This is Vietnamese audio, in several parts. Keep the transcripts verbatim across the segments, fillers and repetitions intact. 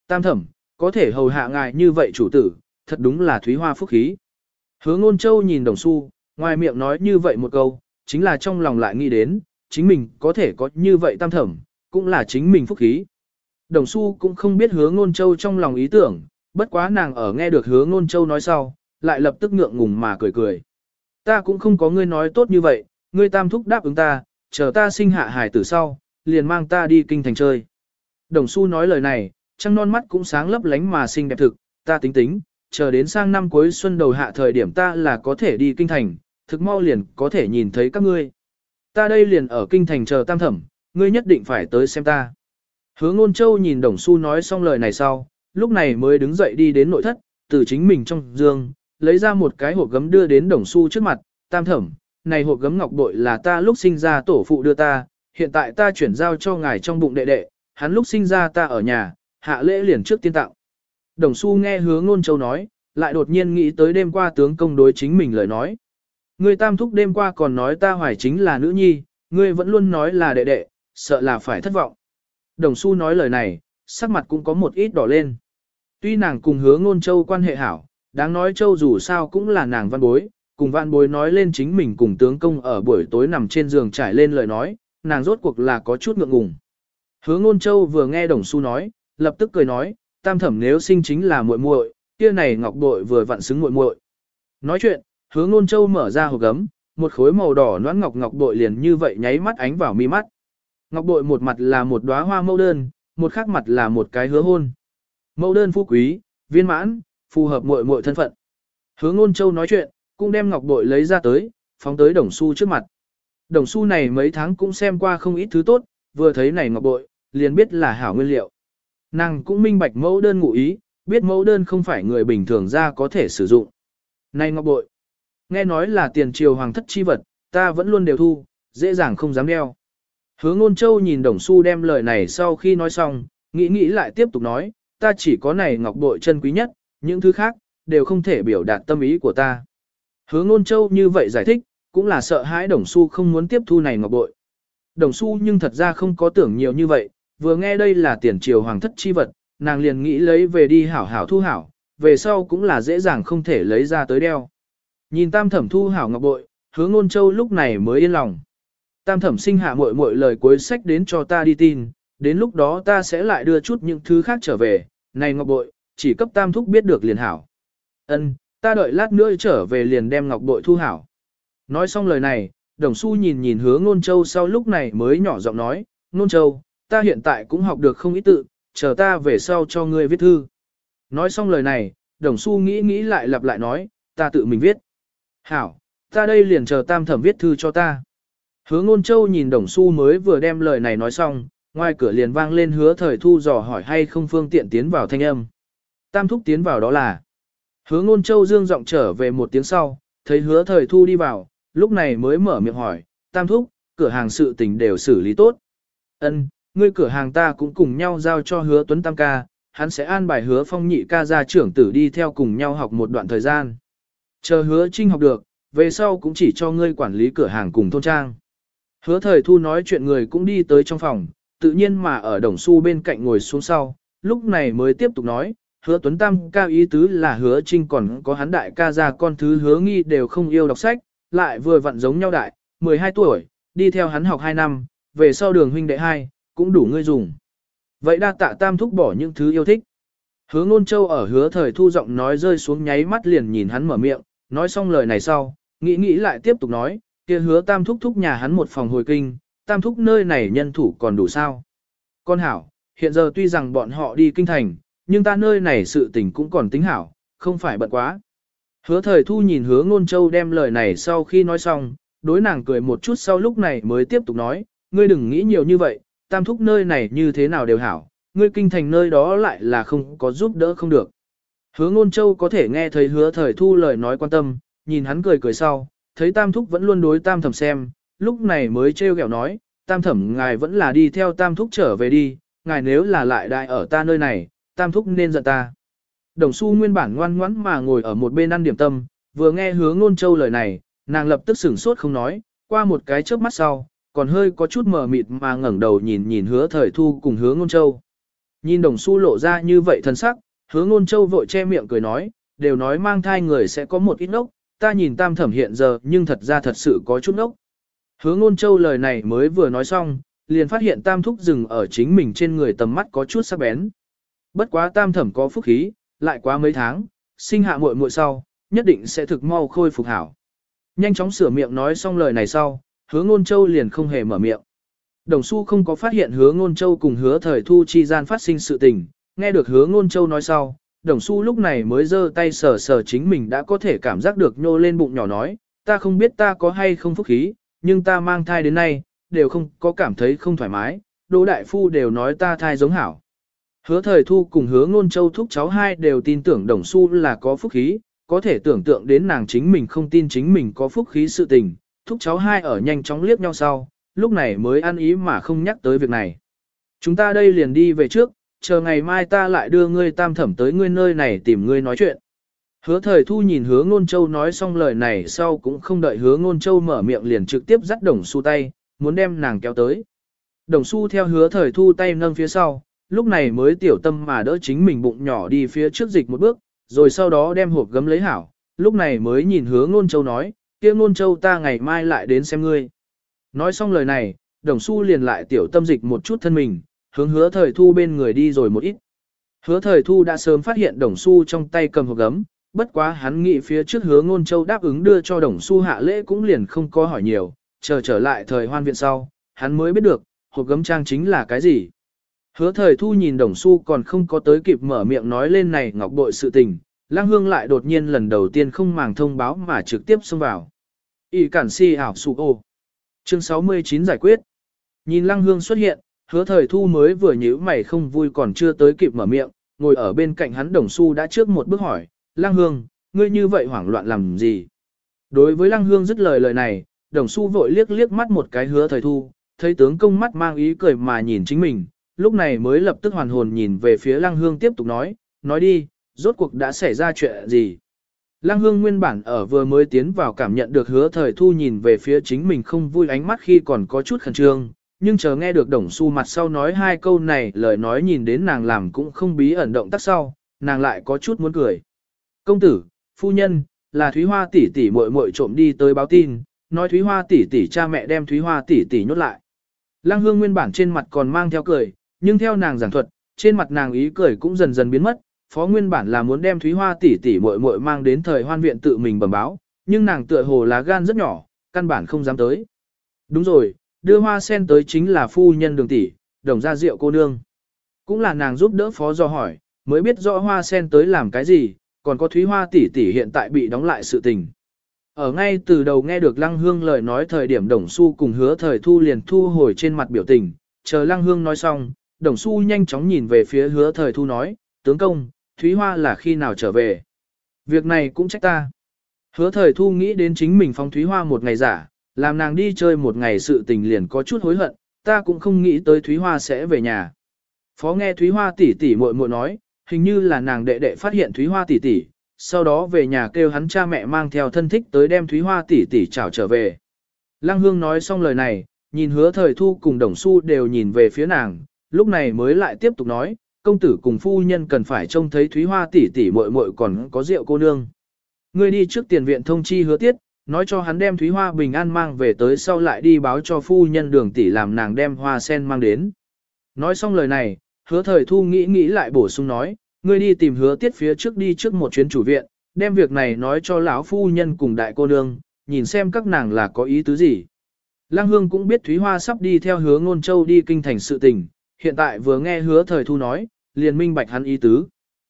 Tam thẩm, có thể hầu hạ ngài như vậy chủ tử, thật đúng là thúy hoa phúc khí. Hứa ngôn châu nhìn đồng xu, ngoài miệng nói như vậy một câu, chính là trong lòng lại nghĩ đến, chính mình có thể có như vậy tam thẩm, cũng là chính mình phúc khí. Đồng xu cũng không biết hứa ngôn châu trong lòng ý tưởng, bất quá nàng ở nghe được hứa ngôn châu nói sau, lại lập tức ngượng ngùng mà cười cười. Ta cũng không có ngươi nói tốt như vậy, ngươi tam thúc đáp ứng ta, chờ ta sinh hạ hài tử sau, liền mang ta đi kinh thành chơi. Đồng xu nói lời này, trăng non mắt cũng sáng lấp lánh mà xinh đẹp thực, ta tính tính, chờ đến sang năm cuối xuân đầu hạ thời điểm ta là có thể đi kinh thành, thực mau liền có thể nhìn thấy các ngươi. Ta đây liền ở kinh thành chờ tam thẩm, ngươi nhất định phải tới xem ta. Hứa ngôn châu nhìn đồng xu nói xong lời này sau, lúc này mới đứng dậy đi đến nội thất, từ chính mình trong giường, lấy ra một cái hộp gấm đưa đến đồng xu trước mặt, tam thẩm, này hộp gấm ngọc bội là ta lúc sinh ra tổ phụ đưa ta, hiện tại ta chuyển giao cho ngài trong bụng đệ đệ, hắn lúc sinh ra ta ở nhà, hạ lễ liền trước tiên tặng. Đồng xu nghe hứa ngôn châu nói, lại đột nhiên nghĩ tới đêm qua tướng công đối chính mình lời nói. Ngươi tam thúc đêm qua còn nói ta hoài chính là nữ nhi, ngươi vẫn luôn nói là đệ đệ, sợ là phải thất vọng. Đồng xu nói lời này, sắc mặt cũng có một ít đỏ lên. Tuy nàng cùng hứa ngôn châu quan hệ hảo, đáng nói châu dù sao cũng là nàng văn bối, cùng văn bối nói lên chính mình cùng tướng công ở buổi tối nằm trên giường trải lên lời nói, nàng rốt cuộc là có chút ngượng ngùng. Hứa ngôn châu vừa nghe đồng xu nói, lập tức cười nói, tam thẩm nếu sinh chính là muội muội, kia này ngọc bội vừa vặn xứng muội muội. Nói chuyện, hứa ngôn châu mở ra hộp gấm, một khối màu đỏ noãn ngọc ngọc bội liền như vậy nháy mắt ánh vào mi mắt. Ngọc bội một mặt là một đóa hoa mẫu đơn, một khác mặt là một cái hứa hôn. Mẫu đơn phú quý, viên mãn, phù hợp muội muội thân phận. Hứa ngôn châu nói chuyện, cũng đem ngọc bội lấy ra tới, phóng tới đồng xu trước mặt. Đồng xu này mấy tháng cũng xem qua không ít thứ tốt, vừa thấy này ngọc bội, liền biết là hảo nguyên liệu. Nàng cũng minh bạch mẫu đơn ngụ ý, biết mẫu đơn không phải người bình thường ra có thể sử dụng. Này ngọc bội, nghe nói là tiền triều hoàng thất chi vật, ta vẫn luôn đều thu, dễ dàng không dám đeo. Hứa ngôn châu nhìn đồng xu đem lời này sau khi nói xong, nghĩ nghĩ lại tiếp tục nói, ta chỉ có này ngọc bội chân quý nhất, những thứ khác, đều không thể biểu đạt tâm ý của ta. Hứa ngôn châu như vậy giải thích, cũng là sợ hãi đồng xu không muốn tiếp thu này ngọc bội. Đồng xu nhưng thật ra không có tưởng nhiều như vậy, vừa nghe đây là tiền triều hoàng thất chi vật, nàng liền nghĩ lấy về đi hảo hảo thu hảo, về sau cũng là dễ dàng không thể lấy ra tới đeo. Nhìn tam thẩm thu hảo ngọc bội, hứa ngôn châu lúc này mới yên lòng. Tam thẩm sinh hạ muội muội lời cuối sách đến cho ta đi tin, đến lúc đó ta sẽ lại đưa chút những thứ khác trở về, này ngọc bội, chỉ cấp tam thúc biết được liền hảo. Ân, ta đợi lát nữa trở về liền đem ngọc bội thu hảo. Nói xong lời này, đồng xu nhìn nhìn hứa ngôn châu sau lúc này mới nhỏ giọng nói, ngôn châu, ta hiện tại cũng học được không ít tự, chờ ta về sau cho ngươi viết thư. Nói xong lời này, đồng xu nghĩ nghĩ lại lặp lại nói, ta tự mình viết. Hảo, ta đây liền chờ tam thẩm viết thư cho ta. Hứa ngôn châu nhìn đồng xu mới vừa đem lời này nói xong, ngoài cửa liền vang lên hứa thời thu dò hỏi hay không phương tiện tiến vào thanh âm. Tam thúc tiến vào đó là. Hứa ngôn châu dương giọng trở về một tiếng sau, thấy hứa thời thu đi vào, lúc này mới mở miệng hỏi, tam thúc, cửa hàng sự tình đều xử lý tốt. Ân, ngươi cửa hàng ta cũng cùng nhau giao cho hứa tuấn tam ca, hắn sẽ an bài hứa phong nhị ca gia trưởng tử đi theo cùng nhau học một đoạn thời gian. Chờ hứa trinh học được, về sau cũng chỉ cho ngươi quản lý cửa hàng cùng thôn trang. Hứa thời thu nói chuyện người cũng đi tới trong phòng, tự nhiên mà ở đồng xu bên cạnh ngồi xuống sau, lúc này mới tiếp tục nói, hứa tuấn tam ca ý tứ là hứa trinh còn có hắn đại ca gia con thứ hứa nghi đều không yêu đọc sách, lại vừa vặn giống nhau đại, mười hai tuổi, đi theo hắn học hai năm, về sau đường huynh đệ hai, cũng đủ ngươi dùng. Vậy đa tạ tam thúc bỏ những thứ yêu thích. Hứa ngôn châu ở hứa thời thu giọng nói rơi xuống nháy mắt liền nhìn hắn mở miệng, nói xong lời này sau, nghĩ nghĩ lại tiếp tục nói, kia hứa tam thúc thúc nhà hắn một phòng hồi kinh, tam thúc nơi này nhân thủ còn đủ sao. Con hảo, hiện giờ tuy rằng bọn họ đi kinh thành, nhưng ta nơi này sự tình cũng còn tính hảo, không phải bận quá. Hứa thời thu nhìn hứa ngôn châu đem lời này sau khi nói xong, đối nàng cười một chút sau lúc này mới tiếp tục nói, ngươi đừng nghĩ nhiều như vậy, tam thúc nơi này như thế nào đều hảo, ngươi kinh thành nơi đó lại là không có giúp đỡ không được. Hứa ngôn châu có thể nghe thấy hứa thời thu lời nói quan tâm, nhìn hắn cười cười sau, thấy tam thúc vẫn luôn đối tam thẩm xem, lúc này mới trêu ghẹo nói, tam thẩm ngài vẫn là đi theo tam thúc trở về đi, ngài nếu là lại đại ở ta nơi này, tam thúc nên giận ta. Đồng xu nguyên bản ngoan ngoãn mà ngồi ở một bên ăn điểm tâm, vừa nghe hứa ngôn châu lời này, nàng lập tức sửng sốt không nói, qua một cái chớp mắt sau, còn hơi có chút mờ mịt mà ngẩng đầu nhìn nhìn hứa thời thu cùng hứa ngôn châu. Nhìn Đồng Xu lộ ra như vậy thân sắc, Hứa Ngôn Châu vội che miệng cười nói, đều nói mang thai người sẽ có một ít ngốc, ta nhìn Tam Thẩm hiện giờ nhưng thật ra thật sự có chút ngốc. Hứa Ngôn Châu lời này mới vừa nói xong, liền phát hiện Tam Thúc dừng ở chính mình trên người tầm mắt có chút sắc bén. Bất quá Tam Thẩm có phúc khí, lại quá mấy tháng, sinh hạ muội muội sau, nhất định sẽ thực mau khôi phục hảo. Nhanh chóng sửa miệng nói xong lời này sau, Hứa Ngôn Châu liền không hề mở miệng. Đồng Xu không có phát hiện Hứa Ngôn Châu cùng Hứa Thời Thu chi gian phát sinh sự tình, nghe được Hứa Ngôn Châu nói sau, Đồng Xu lúc này mới giơ tay sờ sờ chính mình đã có thể cảm giác được nhô lên bụng nhỏ nói, ta không biết ta có hay không phúc khí, nhưng ta mang thai đến nay, đều không có cảm thấy không thoải mái, Đỗ đại phu đều nói ta thai giống hảo. Hứa Thời Thu cùng Hứa Ngôn Châu thúc cháu hai đều tin tưởng Đồng Xu là có phúc khí, có thể tưởng tượng đến nàng chính mình không tin chính mình có phúc khí sự tình, thúc cháu hai ở nhanh chóng liếc nhau sau, lúc này mới ăn ý mà không nhắc tới việc này. Chúng ta đây liền đi về trước, chờ ngày mai ta lại đưa ngươi Tam Thẩm tới ngươi nơi này tìm ngươi nói chuyện. Hứa Thời Thu nhìn Hứa Ngôn Châu nói xong lời này sau cũng không đợi Hứa Ngôn Châu mở miệng liền trực tiếp dắt Đồng Xu tay, muốn đem nàng kéo tới. Đồng Xu theo Hứa Thời Thu tay nâng phía sau, lúc này mới tiểu tâm mà đỡ chính mình bụng nhỏ đi phía trước dịch một bước, rồi sau đó đem hộp gấm lấy hảo, lúc này mới nhìn Hứa Ngôn Châu nói, kia Ngôn Châu ta ngày mai lại đến xem ngươi. Nói xong lời này, Đồng Xu liền lại tiểu tâm dịch một chút thân mình, hướng Hứa Thời Thu bên người đi rồi một ít. Hứa Thời Thu đã sớm phát hiện Đồng Xu trong tay cầm hộp gấm, bất quá hắn nghĩ phía trước Hứa Ngôn Châu đáp ứng đưa cho Đồng Xu hạ lễ cũng liền không có hỏi nhiều, chờ trở lại thời hoan viện sau, hắn mới biết được, hộp gấm trang chính là cái gì. Hứa Thời Thu nhìn Đồng Xu còn không có tới kịp mở miệng nói lên này ngọc bội sự tình, Lăng Hương lại đột nhiên lần đầu tiên không màng thông báo mà trực tiếp xông vào. Y cản si ảo sụ ô. Chương sáu mươi chín giải quyết. Nhìn Lăng Hương xuất hiện, Hứa Thời Thu mới vừa nhíu mày không vui còn chưa tới kịp mở miệng, ngồi ở bên cạnh hắn Đồng Xu đã trước một bước hỏi, Lăng Hương, ngươi như vậy hoảng loạn làm gì? Đối với Lăng Hương dứt lời lời này, Đồng Xu vội liếc liếc mắt một cái Hứa Thời Thu, thấy tướng công mắt mang ý cười mà nhìn chính mình, lúc này mới lập tức hoàn hồn nhìn về phía Lăng Hương tiếp tục nói, nói đi, rốt cuộc đã xảy ra chuyện gì? Lăng Hương nguyên bản ở vừa mới tiến vào cảm nhận được Hứa Thời Thu nhìn về phía chính mình không vui ánh mắt khi còn có chút khẩn trương, nhưng chờ nghe được Đồng Xu mặt sau nói hai câu này lời nói nhìn đến nàng làm cũng không bí ẩn động tác sau, nàng lại có chút muốn cười. Công tử, phu nhân, là Thúy Hoa tỷ tỷ muội muội trộm đi tới báo tin, nói Thúy Hoa tỷ tỷ cha mẹ đem Thúy Hoa tỷ tỷ nhốt lại. Lăng Hương nguyên bản trên mặt còn mang theo cười, nhưng theo nàng giảng thuật, trên mặt nàng ý cười cũng dần dần biến mất. Phó nguyên bản là muốn đem Thúy Hoa tỷ tỷ muội muội mang đến thời hoan viện tự mình bẩm báo, nhưng nàng tựa hồ lá gan rất nhỏ, căn bản không dám tới. Đúng rồi, đưa hoa sen tới chính là phu nhân Đường tỷ, Đồng gia Diệu cô nương. Cũng là nàng giúp đỡ phó do hỏi, mới biết rõ hoa sen tới làm cái gì, còn có Thúy Hoa tỷ tỷ hiện tại bị đóng lại sự tình. Ở ngay từ đầu nghe được Lăng Hương lời nói thời điểm Đồng Xu cùng Hứa Thời Thu liền thu hồi trên mặt biểu tình, chờ Lăng Hương nói xong, Đồng Xu nhanh chóng nhìn về phía Hứa Thời Thu nói, tướng công, Thúy Hoa là khi nào trở về? Việc này cũng trách ta. Hứa Thời Thu nghĩ đến chính mình phóng Thúy Hoa một ngày giả, làm nàng đi chơi một ngày sự tình liền có chút hối hận, ta cũng không nghĩ tới Thúy Hoa sẽ về nhà. Phó nghe Thúy Hoa tỷ tỷ muội muội nói, hình như là nàng đệ đệ phát hiện Thúy Hoa tỷ tỷ, sau đó về nhà kêu hắn cha mẹ mang theo thân thích tới đem Thúy Hoa tỷ tỷ chào trở về. Lăng Hương nói xong lời này, nhìn Hứa Thời Thu cùng Đồng Xu đều nhìn về phía nàng, lúc này mới lại tiếp tục nói, công tử cùng phu nhân cần phải trông thấy Thúy Hoa tỷ tỷ muội muội còn có Diệu cô nương. Ngươi đi trước tiền viện thông chi Hứa Tiết, nói cho hắn đem Thúy Hoa bình an mang về tới sau lại đi báo cho phu nhân Đường tỷ làm nàng đem hoa sen mang đến. Nói xong lời này, Hứa Thời Thu nghĩ nghĩ lại bổ sung nói, ngươi đi tìm Hứa Tiết phía trước đi trước một chuyến chủ viện, đem việc này nói cho lão phu nhân cùng đại cô nương, nhìn xem các nàng là có ý tứ gì. Lăng Hương cũng biết Thúy Hoa sắp đi theo Hứa Ngôn Châu đi kinh thành sự tình, hiện tại vừa nghe Hứa Thời Thu nói, liền minh bạch hắn ý tứ.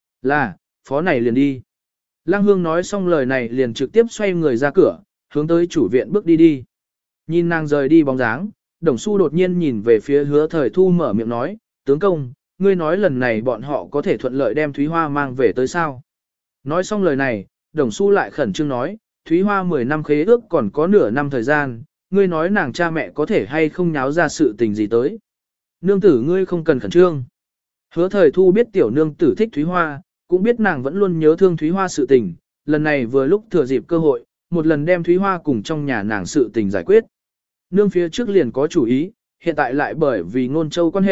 Là, phó này liền đi. Lăng Hương nói xong lời này liền trực tiếp xoay người ra cửa, hướng tới chủ viện bước đi đi. Nhìn nàng rời đi bóng dáng, Đồng Xu đột nhiên nhìn về phía Hứa Thời Thu mở miệng nói, tướng công, ngươi nói lần này bọn họ có thể thuận lợi đem Thúy Hoa mang về tới sao? Nói xong lời này, Đồng Xu lại khẩn trương nói, Thúy Hoa mười năm khế ước còn có nửa năm thời gian, ngươi nói nàng cha mẹ có thể hay không nháo ra sự tình gì tới. Nương tử ngươi không cần khẩn trương. Hứa Thời Thu biết tiểu nương tử thích Thúy Hoa, cũng biết nàng vẫn luôn nhớ thương Thúy Hoa sự tình, lần này vừa lúc thừa dịp cơ hội, một lần đem Thúy Hoa cùng trong nhà nàng sự tình giải quyết. Nương phía trước liền có chủ ý, hiện tại lại bởi vì Ngôn Châu quan hệ,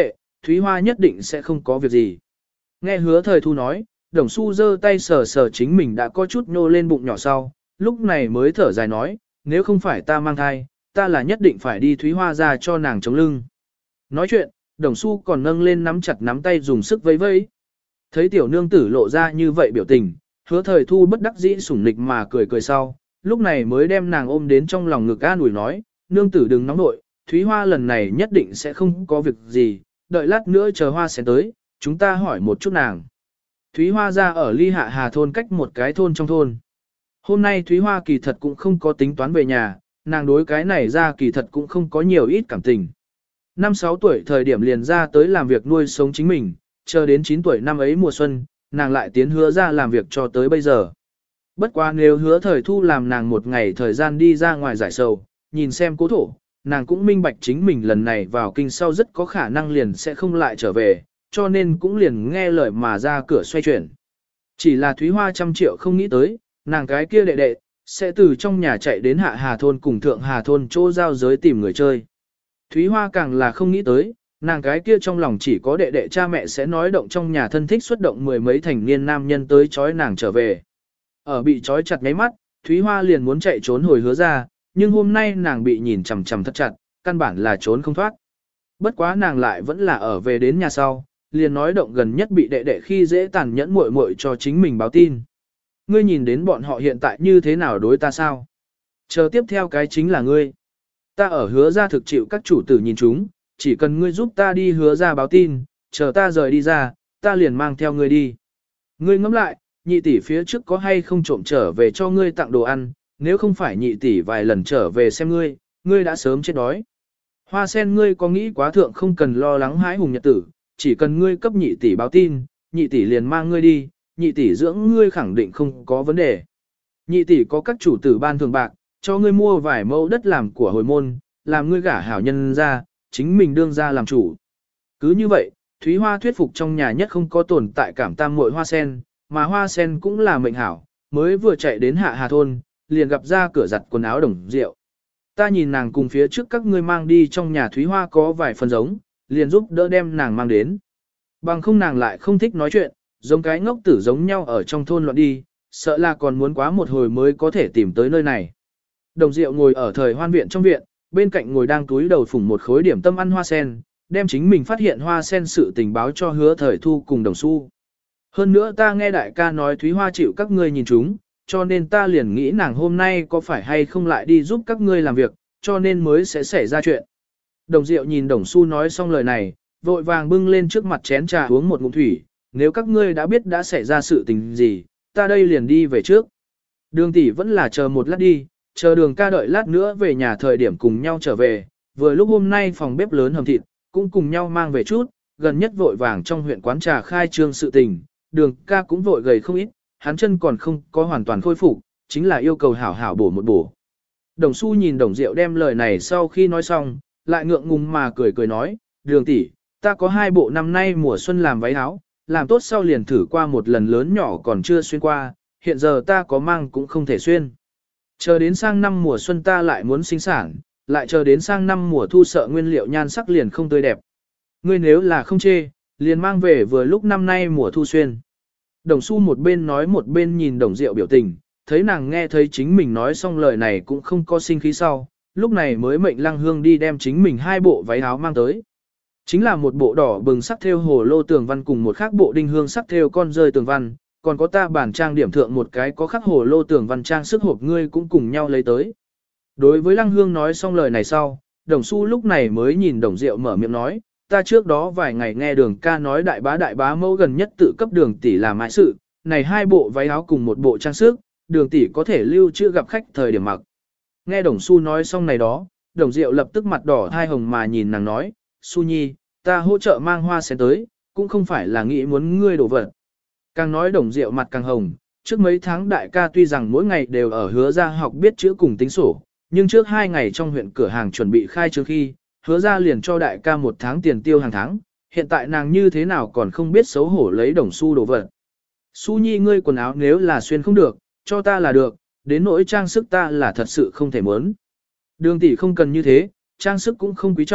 Thúy Hoa nhất định sẽ không có việc gì. Nghe hứa thời thu nói, đồng su giơ tay sờ sờ chính mình đã có chút nhô lên bụng nhỏ sau, lúc này mới thở dài nói, nếu không phải ta mang thai, ta là nhất định phải đi Thúy Hoa ra cho nàng chống lưng. Nói chuyện, đồng su còn nâng lên nắm chặt nắm tay dùng sức vây vây. Thấy tiểu nương tử lộ ra như vậy biểu tình, hứa thời thu bất đắc dĩ sủng nịch mà cười cười sau, lúc này mới đem nàng ôm đến trong lòng ngực an ủi nói, nương tử đừng nóng nội, Thúy Hoa lần này nhất định sẽ không có việc gì, đợi lát nữa chờ Hoa sẽ tới, chúng ta hỏi một chút nàng. Thúy Hoa ra ở ly hạ hà thôn cách một cái thôn trong thôn. Hôm nay Thúy Hoa kỳ thật cũng không có tính toán về nhà, nàng đối cái này ra kỳ thật cũng không có nhiều ít cảm tình. Năm sáu tuổi thời điểm liền ra tới làm việc nuôi sống chính mình, chờ đến chín tuổi năm ấy mùa xuân, nàng lại tiến hứa ra làm việc cho tới bây giờ. Bất quá nếu hứa thời thu làm nàng một ngày thời gian đi ra ngoài giải sầu, nhìn xem cố thổ, nàng cũng minh bạch chính mình lần này vào kinh sau rất có khả năng liền sẽ không lại trở về, cho nên cũng liền nghe lời mà ra cửa xoay chuyển. Chỉ là Thúy Hoa trăm triệu không nghĩ tới, nàng cái kia đệ đệ, sẽ từ trong nhà chạy đến hạ hà thôn cùng thượng hà thôn chỗ giao giới tìm người chơi. Thúy Hoa càng là không nghĩ tới, nàng cái kia trong lòng chỉ có đệ đệ cha mẹ sẽ nói động trong nhà thân thích xuất động mười mấy thành niên nam nhân tới chói nàng trở về. Ở bị chói chặt ngáy mắt, Thúy Hoa liền muốn chạy trốn hồi hứa ra, nhưng hôm nay nàng bị nhìn chằm chằm thật chặt, căn bản là trốn không thoát. Bất quá nàng lại vẫn là ở về đến nhà sau, liền nói động gần nhất bị đệ đệ khi dễ tàn nhẫn muội muội cho chính mình báo tin. Ngươi nhìn đến bọn họ hiện tại như thế nào đối ta sao? Chờ tiếp theo cái chính là ngươi. Ta ở hứa ra thực chịu các chủ tử nhìn chúng, chỉ cần ngươi giúp ta đi hứa ra báo tin, chờ ta rời đi ra, ta liền mang theo ngươi đi. Ngươi ngẫm lại, nhị tỷ phía trước có hay không trộm trở về cho ngươi tặng đồ ăn, nếu không phải nhị tỷ vài lần trở về xem ngươi, ngươi đã sớm chết đói. Hoa sen ngươi có nghĩ quá thượng không cần lo lắng hãi hùng nhật tử, chỉ cần ngươi cấp nhị tỷ báo tin, nhị tỷ liền mang ngươi đi, nhị tỷ dưỡng ngươi khẳng định không có vấn đề. Nhị tỷ có các chủ tử ban thường bạc, cho ngươi mua vài mẫu đất làm của hồi môn, làm ngươi gả hảo nhân ra, chính mình đương ra làm chủ. Cứ như vậy, Thúy Hoa thuyết phục trong nhà nhất không có tồn tại cảm tam muội Hoa sen, mà Hoa sen cũng là mệnh hảo, mới vừa chạy đến hạ hà thôn, liền gặp ra cửa giặt quần áo Đồng Diệu. Ta nhìn nàng cùng phía trước các ngươi mang đi trong nhà Thúy Hoa có vài phần giống, liền giúp đỡ đem nàng mang đến. Bằng không nàng lại không thích nói chuyện, giống cái ngốc tử giống nhau ở trong thôn loạn đi, sợ là còn muốn quá một hồi mới có thể tìm tới nơi này. Đồng Diệu ngồi ở thời hoan viện trong viện, bên cạnh ngồi đang túi đầu phủng một khối điểm tâm ăn hoa sen, đem chính mình phát hiện hoa sen sự tình báo cho hứa thời thu cùng đồng xu. Hơn nữa ta nghe đại ca nói Thúy Hoa chịu các ngươi nhìn chúng, cho nên ta liền nghĩ nàng hôm nay có phải hay không lại đi giúp các ngươi làm việc, cho nên mới sẽ xảy ra chuyện. Đồng Diệu nhìn Đồng Xu nói xong lời này, vội vàng bưng lên trước mặt chén trà uống một ngụm thủy, nếu các ngươi đã biết đã xảy ra sự tình gì, ta đây liền đi về trước. Đường tỷ vẫn là chờ một lát đi, chờ đường ca đợi lát nữa về nhà thời điểm cùng nhau trở về, vừa lúc hôm nay phòng bếp lớn hầm thịt, cũng cùng nhau mang về chút, gần nhất vội vàng trong huyện quán trà khai trương sự tình, đường ca cũng vội gầy không ít, hắn chân còn không có hoàn toàn khôi phục, chính là yêu cầu hảo hảo bổ một bổ. Đồng Xu nhìn Đồng Diệu đem lời này sau khi nói xong, lại ngượng ngùng mà cười cười nói, đường tỷ, ta có hai bộ năm nay mùa xuân làm váy áo, làm tốt sau liền thử qua một lần lớn nhỏ còn chưa xuyên qua, hiện giờ ta có mang cũng không thể xuyên. Chờ đến sang năm mùa xuân ta lại muốn sinh sản, lại chờ đến sang năm mùa thu sợ nguyên liệu nhan sắc liền không tươi đẹp. Ngươi nếu là không chê, liền mang về vừa lúc năm nay mùa thu xuyên. Đồng Xu một bên nói một bên nhìn Đồng Diệu biểu tình, thấy nàng nghe thấy chính mình nói xong lời này cũng không có sinh khí sau, lúc này mới mệnh Lăng Hương đi đem chính mình hai bộ váy áo mang tới. Chính là một bộ đỏ bừng sắc thêu hồ lô tường văn cùng một khác bộ đinh hương sắc thêu con rơi tường văn, còn có ta bản trang điểm thượng một cái có khắc hồ lô tường văn trang sức hộp ngươi cũng cùng nhau lấy tới. Đối với Lăng Hương nói xong lời này sau, Đồng Xu lúc này mới nhìn Đồng Diệu mở miệng nói, ta trước đó vài ngày nghe đường ca nói đại bá đại bá mẫu gần nhất tự cấp đường tỷ làm mãi sự, này hai bộ váy áo cùng một bộ trang sức, đường tỷ có thể lưu trữ gặp khách thời điểm mặc. Nghe Đồng Xu nói xong này đó, Đồng Diệu lập tức mặt đỏ thai hồng mà nhìn nàng nói, Xu nhi, ta hỗ trợ mang hoa sen tới, cũng không phải là nghĩ muốn ngươi đổ vật. Càng nói Đồng Diệu mặt càng hồng, trước mấy tháng đại ca tuy rằng mỗi ngày đều ở hứa ra học biết chữ cùng tính sổ, nhưng trước hai ngày trong huyện cửa hàng chuẩn bị khai trương khi, hứa ra liền cho đại ca một tháng tiền tiêu hàng tháng, hiện tại nàng như thế nào còn không biết xấu hổ lấy Đồng Xu đồ vật. Xu nhi ngươi quần áo nếu là xuyên không được, cho ta là được, đến nỗi trang sức ta là thật sự không thể muốn. Đường tỷ không cần như thế, trang sức cũng không quý trọng,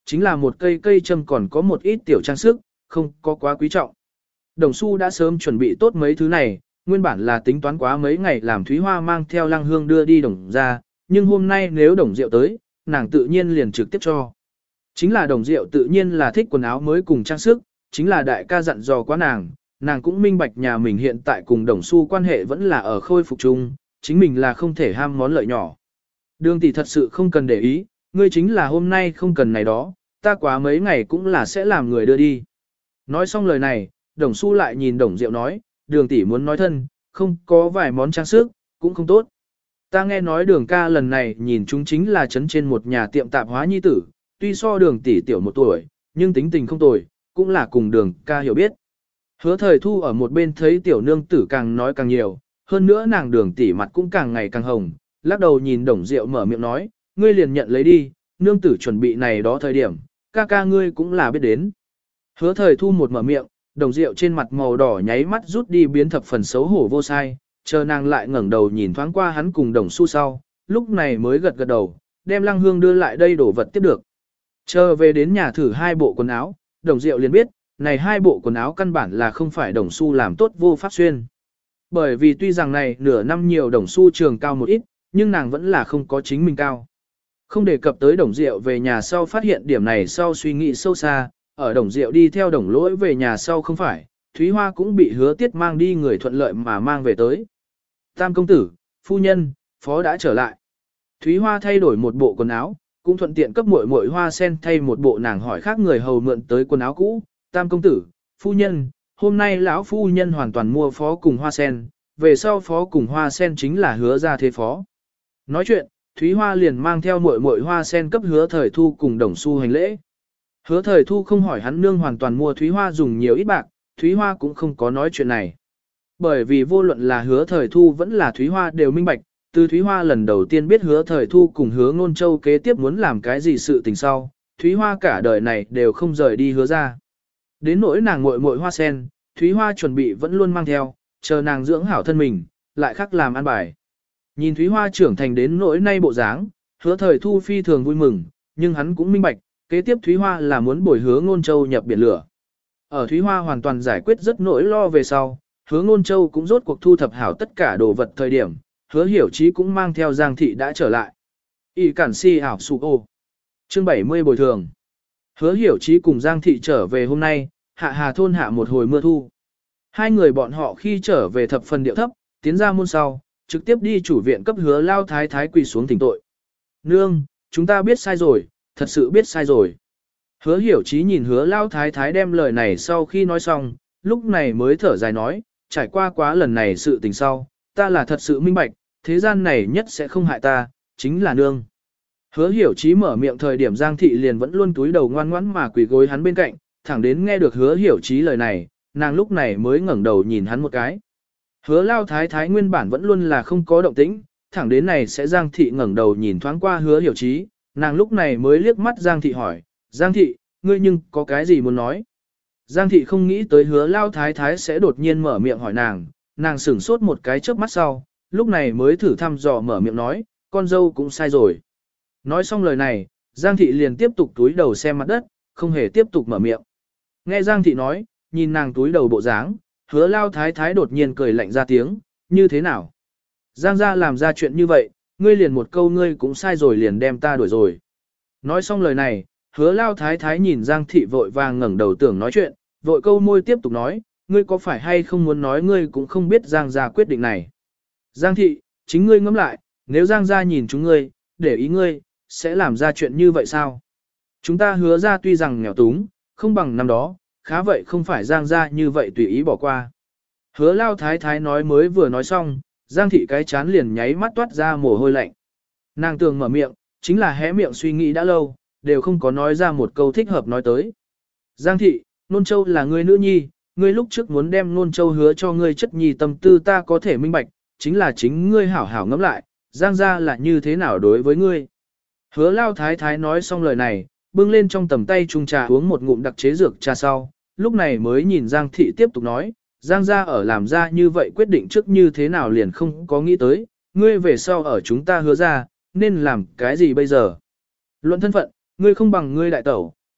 chính là một cây cây châm còn có một ít tiểu trang sức, không có quá quý trọng. Đồng Xu đã sớm chuẩn bị tốt mấy thứ này, nguyên bản là tính toán quá mấy ngày làm Thúy Hoa mang theo Lăng Hương đưa đi Đồng ra, nhưng hôm nay nếu Đồng Diệu tới, nàng tự nhiên liền trực tiếp cho. Chính là Đồng Diệu tự nhiên là thích quần áo mới cùng trang sức, chính là đại ca dặn dò quá nàng, nàng cũng minh bạch nhà mình hiện tại cùng Đồng Xu quan hệ vẫn là ở khôi phục chung, chính mình là không thể ham món lợi nhỏ. Đường tỷ thật sự không cần để ý, ngươi chính là hôm nay không cần này đó, ta quá mấy ngày cũng là sẽ làm người đưa đi. Nói xong lời này, Đồng Xu lại nhìn Đồng Diệu nói, đường tỷ muốn nói thân, không có vài món trang sức, cũng không tốt. Ta nghe nói đường ca lần này nhìn chúng chính là chấn trên một nhà tiệm tạp hóa nhi tử, tuy so đường tỷ tiểu một tuổi, nhưng tính tình không tồi, cũng là cùng đường ca hiểu biết. Hứa Thời Thu ở một bên thấy tiểu nương tử càng nói càng nhiều, hơn nữa nàng đường tỷ mặt cũng càng ngày càng hồng, lắc đầu nhìn Đồng Diệu mở miệng nói, ngươi liền nhận lấy đi, nương tử chuẩn bị này đó thời điểm, ca ca ngươi cũng là biết đến. Hứa Thời Thu một mở miệng, Đồng Diệu trên mặt màu đỏ nháy mắt rút đi biến thập phần xấu hổ vô sai, chờ nàng lại ngẩng đầu nhìn thoáng qua hắn cùng Đồng Xu sau, lúc này mới gật gật đầu, đem Lăng Hương đưa lại đây đổ vật tiếp được. Chờ về đến nhà thử hai bộ quần áo, Đồng Diệu liền biết, này hai bộ quần áo căn bản là không phải Đồng Xu làm tốt vô pháp xuyên. Bởi vì tuy rằng này nửa năm nhiều Đồng Xu trường cao một ít, nhưng nàng vẫn là không có chính mình cao. Không đề cập tới Đồng Diệu về nhà sau phát hiện điểm này sau suy nghĩ sâu xa, ở Đồng Diệu đi theo Đồng Lỗi về nhà sau không phải, Thúy Hoa cũng bị Hứa Tiết mang đi người thuận lợi mà mang về tới. Tam công tử, phu nhân, phó đã trở lại. Thúy Hoa thay đổi một bộ quần áo, cũng thuận tiện cấp muội muội Hoa Sen thay một bộ nàng hỏi khác người hầu mượn tới quần áo cũ. Tam công tử, phu nhân, hôm nay lão phu nhân hoàn toàn mua phó cùng Hoa Sen, về sau phó cùng Hoa Sen chính là Hứa ra thế phó. Nói chuyện, Thúy Hoa liền mang theo muội muội Hoa Sen cấp Hứa Thời Thu cùng Đồng Xu hành lễ. Hứa Thời Thu không hỏi hắn nương hoàn toàn mua Thúy Hoa dùng nhiều ít bạc, Thúy Hoa cũng không có nói chuyện này. Bởi vì vô luận là Hứa Thời Thu vẫn là Thúy Hoa đều minh bạch, từ Thúy Hoa lần đầu tiên biết Hứa Thời Thu cùng Hứa Ngôn Châu kế tiếp muốn làm cái gì sự tình sau, Thúy Hoa cả đời này đều không rời đi Hứa ra. Đến nỗi nàng muội muội Hoa Sen, Thúy Hoa chuẩn bị vẫn luôn mang theo, chờ nàng dưỡng hảo thân mình, lại khắc làm ăn bài. Nhìn Thúy Hoa trưởng thành đến nỗi nay bộ dáng, Hứa Thời Thu phi thường vui mừng, nhưng hắn cũng minh bạch, kế tiếp Thúy Hoa là muốn bồi Hứa Ngôn Châu nhập biển lửa. Ở Thúy Hoa hoàn toàn giải quyết rất nỗi lo về sau, Hứa Ngôn Châu cũng rốt cuộc thu thập hảo tất cả đồ vật thời điểm, Hứa Hiểu Chí cũng mang theo Giang Thị đã trở lại. Y cản si ảo sụ ô. Chương bảy mươi bồi thường. Hứa Hiểu Chí cùng Giang Thị trở về hôm nay, hạ hà thôn hạ một hồi mưa thu. Hai người bọn họ khi trở về thập phần điệu thấp, tiến ra môn sau, trực tiếp đi chủ viện cấp Hứa Lao Thái Thái quỳ xuống thỉnh tội. Nương, chúng ta biết sai rồi, thật sự biết sai rồi. Hứa Hiểu Chí nhìn Hứa Lao Thái Thái đem lời này sau khi nói xong, lúc này mới thở dài nói, trải qua quá lần này sự tình sau, ta là thật sự minh bạch, thế gian này nhất sẽ không hại ta, chính là nương. Hứa Hiểu Chí mở miệng thời điểm Giang Thị liền vẫn luôn túi đầu ngoan ngoãn mà quỳ gối hắn bên cạnh, thẳng đến nghe được Hứa Hiểu Chí lời này, nàng lúc này mới ngẩng đầu nhìn hắn một cái. Hứa Lao Thái Thái nguyên bản vẫn luôn là không có động tĩnh, thẳng đến này sẽ Giang Thị ngẩng đầu nhìn thoáng qua Hứa Hiểu Chí, nàng lúc này mới liếc mắt Giang Thị hỏi, Giang Thị, ngươi nhưng có cái gì muốn nói? Giang Thị không nghĩ tới Hứa Lao Thái Thái sẽ đột nhiên mở miệng hỏi nàng, nàng sửng sốt một cái chớp mắt sau, lúc này mới thử thăm dò mở miệng nói, con dâu cũng sai rồi. Nói xong lời này, Giang Thị liền tiếp tục túi đầu xem mặt đất, không hề tiếp tục mở miệng. Nghe Giang Thị nói, nhìn nàng túi đầu bộ dáng, Hứa Lao Thái Thái đột nhiên cười lạnh ra tiếng, như thế nào? Giang gia làm ra chuyện như vậy, ngươi liền một câu ngươi cũng sai rồi liền đem ta đuổi rồi. Nói xong lời này, Hứa Lao Thái Thái nhìn Giang Thị vội vàng ngẩng đầu tưởng nói chuyện, vội câu môi tiếp tục nói, ngươi có phải hay không muốn nói ngươi cũng không biết Giang gia quyết định này. Giang Thị, chính ngươi ngẫm lại, nếu Giang gia nhìn chúng ngươi, để ý ngươi, sẽ làm ra chuyện như vậy sao? Chúng ta Hứa ra tuy rằng nghèo túng, không bằng năm đó, khá vậy không phải Giang gia như vậy tùy ý bỏ qua. Hứa Lao Thái Thái nói mới vừa nói xong, Giang Thị cái chán liền nháy mắt toát ra mồ hôi lạnh. Nàng tường mở miệng, chính là hé miệng suy nghĩ đã lâu, đều không có nói ra một câu thích hợp nói tới. Giang Thị, Nôn Châu là ngươi nữ nhi, ngươi lúc trước muốn đem Nôn Châu hứa cho ngươi chất nhi tâm tư ta có thể minh bạch, chính là chính ngươi hảo hảo ngẫm lại, Giang gia là như thế nào đối với ngươi. Hứa Lao Thái Thái nói xong lời này, bưng lên trong tầm tay chung trà uống một ngụm đặc chế dược trà sau, lúc này mới nhìn Giang Thị tiếp tục nói, Giang gia ở làm ra như vậy quyết định trước như thế nào liền không có nghĩ tới, ngươi về sau ở chúng ta Hứa ra, nên làm cái gì bây giờ. Luận thân phận, ngươi không bằng ngươi đại tẩu,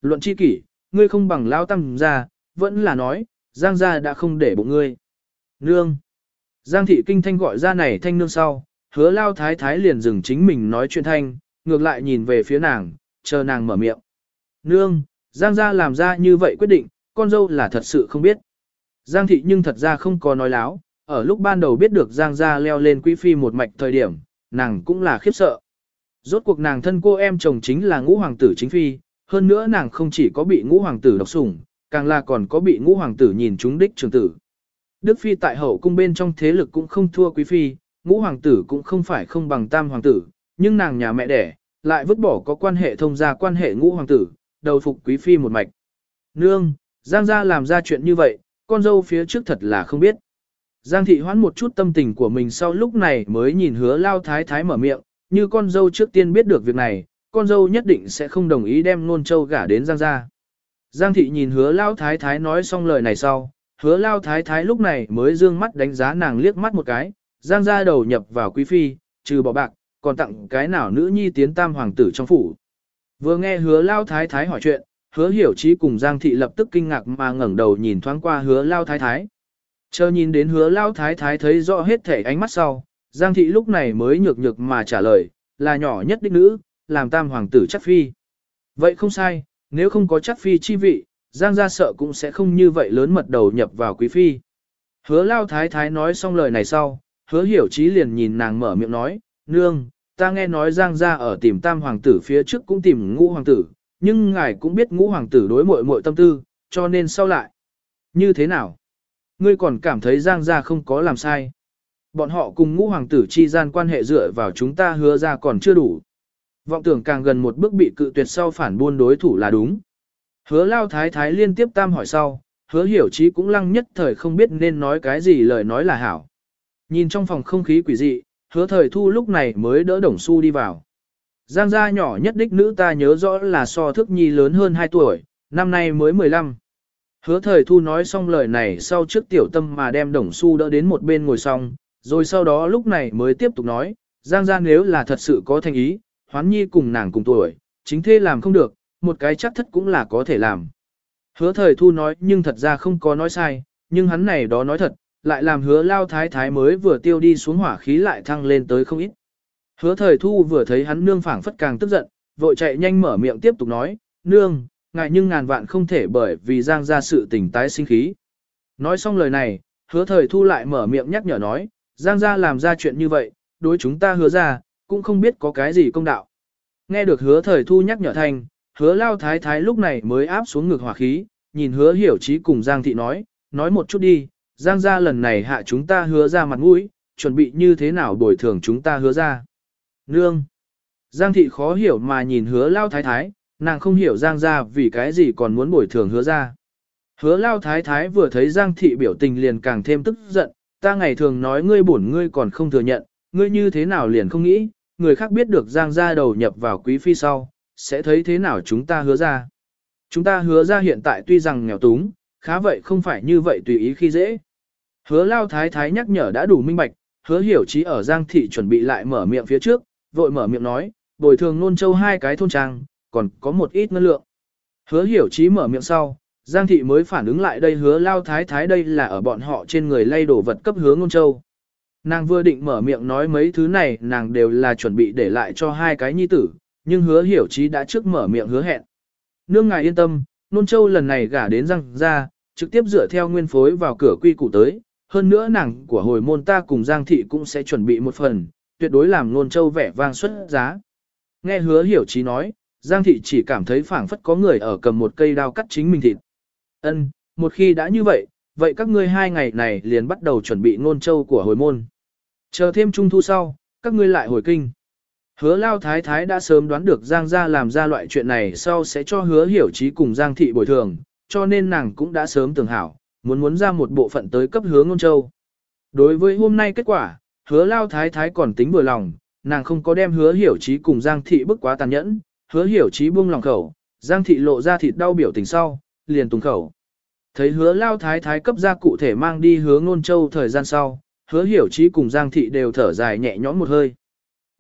luận chi kỷ, ngươi không bằng lao tam gia, vẫn là nói, Giang gia đã không để bụng ngươi. Nương. Giang thị kinh thanh gọi ra này thanh nương sau, hứa lao thái thái liền dừng chính mình nói chuyện thanh, ngược lại nhìn về phía nàng, chờ nàng mở miệng. Nương, Giang gia làm ra như vậy quyết định, con dâu là thật sự không biết. Giang thị nhưng thật ra không có nói láo, ở lúc ban đầu biết được Giang gia leo lên quý phi một mạch thời điểm, nàng cũng là khiếp sợ. Rốt cuộc nàng thân cô em chồng chính là ngũ hoàng tử chính phi, hơn nữa nàng không chỉ có bị ngũ hoàng tử độc sủng, càng là còn có bị ngũ hoàng tử nhìn trúng đích trường tử. Đức phi tại hậu cung bên trong thế lực cũng không thua quý phi, ngũ hoàng tử cũng không phải không bằng tam hoàng tử, nhưng nàng nhà mẹ đẻ, lại vứt bỏ có quan hệ thông gia quan hệ ngũ hoàng tử, đầu phục quý phi một mạch. Nương, Giang gia làm ra chuyện như vậy, con dâu phía trước thật là không biết. Giang thị hoãn một chút tâm tình của mình sau lúc này mới nhìn hứa lao thái thái mở miệng, như con dâu trước tiên biết được việc này, con dâu nhất định sẽ không đồng ý đem nôn châu gả đến Giang gia. Giang thị nhìn hứa lao thái thái nói xong lời này sau, hứa lao thái thái lúc này mới dương mắt đánh giá nàng liếc mắt một cái, Giang gia đầu nhập vào quý phi, trừ bỏ bạc, còn tặng cái nào nữ nhi tiến tam hoàng tử trong phủ. Vừa nghe hứa lao thái thái hỏi chuyện, hứa hiểu chí cùng Giang thị lập tức kinh ngạc mà ngẩng đầu nhìn thoáng qua hứa lao thái thái. Chờ nhìn đến hứa lao thái thái thấy rõ hết thể ánh mắt sau, Giang thị lúc này mới nhược nhược mà trả lời, là nhỏ nhất đích nữ, làm tam hoàng tử chắc phi. Vậy không sai, nếu không có chắc phi chi vị, Giang gia sợ cũng sẽ không như vậy lớn mật đầu nhập vào quý phi. Hứa lao thái thái nói xong lời này sau, hứa hiểu chí liền nhìn nàng mở miệng nói, nương, ta nghe nói Giang gia ở tìm tam hoàng tử phía trước cũng tìm ngũ hoàng tử, nhưng ngài cũng biết ngũ hoàng tử đối muội muội tâm tư, cho nên sau lại. Như thế nào? Ngươi còn cảm thấy Giang gia không có làm sai. Bọn họ cùng ngũ hoàng tử chi gian quan hệ dựa vào chúng ta hứa ra còn chưa đủ. Vọng tưởng càng gần một bước bị cự tuyệt sau phản buôn đối thủ là đúng. Hứa lao thái thái liên tiếp tam hỏi sau, hứa hiểu chí cũng lăng nhất thời không biết nên nói cái gì lời nói là hảo. Nhìn trong phòng không khí quỷ dị, hứa thời thu lúc này mới đỡ Đồng Xu đi vào. Giang gia nhỏ nhất đích nữ ta nhớ rõ là so thức nhi lớn hơn hai tuổi, năm nay mới mười lăm. Hứa thời thu nói xong lời này sau trước tiểu tâm mà đem Đồng Xu đỡ đến một bên ngồi xong, rồi sau đó lúc này mới tiếp tục nói, Giang gia nếu là thật sự có thành ý, Hoán nhi cùng nàng cùng tuổi, chính thế làm không được, một cái chắc thất cũng là có thể làm. Hứa thời thu nói nhưng thật ra không có nói sai, nhưng hắn này đó nói thật, lại làm hứa lao thái thái mới vừa tiêu đi xuống hỏa khí lại thăng lên tới không ít. Hứa thời thu vừa thấy hắn nương phảng phất càng tức giận, vội chạy nhanh mở miệng tiếp tục nói, nương, ngại nhưng ngàn vạn không thể bởi vì Giang gia sự tình tái sinh khí. Nói xong lời này, hứa thời thu lại mở miệng nhắc nhở nói, Giang gia làm ra chuyện như vậy, đối chúng ta hứa ra, cũng không biết có cái gì công đạo. Nghe được hứa thời thu nhắc nhở thành, hứa lao thái thái lúc này mới áp xuống ngực hỏa khí, nhìn hứa hiểu chí cùng Giang thị nói, nói một chút đi, Giang gia lần này hạ chúng ta hứa ra mặt mũi, chuẩn bị như thế nào bồi thường chúng ta hứa ra. Nương. Giang thị khó hiểu mà nhìn hứa lao thái thái, nàng không hiểu Giang gia vì cái gì còn muốn bồi thường hứa ra. Hứa lao thái thái vừa thấy Giang thị biểu tình liền càng thêm tức giận, ta ngày thường nói ngươi bổn ngươi còn không thừa nhận, ngươi như thế nào liền không nghĩ, người khác biết được Giang gia đầu nhập vào quý phi sau, sẽ thấy thế nào chúng ta hứa ra. Chúng ta hứa ra hiện tại tuy rằng nghèo túng, khá vậy không phải như vậy tùy ý khi dễ. Hứa lao thái thái nhắc nhở đã đủ minh bạch, hứa hiểu chí ở Giang thị chuẩn bị lại mở miệng phía trước, vội mở miệng nói, bồi thường nôn châu hai cái thôn trang, còn có một ít ngân lượng. Hứa hiểu chí mở miệng sau, Giang thị mới phản ứng lại đây hứa lao thái thái đây là ở bọn họ trên người lay đổ vật cấp hứa nôn châu. Nàng vừa định mở miệng nói mấy thứ này nàng đều là chuẩn bị để lại cho hai cái nhi tử, nhưng hứa hiểu chí đã trước mở miệng hứa hẹn. Nương ngài yên tâm, nôn châu lần này gả đến Giang gia, trực tiếp dựa theo nguyên phối vào cửa quy củ tới, hơn nữa nàng của hồi môn ta cùng Giang thị cũng sẽ chuẩn bị một phần, tuyệt đối làm nôn châu vẻ vang xuất giá. Nghe hứa hiểu chí nói, Giang thị chỉ cảm thấy phảng phất có người ở cầm một cây đao cắt chính mình thịt. Ân, một khi đã như vậy, vậy các ngươi hai ngày này liền bắt đầu chuẩn bị nôn châu của hồi môn. Chờ thêm trung thu sau, các ngươi lại hồi kinh. Hứa lao thái thái đã sớm đoán được Giang gia làm ra loại chuyện này sau sẽ cho hứa hiểu chí cùng Giang thị bồi thường, cho nên nàng cũng đã sớm tưởng hảo, muốn muốn ra một bộ phận tới cấp hứa ngôn châu. Đối với hôm nay kết quả, hứa lao thái thái còn tính vừa lòng, nàng không có đem hứa hiểu chí cùng Giang thị bức quá tàn nhẫn, hứa hiểu chí buông lòng khẩu, Giang thị lộ ra thịt đau biểu tình sau, liền tùng khẩu. Thấy hứa lao thái thái cấp ra cụ thể mang đi hứa ngôn châu thời gian sau, hứa hiểu chí cùng Giang thị đều thở dài nhẹ nhõm một hơi.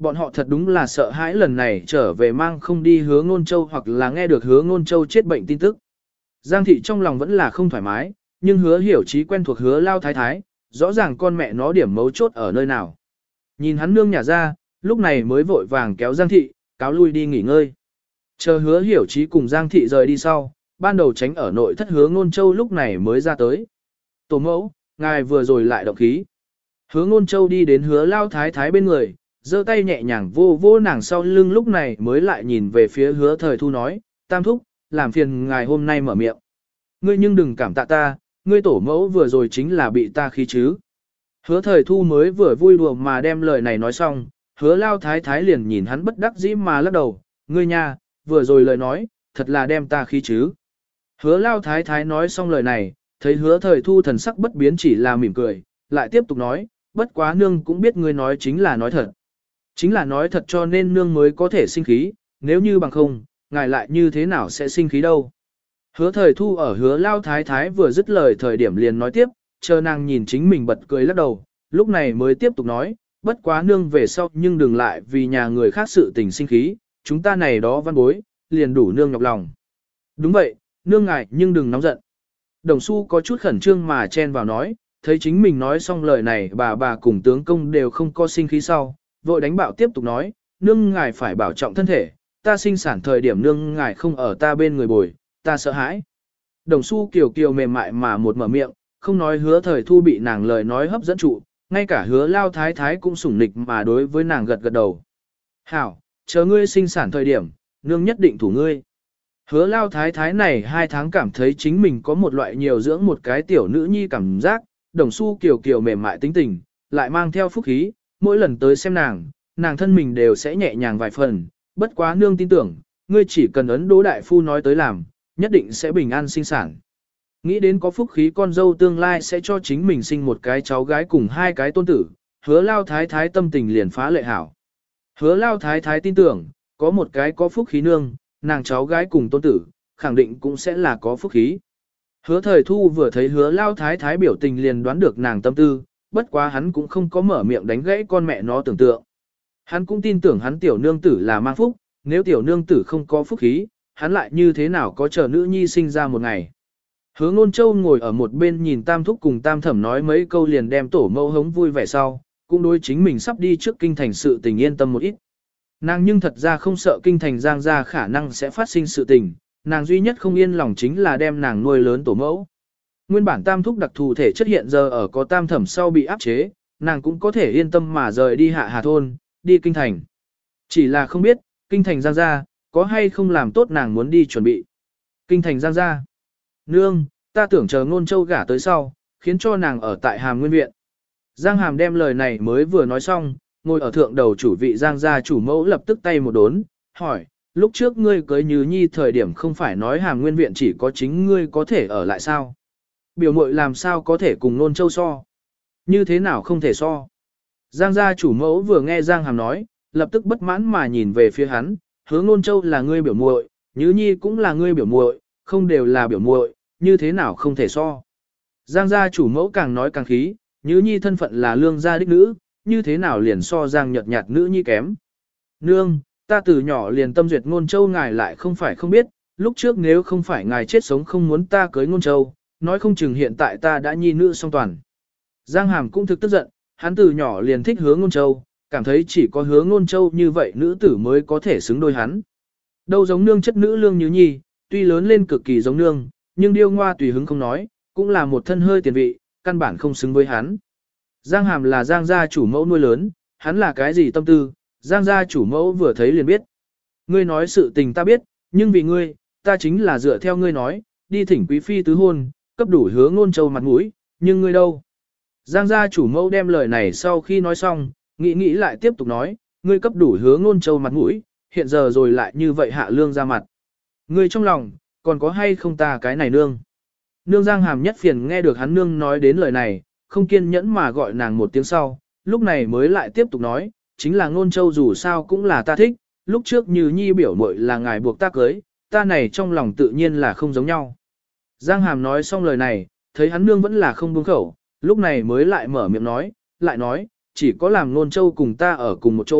Bọn họ thật đúng là sợ hãi lần này trở về mang không đi hứa ngôn châu hoặc là nghe được hứa ngôn châu chết bệnh tin tức. Giang thị trong lòng vẫn là không thoải mái, nhưng hứa hiểu trí quen thuộc hứa lao thái thái, rõ ràng con mẹ nó điểm mấu chốt ở nơi nào. Nhìn hắn nương nhả ra, lúc này mới vội vàng kéo Giang thị, cáo lui đi nghỉ ngơi. Chờ hứa hiểu trí cùng Giang thị rời đi sau, ban đầu tránh ở nội thất hứa ngôn châu lúc này mới ra tới. Tổ mẫu, ngài vừa rồi lại động khí. Hứa ngôn châu đi đến hứa lao thái thái bên người, giơ tay nhẹ nhàng vô vô nàng sau lưng lúc này mới lại nhìn về phía hứa thời thu nói, tam thúc, làm phiền ngài hôm nay mở miệng. Ngươi nhưng đừng cảm tạ ta, ngươi tổ mẫu vừa rồi chính là bị ta khí chứ. Hứa thời thu mới vừa vui đùa mà đem lời này nói xong, hứa lao thái thái liền nhìn hắn bất đắc dĩ mà lắc đầu, ngươi nha, vừa rồi lời nói, thật là đem ta khí chứ. Hứa lao thái thái nói xong lời này, thấy hứa thời thu thần sắc bất biến chỉ là mỉm cười, lại tiếp tục nói, bất quá nương cũng biết ngươi nói chính là nói thật. Chính là nói thật cho nên nương mới có thể sinh khí, nếu như bằng không, ngài lại như thế nào sẽ sinh khí đâu. Hứa thời thu ở hứa lao thái thái vừa dứt lời thời điểm liền nói tiếp, chờ nàng nhìn chính mình bật cười lắc đầu, lúc này mới tiếp tục nói, bất quá nương về sau nhưng đừng lại vì nhà người khác sự tình sinh khí, chúng ta này đó văn bối, liền đủ nương nhọc lòng. Đúng vậy, nương ngài nhưng đừng nóng giận. Đồng Xu có chút khẩn trương mà chen vào nói, thấy chính mình nói xong lời này bà bà cùng tướng công đều không có sinh khí sau, vội đánh bạo tiếp tục nói, nương ngài phải bảo trọng thân thể, ta sinh sản thời điểm nương ngài không ở ta bên người bồi, ta sợ hãi. Đồng Xu kiều kiều mềm mại mà một mở miệng, không nói hứa thời thu bị nàng lời nói hấp dẫn trụ, ngay cả hứa lao thái thái cũng sủng nịch mà đối với nàng gật gật đầu. Hảo, chờ ngươi sinh sản thời điểm, nương nhất định thủ ngươi. Hứa lao thái thái này hai tháng cảm thấy chính mình có một loại nhiều dưỡng một cái tiểu nữ nhi cảm giác, Đồng Xu kiều kiều mềm mại tính tình, lại mang theo phúc khí, mỗi lần tới xem nàng, nàng thân mình đều sẽ nhẹ nhàng vài phần, bất quá nương tin tưởng, ngươi chỉ cần ấn Đỗ đại phu nói tới làm, nhất định sẽ bình an sinh sản. Nghĩ đến có phúc khí con dâu tương lai sẽ cho chính mình sinh một cái cháu gái cùng hai cái tôn tử, hứa lao thái thái tâm tình liền phá lệ hảo. Hứa lao thái thái tin tưởng, có một cái có phúc khí nương, nàng cháu gái cùng tôn tử, khẳng định cũng sẽ là có phúc khí. Hứa thời thu vừa thấy hứa lao thái thái biểu tình liền đoán được nàng tâm tư, bất quá hắn cũng không có mở miệng đánh gãy con mẹ nó tưởng tượng. Hắn cũng tin tưởng hắn tiểu nương tử là mang phúc, nếu tiểu nương tử không có phúc khí, hắn lại như thế nào có chờ nữ nhi sinh ra một ngày. Hứa ngôn châu ngồi ở một bên nhìn tam thúc cùng tam thẩm nói mấy câu liền đem tổ mẫu hống vui vẻ sau, cũng đối chính mình sắp đi trước kinh thành sự tình yên tâm một ít. Nàng nhưng thật ra không sợ kinh thành giang ra khả năng sẽ phát sinh sự tình, nàng duy nhất không yên lòng chính là đem nàng nuôi lớn tổ mẫu. Nguyên bản tam thúc đặc thù thể chất hiện giờ ở có tam thẩm sau bị áp chế, nàng cũng có thể yên tâm mà rời đi hạ hà thôn, đi kinh thành. Chỉ là không biết, kinh thành giang ra, có hay không làm tốt nàng muốn đi chuẩn bị. Kinh thành giang ra. Nương, ta tưởng chờ ngôn châu gả tới sau, khiến cho nàng ở tại hàm nguyên viện. Giang hàm đem lời này mới vừa nói xong, ngồi ở thượng đầu chủ vị giang gia chủ mẫu lập tức tay một đốn, hỏi, lúc trước ngươi cưới Như Nhi thời điểm không phải nói hàm nguyên viện chỉ có chính ngươi có thể ở lại sao? Biểu muội làm sao có thể cùng nôn châu so? Như thế nào không thể so? Giang gia chủ mẫu vừa nghe Giang hàm nói, lập tức bất mãn mà nhìn về phía hắn, hứa nôn châu là ngươi biểu muội, Như Nhi cũng là ngươi biểu muội, không đều là biểu muội, như thế nào không thể so? Giang gia chủ mẫu càng nói càng khí, Như Nhi thân phận là lương gia đích nữ, như thế nào liền so Giang nhợt nhạt nữ nhi kém. Nương, ta từ nhỏ liền tâm duyệt ngôn châu ngài lại không phải không biết, lúc trước nếu không phải ngài chết sống không muốn ta cưới ngôn châu, nói không chừng hiện tại ta đã nhi nữ song toàn. Giang hàm cũng thực tức giận, hắn từ nhỏ liền thích hứa ngôn châu, cảm thấy chỉ có hứa ngôn châu như vậy nữ tử mới có thể xứng đôi hắn. Đâu giống nương chất nữ lương như nhi, tuy lớn lên cực kỳ giống nương, nhưng điêu ngoa tùy hứng không nói, cũng là một thân hơi tiền vị, căn bản không xứng với hắn. Giang hàm là Giang gia chủ mẫu nuôi lớn, hắn là cái gì tâm tư, Giang gia chủ mẫu vừa thấy liền biết. Ngươi nói sự tình ta biết, nhưng vì ngươi, ta chính là dựa theo ngươi nói, đi thỉnh quý phi tứ hôn, cấp đủ hứa ngôn châu mặt mũi, nhưng ngươi đâu? Giang gia chủ mẫu đem lời này sau khi nói xong, nghĩ nghĩ lại tiếp tục nói, ngươi cấp đủ hứa ngôn châu mặt mũi, hiện giờ rồi lại như vậy hạ lương ra mặt. Ngươi trong lòng, còn có hay không ta cái này nương? Nương Giang hàm nhất phiền nghe được hắn nương nói đến lời này, không kiên nhẫn mà gọi nàng một tiếng sau, lúc này mới lại tiếp tục nói, chính là ngôn châu dù sao cũng là ta thích, lúc trước Như Nhi biểu muội là ngài buộc ta cưới, ta này trong lòng tự nhiên là không giống nhau. Giang hàm nói xong lời này, thấy hắn nương vẫn là không buông khẩu, lúc này mới lại mở miệng nói, lại nói, chỉ có làm ngôn châu cùng ta ở cùng một chỗ,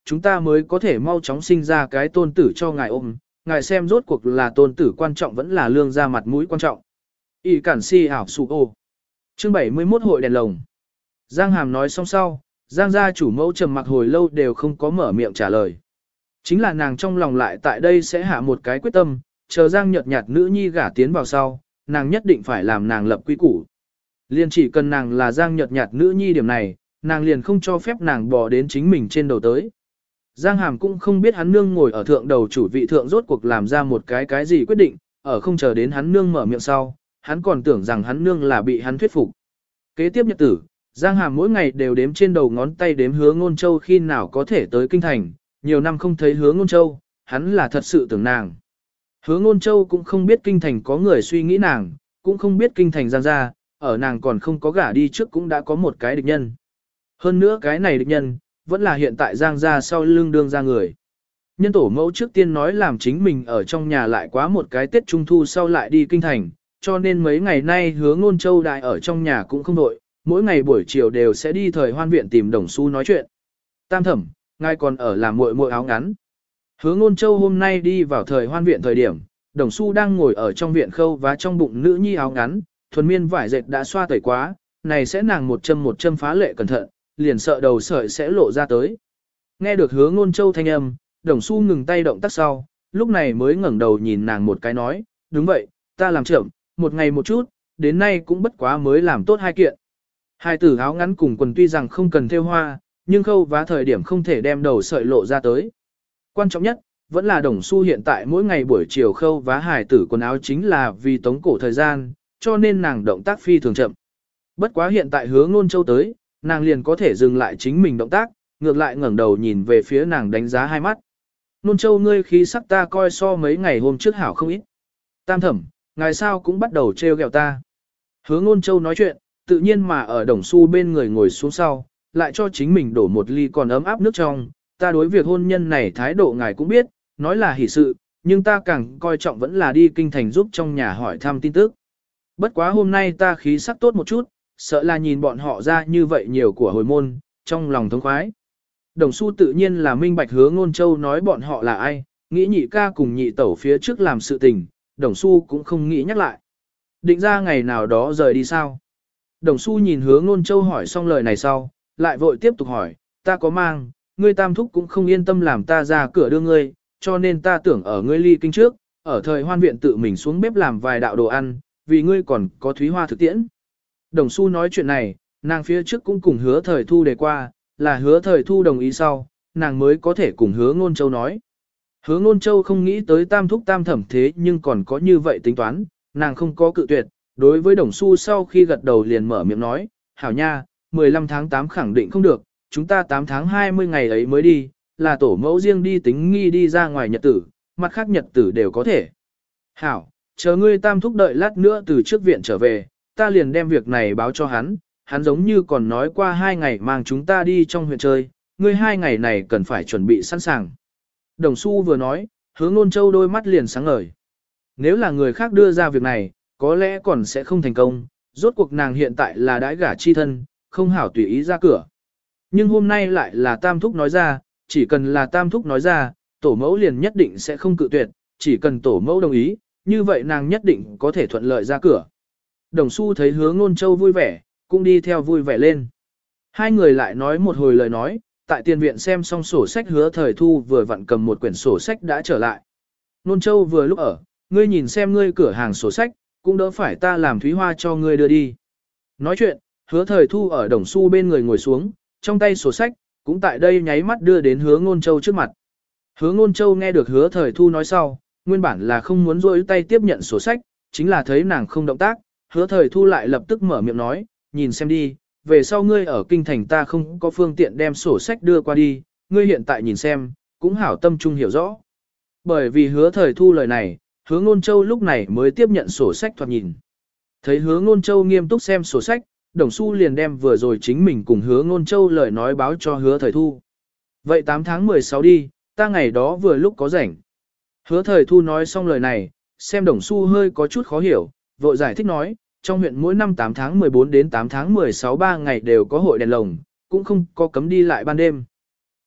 chúng ta mới có thể mau chóng sinh ra cái tôn tử cho ngài ôm, ngài xem rốt cuộc là tôn tử quan trọng vẫn là lương ra mặt mũi quan trọng. Y cản si ảo sụ ô. Chương bảy mươi mốt hội đèn lồng. Giang Hàm nói xong sau, Giang gia chủ mẫu trầm mặc hồi lâu đều không có mở miệng trả lời. Chính là nàng trong lòng lại tại đây sẽ hạ một cái quyết tâm, chờ Giang nhợt nhạt nữ nhi gả tiến vào sau, nàng nhất định phải làm nàng lập quy củ. Liền chỉ cần nàng là Giang nhợt nhạt nữ nhi điểm này, nàng liền không cho phép nàng bỏ đến chính mình trên đầu tới. Giang Hàm cũng không biết hắn nương ngồi ở thượng đầu chủ vị thượng rốt cuộc làm ra một cái cái gì quyết định, ở không chờ đến hắn nương mở miệng sau, hắn còn tưởng rằng hắn nương là bị hắn thuyết phục. Kế tiếp nhật tử, Giang Hàm mỗi ngày đều đếm trên đầu ngón tay đếm Hứa Ngôn Châu khi nào có thể tới kinh thành, nhiều năm không thấy Hứa Ngôn Châu, hắn là thật sự tưởng nàng. Hứa Ngôn Châu cũng không biết kinh thành có người suy nghĩ nàng, cũng không biết kinh thành Giang gia, ở nàng còn không có gả đi trước cũng đã có một cái địch nhân. Hơn nữa cái này địch nhân, vẫn là hiện tại Giang gia sau lưng đương ra người. Nhân tổ mẫu trước tiên nói làm chính mình ở trong nhà lại quá một cái Tết Trung Thu sau lại đi kinh thành, cho nên mấy ngày nay Hứa Ngôn Châu đại ở trong nhà cũng không đội, mỗi ngày buổi chiều đều sẽ đi thời hoan viện tìm Đồng Xu nói chuyện. Tam thẩm, ngài còn ở làm muội muội áo ngắn. Hứa Ngôn Châu hôm nay đi vào thời hoan viện thời điểm, Đồng Xu đang ngồi ở trong viện khâu vá trong bụng nữ nhi áo ngắn, thuần miên vải dệt đã xoa tẩy quá, này sẽ nàng một châm một châm phá lệ cẩn thận, liền sợ đầu sợi sẽ lộ ra tới. Nghe được Hứa Ngôn Châu thanh âm, Đồng Xu ngừng tay động tác sau, lúc này mới ngẩng đầu nhìn nàng một cái nói, đúng vậy, ta làm trưởng, một ngày một chút, đến nay cũng bất quá mới làm tốt hai kiện. Hai tử áo ngắn cùng quần tuy rằng không cần thêu hoa, nhưng khâu vá thời điểm không thể đem đầu sợi lộ ra tới. Quan trọng nhất, vẫn là Đồng Xu hiện tại mỗi ngày buổi chiều khâu vá hài tử quần áo chính là vì tống cổ thời gian, cho nên nàng động tác phi thường chậm. Bất quá hiện tại Hứa Ngôn Châu tới, nàng liền có thể dừng lại chính mình động tác, ngược lại ngẩng đầu nhìn về phía nàng đánh giá hai mắt. Ngôn Châu ngươi khí sắc ta coi so mấy ngày hôm trước hảo không ít. Tam thẩm, ngài sao cũng bắt đầu trêu ghẹo ta. Hứa Ngôn Châu nói chuyện, tự nhiên mà ở Đồng Xu bên người ngồi xuống sau, lại cho chính mình đổ một ly còn ấm áp nước trong. Ta đối việc hôn nhân này thái độ ngài cũng biết, nói là hỷ sự, nhưng ta càng coi trọng vẫn là đi kinh thành giúp trong nhà hỏi thăm tin tức. Bất quá hôm nay ta khí sắc tốt một chút, sợ là nhìn bọn họ ra như vậy nhiều của hồi môn, trong lòng thống khoái. Đồng Xu tự nhiên là minh bạch Hứa Ngôn Châu nói bọn họ là ai, nghĩ nhị ca cùng nhị tẩu phía trước làm sự tình, Đồng Xu cũng không nghĩ nhắc lại. Định ra ngày nào đó rời đi sao? Đồng Xu nhìn Hứa Ngôn Châu hỏi xong lời này sau, lại vội tiếp tục hỏi, ta có mang, ngươi tam thúc cũng không yên tâm làm ta ra cửa đưa ngươi, cho nên ta tưởng ở ngươi ly kinh trước, ở thời hoan viện tự mình xuống bếp làm vài đạo đồ ăn, vì ngươi còn có thúy hoa thực tiễn. Đồng Xu nói chuyện này, nàng phía trước cũng cùng Hứa Thời Thu đề qua, là Hứa Thời Thu đồng ý sau, nàng mới có thể cùng Hứa Ngôn Châu nói. Hứa Ngôn Châu không nghĩ tới tam thúc tam thẩm thế nhưng còn có như vậy tính toán, nàng không có cự tuyệt, đối với Đồng Xu sau khi gật đầu liền mở miệng nói, hảo nha, mười lăm tháng tám khẳng định không được, chúng ta tám tháng hai mươi ngày ấy mới đi, là tổ mẫu riêng đi tính nghi đi ra ngoài nhật tử, mặt khác nhật tử đều có thể. Hảo, chờ ngươi tam thúc đợi lát nữa từ trước viện trở về, ta liền đem việc này báo cho hắn, hắn giống như còn nói qua hai ngày mang chúng ta đi trong huyện chơi, ngươi hai ngày này cần phải chuẩn bị sẵn sàng. Đồng Xu vừa nói, Hứa Ngôn Châu đôi mắt liền sáng ngời. Nếu là người khác đưa ra việc này, có lẽ còn sẽ không thành công, rốt cuộc nàng hiện tại là đãi gả chi thân, không hảo tùy ý ra cửa. Nhưng hôm nay lại là tam thúc nói ra, chỉ cần là tam thúc nói ra, tổ mẫu liền nhất định sẽ không cự tuyệt, chỉ cần tổ mẫu đồng ý, như vậy nàng nhất định có thể thuận lợi ra cửa. Đồng Xu thấy Hứa Ngôn Châu vui vẻ, cũng đi theo vui vẻ lên. Hai người lại nói một hồi lời nói, tại tiền viện xem xong sổ sách Hứa Thời Thu vừa vặn cầm một quyển sổ sách đã trở lại. Ngôn Châu vừa lúc ở, ngươi nhìn xem ngươi cửa hàng sổ sách, cũng đỡ phải ta làm thúy hoa cho ngươi đưa đi. Nói chuyện, Hứa Thời Thu ở Đồng Xu bên người ngồi xuống, trong tay sổ sách, cũng tại đây nháy mắt đưa đến Hứa Ngôn Châu trước mặt. Hứa Ngôn Châu nghe được Hứa Thời Thu nói sau, nguyên bản là không muốn rỗi tay tiếp nhận sổ sách, chính là thấy nàng không động tác, Hứa Thời Thu lại lập tức mở miệng nói, nhìn xem đi, về sau ngươi ở kinh thành ta không có phương tiện đem sổ sách đưa qua đi, ngươi hiện tại nhìn xem, cũng hảo tâm trung hiểu rõ. Bởi vì Hứa Thời Thu lời này, Hứa Ngôn Châu lúc này mới tiếp nhận sổ sách thoạt nhìn. Thấy Hứa Ngôn Châu nghiêm túc xem sổ sách, Đồng Xu liền đem vừa rồi chính mình cùng Hứa Ngôn Châu lời nói báo cho Hứa Thời Thu. Vậy tám tháng mười sáu đi, ta ngày đó vừa lúc có rảnh. Hứa Thời Thu nói xong lời này, xem Đồng Xu hơi có chút khó hiểu, vội giải thích nói, trong huyện mỗi năm tám tháng mười bốn đến tám tháng mười sáu ba ngày đều có hội đèn lồng, cũng không có cấm đi lại ban đêm.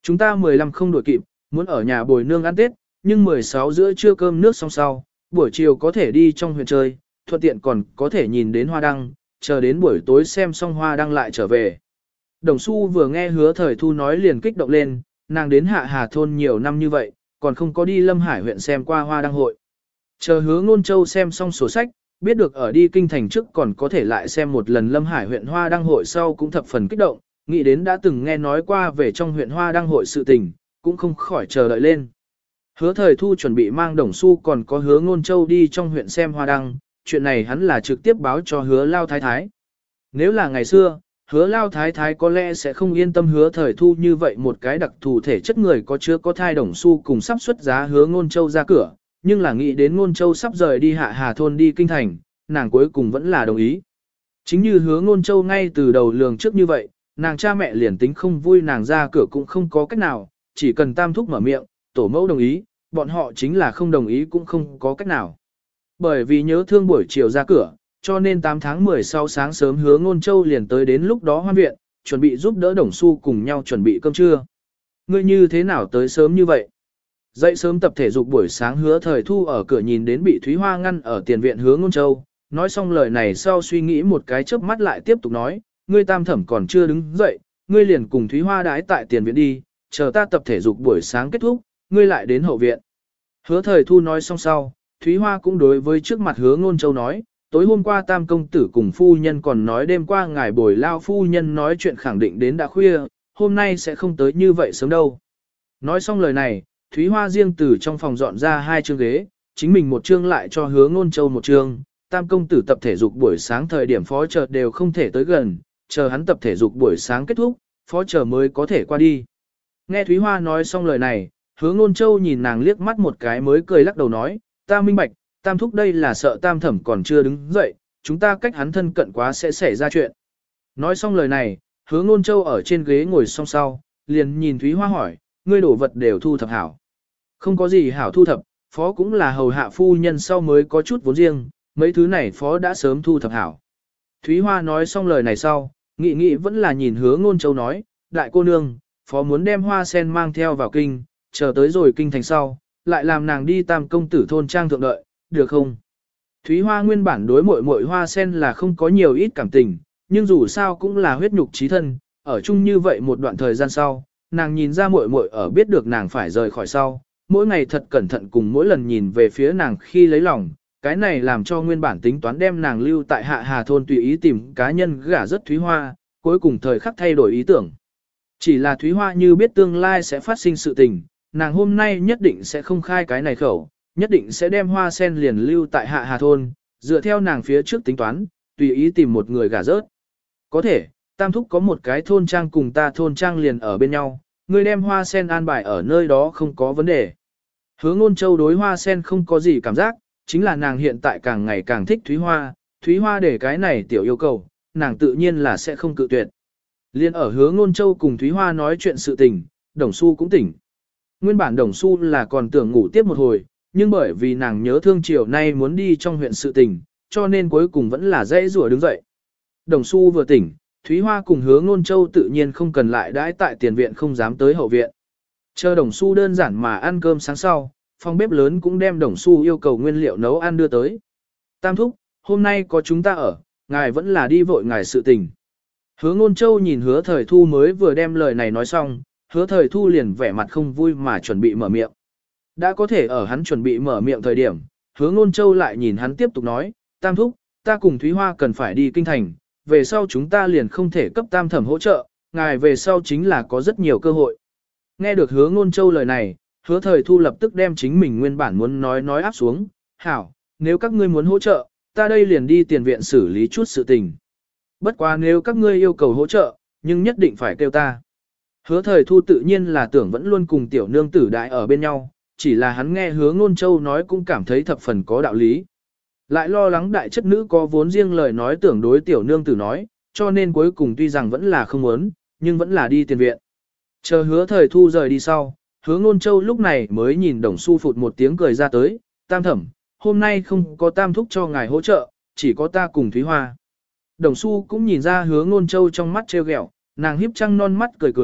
Chúng ta mười lăm không đuổi kịp, muốn ở nhà bồi nương ăn Tết, nhưng mười sáu giữa trưa cơm nước xong sau, buổi chiều có thể đi trong huyện chơi, thuận tiện còn có thể nhìn đến hoa đăng, chờ đến buổi tối xem xong hoa đăng lại trở về. Đồng Xu vừa nghe Hứa Thời Thu nói liền kích động lên, nàng đến Hạ Hà thôn nhiều năm như vậy, còn không có đi Lâm Hải huyện xem qua hoa đăng hội. Chờ Hứa Ngôn Châu xem xong sổ sách, biết được ở đi kinh thành trước còn có thể lại xem một lần Lâm Hải huyện hoa đăng hội sau cũng thập phần kích động, nghĩ đến đã từng nghe nói qua về trong huyện hoa đăng hội sự tình, cũng không khỏi chờ đợi lên. Hứa Thời Thu chuẩn bị mang Đồng Xu còn có Hứa Ngôn Châu đi trong huyện xem hoa đăng, chuyện này hắn là trực tiếp báo cho Hứa Lao Thái Thái. Nếu là ngày xưa, Hứa Lao Thái Thái có lẽ sẽ không yên tâm Hứa Thời Thu như vậy một cái đặc thù thể chất người có chứa có thai Đồng Xu cùng sắp xuất giá Hứa Ngôn Châu ra cửa, nhưng là nghĩ đến Ngôn Châu sắp rời đi Hạ Hà thôn đi kinh thành, nàng cuối cùng vẫn là đồng ý. Chính như Hứa Ngôn Châu ngay từ đầu lường trước như vậy, nàng cha mẹ liền tính không vui nàng ra cửa cũng không có cách nào, chỉ cần tam thúc mở miệng, tổ mẫu đồng ý, bọn họ chính là không đồng ý cũng không có cách nào. Bởi vì nhớ thương buổi chiều ra cửa, cho nên tám tháng mười sau sáng sớm Hứa Ngôn Châu liền tới đến lúc đó hoan viện, chuẩn bị giúp đỡ Đồng Xu cùng nhau chuẩn bị cơm trưa. Ngươi như thế nào tới sớm như vậy? Dậy sớm tập thể dục buổi sáng Hứa Thời Thu ở cửa nhìn đến bị Thúy Hoa ngăn ở tiền viện Hứa Ngôn Châu, nói xong lời này sau suy nghĩ một cái chớp mắt lại tiếp tục nói, ngươi tam thẩm còn chưa đứng dậy, ngươi liền cùng Thúy Hoa đái tại tiền viện đi, chờ ta tập thể dục buổi sáng kết thúc, ngươi lại đến hậu viện. Hứa Thời Thu nói xong sau, Thúy Hoa cũng đối với trước mặt Hứa Ngôn Châu nói, tối hôm qua tam công tử cùng phu nhân còn nói đêm qua ngài bồi lao phu nhân nói chuyện khẳng định đến đã khuya, hôm nay sẽ không tới như vậy sớm đâu. Nói xong lời này, Thúy Hoa riêng từ trong phòng dọn ra hai chương ghế, chính mình một chương lại cho Hứa Ngôn Châu một chương, tam công tử tập thể dục buổi sáng thời điểm phó chờ đều không thể tới gần, chờ hắn tập thể dục buổi sáng kết thúc, phó chờ mới có thể qua đi. Nghe Thúy Hoa nói xong lời này, Hứa Ngôn Châu nhìn nàng liếc mắt một cái mới cười lắc đầu nói, ta minh bạch, tam thúc đây là sợ tam thẩm còn chưa đứng dậy, chúng ta cách hắn thân cận quá sẽ xảy ra chuyện. Nói xong lời này, Hứa Ngôn Châu ở trên ghế ngồi song sau, liền nhìn Thúy Hoa hỏi, ngươi đổ vật đều thu thập hảo. Không có gì hảo thu thập, phó cũng là hầu hạ phu nhân sau mới có chút vốn riêng, mấy thứ này phó đã sớm thu thập hảo. Thúy Hoa nói xong lời này sau, nghị nghị vẫn là nhìn Hứa Ngôn Châu nói, đại cô nương, phó muốn đem hoa sen mang theo vào kinh, chờ tới rồi kinh thành sau, lại làm nàng đi tam công tử thôn trang thượng đợi, được không? Thúy Hoa nguyên bản đối muội muội hoa sen là không có nhiều ít cảm tình, nhưng dù sao cũng là huyết nhục chí thân, ở chung như vậy một đoạn thời gian sau, nàng nhìn ra muội muội ở biết được nàng phải rời khỏi sau, mỗi ngày thật cẩn thận cùng mỗi lần nhìn về phía nàng khi lấy lòng, cái này làm cho nguyên bản tính toán đem nàng lưu tại Hạ Hà thôn tùy ý tìm cá nhân gả rất Thúy Hoa, cuối cùng thời khắc thay đổi ý tưởng. Chỉ là Thúy Hoa như biết tương lai sẽ phát sinh sự tình, nàng hôm nay nhất định sẽ không khai cái này khẩu, nhất định sẽ đem hoa sen liền lưu tại Hạ Hà thôn, dựa theo nàng phía trước tính toán, tùy ý tìm một người gả rớt. Có thể, tam thúc có một cái thôn trang cùng ta thôn trang liền ở bên nhau, người đem hoa sen an bài ở nơi đó không có vấn đề. Hứa Ngôn Châu đối hoa sen không có gì cảm giác, chính là nàng hiện tại càng ngày càng thích Thúy Hoa, Thúy Hoa để cái này tiểu yêu cầu, nàng tự nhiên là sẽ không cự tuyệt. Liên ở Hứa Ngôn Châu cùng Thúy Hoa nói chuyện sự tình, Đồng Xu cũng tỉnh. Nguyên bản Đồng Xu là còn tưởng ngủ tiếp một hồi, nhưng bởi vì nàng nhớ thương chiều nay muốn đi trong huyện sự tình, cho nên cuối cùng vẫn là dễ rủa đứng dậy. Đồng Xu vừa tỉnh, Thúy Hoa cùng Hứa Ngôn Châu tự nhiên không cần lại đãi tại tiền viện không dám tới hậu viện. Chờ Đồng Xu đơn giản mà ăn cơm sáng sau, phòng bếp lớn cũng đem Đồng Xu yêu cầu nguyên liệu nấu ăn đưa tới. Tam thúc, hôm nay có chúng ta ở, ngài vẫn là đi vội ngài sự tình. Hứa Ngôn Châu nhìn Hứa Thời Thu mới vừa đem lời này nói xong, Hứa Thời Thu liền vẻ mặt không vui mà chuẩn bị mở miệng. Đã có thể ở hắn chuẩn bị mở miệng thời điểm, Hứa Ngôn Châu lại nhìn hắn tiếp tục nói, tam thúc, ta cùng Thúy Hoa cần phải đi kinh thành, về sau chúng ta liền không thể cấp tam thẩm hỗ trợ, ngài về sau chính là có rất nhiều cơ hội. Nghe được Hứa Ngôn Châu lời này, Hứa Thời Thu lập tức đem chính mình nguyên bản muốn nói nói áp xuống, hảo, nếu các ngươi muốn hỗ trợ, ta đây liền đi tiền viện xử lý chút sự tình. Bất quá nếu các ngươi yêu cầu hỗ trợ, nhưng nhất định phải kêu ta. Hứa Thời Thu tự nhiên là tưởng vẫn luôn cùng tiểu nương tử đại ở bên nhau, chỉ là hắn nghe Hứa Ngôn Châu nói cũng cảm thấy thập phần có đạo lý. Lại lo lắng đại chất nữ có vốn riêng lời nói tưởng đối tiểu nương tử nói, cho nên cuối cùng tuy rằng vẫn là không muốn, nhưng vẫn là đi tiền viện. Chờ Hứa Thời Thu rời đi sau, Hứa Ngôn Châu lúc này mới nhìn Đồng Xu phụt một tiếng cười ra tới, tam thẩm, hôm nay không có tam thúc cho ngài hỗ trợ, chỉ có ta cùng Thúy Hoa. Đồng Xu cũng nhìn ra Hứa Ngôn Châu trong mắt trêu ghẹo, nàng híp trăng non mắt cười cười,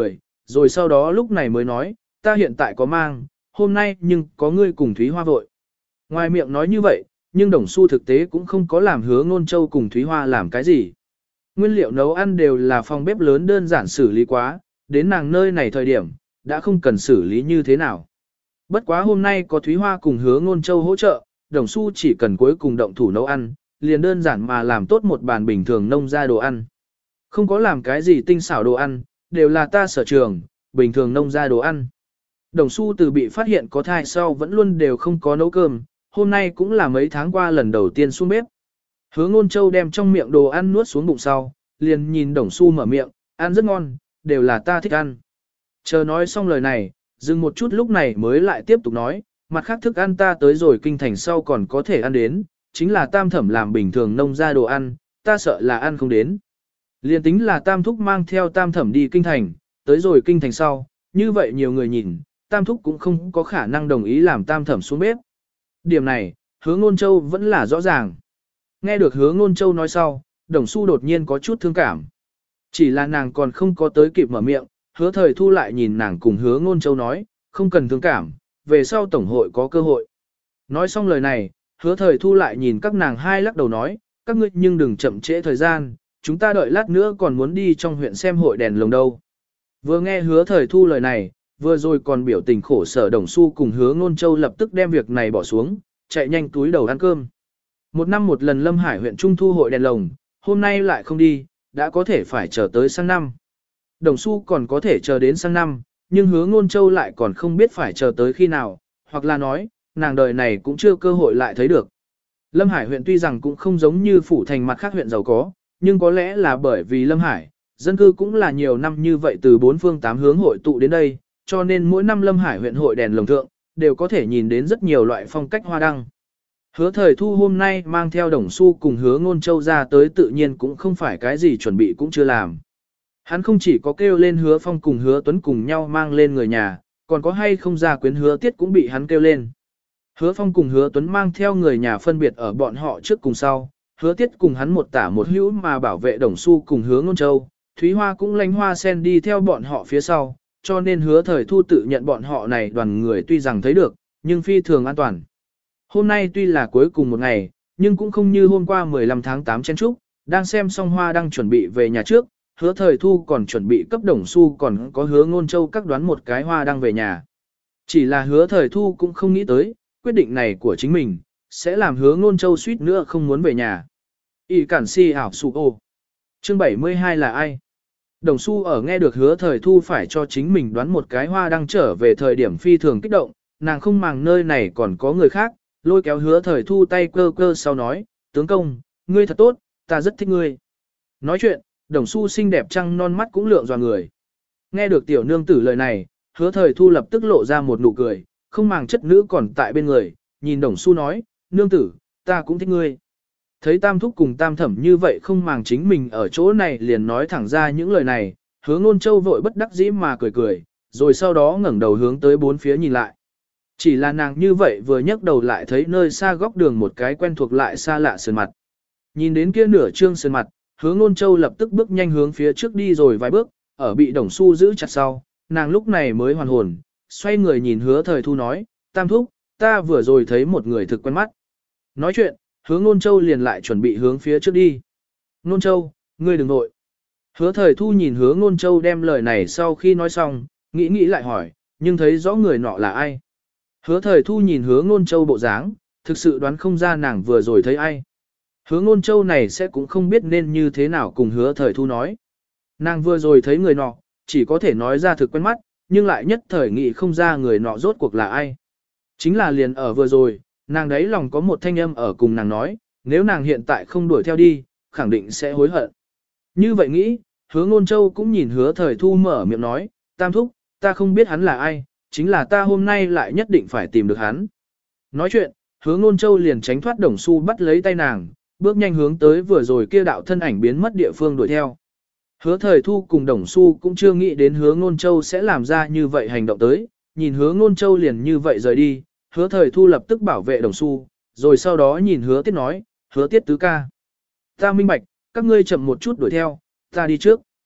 rồi sau đó lúc này mới nói, ta hiện tại có mang, hôm nay nhưng có ngươi cùng Thúy Hoa vội. Ngoài miệng nói như vậy, nhưng Đồng Xu thực tế cũng không có làm Hứa Ngôn Châu cùng Thúy Hoa làm cái gì. Nguyên liệu nấu ăn đều là phòng bếp lớn đơn giản xử lý quá, đến nàng nơi này thời điểm, đã không cần xử lý như thế nào. Bất quá hôm nay có Thúy Hoa cùng Hứa Ngôn Châu hỗ trợ, Đồng Xu chỉ cần cuối cùng động thủ nấu ăn, liền đơn giản mà làm tốt một bàn bình thường nông ra đồ ăn. Không có làm cái gì tinh xảo đồ ăn, đều là ta sở trường, bình thường nông ra đồ ăn. Đồng Xu từ bị phát hiện có thai sau vẫn luôn đều không có nấu cơm, hôm nay cũng là mấy tháng qua lần đầu tiên xuống bếp. Hứa Ngôn Châu đem trong miệng đồ ăn nuốt xuống bụng sau, liền nhìn Đồng Xu mở miệng, ăn rất ngon, đều là ta thích ăn. Chờ nói xong lời này, dừng một chút lúc này mới lại tiếp tục nói, mặt khác thức ăn ta tới rồi kinh thành sau còn có thể ăn đến, chính là tam thẩm làm bình thường nông ra đồ ăn, ta sợ là ăn không đến. Liên tính là tam thúc mang theo tam thẩm đi kinh thành, tới rồi kinh thành sau, như vậy nhiều người nhìn, tam thúc cũng không có khả năng đồng ý làm tam thẩm xuống bếp. Điểm này, Hứa Ngôn Châu vẫn là rõ ràng. Nghe được Hứa Ngôn Châu nói sau, Đồng Xu đột nhiên có chút thương cảm. Chỉ là nàng còn không có tới kịp mở miệng, Hứa Thời Thu lại nhìn nàng cùng Hứa Ngôn Châu nói, không cần thương cảm, về sau tổng hội có cơ hội. Nói xong lời này, Hứa Thời Thu lại nhìn các nàng hai lắc đầu nói, các ngươi nhưng đừng chậm trễ thời gian, chúng ta đợi lát nữa còn muốn đi trong huyện xem hội đèn lồng đâu. Vừa nghe Hứa Thời Thu lời này, vừa rồi còn biểu tình khổ sở Đồng Xu cùng Hứa Ngôn Châu lập tức đem việc này bỏ xuống, chạy nhanh túi đầu ăn cơm. Một năm một lần Lâm Hải huyện Trung thu hội đèn lồng, hôm nay lại không đi, đã có thể phải chờ tới sang năm. Đồng Xu còn có thể chờ đến sang năm, nhưng Hứa Ngôn Châu lại còn không biết phải chờ tới khi nào, hoặc là nói, nàng đời này cũng chưa cơ hội lại thấy được. Lâm Hải huyện tuy rằng cũng không giống như phủ thành mặt khác huyện giàu có, nhưng có lẽ là bởi vì Lâm Hải, dân cư cũng là nhiều năm như vậy từ bốn phương tám hướng hội tụ đến đây, cho nên mỗi năm Lâm Hải huyện hội đèn lồng thượng, đều có thể nhìn đến rất nhiều loại phong cách hoa đăng. Hứa Thời Thu hôm nay mang theo Đồng Xu cùng Hứa Ngôn Châu ra tới tự nhiên cũng không phải cái gì chuẩn bị cũng chưa làm. Hắn không chỉ có kêu lên Hứa Phong cùng Hứa Tuấn cùng nhau mang lên người nhà, còn có hay không ra quyến Hứa Tiết cũng bị hắn kêu lên. Hứa Phong cùng Hứa Tuấn mang theo người nhà phân biệt ở bọn họ trước cùng sau, Hứa Tiết cùng hắn một tả một hữu mà bảo vệ Đồng Xu cùng Hứa Ngôn Châu, Thúy Hoa cũng lánh hoa sen đi theo bọn họ phía sau, cho nên Hứa Thời Thu tự nhận bọn họ này đoàn người tuy rằng thấy được, nhưng phi thường an toàn. Hôm nay tuy là cuối cùng một ngày, nhưng cũng không như hôm qua mười lăm tháng tám chen trúc, đang xem xong hoa đang chuẩn bị về nhà trước, Hứa Thời Thu còn chuẩn bị cấp Đồng Xu còn có Hứa Ngôn Châu các đoán một cái hoa đang về nhà. Chỉ là Hứa Thời Thu cũng không nghĩ tới, quyết định này của chính mình, sẽ làm Hứa Ngôn Châu suýt nữa không muốn về nhà. Y cản si ảo su ô. Chương bảy mươi hai là ai? Đồng Xu ở nghe được Hứa Thời Thu phải cho chính mình đoán một cái hoa đang trở về thời điểm phi thường kích động, nàng không màng nơi này còn có người khác, lôi kéo Hứa Thời Thu tay cơ cơ sau nói, tướng công, ngươi thật tốt, ta rất thích ngươi. Nói chuyện, Đồng Xu xinh đẹp trăng non mắt cũng lượng dò người. Nghe được tiểu nương tử lời này, Hứa Thời Thu lập tức lộ ra một nụ cười, không màng chất nữ còn tại bên người, nhìn Đồng Xu nói, nương tử, ta cũng thích ngươi. Thấy tam thúc cùng tam thẩm như vậy không màng chính mình ở chỗ này liền nói thẳng ra những lời này, Hứa Ngôn Châu vội bất đắc dĩ mà cười cười, rồi sau đó ngẩng đầu hướng tới bốn phía nhìn lại. Chỉ là nàng như vậy vừa nhấc đầu lại thấy nơi xa góc đường một cái quen thuộc lại xa lạ sườn mặt. Nhìn đến kia nửa trương sườn mặt, Hứa Ngôn Châu lập tức bước nhanh hướng phía trước đi rồi vài bước, ở bị Đồng Xu giữ chặt sau, nàng lúc này mới hoàn hồn, xoay người nhìn Hứa Thời Thu nói, tam thúc, ta vừa rồi thấy một người thực quen mắt. Nói chuyện, Hứa Ngôn Châu liền lại chuẩn bị hướng phía trước đi. Ngôn Châu, ngươi đừng nội. Hứa Thời Thu nhìn Hứa Ngôn Châu đem lời này sau khi nói xong, nghĩ nghĩ lại hỏi, nhưng thấy rõ người nọ là ai. Hứa Thời Thu nhìn Hứa Ngôn Châu bộ dáng, thực sự đoán không ra nàng vừa rồi thấy ai. Hứa Ngôn Châu này sẽ cũng không biết nên như thế nào cùng Hứa Thời Thu nói. Nàng vừa rồi thấy người nọ, chỉ có thể nói ra thực quen mắt, nhưng lại nhất thời nghĩ không ra người nọ rốt cuộc là ai. Chính là liền ở vừa rồi, nàng đấy lòng có một thanh âm ở cùng nàng nói, nếu nàng hiện tại không đuổi theo đi, khẳng định sẽ hối hận. Như vậy nghĩ, Hứa Ngôn Châu cũng nhìn Hứa Thời Thu mở miệng nói, tam thúc, ta không biết hắn là ai, chính là ta hôm nay lại nhất định phải tìm được hắn. Nói chuyện, Hứa Ngôn Châu liền tránh thoát Đồng Xu bắt lấy tay nàng, bước nhanh hướng tới vừa rồi kia đạo thân ảnh biến mất địa phương đuổi theo. Hứa Thời Thu cùng Đồng Xu cũng chưa nghĩ đến Hứa Ngôn Châu sẽ làm ra như vậy hành động tới, nhìn Hứa Ngôn Châu liền như vậy rời đi, Hứa Thời Thu lập tức bảo vệ Đồng Xu, rồi sau đó nhìn Hứa Tiết nói, Hứa Tiết tứ ca. Ta minh bạch, các ngươi chậm một chút đuổi theo, ta đi trước.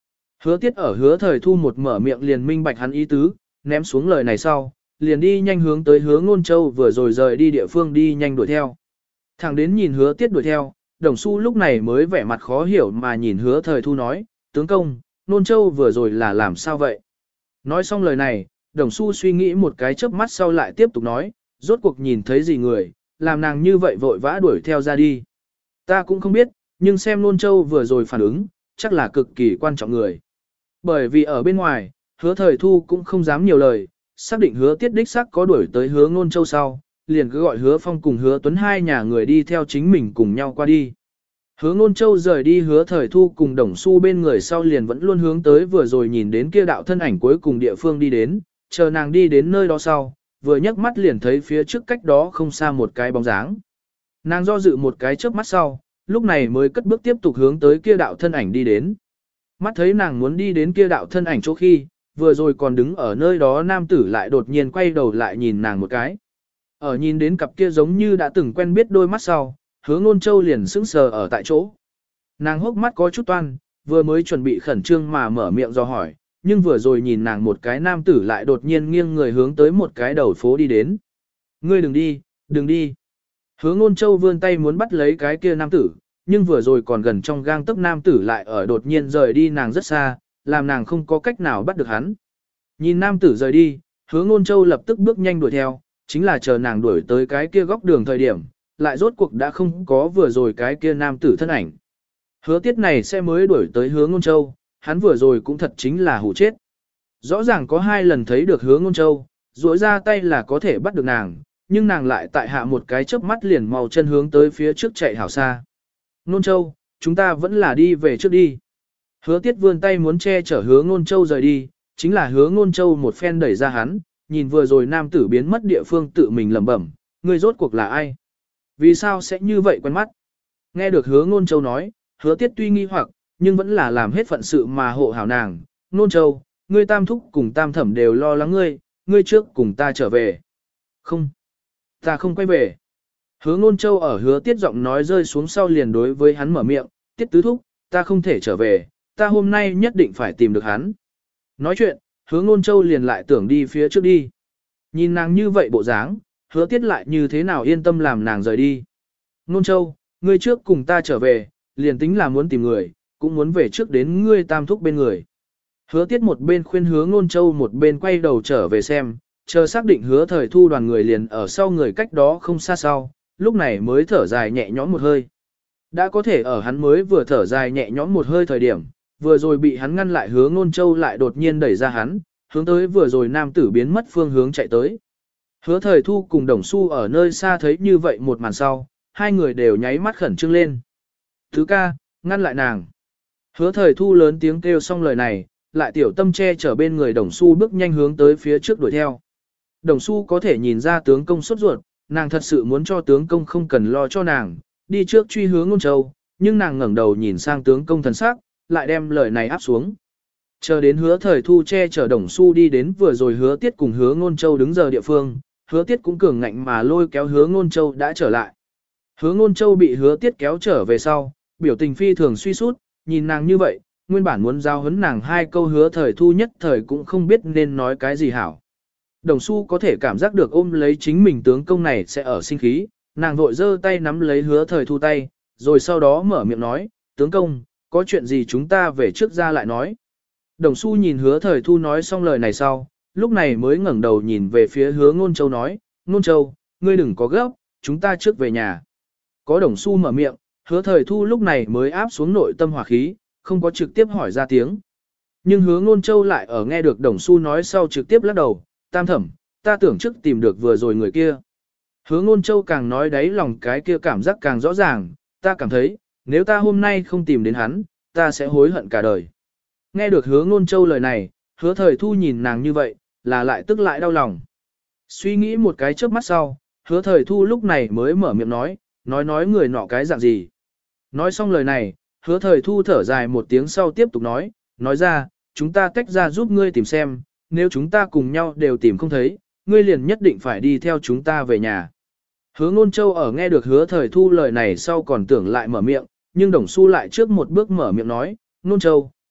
Hứa tiết ở hứa thời thu một mở miệng liền minh bạch hắn ý tứ, ném xuống lời này sau, liền đi nhanh hướng tới hứa ngôn châu vừa rồi rời đi địa phương đi nhanh đuổi theo. Thẳng đến nhìn hứa tiết đuổi theo, đồng xu lúc này mới vẻ mặt khó hiểu mà nhìn hứa thời thu nói, tướng công, ngôn châu vừa rồi là làm sao vậy? Nói xong lời này, đồng xu suy nghĩ một cái chớp mắt sau lại tiếp tục nói, rốt cuộc nhìn thấy gì người, làm nàng như vậy vội vã đuổi theo ra đi. Ta cũng không biết, nhưng xem ngôn châu vừa rồi phản ứng, chắc là cực kỳ quan trọng người. Bởi vì ở bên ngoài, hứa thời thu cũng không dám nhiều lời, xác định hứa tiết đích xác có đuổi tới hứa ngôn châu sau, liền cứ gọi hứa phong cùng hứa tuấn hai nhà người đi theo chính mình cùng nhau qua đi. Hứa ngôn châu rời đi hứa thời thu cùng đồng xu bên người sau liền vẫn luôn hướng tới vừa rồi nhìn đến kia đạo thân ảnh cuối cùng địa phương đi đến, chờ nàng đi đến nơi đó sau, vừa nhấc mắt liền thấy phía trước cách đó không xa một cái bóng dáng. Nàng do dự một cái chớp mắt sau, lúc này mới cất bước tiếp tục hướng tới kia đạo thân ảnh đi đến. Mắt thấy nàng muốn đi đến kia đạo thân ảnh chỗ khi, vừa rồi còn đứng ở nơi đó nam tử lại đột nhiên quay đầu lại nhìn nàng một cái. Ở nhìn đến cặp kia giống như đã từng quen biết đôi mắt sau, hứa ngôn châu liền sững sờ ở tại chỗ. Nàng hốc mắt có chút toan, vừa mới chuẩn bị khẩn trương mà mở miệng do hỏi, nhưng vừa rồi nhìn nàng một cái nam tử lại đột nhiên nghiêng người hướng tới một cái đầu phố đi đến. Ngươi đừng đi, đừng đi. Hứa ngôn châu vươn tay muốn bắt lấy cái kia nam tử, nhưng vừa rồi còn gần trong gang tấc nam tử lại ở đột nhiên rời đi nàng rất xa, làm nàng không có cách nào bắt được hắn. Nhìn nam tử rời đi, hứa ngôn châu lập tức bước nhanh đuổi theo, chính là chờ nàng đuổi tới cái kia góc đường thời điểm, lại rốt cuộc đã không có vừa rồi cái kia nam tử thân ảnh. Hứa tiết này sẽ mới đuổi tới hứa ngôn châu, hắn vừa rồi cũng thật chính là hủ chết. Rõ ràng có hai lần thấy được hứa ngôn châu, duỗi ra tay là có thể bắt được nàng, nhưng nàng lại tại hạ một cái chớp mắt liền màu chân hướng tới phía trước chạy hảo xa. Ngôn châu, chúng ta vẫn là đi về trước đi. Hứa tiết vươn tay muốn che chở hứa ngôn châu rời đi, chính là hứa ngôn châu một phen đẩy ra hắn, nhìn vừa rồi nam tử biến mất địa phương tự mình lẩm bẩm, ngươi rốt cuộc là ai? Vì sao sẽ như vậy quen mắt? Nghe được hứa ngôn châu nói, hứa tiết tuy nghi hoặc, nhưng vẫn là làm hết phận sự mà hộ hảo nàng. Ngôn châu, ngươi tam thúc cùng tam thẩm đều lo lắng ngươi, ngươi trước cùng ta trở về. Không, ta không quay về. Hứa ngôn châu ở hứa tiết giọng nói rơi xuống sau liền đối với hắn mở miệng, tiết tứ thúc, ta không thể trở về, ta hôm nay nhất định phải tìm được hắn. Nói chuyện, hứa ngôn châu liền lại tưởng đi phía trước đi. Nhìn nàng như vậy bộ dáng, hứa tiết lại như thế nào yên tâm làm nàng rời đi. Ngôn châu, ngươi trước cùng ta trở về, liền tính là muốn tìm người, cũng muốn về trước đến ngươi tam thúc bên người. Hứa tiết một bên khuyên hứa ngôn châu một bên quay đầu trở về xem, chờ xác định hứa thời thu đoàn người liền ở sau người cách đó không xa sau, lúc này mới thở dài nhẹ nhõm một hơi. Đã có thể ở hắn mới vừa thở dài nhẹ nhõm một hơi thời điểm, vừa rồi bị hắn ngăn lại hứa ngôn châu lại đột nhiên đẩy ra hắn, hướng tới vừa rồi nam tử biến mất phương hướng chạy tới. Hứa thời thu cùng đồng xu ở nơi xa thấy như vậy một màn sau, hai người đều nháy mắt khẩn trương lên. Thứ ca, ngăn lại nàng. Hứa thời thu lớn tiếng kêu xong lời này, lại tiểu tâm che chở bên người đồng xu bước nhanh hướng tới phía trước đuổi theo. Đồng xu có thể nhìn ra tướng công sốt ruột, nàng thật sự muốn cho tướng công không cần lo cho nàng, đi trước truy hướng ngôn châu, nhưng nàng ngẩng đầu nhìn sang tướng công thần sắc, lại đem lời này áp xuống. Chờ đến hứa thời thu che chở đồng xu đi đến vừa rồi hứa tiết cùng hứa ngôn châu đứng giờ địa phương, hứa tiết cũng cường ngạnh mà lôi kéo hứa ngôn châu đã trở lại. Hứa ngôn châu bị hứa tiết kéo trở về sau, biểu tình phi thường suy sút, nhìn nàng như vậy, nguyên bản muốn giao hấn nàng hai câu hứa thời thu nhất thời cũng không biết nên nói cái gì hảo. Đồng xu có thể cảm giác được ôm lấy chính mình tướng công này sẽ ở sinh khí, nàng vội giơ tay nắm lấy hứa thời thu tay, rồi sau đó mở miệng nói, tướng công, có chuyện gì chúng ta về trước ra lại nói. Đồng xu nhìn hứa thời thu nói xong lời này sau, lúc này mới ngẩng đầu nhìn về phía hứa ngôn châu nói, ngôn châu, ngươi đừng có gấp, chúng ta trước về nhà. Có đồng xu mở miệng, hứa thời thu lúc này mới áp xuống nội tâm hỏa khí, không có trực tiếp hỏi ra tiếng. Nhưng hứa ngôn châu lại ở nghe được đồng xu nói sau trực tiếp lắc đầu, tam thẩm, ta tưởng trước tìm được vừa rồi người kia. Hứa ngôn châu càng nói đấy lòng cái kia cảm giác càng rõ ràng, ta cảm thấy, nếu ta hôm nay không tìm đến hắn, ta sẽ hối hận cả đời. Nghe được hứa ngôn châu lời này, hứa thời thu nhìn nàng như vậy, là lại tức lại đau lòng. Suy nghĩ một cái trước mắt sau, hứa thời thu lúc này mới mở miệng nói, nói nói người nọ cái dạng gì. Nói xong lời này, hứa thời thu thở dài một tiếng sau tiếp tục nói, nói ra, chúng ta tách ra giúp ngươi tìm xem, nếu chúng ta cùng nhau đều tìm không thấy, ngươi liền nhất định phải đi theo chúng ta về nhà. Hứa ngôn châu ở nghe được hứa thời thu lời này sau còn tưởng lại mở miệng, nhưng đồng xu lại trước một bước mở miệng nói, ngôn châu,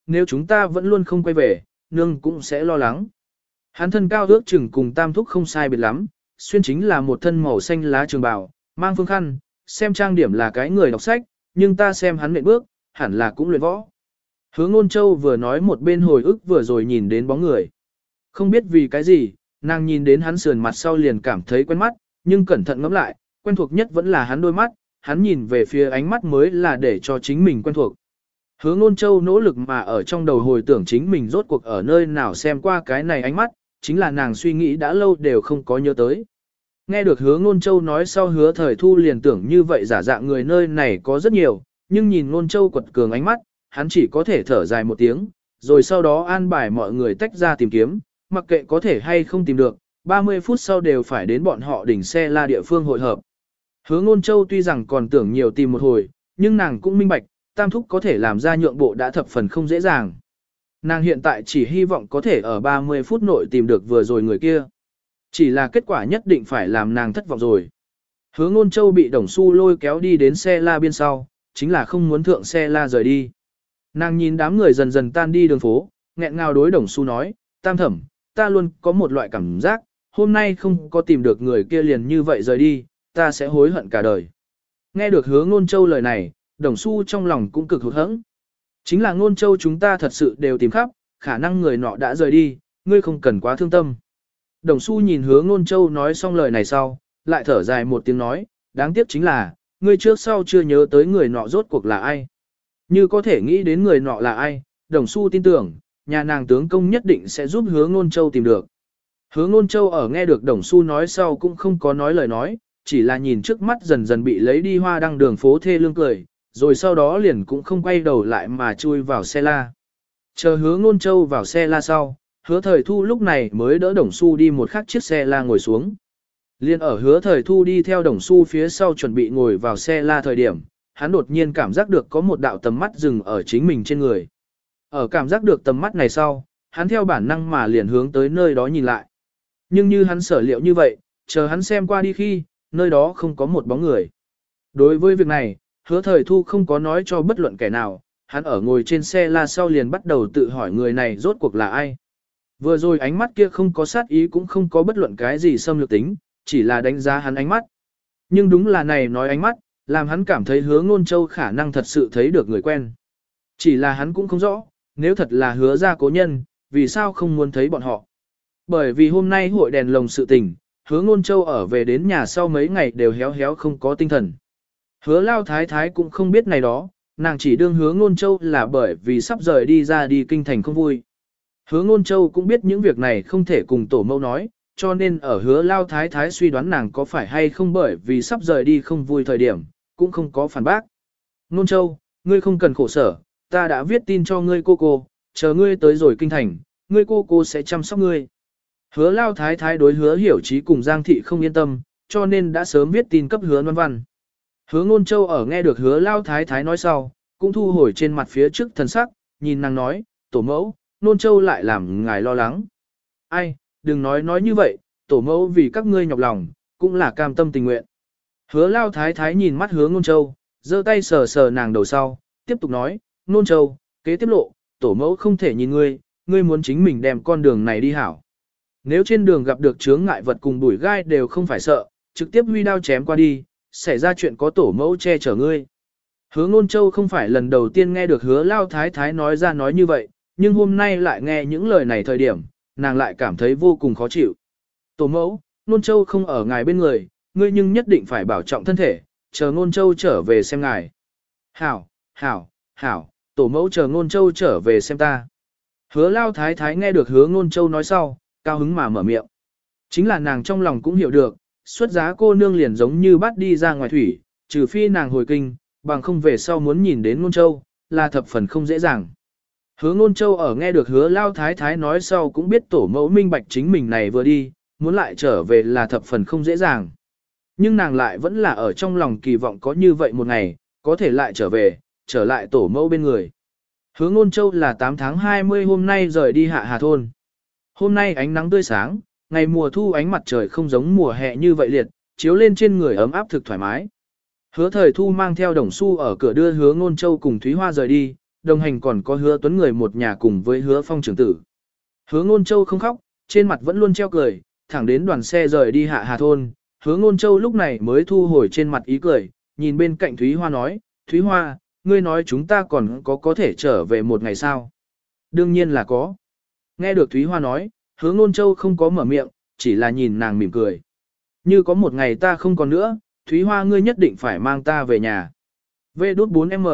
nếu chúng ta vẫn luôn không quay về, nương cũng sẽ lo lắng. Hắn thân cao ước chừng cùng tam thúc không sai biệt lắm, xuyên chính là một thân màu xanh lá trường bào, mang phương khăn, xem trang điểm là cái người đọc sách, nhưng ta xem hắn nện bước, hẳn là cũng luyện võ. Hứa Ngôn Châu vừa nói một bên hồi ức vừa rồi nhìn đến bóng người. Không biết vì cái gì, nàng nhìn đến hắn sườn mặt sau liền cảm thấy quen mắt, nhưng cẩn thận ngẫm lại, quen thuộc nhất vẫn là hắn đôi mắt, hắn nhìn về phía ánh mắt mới là để cho chính mình quen thuộc. Hứa Ngôn Châu nỗ lực mà ở trong đầu hồi tưởng chính mình rốt cuộc ở nơi nào xem qua cái này ánh mắt, chính là nàng suy nghĩ đã lâu đều không có nhớ tới. Nghe được Hứa Ngôn Châu nói sau Hứa Thời Thu liền tưởng như vậy giả dạng người nơi này có rất nhiều, nhưng nhìn Ngôn Châu quật cường ánh mắt, hắn chỉ có thể thở dài một tiếng, rồi sau đó an bài mọi người tách ra tìm kiếm, mặc kệ có thể hay không tìm được, ba mươi phút sau đều phải đến bọn họ đỉnh xe la địa phương hội hợp. Hứa Ngôn Châu tuy rằng còn tưởng nhiều tìm một hồi, nhưng nàng cũng minh bạch, Tam Thúc có thể làm ra nhượng bộ đã thập phần không dễ dàng. Nàng hiện tại chỉ hy vọng có thể ở ba mươi phút nội tìm được vừa rồi người kia. Chỉ là kết quả nhất định phải làm nàng thất vọng rồi. Hứa Ngôn Châu bị Đồng Xu lôi kéo đi đến xe la biên sau, chính là không muốn thượng xe la rời đi. Nàng nhìn đám người dần dần tan đi đường phố, nghẹn ngào đối Đồng Xu nói, Tam Thẩm, ta luôn có một loại cảm giác, hôm nay không có tìm được người kia liền như vậy rời đi, ta sẽ hối hận cả đời. Nghe được Hứa Ngôn Châu lời này, Đồng Xu trong lòng cũng cực hụt hẫng. Chính là Ngôn Châu chúng ta thật sự đều tìm khắp, khả năng người nọ đã rời đi, ngươi không cần quá thương tâm. Đồng Xu nhìn Hứa Ngôn Châu nói xong lời này sau, lại thở dài một tiếng nói, đáng tiếc chính là, ngươi trước sau chưa nhớ tới người nọ rốt cuộc là ai. Như có thể nghĩ đến người nọ là ai, Đồng Xu tin tưởng, nhà nàng tướng công nhất định sẽ giúp Hứa Ngôn Châu tìm được. Hứa Ngôn Châu ở nghe được Đồng Xu nói sau cũng không có nói lời nói, chỉ là nhìn trước mắt dần dần bị lấy đi hoa đăng đường phố thê lương cười, rồi sau đó liền cũng không quay đầu lại mà chui vào xe la. Chờ Hứa Ngôn Châu vào xe la sau, Hứa Thời Thu lúc này mới đỡ Đồng Xu đi một khắc chiếc xe la ngồi xuống. Liên ở Hứa Thời Thu đi theo Đồng Xu phía sau chuẩn bị ngồi vào xe la thời điểm, hắn đột nhiên cảm giác được có một đạo tầm mắt dừng ở chính mình trên người. Ở cảm giác được tầm mắt này sau, hắn theo bản năng mà liền hướng tới nơi đó nhìn lại. Nhưng như hắn sở liệu như vậy, chờ hắn xem qua đi khi, nơi đó không có một bóng người. Đối với việc này, Hứa Thời Thu không có nói cho bất luận kẻ nào, hắn ở ngồi trên xe la sau liền bắt đầu tự hỏi người này rốt cuộc là ai. Vừa rồi ánh mắt kia không có sát ý cũng không có bất luận cái gì xâm lược tính, chỉ là đánh giá hắn ánh mắt. Nhưng đúng là này nói ánh mắt, làm hắn cảm thấy Hứa Ngôn Châu khả năng thật sự thấy được người quen. Chỉ là hắn cũng không rõ, nếu thật là Hứa gia cố nhân, vì sao không muốn thấy bọn họ. Bởi vì hôm nay hội đèn lồng sự tình, Hứa Ngôn Châu ở về đến nhà sau mấy ngày đều héo héo không có tinh thần. Hứa Lao Thái Thái cũng không biết này đó, nàng chỉ đương Hứa Ngôn Châu là bởi vì sắp rời đi ra đi kinh thành không vui. Hứa Ngôn Châu cũng biết những việc này không thể cùng tổ mẫu nói, cho nên ở Hứa Lao Thái Thái suy đoán nàng có phải hay không bởi vì sắp rời đi không vui thời điểm, cũng không có phản bác. Ngôn Châu, ngươi không cần khổ sở, ta đã viết tin cho ngươi cô cô, chờ ngươi tới rồi kinh thành, ngươi cô cô sẽ chăm sóc ngươi. Hứa Lao Thái Thái đối Hứa Hiểu Chí cùng Giang Thị không yên tâm, cho nên đã sớm viết tin cấp Hứa Loan Văn. Hứa Ngôn Châu ở nghe được Hứa Lao Thái Thái nói sau, cũng thu hồi trên mặt phía trước thần sắc, nhìn nàng nói, tổ mẫu, Ngôn Châu lại làm ngài lo lắng. Ai, đừng nói nói như vậy, tổ mẫu vì các ngươi nhọc lòng, cũng là cam tâm tình nguyện. Hứa Lao Thái Thái nhìn mắt Hứa Ngôn Châu, giơ tay sờ sờ nàng đầu sau, tiếp tục nói, Ngôn Châu, kế tiếp lộ, tổ mẫu không thể nhìn ngươi, ngươi muốn chính mình đem con đường này đi hảo. Nếu trên đường gặp được chướng ngại vật cùng bụi gai đều không phải sợ, trực tiếp huy đao chém qua đi, xảy ra chuyện có tổ mẫu che chở ngươi. Hứa Ngôn Châu không phải lần đầu tiên nghe được Hứa Lao Thái Thái nói ra nói như vậy, nhưng hôm nay lại nghe những lời này thời điểm, nàng lại cảm thấy vô cùng khó chịu. Tổ mẫu, Ngôn Châu không ở ngài bên người, ngươi nhưng nhất định phải bảo trọng thân thể, chờ Ngôn Châu trở về xem ngài. Hảo, hảo, hảo, tổ mẫu chờ Ngôn Châu trở về xem ta. Hứa Lao Thái Thái nghe được Hứa Ngôn Châu nói sau, cao hứng mà mở miệng. Chính là nàng trong lòng cũng hiểu được, xuất giá cô nương liền giống như bắt đi ra ngoài thủy, trừ phi nàng hồi kinh, bằng không về sau muốn nhìn đến Ngôn Châu, là thập phần không dễ dàng. Hứa Ngôn Châu ở nghe được Hứa Lao Thái Thái nói sau cũng biết tổ mẫu minh bạch chính mình này vừa đi, muốn lại trở về là thập phần không dễ dàng. Nhưng nàng lại vẫn là ở trong lòng kỳ vọng có như vậy một ngày, có thể lại trở về, trở lại tổ mẫu bên người. Hứa Ngôn Châu là tám tháng hai mươi hôm nay rời đi Hạ Hà Thôn. Hôm nay ánh nắng tươi sáng, ngày mùa thu ánh mặt trời không giống mùa hè như vậy liệt, chiếu lên trên người ấm áp thực thoải mái. Hứa Thời Thu mang theo Đồng Xu ở cửa đưa Hứa Ngôn Châu cùng Thúy Hoa rời đi, đồng hành còn có hứa tuấn người một nhà cùng với hứa phong trưởng tử. Hứa ngôn châu không khóc, trên mặt vẫn luôn treo cười, thẳng đến đoàn xe rời đi hạ hà thôn. Hứa ngôn châu lúc này mới thu hồi trên mặt ý cười, nhìn bên cạnh Thúy Hoa nói, Thúy Hoa, ngươi nói chúng ta còn có có thể trở về một ngày sao? Đương nhiên là có. Nghe được Thúy Hoa nói, hứa ngôn châu không có mở miệng, chỉ là nhìn nàng mỉm cười. Như có một ngày ta không còn nữa, Thúy Hoa ngươi nhất định phải mang ta về nhà. V đút bốn M.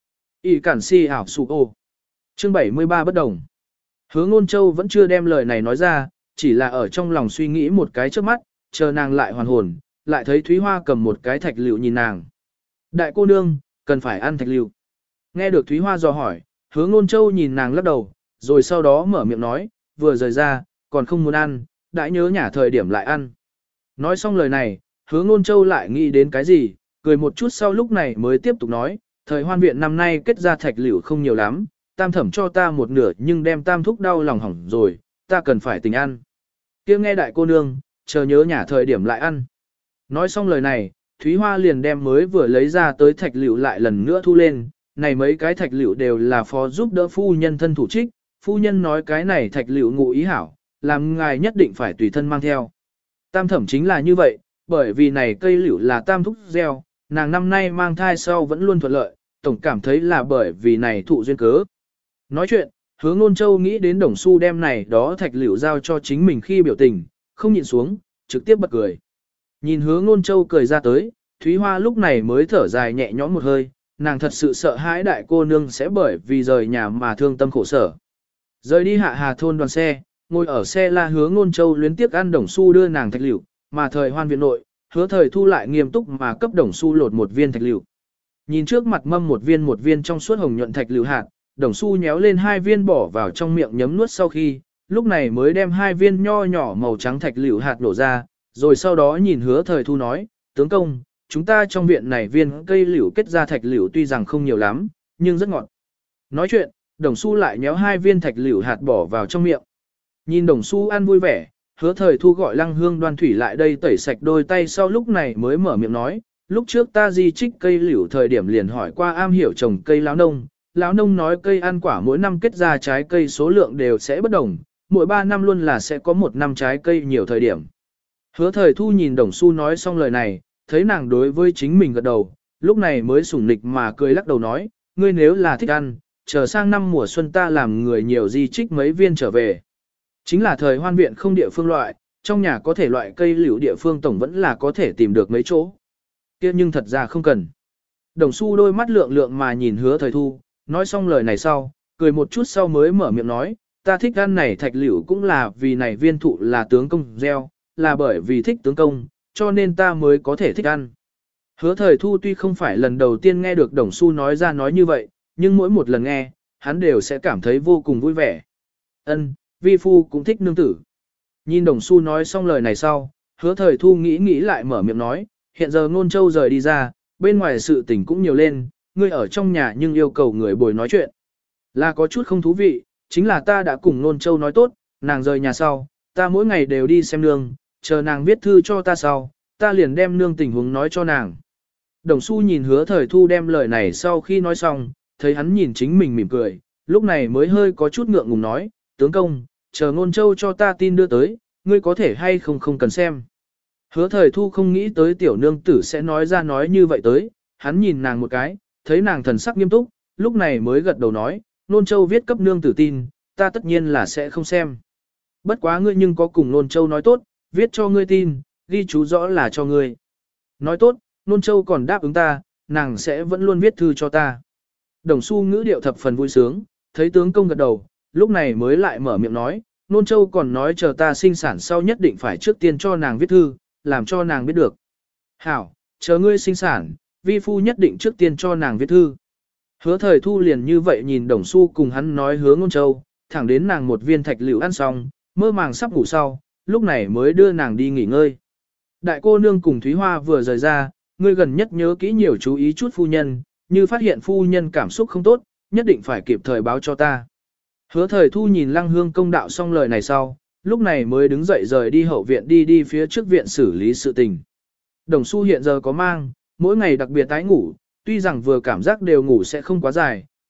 Y cản si ảo sụ ô. Chương bảy mươi ba bất đồng. Hứa ngôn châu vẫn chưa đem lời này nói ra, chỉ là ở trong lòng suy nghĩ một cái trước mắt, chờ nàng lại hoàn hồn, lại thấy Thúy Hoa cầm một cái thạch lựu nhìn nàng. Đại cô nương, cần phải ăn thạch lựu. Nghe được Thúy Hoa dò hỏi, hứa ngôn châu nhìn nàng lắc đầu, rồi sau đó mở miệng nói, vừa rời ra, còn không muốn ăn, đã nhớ nhả thời điểm lại ăn. Nói xong lời này, hứa ngôn châu lại nghĩ đến cái gì, cười một chút sau lúc này mới tiếp tục nói, thời hoan viện năm nay kết ra thạch liễu không nhiều lắm, tam thẩm cho ta một nửa nhưng đem tam thúc đau lòng hỏng rồi, ta cần phải tình ăn. Kia nghe đại cô nương, chờ nhớ nhả thời điểm lại ăn. Nói xong lời này, Thúy Hoa liền đem mới vừa lấy ra tới thạch liễu lại lần nữa thu lên, này mấy cái thạch liễu đều là phó giúp đỡ phu nhân thân thủ trích, phu nhân nói cái này thạch liễu ngụ ý hảo, làm ngài nhất định phải tùy thân mang theo. Tam thẩm chính là như vậy, bởi vì này cây liễu là tam thúc gieo, nàng năm nay mang thai sau vẫn luôn thuận lợi, tổng cảm thấy là bởi vì này thụ duyên cớ. Nói chuyện, hứa ngôn châu nghĩ đến đồng xu đem này đó thạch liễu giao cho chính mình khi biểu tình, không nhịn xuống, trực tiếp bật cười. Nhìn hứa ngôn châu cười ra tới, Thúy Hoa lúc này mới thở dài nhẹ nhõm một hơi, nàng thật sự sợ hãi đại cô nương sẽ bởi vì rời nhà mà thương tâm khổ sở. Rời đi hạ hà thôn đoàn xe, ngồi ở xe la hứa ngôn châu luyến tiếc ăn đồng xu đưa nàng thạch liễu, mà thời hoan viện nội, hứa thời thu lại nghiêm túc mà cấp đồng xu lột một viên thạch liễu. Nhìn trước mặt mâm một viên một viên trong suốt hồng nhuận thạch liễu hạt, đồng xu nhéo lên hai viên bỏ vào trong miệng nhấm nuốt sau khi, lúc này mới đem hai viên nho nhỏ màu trắng thạch liễu hạt đổ ra, rồi sau đó nhìn hứa thời thu nói, tướng công, chúng ta trong viện này viên cây liễu kết ra thạch liễu tuy rằng không nhiều lắm, nhưng rất ngọt. Nói chuyện, đồng xu lại nhéo hai viên thạch liễu hạt bỏ vào trong miệng. Nhìn đồng xu ăn vui vẻ, hứa thời thu gọi Lăng Hương Đoan Thủy lại đây tẩy sạch đôi tay sau lúc này mới mở miệng nói, lúc trước ta di trích cây liễu thời điểm liền hỏi qua am hiểu trồng cây lão nông, lão nông nói cây ăn quả mỗi năm kết ra trái cây số lượng đều sẽ bất đồng, mỗi ba năm luôn là sẽ có một năm trái cây nhiều thời điểm. Hứa thời thu nhìn đồng xu nói xong lời này, thấy nàng đối với chính mình gật đầu, lúc này mới sủng nịch mà cười lắc đầu nói, ngươi nếu là thích ăn, chờ sang năm mùa xuân ta làm người nhiều di trích mấy viên trở về. Chính là thời hoan viện không địa phương loại, trong nhà có thể loại cây liễu địa phương tổng vẫn là có thể tìm được mấy chỗ. Kia nhưng thật ra không cần. Đồng xu đôi mắt lượng lượng mà nhìn hứa thời thu, nói xong lời này sau, cười một chút sau mới mở miệng nói, ta thích ăn này thạch liễu cũng là vì này viên thụ là tướng công gieo, là bởi vì thích tướng công, cho nên ta mới có thể thích ăn. Hứa thời thu tuy không phải lần đầu tiên nghe được đồng xu nói ra nói như vậy, nhưng mỗi một lần nghe, hắn đều sẽ cảm thấy vô cùng vui vẻ. Ân, vi phu cũng thích nương tử. Nhìn đồng xu nói xong lời này sau, hứa thời thu nghĩ nghĩ lại mở miệng nói, hiện giờ ngôn châu rời đi ra, bên ngoài sự tình cũng nhiều lên, ngươi ở trong nhà nhưng yêu cầu người bồi nói chuyện. Là có chút không thú vị, chính là ta đã cùng ngôn châu nói tốt, nàng rời nhà sau, ta mỗi ngày đều đi xem nương, chờ nàng viết thư cho ta sau, ta liền đem nương tình huống nói cho nàng. Đồng xu nhìn hứa thời thu đem lời này sau khi nói xong, thấy hắn nhìn chính mình mỉm cười, lúc này mới hơi có chút ngượng ngùng nói, tướng công, chờ ngôn châu cho ta tin đưa tới, ngươi có thể hay không không cần xem. Hứa thời thu không nghĩ tới tiểu nương tử sẽ nói ra nói như vậy tới, hắn nhìn nàng một cái, thấy nàng thần sắc nghiêm túc, lúc này mới gật đầu nói, ngôn châu viết cấp nương tử tin, ta tất nhiên là sẽ không xem. Bất quá ngươi nhưng có cùng ngôn châu nói tốt, viết cho ngươi tin, ghi chú rõ là cho ngươi. Nói tốt, ngôn châu còn đáp ứng ta, nàng sẽ vẫn luôn viết thư cho ta. Đồng xu ngữ điệu thập phần vui sướng, thấy tướng công gật đầu, lúc này mới lại mở miệng nói, Nôn Châu còn nói chờ ta sinh sản sau nhất định phải trước tiên cho nàng viết thư, làm cho nàng biết được. Hảo, chờ ngươi sinh sản, vi phu nhất định trước tiên cho nàng viết thư. Hứa thời thu liền như vậy nhìn Đồng Xu cùng hắn nói hứa Nôn Châu, thẳng đến nàng một viên thạch liễu ăn xong, mơ màng sắp ngủ sau, lúc này mới đưa nàng đi nghỉ ngơi. Đại cô nương cùng Thúy Hoa vừa rời ra, ngươi gần nhất nhớ kỹ nhiều chú ý chút phu nhân, như phát hiện phu nhân cảm xúc không tốt, nhất định phải kịp thời báo cho ta. Hứa thời thu nhìn Lăng Hương công đạo xong lời này sau, lúc này mới đứng dậy rời đi hậu viện đi đi phía trước viện xử lý sự tình. Đồng Xu hiện giờ có mang, mỗi ngày đặc biệt tái ngủ, tuy rằng vừa cảm giác đều ngủ sẽ không quá dài,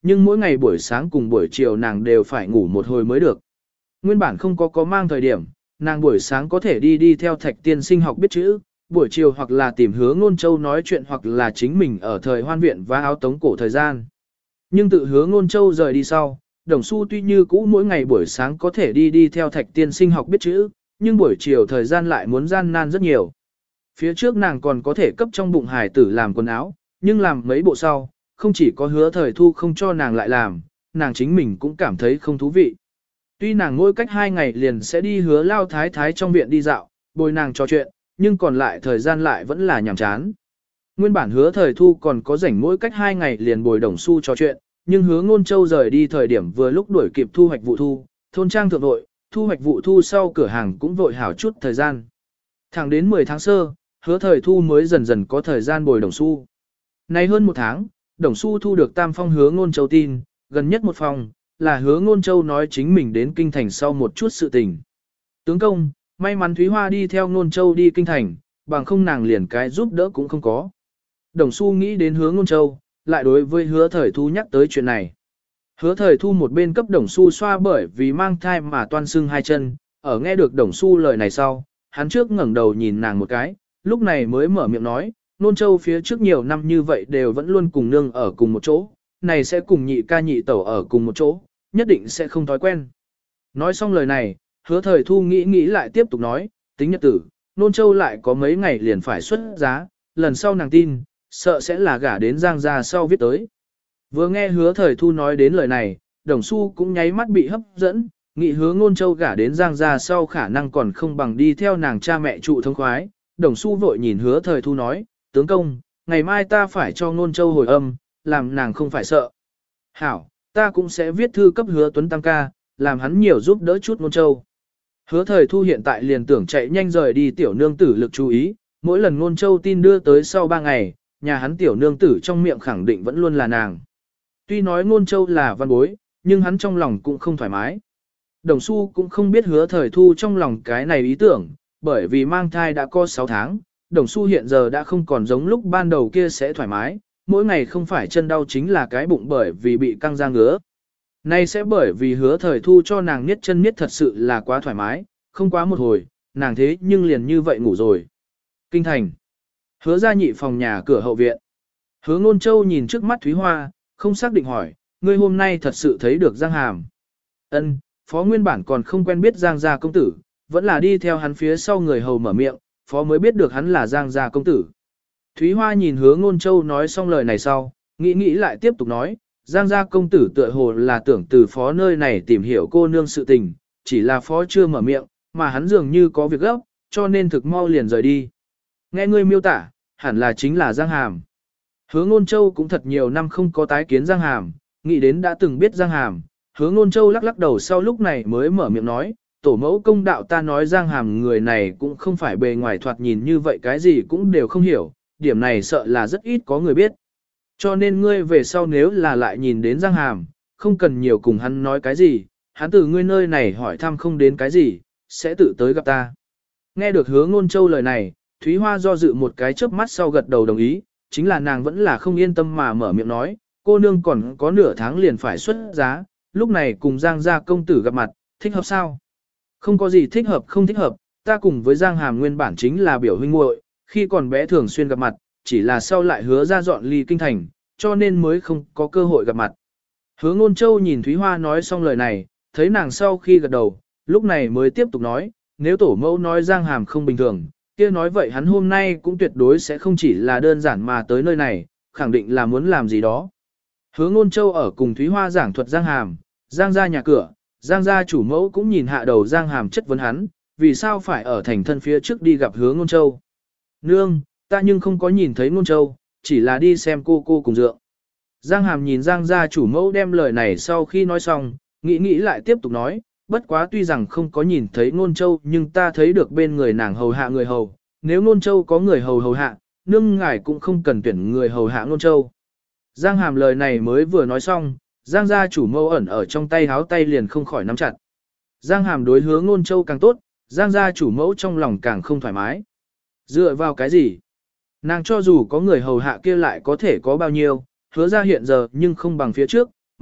nhưng mỗi ngày buổi sáng cùng buổi chiều nàng đều phải ngủ một hồi mới được. Nguyên bản không có có mang thời điểm, nàng buổi sáng có thể đi đi theo Thạch tiên sinh học biết chữ, buổi chiều hoặc là tìm Hứa Ngôn Châu nói chuyện hoặc là chính mình ở thời hoan viện và áo tống cổ thời gian. Nhưng tự Hứa Ngôn Châu rời đi sau, Đồng Xu tuy như cũ mỗi ngày buổi sáng có thể đi đi theo Thạch tiên sinh học biết chữ, nhưng buổi chiều thời gian lại muốn gian nan rất nhiều. Phía trước nàng còn có thể cấp trong bụng hải tử làm quần áo, nhưng làm mấy bộ sau, không chỉ có Hứa Thời Thu không cho nàng lại làm, nàng chính mình cũng cảm thấy không thú vị. Tuy nàng mỗi cách hai ngày liền sẽ đi Hứa Lao Thái Thái trong viện đi dạo, bồi nàng trò chuyện, nhưng còn lại thời gian lại vẫn là nhàm chán. Nguyên bản Hứa Thời Thu còn có rảnh mỗi cách hai ngày liền bồi Đồng Xu trò chuyện, nhưng Hứa Ngôn Châu rời đi thời điểm vừa lúc đuổi kịp thu hoạch vụ thu, thôn trang thượng vội, thu hoạch vụ thu sau cửa hàng cũng vội hảo chút thời gian. Thẳng đến mười tháng sơ, Hứa Thời Thu mới dần dần có thời gian bồi Đồng Xu. Nay hơn một tháng, Đồng Xu thu được tam phong Hứa Ngôn Châu tin, gần nhất một phong, là Hứa Ngôn Châu nói chính mình đến kinh thành sau một chút sự tình. Tướng công, may mắn Thúy Hoa đi theo Ngôn Châu đi kinh thành, bằng không nàng liền cái giúp đỡ cũng không có. Đồng Xu nghĩ đến Hứa Ngôn Châu, lại đối với Hứa Thời Thu nhắc tới chuyện này. Hứa Thời Thu một bên cấp Đồng Xu xoa bởi vì mang thai mà toan sưng hai chân, ở nghe được Đồng Xu lời này sau, hắn trước ngẩng đầu nhìn nàng một cái, lúc này mới mở miệng nói, Ngôn Châu phía trước nhiều năm như vậy đều vẫn luôn cùng nương ở cùng một chỗ, này sẽ cùng nhị ca nhị tẩu ở cùng một chỗ, nhất định sẽ không thói quen. Nói xong lời này, Hứa Thời Thu nghĩ nghĩ lại tiếp tục nói, tính nhật tử, Ngôn Châu lại có mấy ngày liền phải xuất giá, lần sau nàng tin, sợ sẽ là gả đến Giang gia sau viết tới. Vừa nghe Hứa Thời Thu nói đến lời này, Đồng Xu cũng nháy mắt bị hấp dẫn, nghĩ Hứa Ngôn Châu gả đến Giang gia sau khả năng còn không bằng đi theo nàng cha mẹ trụ thông khoái. Đồng Xu vội nhìn Hứa Thời Thu nói, tướng công, ngày mai ta phải cho Ngôn Châu hồi âm, làm nàng không phải sợ. Hảo, ta cũng sẽ viết thư cấp Hứa Tuấn Tam ca, làm hắn nhiều giúp đỡ chút Ngôn Châu. Hứa Thời Thu hiện tại liền tưởng chạy nhanh rời đi tiểu nương tử lực chú ý, mỗi lần Ngôn Châu tin đưa tới sau ba ngày, nhà hắn tiểu nương tử trong miệng khẳng định vẫn luôn là nàng. Tuy nói Ngôn Châu là văn bối, nhưng hắn trong lòng cũng không thoải mái. Đồng Xu cũng không biết Hứa Thời Thu trong lòng cái này ý tưởng, bởi vì mang thai đã có sáu tháng, Đồng Xu hiện giờ đã không còn giống lúc ban đầu kia sẽ thoải mái, mỗi ngày không phải chân đau chính là cái bụng bởi vì bị căng da ngứa. Nay sẽ bởi vì Hứa Thời Thu cho nàng niết chân niết thật sự là quá thoải mái, không quá một hồi, nàng thế nhưng liền như vậy ngủ rồi. Kinh thành. Hứa gia nhị phòng nhà cửa hậu viện. Hứa Ngôn Châu nhìn trước mắt Thúy Hoa, không xác định hỏi, ngươi hôm nay thật sự thấy được Giang Hàm. Ân, phó nguyên bản còn không quen biết Giang gia công tử, vẫn là đi theo hắn phía sau người hầu mở miệng, phó mới biết được hắn là Giang gia công tử. Thúy Hoa nhìn Hứa Ngôn Châu nói xong lời này sau, nghĩ nghĩ lại tiếp tục nói, Giang gia công tử tựa hồ là tưởng từ phó nơi này tìm hiểu cô nương sự tình, chỉ là phó chưa mở miệng, mà hắn dường như có việc gấp, cho nên thực mau liền rời đi. Nghe ngươi miêu tả, hẳn là chính là Giang Hàm. Hứa Ngôn Châu cũng thật nhiều năm không có tái kiến Giang Hàm, nghĩ đến đã từng biết Giang Hàm. Hứa Ngôn Châu lắc lắc đầu sau lúc này mới mở miệng nói, tổ mẫu công đạo ta nói Giang Hàm người này cũng không phải bề ngoài thoạt nhìn như vậy cái gì cũng đều không hiểu, điểm này sợ là rất ít có người biết. Cho nên ngươi về sau nếu là lại nhìn đến Giang Hàm, không cần nhiều cùng hắn nói cái gì, hắn từ ngươi nơi này hỏi thăm không đến cái gì, sẽ tự tới gặp ta. Nghe được Hứa Ngôn Châu lời này, Thúy Hoa do dự một cái chớp mắt sau gật đầu đồng ý, chính là nàng vẫn là không yên tâm mà mở miệng nói, cô nương còn có nửa tháng liền phải xuất giá, lúc này cùng Giang gia công tử gặp mặt, thích hợp sao? Không có gì thích hợp không thích hợp, ta cùng với Giang Hàm nguyên bản chính là biểu huynh muội, khi còn bé thường xuyên gặp mặt, chỉ là sau lại hứa ra dọn ly kinh thành, cho nên mới không có cơ hội gặp mặt. Hứa Ngôn Châu nhìn Thúy Hoa nói xong lời này, thấy nàng sau khi gật đầu, lúc này mới tiếp tục nói, nếu tổ mẫu nói Giang Hàm không bình thường, kia nói vậy hắn hôm nay cũng tuyệt đối sẽ không chỉ là đơn giản mà tới nơi này, khẳng định là muốn làm gì đó. Hứa Ngôn Châu ở cùng Thúy Hoa giảng thuật Giang Hàm, Giang gia nhà cửa, Giang gia chủ mẫu cũng nhìn hạ đầu Giang Hàm chất vấn hắn, vì sao phải ở thành thân phía trước đi gặp Hứa Ngôn Châu. Nương, ta nhưng không có nhìn thấy Ngôn Châu, chỉ là đi xem cô cô cùng dượng. Giang Hàm nhìn Giang gia chủ mẫu đem lời này sau khi nói xong, nghĩ nghĩ lại tiếp tục nói, bất quá tuy rằng không có nhìn thấy Ngôn Châu nhưng ta thấy được bên người nàng hầu hạ người hầu, nếu Ngôn Châu có người hầu hầu hạ, nương ngài cũng không cần tuyển người hầu hạ Ngôn Châu. Giang Hàm lời này mới vừa nói xong, Giang gia chủ mẫu ẩn ở trong tay háo tay liền không khỏi nắm chặt. Giang Hàm đối hướng Ngôn Châu càng tốt, Giang gia chủ mẫu trong lòng càng không thoải mái. Dựa vào cái gì? Nàng cho dù có người hầu hạ kia lại có thể có bao nhiêu, hứa ra hiện giờ nhưng không bằng phía trước,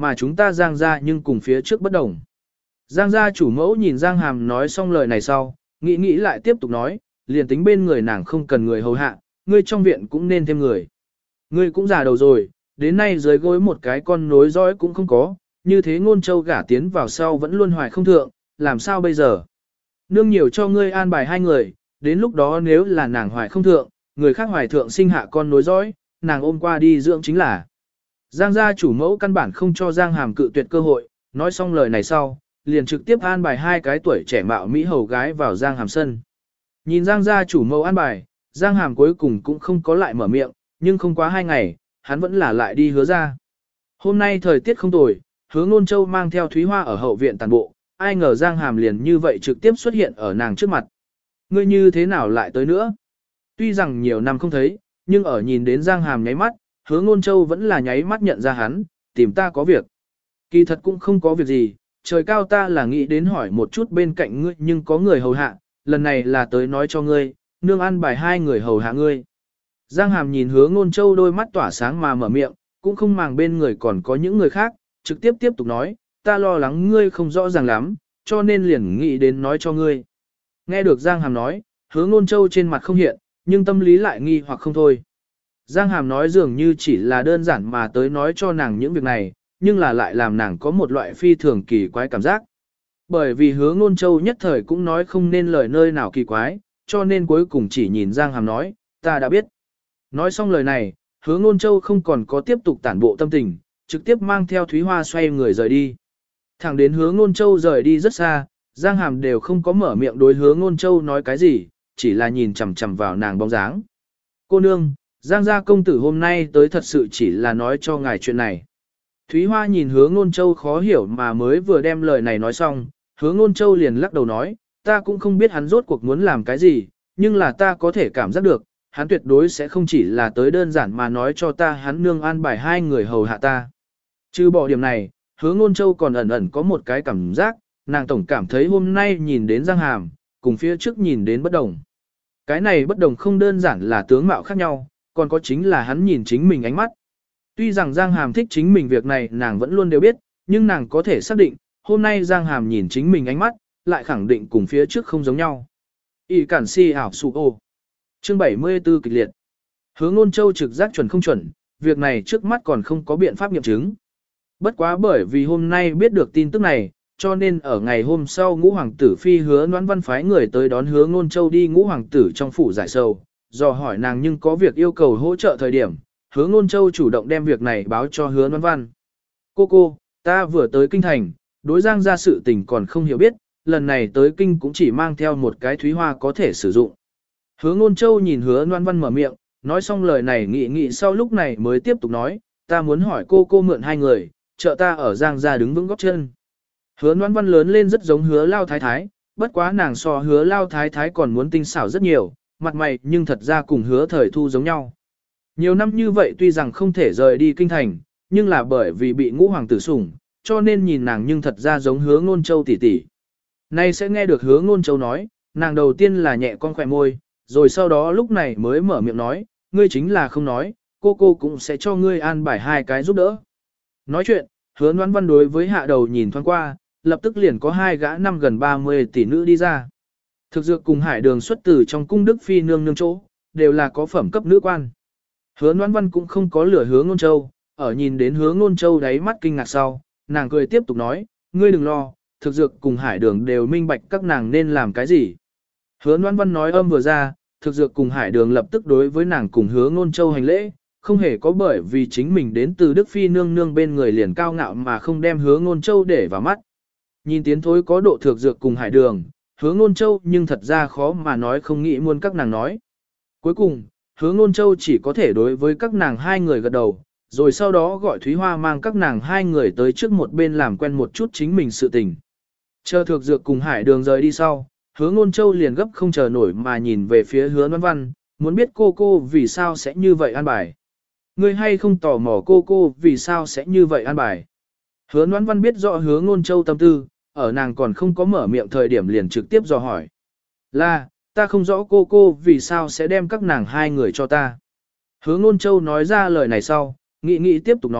mà chúng ta Giang gia nhưng cùng phía trước bất đồng. Giang gia chủ mẫu nhìn Giang Hàm nói xong lời này sau, nghĩ nghĩ lại tiếp tục nói, liền tính bên người nàng không cần người hầu hạ, ngươi trong viện cũng nên thêm người. Ngươi cũng già đầu rồi, đến nay dưới gối một cái con nối dõi cũng không có, như thế ngôn châu gả tiến vào sau vẫn luôn hoài không thượng, làm sao bây giờ? Nương nhiều cho ngươi an bài hai người, đến lúc đó nếu là nàng hoài không thượng, người khác hoài thượng sinh hạ con nối dõi, nàng ôm qua đi dưỡng chính là. Giang gia chủ mẫu căn bản không cho Giang Hàm cự tuyệt cơ hội, nói xong lời này sau, liền trực tiếp an bài hai cái tuổi trẻ mạo Mỹ hầu gái vào Giang Hàm sân. Nhìn Giang gia chủ mẫu an bài, Giang Hàm cuối cùng cũng không có lại mở miệng, nhưng không quá hai ngày, hắn vẫn là lại đi hứa ra. Hôm nay thời tiết không tồi, hứa ngôn châu mang theo Thúy Hoa ở hậu viện tàn bộ, ai ngờ Giang Hàm liền như vậy trực tiếp xuất hiện ở nàng trước mặt. Ngươi như thế nào lại tới nữa? Tuy rằng nhiều năm không thấy, nhưng ở nhìn đến Giang Hàm nháy mắt, hứa ngôn châu vẫn là nháy mắt nhận ra hắn, tìm ta có việc. Kỳ thật cũng không có việc gì, trời cao ta là nghĩ đến hỏi một chút bên cạnh ngươi nhưng có người hầu hạ, lần này là tới nói cho ngươi, nương ăn bài hai người hầu hạ ngươi. Giang Hàm nhìn hứa ngôn châu đôi mắt tỏa sáng mà mở miệng, cũng không màng bên người còn có những người khác, trực tiếp tiếp tục nói, ta lo lắng ngươi không rõ ràng lắm, cho nên liền nghĩ đến nói cho ngươi. Nghe được Giang Hàm nói, hứa ngôn châu trên mặt không hiện, nhưng tâm lý lại nghi hoặc không thôi. Giang Hàm nói dường như chỉ là đơn giản mà tới nói cho nàng những việc này, nhưng là lại làm nàng có một loại phi thường kỳ quái cảm giác. Bởi vì hứa ngôn châu nhất thời cũng nói không nên lời nơi nào kỳ quái, cho nên cuối cùng chỉ nhìn Giang Hàm nói, ta đã biết. Nói xong lời này, hứa ngôn châu không còn có tiếp tục tản bộ tâm tình, trực tiếp mang theo Thúy Hoa xoay người rời đi. Thẳng đến hứa ngôn châu rời đi rất xa, Giang Hàm đều không có mở miệng đối hứa ngôn châu nói cái gì, chỉ là nhìn chằm chằm vào nàng bóng dáng. Cô nương, Giang gia công tử hôm nay tới thật sự chỉ là nói cho ngài chuyện này. Thúy Hoa nhìn hứa ngôn châu khó hiểu mà mới vừa đem lời này nói xong, hứa ngôn châu liền lắc đầu nói, ta cũng không biết hắn rốt cuộc muốn làm cái gì, nhưng là ta có thể cảm giác được, hắn tuyệt đối sẽ không chỉ là tới đơn giản mà nói cho ta hắn nương an bài hai người hầu hạ ta. Trừ bỏ điểm này, hứa ngôn châu còn ẩn ẩn có một cái cảm giác, nàng tổng cảm thấy hôm nay nhìn đến Giang Hàm, cùng phía trước nhìn đến bất đồng. Cái này bất đồng không đơn giản là tướng mạo khác nhau, còn có chính là hắn nhìn chính mình ánh mắt. Tuy rằng Giang Hàm thích chính mình việc này nàng vẫn luôn đều biết, nhưng nàng có thể xác định, hôm nay Giang Hàm nhìn chính mình ánh mắt, lại khẳng định cùng phía trước không giống nhau. Y cản si ảo sụ ô. Chương bảy mươi tư kịch liệt. Hứa ngôn châu trực giác chuẩn không chuẩn, việc này trước mắt còn không có biện pháp nghiệm chứng. Bất quá bởi vì hôm nay biết được tin tức này, cho nên ở ngày hôm sau ngũ hoàng tử phi hứa noãn văn phái người tới đón hứa ngôn châu đi ngũ hoàng tử trong phủ giải sầu, dò hỏi nàng nhưng có việc yêu cầu hỗ trợ thời điểm, hứa ngôn châu chủ động đem việc này báo cho hứa noãn văn. Cô cô, ta vừa tới kinh thành, đối Giang gia sự tình còn không hiểu biết, lần này tới kinh cũng chỉ mang theo một cái Thúy Hoa có thể sử dụng. Hứa ngôn châu nhìn hứa noãn văn mở miệng, nói xong lời này nghị nghị sau lúc này mới tiếp tục nói, ta muốn hỏi cô cô mượn hai người, trợ ta ở Giang gia đứng vững góp chân. Hứa noãn văn lớn lên rất giống hứa lao thái thái, bất quá nàng so hứa lao thái thái còn muốn tinh xảo rất nhiều, mặt mày nhưng thật ra cùng hứa thời thu giống nhau. Nhiều năm như vậy tuy rằng không thể rời đi kinh thành, nhưng là bởi vì bị ngũ hoàng tử sủng, cho nên nhìn nàng nhưng thật ra giống hứa ngôn châu tỷ tỷ. Nay sẽ nghe được hứa ngôn châu nói, nàng đầu tiên là nhẹ con khỏe môi, rồi sau đó lúc này mới mở miệng nói, ngươi chính là không nói, cô cô cũng sẽ cho ngươi an bài hai cái giúp đỡ. Nói chuyện, hứa noãn văn đối với hạ đầu nhìn thoáng qua, lập tức liền có hai gã năm gần ba mươi tỷ nữ đi ra. Thực dược cùng hải đường xuất từ trong cung đức phi nương nương chỗ, đều là có phẩm cấp nữ quan. Hứa noãn văn cũng không có lửa hứa ngôn châu, ở nhìn đến hứa ngôn châu đáy mắt kinh ngạc sau, nàng cười tiếp tục nói, ngươi đừng lo, thực dược cùng hải đường đều minh bạch các nàng nên làm cái gì. Hứa noãn văn nói âm vừa ra, thực dược cùng hải đường lập tức đối với nàng cùng hứa ngôn châu hành lễ, không hề có bởi vì chính mình đến từ đức phi nương nương bên người liền cao ngạo mà không đem hứa ngôn châu để vào mắt. Nhìn tiến thối có độ thực dược cùng hải đường, hứa ngôn châu nhưng thật ra khó mà nói không nghĩ muốn các nàng nói. Cuối cùng, hứa ngôn châu chỉ có thể đối với các nàng hai người gật đầu, rồi sau đó gọi Thúy Hoa mang các nàng hai người tới trước một bên làm quen một chút chính mình sự tình. Chờ thực dược cùng hải đường rời đi sau, hứa ngôn châu liền gấp không chờ nổi mà nhìn về phía hứa noãn văn, muốn biết cô cô vì sao sẽ như vậy an bài. Ngươi hay không tò mò cô cô vì sao sẽ như vậy an bài. Hứa noãn văn biết rõ hứa ngôn châu tâm tư, ở nàng còn không có mở miệng thời điểm liền trực tiếp dò hỏi. Là, ta không rõ cô cô vì sao sẽ đem các nàng hai người cho ta. Hứa ngôn châu nói ra lời này sau, nghị nghị tiếp tục nói,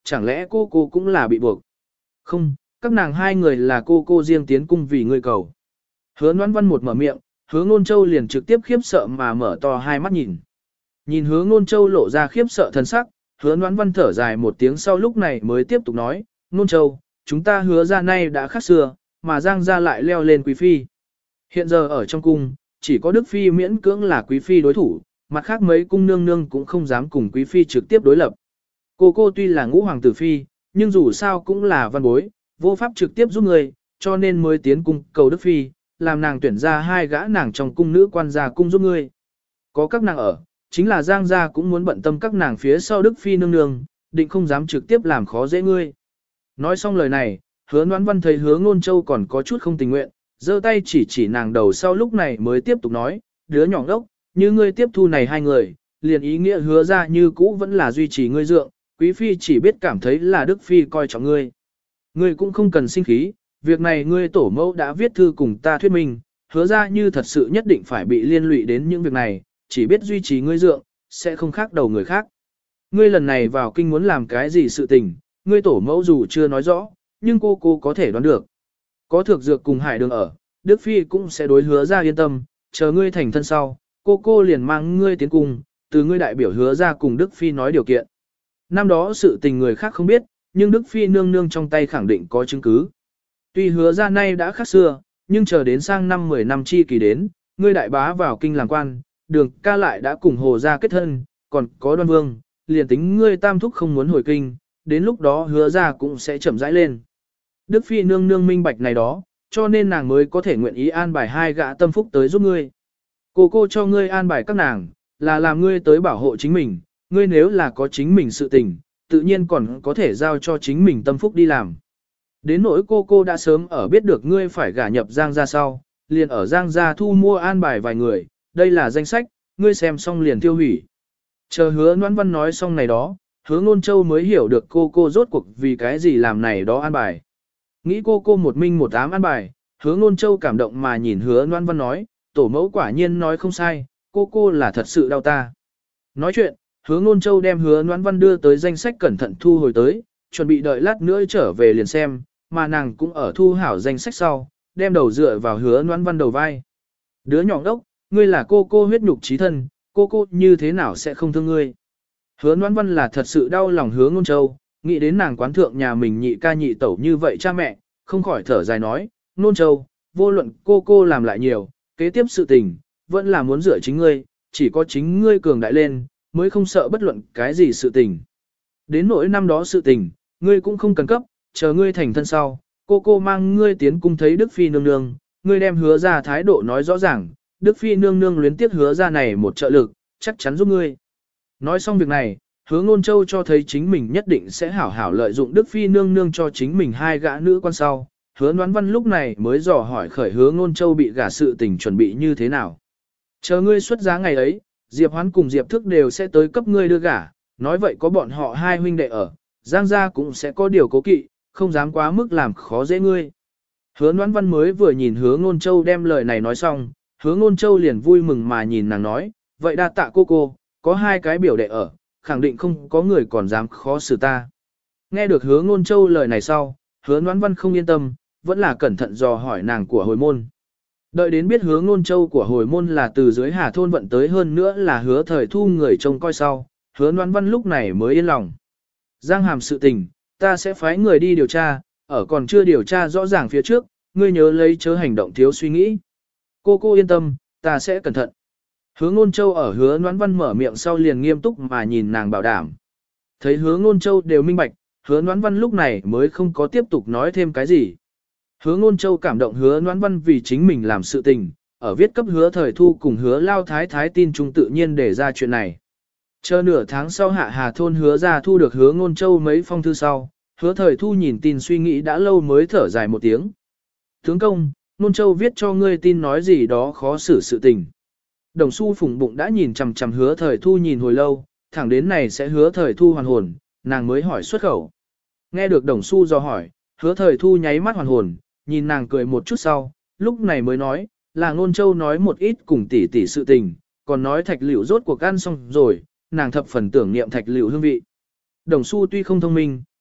chẳng lẽ cô cô cũng là bị buộc? Không, các nàng hai người là cô cô riêng tiến cung vì ngươi cầu. Hứa Noãn Văn một mở miệng, Hứa Ngôn Châu liền trực tiếp khiếp sợ mà mở to hai mắt nhìn. Nhìn Hứa Ngôn Châu lộ ra khiếp sợ thần sắc, Hứa Noãn Văn thở dài một tiếng sau lúc này mới tiếp tục nói, Ngôn Châu, chúng ta hứa ra nay đã khác xưa, mà Giang gia lại leo lên quý phi. Hiện giờ ở trong cung, chỉ có Đức Phi miễn cưỡng là quý phi đối thủ, mặt khác mấy cung nương nương cũng không dám cùng quý phi trực tiếp đối lập. Cô cô tuy là ngũ hoàng tử phi, nhưng dù sao cũng là văn bối, vô pháp trực tiếp giúp người, cho nên mới tiến cung cầu Đức Phi, làm nàng tuyển ra hai gã nàng trong cung nữ quan gia cung giúp ngươi. Có các nàng ở, chính là Giang gia cũng muốn bận tâm các nàng phía sau Đức Phi nương nương, định không dám trực tiếp làm khó dễ ngươi. Nói xong lời này, Hứa Noãn Văn thấy Hứa Ngôn Châu còn có chút không tình nguyện, giơ tay chỉ chỉ nàng đầu sau lúc này mới tiếp tục nói, đứa nhỏ đốc, như ngươi tiếp thu này hai người, liền ý nghĩa hứa ra như cũ vẫn là duy trì ngươi dượng, quý phi chỉ biết cảm thấy là Đức Phi coi trọng ngươi. Ngươi cũng không cần sinh khí, việc này ngươi tổ mẫu đã viết thư cùng ta thuyết minh, hứa ra như thật sự nhất định phải bị liên lụy đến những việc này, chỉ biết duy trì ngươi dượng, sẽ không khác đầu người khác. Ngươi lần này vào kinh muốn làm cái gì sự tình, ngươi tổ mẫu dù chưa nói rõ, nhưng cô cô có thể đoán được. Có thực dược cùng hải đường ở, Đức Phi cũng sẽ đối hứa ra yên tâm, chờ ngươi thành thân sau, cô cô liền mang ngươi tiến cùng, từ ngươi đại biểu hứa ra cùng Đức Phi nói điều kiện. Năm đó sự tình người khác không biết, nhưng Đức Phi nương nương trong tay khẳng định có chứng cứ. Tuy hứa ra nay đã khác xưa, nhưng chờ đến sang năm mười năm chi kỳ đến, ngươi đại bá vào kinh làm quan, đường ca lại đã cùng hồ ra kết thân, còn có Đoan Vương, liền tính ngươi tam thúc không muốn hồi kinh, đến lúc đó hứa ra cũng sẽ chậm rãi lên. Đức Phi nương nương minh bạch này đó, cho nên nàng mới có thể nguyện ý an bài hai gã tâm phúc tới giúp ngươi. Cô cô cho ngươi an bài các nàng, là làm ngươi tới bảo hộ chính mình, ngươi nếu là có chính mình sự tình, tự nhiên còn có thể giao cho chính mình tâm phúc đi làm. Đến nỗi cô cô đã sớm ở biết được ngươi phải gả nhập Giang gia sau, liền ở Giang gia thu mua an bài vài người, đây là danh sách, ngươi xem xong liền tiêu hủy. Chờ Hứa Noãn Văn nói xong này đó, Hứa Ngôn Châu mới hiểu được cô cô rốt cuộc vì cái gì làm này đó an bài. Nghĩ cô cô một minh một ám an bài, Hứa Ngôn Châu cảm động mà nhìn Hứa Noãn Văn nói, tổ mẫu quả nhiên nói không sai, cô cô là thật sự đau ta. Nói chuyện, Hứa Ngôn Châu đem Hứa Noãn Văn đưa tới danh sách cẩn thận thu hồi tới, chuẩn bị đợi lát nữa trở về liền xem, mà nàng cũng ở thu hảo danh sách sau, đem đầu dựa vào Hứa Noãn Văn đầu vai. Đứa nhỏ đốc, ngươi là cô cô huyết nhục chí thân, cô cô như thế nào sẽ không thương ngươi. Hứa Noãn Văn là thật sự đau lòng Hứa Ngôn Châu, nghĩ đến nàng quán thượng nhà mình nhị ca nhị tẩu như vậy cha mẹ, không khỏi thở dài nói, Ngôn Châu, vô luận cô cô làm lại nhiều, kế tiếp sự tình, vẫn là muốn dựa chính ngươi, chỉ có chính ngươi cường đại lên, mới không sợ bất luận cái gì sự tình. Đến nỗi năm đó sự tình, ngươi cũng không cần cấp, chờ ngươi thành thân sau, cô cô mang ngươi tiến cung thấy Đức Phi nương nương, ngươi đem hứa ra thái độ nói rõ ràng, Đức Phi nương nương luyến tiếc hứa ra này một trợ lực, chắc chắn giúp ngươi. Nói xong việc này, Hứa Ngôn Châu cho thấy chính mình nhất định sẽ hảo hảo lợi dụng Đức Phi nương nương cho chính mình hai gã nữ quan sau. Hứa Noãn Văn lúc này mới dò hỏi khởi Hứa Ngôn Châu bị gả sự tình chuẩn bị như thế nào. Chờ ngươi xuất giá ngày ấy, Diệp Hoán cùng Diệp Thức đều sẽ tới cấp ngươi đưa gả, nói vậy có bọn họ hai huynh đệ ở, Giang gia cũng sẽ có điều cố kỵ, không dám quá mức làm khó dễ ngươi. Hứa Noãn Văn mới vừa nhìn Hứa Ngôn Châu đem lời này nói xong, Hứa Ngôn Châu liền vui mừng mà nhìn nàng nói, vậy đa tạ cô cô, có hai cái biểu đệ ở, khẳng định không có người còn dám khó xử ta. Nghe được Hứa Ngôn Châu lời này sau, Hứa Noãn Văn không yên tâm, vẫn là cẩn thận dò hỏi nàng của hồi môn. Đợi đến biết Hứa Ngôn Châu của hồi môn là từ dưới Hà thôn vận tới hơn nữa là Hứa Thời Thu người trông coi sau, Hứa Noãn Văn lúc này mới yên lòng. Giang Hàm sự tình, ta sẽ phái người đi điều tra, ở còn chưa điều tra rõ ràng phía trước, ngươi nhớ lấy chớ hành động thiếu suy nghĩ. Cô cô yên tâm, ta sẽ cẩn thận. Hứa Ngôn Châu ở Hứa Noãn Văn mở miệng sau liền nghiêm túc mà nhìn nàng bảo đảm. Thấy Hứa Ngôn Châu đều minh bạch, Hứa Noãn Văn lúc này mới không có tiếp tục nói thêm cái gì. Hứa Ngôn Châu cảm động Hứa Noãn Văn vì chính mình làm sự tình, ở viết cấp Hứa Thời Thu cùng Hứa Lao Thái Thái tin trung tự nhiên để ra chuyện này. Chờ nửa tháng sau Hạ Hà thôn Hứa ra thu được Hứa Ngôn Châu mấy phong thư sau, Hứa Thời Thu nhìn tin suy nghĩ đã lâu mới thở dài một tiếng. Tướng công, Ngôn Châu viết cho ngươi tin nói gì đó khó xử sự tình. Đồng Xu phùng bụng đã nhìn chằm chằm Hứa Thời Thu nhìn hồi lâu, thẳng đến này sẽ Hứa Thời Thu hoàn hồn, nàng mới hỏi xuất khẩu. Nghe được Đồng Xu do hỏi, Hứa Thời Thu nháy mắt hoàn hồn, nhìn nàng cười một chút sau, lúc này mới nói, là Ngôn Châu nói một ít cùng tỷ tỷ sự tình, còn nói thạch liệu rốt cuộc ăn xong rồi, nàng thập phần tưởng niệm thạch liệu hương vị. Đồng Xu tuy không thông minh,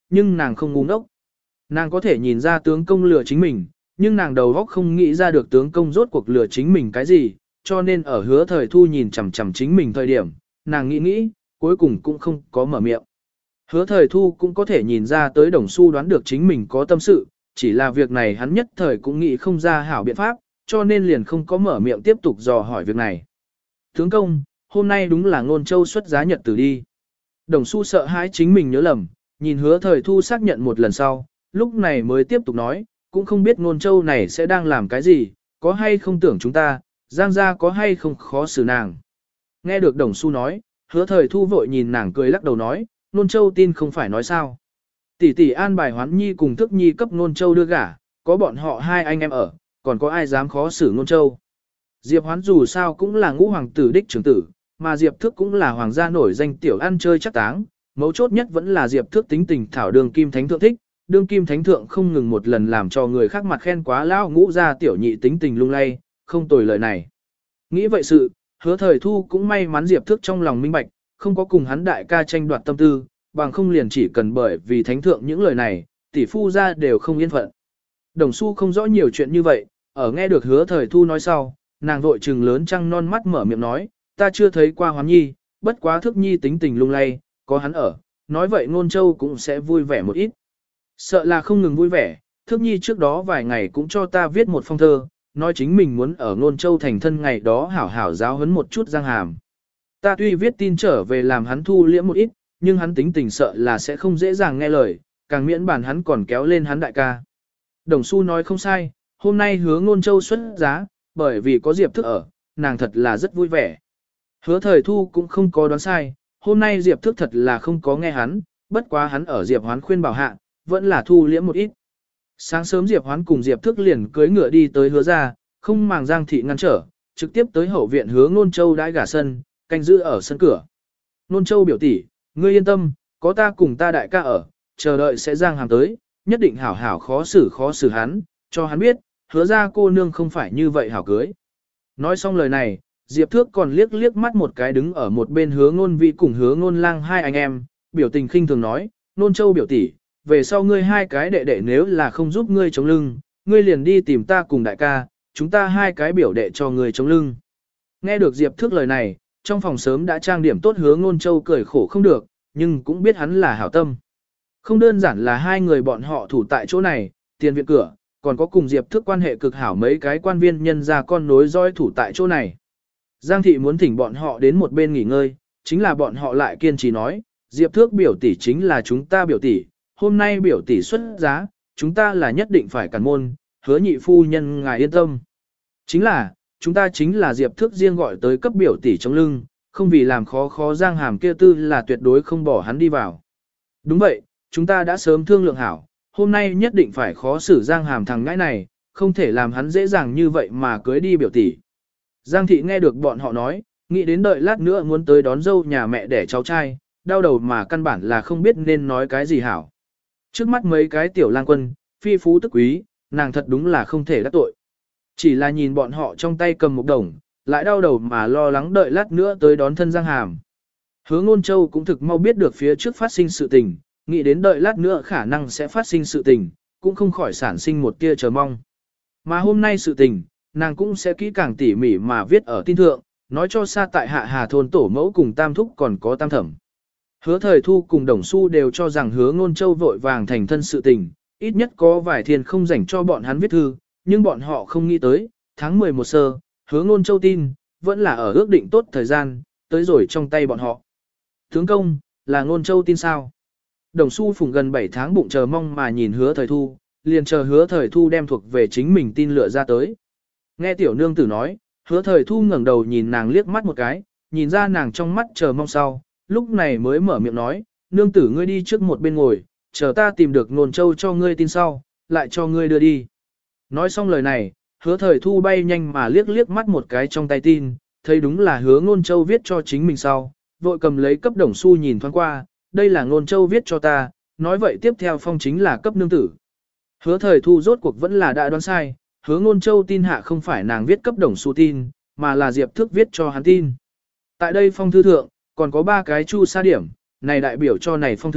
nhưng nàng không ngu ngốc. Nàng có thể nhìn ra tướng công lừa chính mình, nhưng nàng đầu óc không nghĩ ra được tướng công rốt cuộc lừa chính mình cái gì, cho nên ở hứa thời thu nhìn chằm chằm chính mình thời điểm, nàng nghĩ nghĩ, cuối cùng cũng không có mở miệng. Hứa thời thu cũng có thể nhìn ra tới đồng xu đoán được chính mình có tâm sự, chỉ là việc này hắn nhất thời cũng nghĩ không ra hảo biện pháp, cho nên liền không có mở miệng tiếp tục dò hỏi việc này. Tướng công, hôm nay đúng là Ngôn Châu xuất giá nhật tử đi. Đồng xu sợ hãi chính mình nhớ lầm, nhìn hứa thời thu xác nhận một lần sau, lúc này mới tiếp tục nói, cũng không biết Ngôn Châu này sẽ đang làm cái gì, có hay không tưởng chúng ta, Giang gia có hay không khó xử nàng. Nghe được đồng xu nói, hứa thời thu vội nhìn nàng cười lắc đầu nói, Ngôn Châu tin không phải nói sao. Tỷ tỷ an bài Hoán Nhi cùng Thức Nhi cấp Ngôn Châu đưa gả, có bọn họ hai anh em ở, còn có ai dám khó xử Ngôn Châu. Diệp Hoán dù sao cũng là ngũ hoàng tử đích trưởng tử, mà Diệp Thức cũng là hoàng gia nổi danh tiểu ăn chơi chắc táng, mấu chốt nhất vẫn là Diệp Thức tính tình thảo đường kim thánh thượng thích, đương kim thánh thượng không ngừng một lần làm cho người khác mặt khen quá lão ngũ gia tiểu nhị tính tình lung lay, không tồi lời này. Nghĩ vậy sự, hứa thời thu cũng may mắn Diệp Thức trong lòng minh bạch, không có cùng hắn đại ca tranh đoạt tâm tư, bằng không liền chỉ cần bởi vì thánh thượng những lời này, tỷ phu ra đều không yên phận. Đồng Xu không rõ nhiều chuyện như vậy, ở nghe được hứa thời thu nói sau, nàng vội trừng lớn trăng non mắt mở miệng nói, ta chưa thấy qua Hoán Nhi, bất quá Thức Nhi tính tình lung lay, có hắn ở, nói vậy Ngôn Châu cũng sẽ vui vẻ một ít. Sợ là không ngừng vui vẻ, Thức Nhi trước đó vài ngày cũng cho ta viết một phong thơ, nói chính mình muốn ở Ngôn Châu thành thân ngày đó hảo hảo giáo huấn một chút Giang Hàm. Ta tuy viết tin trở về làm hắn thu liễm một ít, nhưng hắn tính tình sợ là sẽ không dễ dàng nghe lời, càng miễn bản hắn còn kéo lên hắn đại ca. Đồng Xu nói không sai, hôm nay hứa Ngôn Châu xuất giá, bởi vì có Diệp Thức ở, nàng thật là rất vui vẻ. Hứa thời thu cũng không có đoán sai, hôm nay Diệp Thức thật là không có nghe hắn, bất quá hắn ở Diệp Hoán khuyên bảo hạ, vẫn là thu liễm một ít. Sáng sớm Diệp Hoán cùng Diệp Thức liền cưới ngựa đi tới hứa ra, không màng Giang thị ngăn trở, trực tiếp tới hậu viện hứa Ngôn Châu đãi gả sân, canh giữ ở sân cửa. Ngôn Châu biểu tỷ, ngươi yên tâm, có ta cùng ta đại ca ở, chờ đợi sẽ Giang Hàm tới, nhất định hảo hảo khó xử khó xử hắn, cho hắn biết, hứa ra cô nương không phải như vậy hảo cưới. Nói xong lời này, Diệp Thước còn liếc liếc mắt một cái đứng ở một bên hứa Ngôn Vi cùng hứa Ngôn Lang hai anh em, biểu tình khinh thường nói, Ngôn Châu biểu tỷ, về sau ngươi hai cái đệ đệ nếu là không giúp ngươi chống lưng, ngươi liền đi tìm ta cùng đại ca, chúng ta hai cái biểu đệ cho ngươi chống lưng. Nghe được Diệp Thước lời này, trong phòng sớm đã trang điểm tốt hứa Ngôn Châu cười khổ không được, nhưng cũng biết hắn là hảo tâm. Không đơn giản là hai người bọn họ thủ tại chỗ này, tiền viện cửa, còn có cùng Diệp Thước quan hệ cực hảo mấy cái quan viên nhân gia con nối dõi thủ tại chỗ này. Giang thị muốn thỉnh bọn họ đến một bên nghỉ ngơi, chính là bọn họ lại kiên trì nói, Diệp Thước biểu tỷ chính là chúng ta biểu tỷ, hôm nay biểu tỷ xuất giá, chúng ta là nhất định phải cản môn, hứa nhị phu nhân ngài yên tâm. Chính là, chúng ta chính là Diệp Thước riêng gọi tới cấp biểu tỷ trong lưng, không vì làm khó khó Giang Hàm kia tư là tuyệt đối không bỏ hắn đi vào. Đúng vậy, chúng ta đã sớm thương lượng hảo, hôm nay nhất định phải khó xử Giang Hàm thằng ngãi này, không thể làm hắn dễ dàng như vậy mà cưới đi biểu tỷ. Giang thị nghe được bọn họ nói, nghĩ đến đợi lát nữa muốn tới đón dâu nhà mẹ để cháu trai, đau đầu mà căn bản là không biết nên nói cái gì hảo. Trước mắt mấy cái tiểu lang quân, phi phú tức quý, nàng thật đúng là không thể đắc tội. Chỉ là nhìn bọn họ trong tay cầm một đồng, lại đau đầu mà lo lắng đợi lát nữa tới đón thân Giang Hàm. Hứa Ngôn Châu cũng thực mau biết được phía trước phát sinh sự tình, nghĩ đến đợi lát nữa khả năng sẽ phát sinh sự tình, cũng không khỏi sản sinh một tia chờ mong. Mà hôm nay sự tình, nàng cũng sẽ kỹ càng tỉ mỉ mà viết ở tin thượng, nói cho xa tại Hạ Hà thôn tổ mẫu cùng Tam Thúc còn có Tam Thẩm. Hứa Thời Thu cùng Đồng Xu đều cho rằng Hứa Ngôn Châu vội vàng thành thân sự tình, ít nhất có vài thiên không rảnh cho bọn hắn viết thư, nhưng bọn họ không nghĩ tới, tháng mười một sơ, Hứa Ngôn Châu tin, vẫn là ở ước định tốt thời gian, tới rồi trong tay bọn họ. Tướng công, là Ngôn Châu tin sao? Đồng Xu phùng gần bảy tháng bụng chờ mong mà nhìn Hứa Thời Thu, liền chờ Hứa Thời Thu đem thuộc về chính mình tin lựa ra tới. Nghe tiểu nương tử nói, Hứa Thời Thu ngẩng đầu nhìn nàng liếc mắt một cái, nhìn ra nàng trong mắt chờ mong sau, lúc này mới mở miệng nói, nương tử ngươi đi trước một bên ngồi, chờ ta tìm được Ngôn Châu cho ngươi tin sau, lại cho ngươi đưa đi. Nói xong lời này, Hứa Thời Thu bay nhanh mà liếc liếc mắt một cái trong tay tin, thấy đúng là Hứa Ngôn Châu viết cho chính mình sau, vội cầm lấy cấp Đồng Xu nhìn thoáng qua, đây là Ngôn Châu viết cho ta, nói vậy tiếp theo phong chính là cấp nương tử. Hứa Thời Thu rốt cuộc vẫn là đã đoán sai, Hứa Ngôn Châu tin hạ không phải nàng viết cấp Đồng Xu tin, mà là Diệp Thước viết cho hắn tin. Tại đây phong thư thượng, còn có ba cái chu sa điểm, này đại biểu cho này phong thư,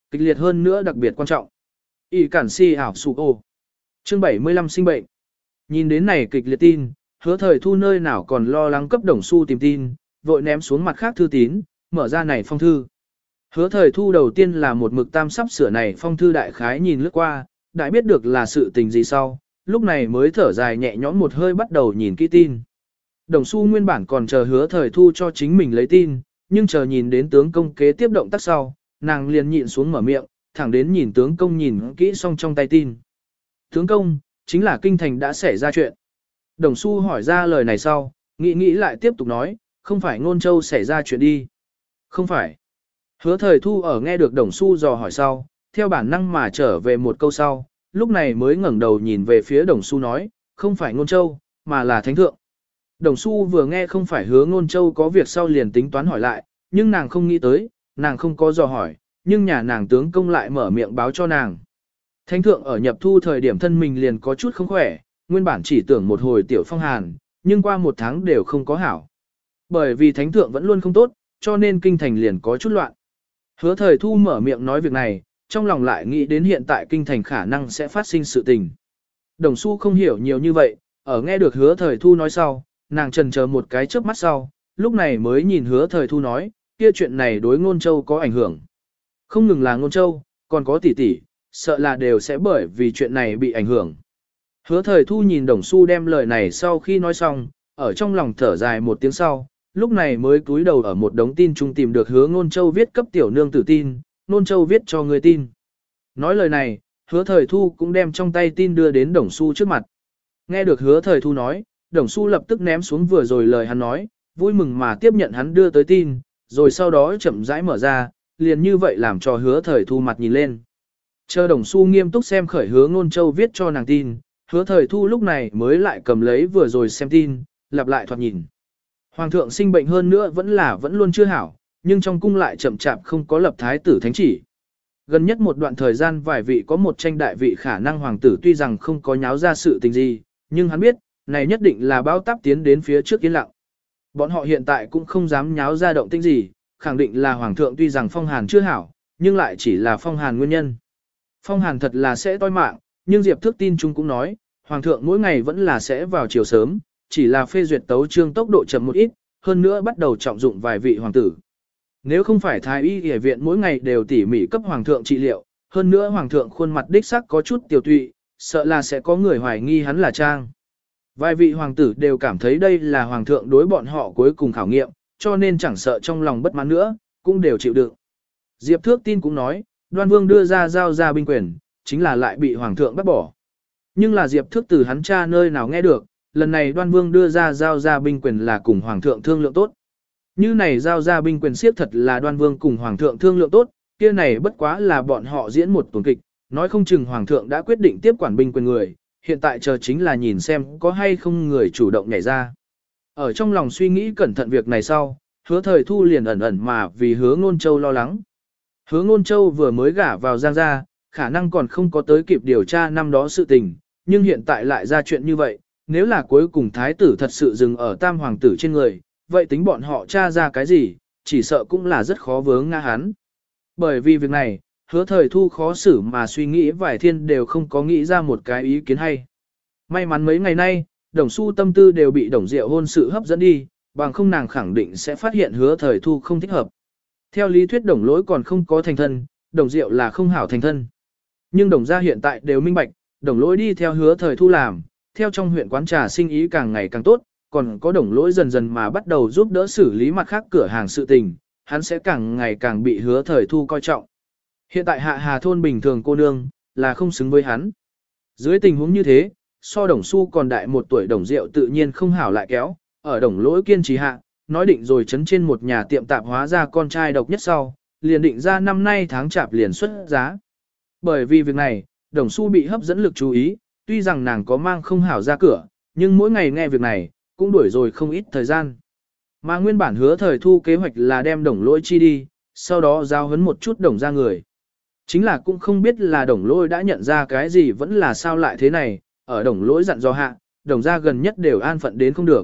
kịch liệt hơn nữa đặc biệt quan trọng. Y cản si ảo sụ ô. Chương bảy mươi lăm sinh bệnh. Nhìn đến này kịch liệt tin, Hứa Thời Thu nơi nào còn lo lắng cấp Đồng Xu tìm tin, vội ném xuống mặt khác thư tín, mở ra này phong thư. Hứa Thời Thu đầu tiên là một mực tam sắp sửa này phong thư đại khái nhìn lướt qua, đại biết được là sự tình gì sau, lúc này mới thở dài nhẹ nhõm một hơi bắt đầu nhìn kỹ tin. Đồng Xu nguyên bản còn chờ Hứa Thời Thu cho chính mình lấy tin, nhưng chờ nhìn đến tướng công kế tiếp động tác sau, nàng liền nhịn xuống mở miệng, thẳng đến nhìn tướng công nhìn kỹ xong trong tay tin. Tướng công, chính là kinh thành đã xảy ra chuyện. Đồng Xu hỏi ra lời này sau, nghĩ nghĩ lại tiếp tục nói, không phải Ngôn Châu xảy ra chuyện đi. Không phải. Hứa Thời Thu ở nghe được Đồng Xu dò hỏi sau, theo bản năng mà trở về một câu sau, lúc này mới ngẩng đầu nhìn về phía Đồng Xu nói, không phải Ngôn Châu, mà là Thánh Thượng. Đồng Xu vừa nghe không phải Hứa Ngôn Châu có việc sau liền tính toán hỏi lại, nhưng nàng không nghĩ tới, nàng không có dò hỏi, nhưng nhà nàng tướng công lại mở miệng báo cho nàng. Thánh Thượng ở nhập thu thời điểm thân mình liền có chút không khỏe, nguyên bản chỉ tưởng một hồi tiểu phong hàn, nhưng qua một tháng đều không có hảo. Bởi vì Thánh Thượng vẫn luôn không tốt, cho nên kinh thành liền có chút loạn. Hứa Thời Thu mở miệng nói việc này, trong lòng lại nghĩ đến hiện tại kinh thành khả năng sẽ phát sinh sự tình. Đồng Xu không hiểu nhiều như vậy, ở nghe được Hứa Thời Thu nói sau, nàng chần chờ một cái chớp mắt sau, lúc này mới nhìn Hứa Thời Thu nói, kia chuyện này đối Ngôn Châu có ảnh hưởng. Không ngừng là Ngôn Châu, còn có tỷ tỷ, sợ là đều sẽ bởi vì chuyện này bị ảnh hưởng. Hứa Thời Thu nhìn Đồng Xu đem lời này sau khi nói xong, ở trong lòng thở dài một tiếng sau, lúc này mới cúi đầu ở một đống tin chung tìm được Hứa Ngôn Châu viết cấp tiểu nương tử tin, Ngôn Châu viết cho người tin. Nói lời này, Hứa Thời Thu cũng đem trong tay tin đưa đến Đồng Xu trước mặt. Nghe được Hứa Thời Thu nói, Đồng Xu lập tức ném xuống vừa rồi lời hắn nói, vui mừng mà tiếp nhận hắn đưa tới tin, rồi sau đó chậm rãi mở ra, liền như vậy làm cho Hứa Thời Thu mặt nhìn lên. Chờ Đồng Xu nghiêm túc xem khởi Hứa Ngôn Châu viết cho nàng tin, Hứa Thời Thu lúc này mới lại cầm lấy vừa rồi xem tin, lặp lại thoạt nhìn. Hoàng thượng sinh bệnh hơn nữa vẫn là vẫn luôn chưa hảo, nhưng trong cung lại chậm chạp không có lập thái tử thánh chỉ. Gần nhất một đoạn thời gian vài vị có một tranh đại vị khả năng hoàng tử tuy rằng không có nháo ra sự tình gì, nhưng hắn biết, này nhất định là báo táp tiến đến phía trước yên lặng. Bọn họ hiện tại cũng không dám nháo ra động tĩnh gì, khẳng định là hoàng thượng tuy rằng phong hàn chưa hảo, nhưng lại chỉ là phong hàn nguyên nhân. Phong hàn thật là sẽ toi mạng, nhưng Diệp Thước tin chung cũng nói, hoàng thượng mỗi ngày vẫn là sẽ vào chiều sớm, chỉ là phê duyệt tấu chương tốc độ chậm một ít, hơn nữa bắt đầu trọng dụng vài vị hoàng tử. Nếu không phải thái y y viện mỗi ngày đều tỉ mỉ cấp hoàng thượng trị liệu, hơn nữa hoàng thượng khuôn mặt đích sắc có chút tiểu tụy, sợ là sẽ có người hoài nghi hắn là trang. Vài vị hoàng tử đều cảm thấy đây là hoàng thượng đối bọn họ cuối cùng khảo nghiệm, cho nên chẳng sợ trong lòng bất mãn nữa, cũng đều chịu đựng. Diệp Thước tin cũng nói, Đoan Vương đưa ra giao ra binh quyền, chính là lại bị hoàng thượng bắt bỏ. Nhưng là Diệp Thước từ hắn cha nơi nào nghe được, lần này Đoan Vương đưa ra giao ra binh quyền là cùng hoàng thượng thương lượng tốt. Như này giao ra binh quyền siết thật là Đoan Vương cùng hoàng thượng thương lượng tốt, kia này bất quá là bọn họ diễn một tuần kịch, nói không chừng hoàng thượng đã quyết định tiếp quản binh quyền người, hiện tại chờ chính là nhìn xem có hay không người chủ động nhảy ra. Ở trong lòng suy nghĩ cẩn thận việc này sau, Hứa Thời Thu liền ẩn ẩn mà vì Hứa Ngôn Châu lo lắng. Hứa Ngôn Châu vừa mới gả vào Giang gia, khả năng còn không có tới kịp điều tra năm đó sự tình, nhưng hiện tại lại ra chuyện như vậy, nếu là cuối cùng thái tử thật sự dừng ở tam hoàng tử trên người, vậy tính bọn họ tra ra cái gì, chỉ sợ cũng là rất khó vướng ngã hắn. Bởi vì việc này, Hứa Thời Thu khó xử mà suy nghĩ vài thiên đều không có nghĩ ra một cái ý kiến hay. May mắn mấy ngày nay, Đồng Xu tâm tư đều bị Đồng Diệu hôn sự hấp dẫn đi, bằng không nàng khẳng định sẽ phát hiện Hứa Thời Thu không thích hợp. Theo lý thuyết Đồng Lỗi còn không có thành thân, Đồng Diệu là không hảo thành thân. Nhưng Đồng gia hiện tại đều minh bạch, Đồng Lỗi đi theo Hứa Thời Thu làm, theo trong huyện quán trà sinh ý càng ngày càng tốt, còn có Đồng Lỗi dần dần mà bắt đầu giúp đỡ xử lý mặt khác cửa hàng sự tình, hắn sẽ càng ngày càng bị Hứa Thời Thu coi trọng. Hiện tại Hạ Hà thôn bình thường cô nương, là không xứng với hắn. Dưới tình huống như thế, so Đồng Xu còn đại một tuổi Đồng Diệu tự nhiên không hảo lại kéo, ở Đồng Lỗi kiên trì hạ, nói định rồi chấn trên một nhà tiệm tạp hóa ra con trai độc nhất sau, liền định ra năm nay tháng chạp liền xuất giá. Bởi vì việc này, Đồng Xu bị hấp dẫn lực chú ý, tuy rằng nàng có mang không hảo ra cửa, nhưng mỗi ngày nghe việc này, cũng đuổi rồi không ít thời gian. Mà nguyên bản Hứa Thời Thu kế hoạch là đem Đồng Lỗi chi đi, sau đó giao huấn một chút Đồng ra người. Chính là cũng không biết là Đồng Lỗi đã nhận ra cái gì vẫn là sao lại thế này, ở Đồng Lỗi dặn dò hạ, Đồng ra gần nhất đều an phận đến không được.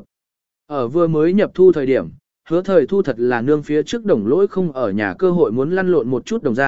Ở vừa mới nhập thu thời điểm, Hứa Thời Thu thật là nương phía trước Đồng Lỗi không ở nhà cơ hội muốn lăn lộn một chút Đồng ra,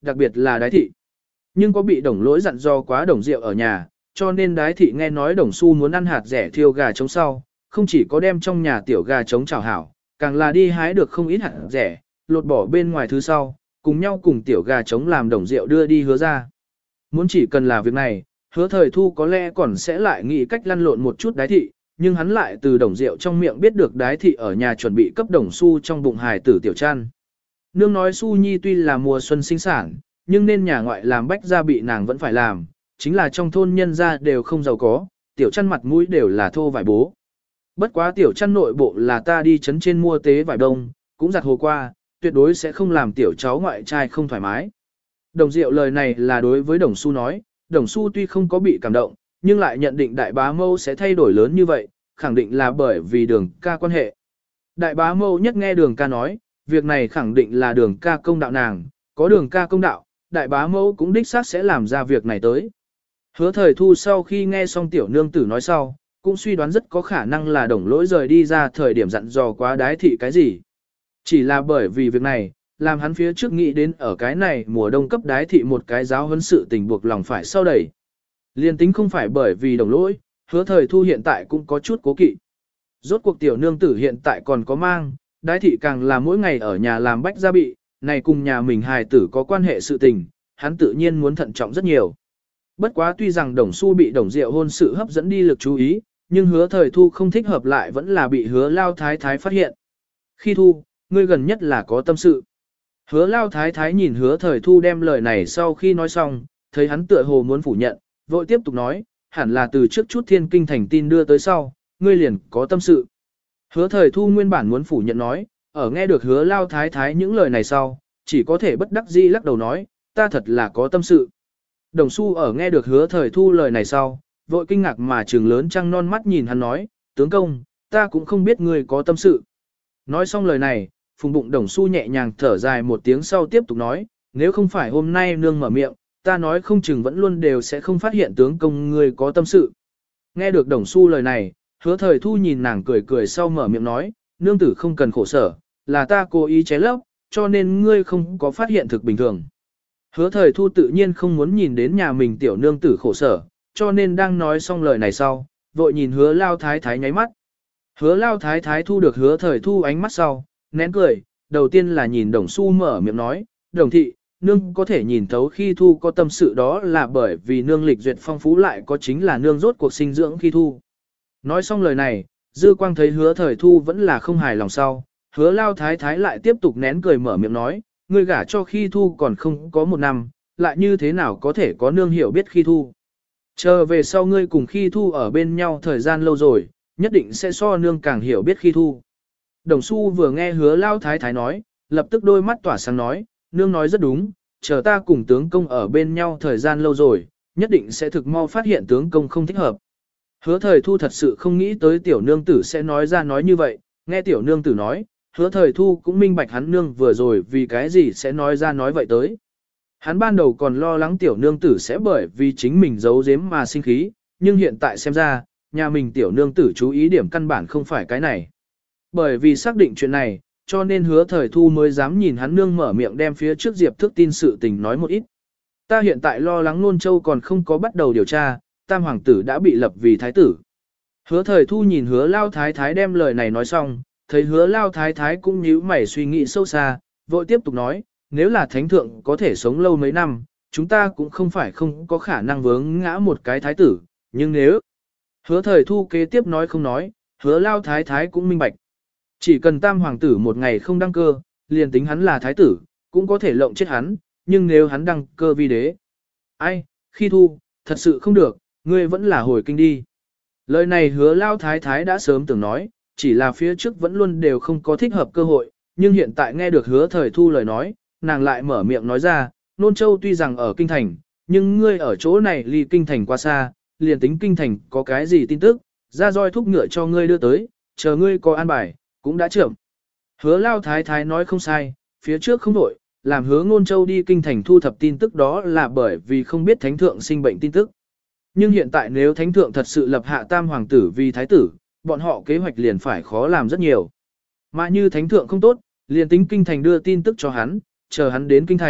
đặc biệt là đái thị. Nhưng có bị đồng lỗi dặn do quá đồng rượu ở nhà, cho nên đái thị nghe nói đồng xu muốn ăn hạt rẻ thiêu gà trống sau, không chỉ có đem trong nhà tiểu gà trống chảo hảo, càng là đi hái được không ít hạt rẻ, lột bỏ bên ngoài thứ sau, cùng nhau cùng tiểu gà trống làm đồng rượu đưa đi hứa ra. Muốn chỉ cần là việc này, hứa thời thu có lẽ còn sẽ lại nghĩ cách lăn lộn một chút đái thị, nhưng hắn lại từ đồng rượu trong miệng biết được đái thị ở nhà chuẩn bị cấp đồng xu trong bụng hài tử tiểu chăn. Nương nói Su Nhi tuy là mùa xuân sinh sản, nhưng nên nhà ngoại làm bách gia bị nàng vẫn phải làm, chính là trong thôn nhân gia đều không giàu có, tiểu chăn mặt mũi đều là thô vải bố. Bất quá tiểu chăn nội bộ là ta đi chấn trên mua tế vải đông, cũng giặt hồ qua, tuyệt đối sẽ không làm tiểu cháu ngoại trai không thoải mái. Đồng Diệu lời này là đối với Đồng Xu nói, Đồng Xu tuy không có bị cảm động, nhưng lại nhận định đại bá mâu sẽ thay đổi lớn như vậy, khẳng định là bởi vì đường ca quan hệ. Đại bá mâu nhất nghe đường ca nói, việc này khẳng định là đường ca công đạo nàng, có đường ca công đạo, đại bá mâu cũng đích xác sẽ làm ra việc này tới. Hứa thời thu sau khi nghe xong tiểu nương tử nói sau, cũng suy đoán rất có khả năng là đồng lỗi rời đi ra thời điểm dặn dò quá đái thị cái gì. Chỉ là bởi vì việc này, làm hắn phía trước nghĩ đến ở cái này mùa đông cấp đái thị một cái giáo huấn sự tình buộc lòng phải sau đẩy. Liên tính không phải bởi vì đồng lỗi, hứa thời thu hiện tại cũng có chút cố kỵ. Rốt cuộc tiểu nương tử hiện tại còn có mang, đái thị càng là mỗi ngày ở nhà làm bách gia bị, này cùng nhà mình hài tử có quan hệ sự tình, hắn tự nhiên muốn thận trọng rất nhiều. Bất quá tuy rằng đồng xu bị đồng diệu hôn sự hấp dẫn đi lực chú ý, nhưng hứa thời thu không thích hợp lại vẫn là bị hứa lao thái thái phát hiện. Khi thu, ngươi gần nhất là có tâm sự. Hứa lao thái thái nhìn hứa thời thu đem lời này sau khi nói xong, thấy hắn tựa hồ muốn phủ nhận, vội tiếp tục nói, hẳn là từ trước chút thiên kinh thành tin đưa tới sau, ngươi liền có tâm sự. Hứa thời thu nguyên bản muốn phủ nhận nói, ở nghe được hứa lao thái thái những lời này sau, chỉ có thể bất đắc dĩ lắc đầu nói, ta thật là có tâm sự. Đồng Xu ở nghe được hứa thời thu lời này sau, vội kinh ngạc mà trừng lớn trăng non mắt nhìn hắn nói, tướng công, ta cũng không biết ngươi có tâm sự. Nói xong lời này, phùng bụng Đồng Xu nhẹ nhàng thở dài một tiếng sau tiếp tục nói, nếu không phải hôm nay nương mở miệng, ta nói không chừng vẫn luôn đều sẽ không phát hiện tướng công ngươi có tâm sự. Nghe được Đồng Xu lời này, hứa thời thu nhìn nàng cười cười sau mở miệng nói, nương tử không cần khổ sở, là ta cố ý chế lấp, cho nên ngươi không có phát hiện thực bình thường. Hứa thời thu tự nhiên không muốn nhìn đến nhà mình tiểu nương tử khổ sở, cho nên đang nói xong lời này sau, vội nhìn hứa lao thái thái nháy mắt. Hứa lao thái thái thu được hứa thời thu ánh mắt sau, nén cười, đầu tiên là nhìn Đồng Xu mở miệng nói, Đồng thị, nương có thể nhìn thấu khi thu có tâm sự đó là bởi vì nương lịch duyệt phong phú lại có chính là nương rốt cuộc sinh dưỡng khi thu. Nói xong lời này, dư quang thấy hứa thời thu vẫn là không hài lòng sau, hứa lao thái thái lại tiếp tục nén cười mở miệng nói, ngươi gả cho khi thu còn không có một năm, lại như thế nào có thể có nương hiểu biết khi thu. Chờ về sau ngươi cùng khi thu ở bên nhau thời gian lâu rồi, nhất định sẽ so nương càng hiểu biết khi thu. Đồng Xu vừa nghe hứa lao thái thái nói, lập tức đôi mắt tỏa sáng nói, nương nói rất đúng, chờ ta cùng tướng công ở bên nhau thời gian lâu rồi, nhất định sẽ thực mau phát hiện tướng công không thích hợp. Hứa thời thu thật sự không nghĩ tới tiểu nương tử sẽ nói ra nói như vậy, nghe tiểu nương tử nói, hứa thời thu cũng minh bạch hắn nương vừa rồi vì cái gì sẽ nói ra nói vậy tới. Hắn ban đầu còn lo lắng tiểu nương tử sẽ bởi vì chính mình giấu giếm mà sinh khí, nhưng hiện tại xem ra, nhà mình tiểu nương tử chú ý điểm căn bản không phải cái này. Bởi vì xác định chuyện này, cho nên hứa thời thu mới dám nhìn hắn nương mở miệng đem phía trước Diệp Thức tin sự tình nói một ít. Ta hiện tại lo lắng Nôn Châu còn không có bắt đầu điều tra, tam hoàng tử đã bị lập vì thái tử. Hứa thời thu nhìn hứa lao thái thái đem lời này nói xong, thấy hứa lao thái thái cũng nhíu mày suy nghĩ sâu xa, vội tiếp tục nói, nếu là thánh thượng có thể sống lâu mấy năm, chúng ta cũng không phải không có khả năng vướng ngã một cái thái tử, nhưng nếu... Hứa thời thu kế tiếp nói không nói, hứa lao thái thái cũng minh bạch. Chỉ cần tam hoàng tử một ngày không đăng cơ, liền tính hắn là thái tử, cũng có thể lộng chết hắn, nhưng nếu hắn đăng cơ vi đế. Ai, khi thu, thật sự không được, ngươi vẫn là hồi kinh đi. Lời này hứa lao thái thái đã sớm từng nói, chỉ là phía trước vẫn luôn đều không có thích hợp cơ hội, nhưng hiện tại nghe được hứa thời thu lời nói, nàng lại mở miệng nói ra, Nôn Châu tuy rằng ở kinh thành, nhưng ngươi ở chỗ này ly kinh thành quá xa, liền tính kinh thành có cái gì tin tức, ra roi thúc ngựa cho ngươi đưa tới, chờ ngươi có an bài, cũng đã trưởng. Hứa lao thái thái nói không sai, phía trước không đổi, làm hứa Nôn Châu đi kinh thành thu thập tin tức đó là bởi vì không biết thánh thượng sinh bệnh tin tức. Nhưng hiện tại nếu thánh thượng thật sự lập hạ tam hoàng tử vì thái tử, bọn họ kế hoạch liền phải khó làm rất nhiều. Mà như thánh thượng không tốt, liền tính kinh thành đưa tin tức cho hắn, chờ hắn đến kinh thành,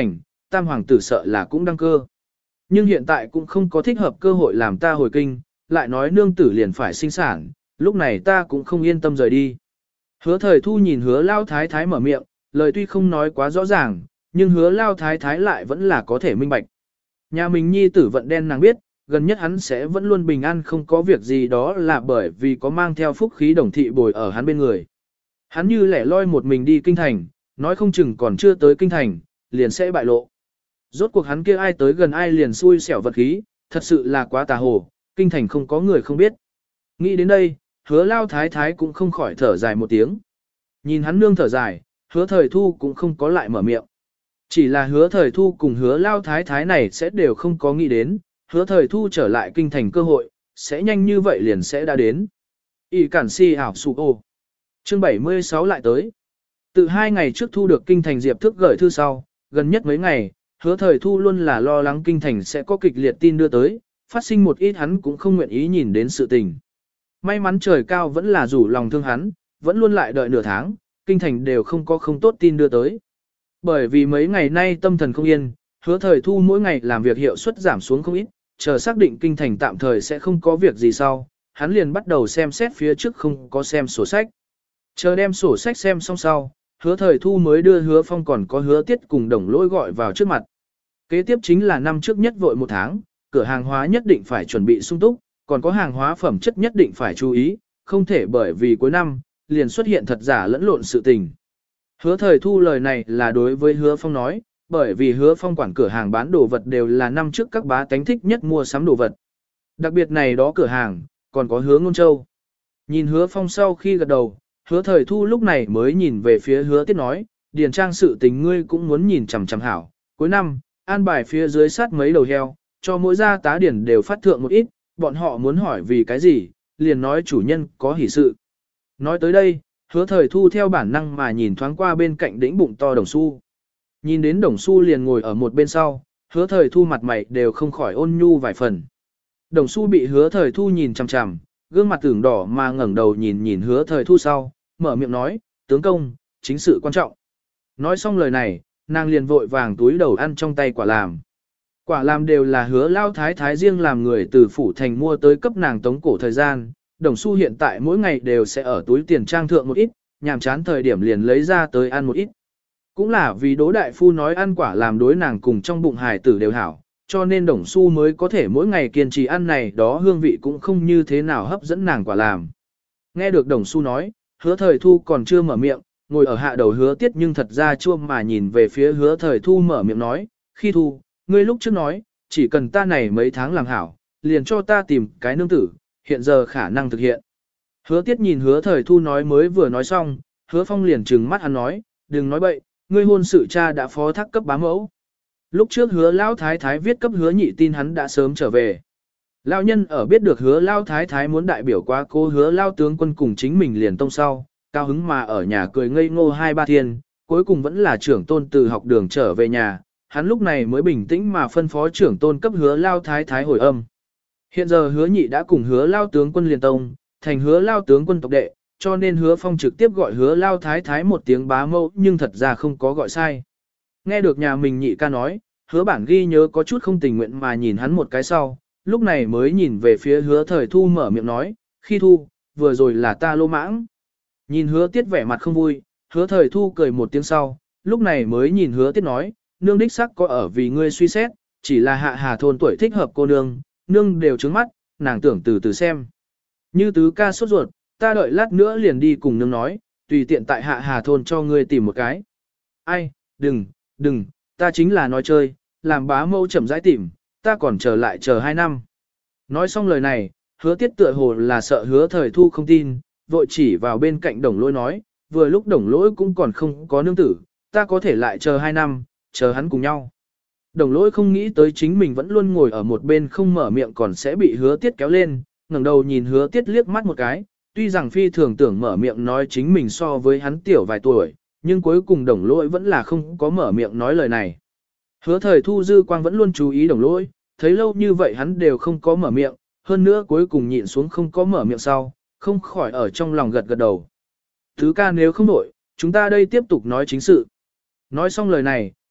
tam hoàng tử sợ là cũng đăng cơ. Nhưng hiện tại cũng không có thích hợp cơ hội làm ta hồi kinh, lại nói nương tử liền phải sinh sản, lúc này ta cũng không yên tâm rời đi. Hứa thời thu nhìn hứa lao thái thái mở miệng, lời tuy không nói quá rõ ràng, nhưng hứa lao thái thái lại vẫn là có thể minh bạch. Nhà mình nhi tử vận đen nàng biết, gần nhất hắn sẽ vẫn luôn bình an không có việc gì, đó là bởi vì có mang theo phúc khí đồng thị bồi ở hắn bên người. Hắn như lẻ loi một mình đi kinh thành, nói không chừng còn chưa tới kinh thành, liền sẽ bại lộ. Rốt cuộc hắn kia ai tới gần ai liền xui xẻo vật khí, thật sự là quá tà hồ, kinh thành không có người không biết. Nghĩ đến đây, hứa lao thái thái cũng không khỏi thở dài một tiếng. Nhìn hắn nương thở dài, hứa thời thu cũng không có lại mở miệng. Chỉ là hứa thời thu cùng hứa lao thái thái này sẽ đều không có nghĩ đến, hứa thời thu trở lại kinh thành cơ hội, sẽ nhanh như vậy liền sẽ đã đến. Y cản si ảo sụ ô. Chương bảy mươi sáu lại tới. Từ hai ngày trước thu được kinh thành diệp thức gửi thư sau, gần nhất mấy ngày, hứa thời thu luôn là lo lắng kinh thành sẽ có kịch liệt tin đưa tới, phát sinh một ít hắn cũng không nguyện ý nhìn đến sự tình. May mắn trời cao vẫn là rủ lòng thương hắn, vẫn luôn lại đợi nửa tháng, kinh thành đều không có không tốt tin đưa tới. Bởi vì mấy ngày nay tâm thần không yên, hứa thời thu mỗi ngày làm việc hiệu suất giảm xuống không ít, chờ xác định kinh thành tạm thời sẽ không có việc gì sau, hắn liền bắt đầu xem xét phía trước không có xem sổ sách. Chờ đem sổ sách xem xong sau, hứa thời thu mới đưa hứa phong còn có hứa tiết cùng đồng lỗi gọi vào trước mặt. Kế tiếp chính là năm trước nhất vội một tháng, cửa hàng hóa nhất định phải chuẩn bị sung túc, còn có hàng hóa phẩm chất nhất định phải chú ý, không thể bởi vì cuối năm, liền xuất hiện thật giả lẫn lộn sự tình. Hứa thời thu lời này là đối với hứa phong nói, bởi vì hứa phong quản cửa hàng bán đồ vật đều là năm trước các bá tánh thích nhất mua sắm đồ vật. Đặc biệt này đó cửa hàng, còn có hứa ngôn châu. Nhìn hứa phong sau khi gật đầu, hứa thời thu lúc này mới nhìn về phía hứa tiết nói, điền trang sự tình ngươi cũng muốn nhìn chằm chằm hảo. Cuối năm, an bài phía dưới sát mấy đầu heo, cho mỗi gia tá điển đều phát thượng một ít, bọn họ muốn hỏi vì cái gì, liền nói chủ nhân có hỷ sự. Nói tới đây, hứa thời thu theo bản năng mà nhìn thoáng qua bên cạnh đỉnh bụng to đồng xu. Nhìn đến đồng xu liền ngồi ở một bên sau, hứa thời thu mặt mày đều không khỏi ôn nhu vài phần. Đồng xu bị hứa thời thu nhìn chằm chằm, gương mặt tưởng đỏ mà ngẩng đầu nhìn nhìn hứa thời thu sau, mở miệng nói, tướng công, chính sự quan trọng. Nói xong lời này, nàng liền vội vàng túi đầu ăn trong tay quả làm. Quả làm đều là hứa lao thái thái riêng làm người từ phủ thành mua tới cấp nàng tống cổ thời gian, đồng xu hiện tại mỗi ngày đều sẽ ở túi tiền trang thượng một ít, nhàm chán thời điểm liền lấy ra tới ăn một ít. Cũng là vì Đỗ đại phu nói ăn quả làm đối nàng cùng trong bụng hài tử đều hảo, cho nên đồng xu mới có thể mỗi ngày kiên trì ăn này đó, hương vị cũng không như thế nào hấp dẫn nàng quả làm. Nghe được đồng xu nói, hứa thời thu còn chưa mở miệng, ngồi ở hạ đầu hứa tiết nhưng thật ra chua mà nhìn về phía hứa thời thu mở miệng nói, khi thu, ngươi lúc trước nói, chỉ cần ta này mấy tháng làm hảo, liền cho ta tìm cái nương tử, hiện giờ khả năng thực hiện. Hứa tiết nhìn hứa thời thu nói mới vừa nói xong, hứa phong liền trừng mắt hắn nói, đừng nói bậy, ngươi hôn sự cha đã phó thác cấp bá mẫu. Lúc trước hứa lão thái thái viết cấp hứa nhị tin hắn đã sớm trở về. Lão nhân ở biết được hứa lão thái thái muốn đại biểu qua cô hứa lão tướng quân cùng chính mình liền tông sau, cao hứng mà ở nhà cười ngây ngô hai ba thiên, cuối cùng vẫn là trưởng tôn từ học đường trở về nhà, hắn lúc này mới bình tĩnh mà phân phó trưởng tôn cấp hứa lão thái thái hồi âm. Hiện giờ hứa nhị đã cùng hứa lão tướng quân liền tông, thành hứa lão tướng quân tộc đệ, cho nên hứa phong trực tiếp gọi hứa lão thái thái một tiếng bá mẫu, nhưng thật ra không có gọi sai. Nghe được nhà mình nhị ca nói, hứa bản ghi nhớ có chút không tình nguyện mà nhìn hắn một cái sau, lúc này mới nhìn về phía hứa thời thu mở miệng nói, khi thu, vừa rồi là ta lô mãng. Nhìn hứa tiết vẻ mặt không vui, hứa thời thu cười một tiếng sau, lúc này mới nhìn hứa tiết nói, nương đích sắc có ở vì ngươi suy xét, chỉ là hạ hà thôn tuổi thích hợp cô nương, nương đều trứng mắt, nàng tưởng từ từ xem. Như tứ ca sốt ruột, ta đợi lát nữa liền đi cùng nương nói, tùy tiện tại hạ hà thôn cho ngươi tìm một cái. Ai, đừng, đừng, ta chính là nói chơi, làm bá mẫu chậm rãi tìm, ta còn chờ lại chờ hai năm. Nói xong lời này, hứa tiết tựa hồ là sợ hứa thời thu không tin, vội chỉ vào bên cạnh đồng lỗi nói, vừa lúc đồng lỗi cũng còn không có nương tử, ta có thể lại chờ hai năm, chờ hắn cùng nhau. Đồng lỗi không nghĩ tới chính mình vẫn luôn ngồi ở một bên không mở miệng còn sẽ bị hứa tiết kéo lên, ngẩng đầu nhìn hứa tiết liếc mắt một cái, tuy rằng phi thường tưởng mở miệng nói chính mình so với hắn tiểu vài tuổi, nhưng cuối cùng đồng lỗi vẫn là không có mở miệng nói lời này. Hứa thời thu dư quang vẫn luôn chú ý đồng lỗi, thấy lâu như vậy hắn đều không có mở miệng, hơn nữa cuối cùng nhịn xuống không có mở miệng sau, không khỏi ở trong lòng gật gật đầu. Thứ ca nếu không đổi, chúng ta đây tiếp tục nói chính sự. Nói xong lời này,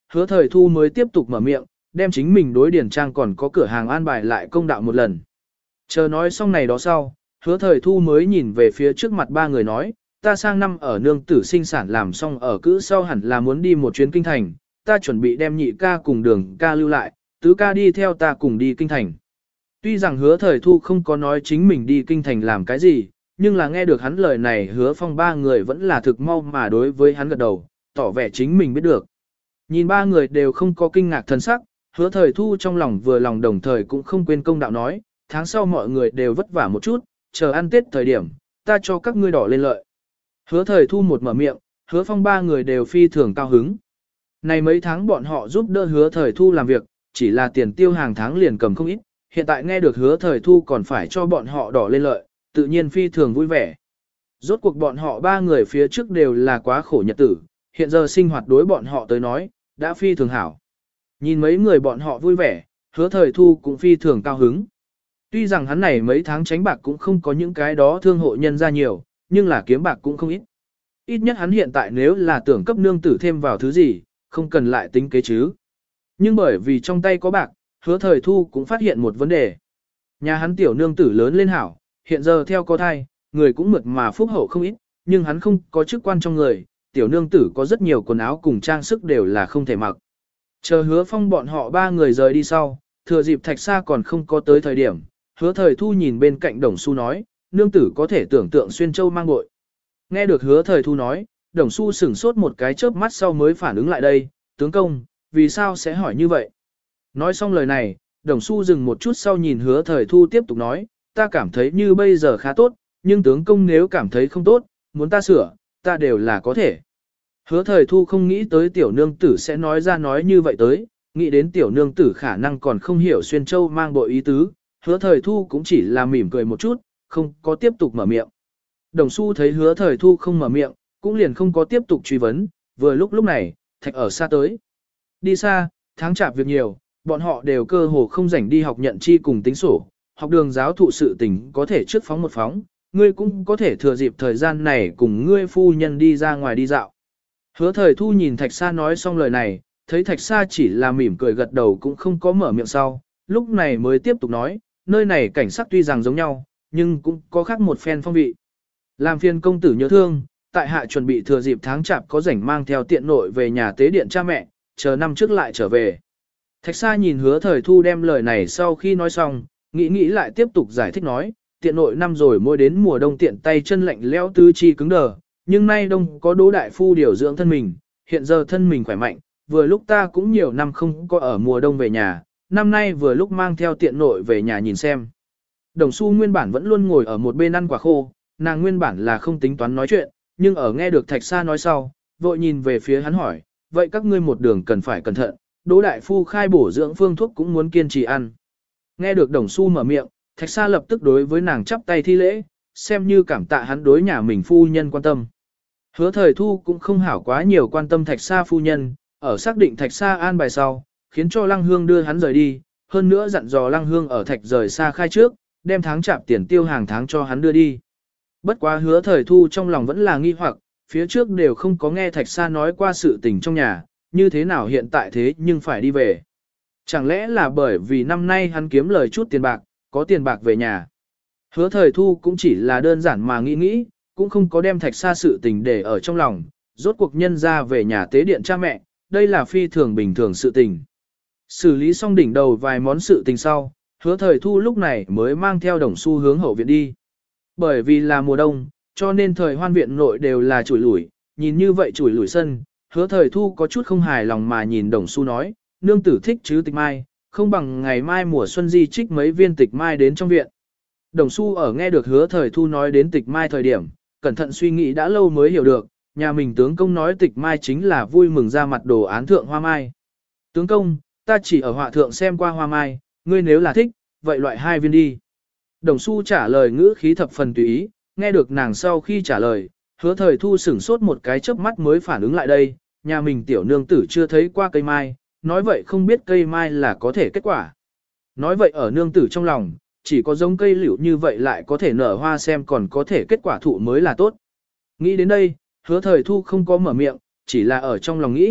hứa thời thu mới tiếp tục mở miệng, đem chính mình đối điển trang còn có cửa hàng an bài lại công đạo một lần. Chờ nói xong này đó sau, hứa thời thu mới nhìn về phía trước mặt ba người nói, ta sang năm ở nương tử sinh sản làm xong ở cữ sau hẳn là muốn đi một chuyến kinh thành, ta chuẩn bị đem nhị ca cùng đường ca lưu lại, tứ ca đi theo ta cùng đi kinh thành. Tuy rằng hứa thời thu không có nói chính mình đi kinh thành làm cái gì, nhưng là nghe được hắn lời này hứa phong ba người vẫn là thực mau mà đối với hắn gật đầu, tỏ vẻ chính mình biết được. Nhìn ba người đều không có kinh ngạc thân sắc, hứa thời thu trong lòng vừa lòng đồng thời cũng không quên công đạo nói, tháng sau mọi người đều vất vả một chút, chờ ăn tết thời điểm, ta cho các ngươi đỏ lên lợi. Hứa thời thu một mở miệng, hứa phong ba người đều phi thường cao hứng. Này mấy tháng bọn họ giúp đỡ hứa thời thu làm việc, chỉ là tiền tiêu hàng tháng liền cầm không ít, hiện tại nghe được hứa thời thu còn phải cho bọn họ đỏ lên lợi, tự nhiên phi thường vui vẻ. Rốt cuộc bọn họ ba người phía trước đều là quá khổ nhật tử, hiện giờ sinh hoạt đối bọn họ tới nói, đã phi thường hảo. Nhìn mấy người bọn họ vui vẻ, hứa thời thu cũng phi thường cao hứng. Tuy rằng hắn này mấy tháng tránh bạc cũng không có những cái đó thương hộ nhân ra nhiều, nhưng là kiếm bạc cũng không ít. Ít nhất hắn hiện tại nếu là tưởng cấp nương tử thêm vào thứ gì, không cần lại tính kế chứ. Nhưng bởi vì trong tay có bạc, hứa thời thu cũng phát hiện một vấn đề. Nhà hắn tiểu nương tử lớn lên hảo, hiện giờ theo có thai, người cũng mượt mà phúc hậu không ít, nhưng hắn không có chức quan trong người, tiểu nương tử có rất nhiều quần áo cùng trang sức đều là không thể mặc. Chờ hứa phong bọn họ ba người rời đi sau, thừa dịp thạch xa còn không có tới thời điểm, hứa thời thu nhìn bên cạnh đồng xu nói, nương tử có thể tưởng tượng xuyên châu mang bội. Nghe được hứa thời thu nói, đồng xu sửng sốt một cái chớp mắt sau mới phản ứng lại đây, tướng công, vì sao sẽ hỏi như vậy? Nói xong lời này, đồng xu dừng một chút sau nhìn hứa thời thu tiếp tục nói, ta cảm thấy như bây giờ khá tốt, nhưng tướng công nếu cảm thấy không tốt, muốn ta sửa, ta đều là có thể. Hứa thời thu không nghĩ tới tiểu nương tử sẽ nói ra nói như vậy tới, nghĩ đến tiểu nương tử khả năng còn không hiểu xuyên châu mang bội ý tứ, hứa thời thu cũng chỉ là mỉm cười một chút, không có tiếp tục mở miệng. Đồng xu thấy hứa thời thu không mở miệng, cũng liền không có tiếp tục truy vấn, vừa lúc lúc này, thạch ở xa tới. Đi xa, tháng chạp việc nhiều, bọn họ đều cơ hồ không rảnh đi học nhận chi cùng tính sổ, học đường giáo thụ sự tình có thể trước phóng một phóng, ngươi cũng có thể thừa dịp thời gian này cùng ngươi phu nhân đi ra ngoài đi dạo. Hứa thời thu nhìn thạch xa nói xong lời này, thấy thạch xa chỉ là mỉm cười gật đầu cũng không có mở miệng sau, lúc này mới tiếp tục nói, nơi này cảnh sắc tuy rằng giống nhau, nhưng cũng có khác một phen phong vị. Làm phiền công tử nhớ thương, tại hạ chuẩn bị thừa dịp tháng chạp có rảnh mang theo tiện nội về nhà tế điện cha mẹ, chờ năm trước lại trở về. Thạch xa nhìn hứa thời thu đem lời này sau khi nói xong, nghĩ nghĩ lại tiếp tục giải thích nói, tiện nội năm rồi mỗi đến mùa đông tiện tay chân lạnh lẽo tứ chi cứng đờ, nhưng nay đông có đỗ đại phu điều dưỡng thân mình, hiện giờ thân mình khỏe mạnh, vừa lúc ta cũng nhiều năm không có ở mùa đông về nhà, năm nay vừa lúc mang theo tiện nội về nhà nhìn xem. Đồng Xu nguyên bản vẫn luôn ngồi ở một bên ăn quả khô, nàng nguyên bản là không tính toán nói chuyện, nhưng ở nghe được Thạch Sa nói sau, vội nhìn về phía hắn hỏi, vậy các ngươi một đường cần phải cẩn thận, Đỗ đại phu khai bổ dưỡng phương thuốc cũng muốn kiên trì ăn. Nghe được Đồng Xu mở miệng, Thạch Sa lập tức đối với nàng chắp tay thi lễ, xem như cảm tạ hắn đối nhà mình phu nhân quan tâm. Hứa Thời Thu cũng không hảo quá nhiều quan tâm Thạch Sa phu nhân, ở xác định Thạch Sa an bài sau, khiến cho Lăng Hương đưa hắn rời đi, hơn nữa dặn dò Lăng Hương ở Thạch rời xa khai trước, đem tháng chạp tiền tiêu hàng tháng cho hắn đưa đi. Bất quá Hứa Thời Thu trong lòng vẫn là nghi hoặc, phía trước đều không có nghe Thạch Sa nói qua sự tình trong nhà, như thế nào hiện tại thế nhưng phải đi về. Chẳng lẽ là bởi vì năm nay hắn kiếm lời chút tiền bạc, có tiền bạc về nhà. Hứa Thời Thu cũng chỉ là đơn giản mà nghĩ nghĩ, cũng không có đem Thạch Sa sự tình để ở trong lòng, rốt cuộc nhân ra về nhà tế điện cha mẹ, đây là phi thường bình thường sự tình. Xử lý xong đỉnh đầu vài món sự tình sau, Hứa Thời Thu lúc này mới mang theo Đồng Xu hướng hậu viện đi. Bởi vì là mùa đông, cho nên thời hoan viện nội đều là chủi lủi, nhìn như vậy chủi lủi sân, Hứa Thời Thu có chút không hài lòng mà nhìn Đồng Xu nói, nương tử thích chứ tịch mai, không bằng ngày mai mùa xuân di trích mấy viên tịch mai đến trong viện. Đồng Xu ở nghe được Hứa Thời Thu nói đến tịch mai thời điểm, cẩn thận suy nghĩ đã lâu mới hiểu được, nhà mình tướng công nói tịch mai chính là vui mừng ra mặt đồ án thượng hoa mai. Tướng công, ta chỉ ở họa thượng xem qua hoa mai, ngươi nếu là thích, vậy loại hai viên đi. Đồng Xu trả lời ngữ khí thập phần tùy ý, nghe được nàng sau khi trả lời, Hứa Thời Thu sửng sốt một cái chớp mắt mới phản ứng lại đây, nhà mình tiểu nương tử chưa thấy qua cây mai, nói vậy không biết cây mai là có thể kết quả. Nói vậy ở nương tử trong lòng, chỉ có giống cây liễu như vậy lại có thể nở hoa xem còn có thể kết quả thụ mới là tốt. Nghĩ đến đây, Hứa Thời Thu không có mở miệng, chỉ là ở trong lòng nghĩ,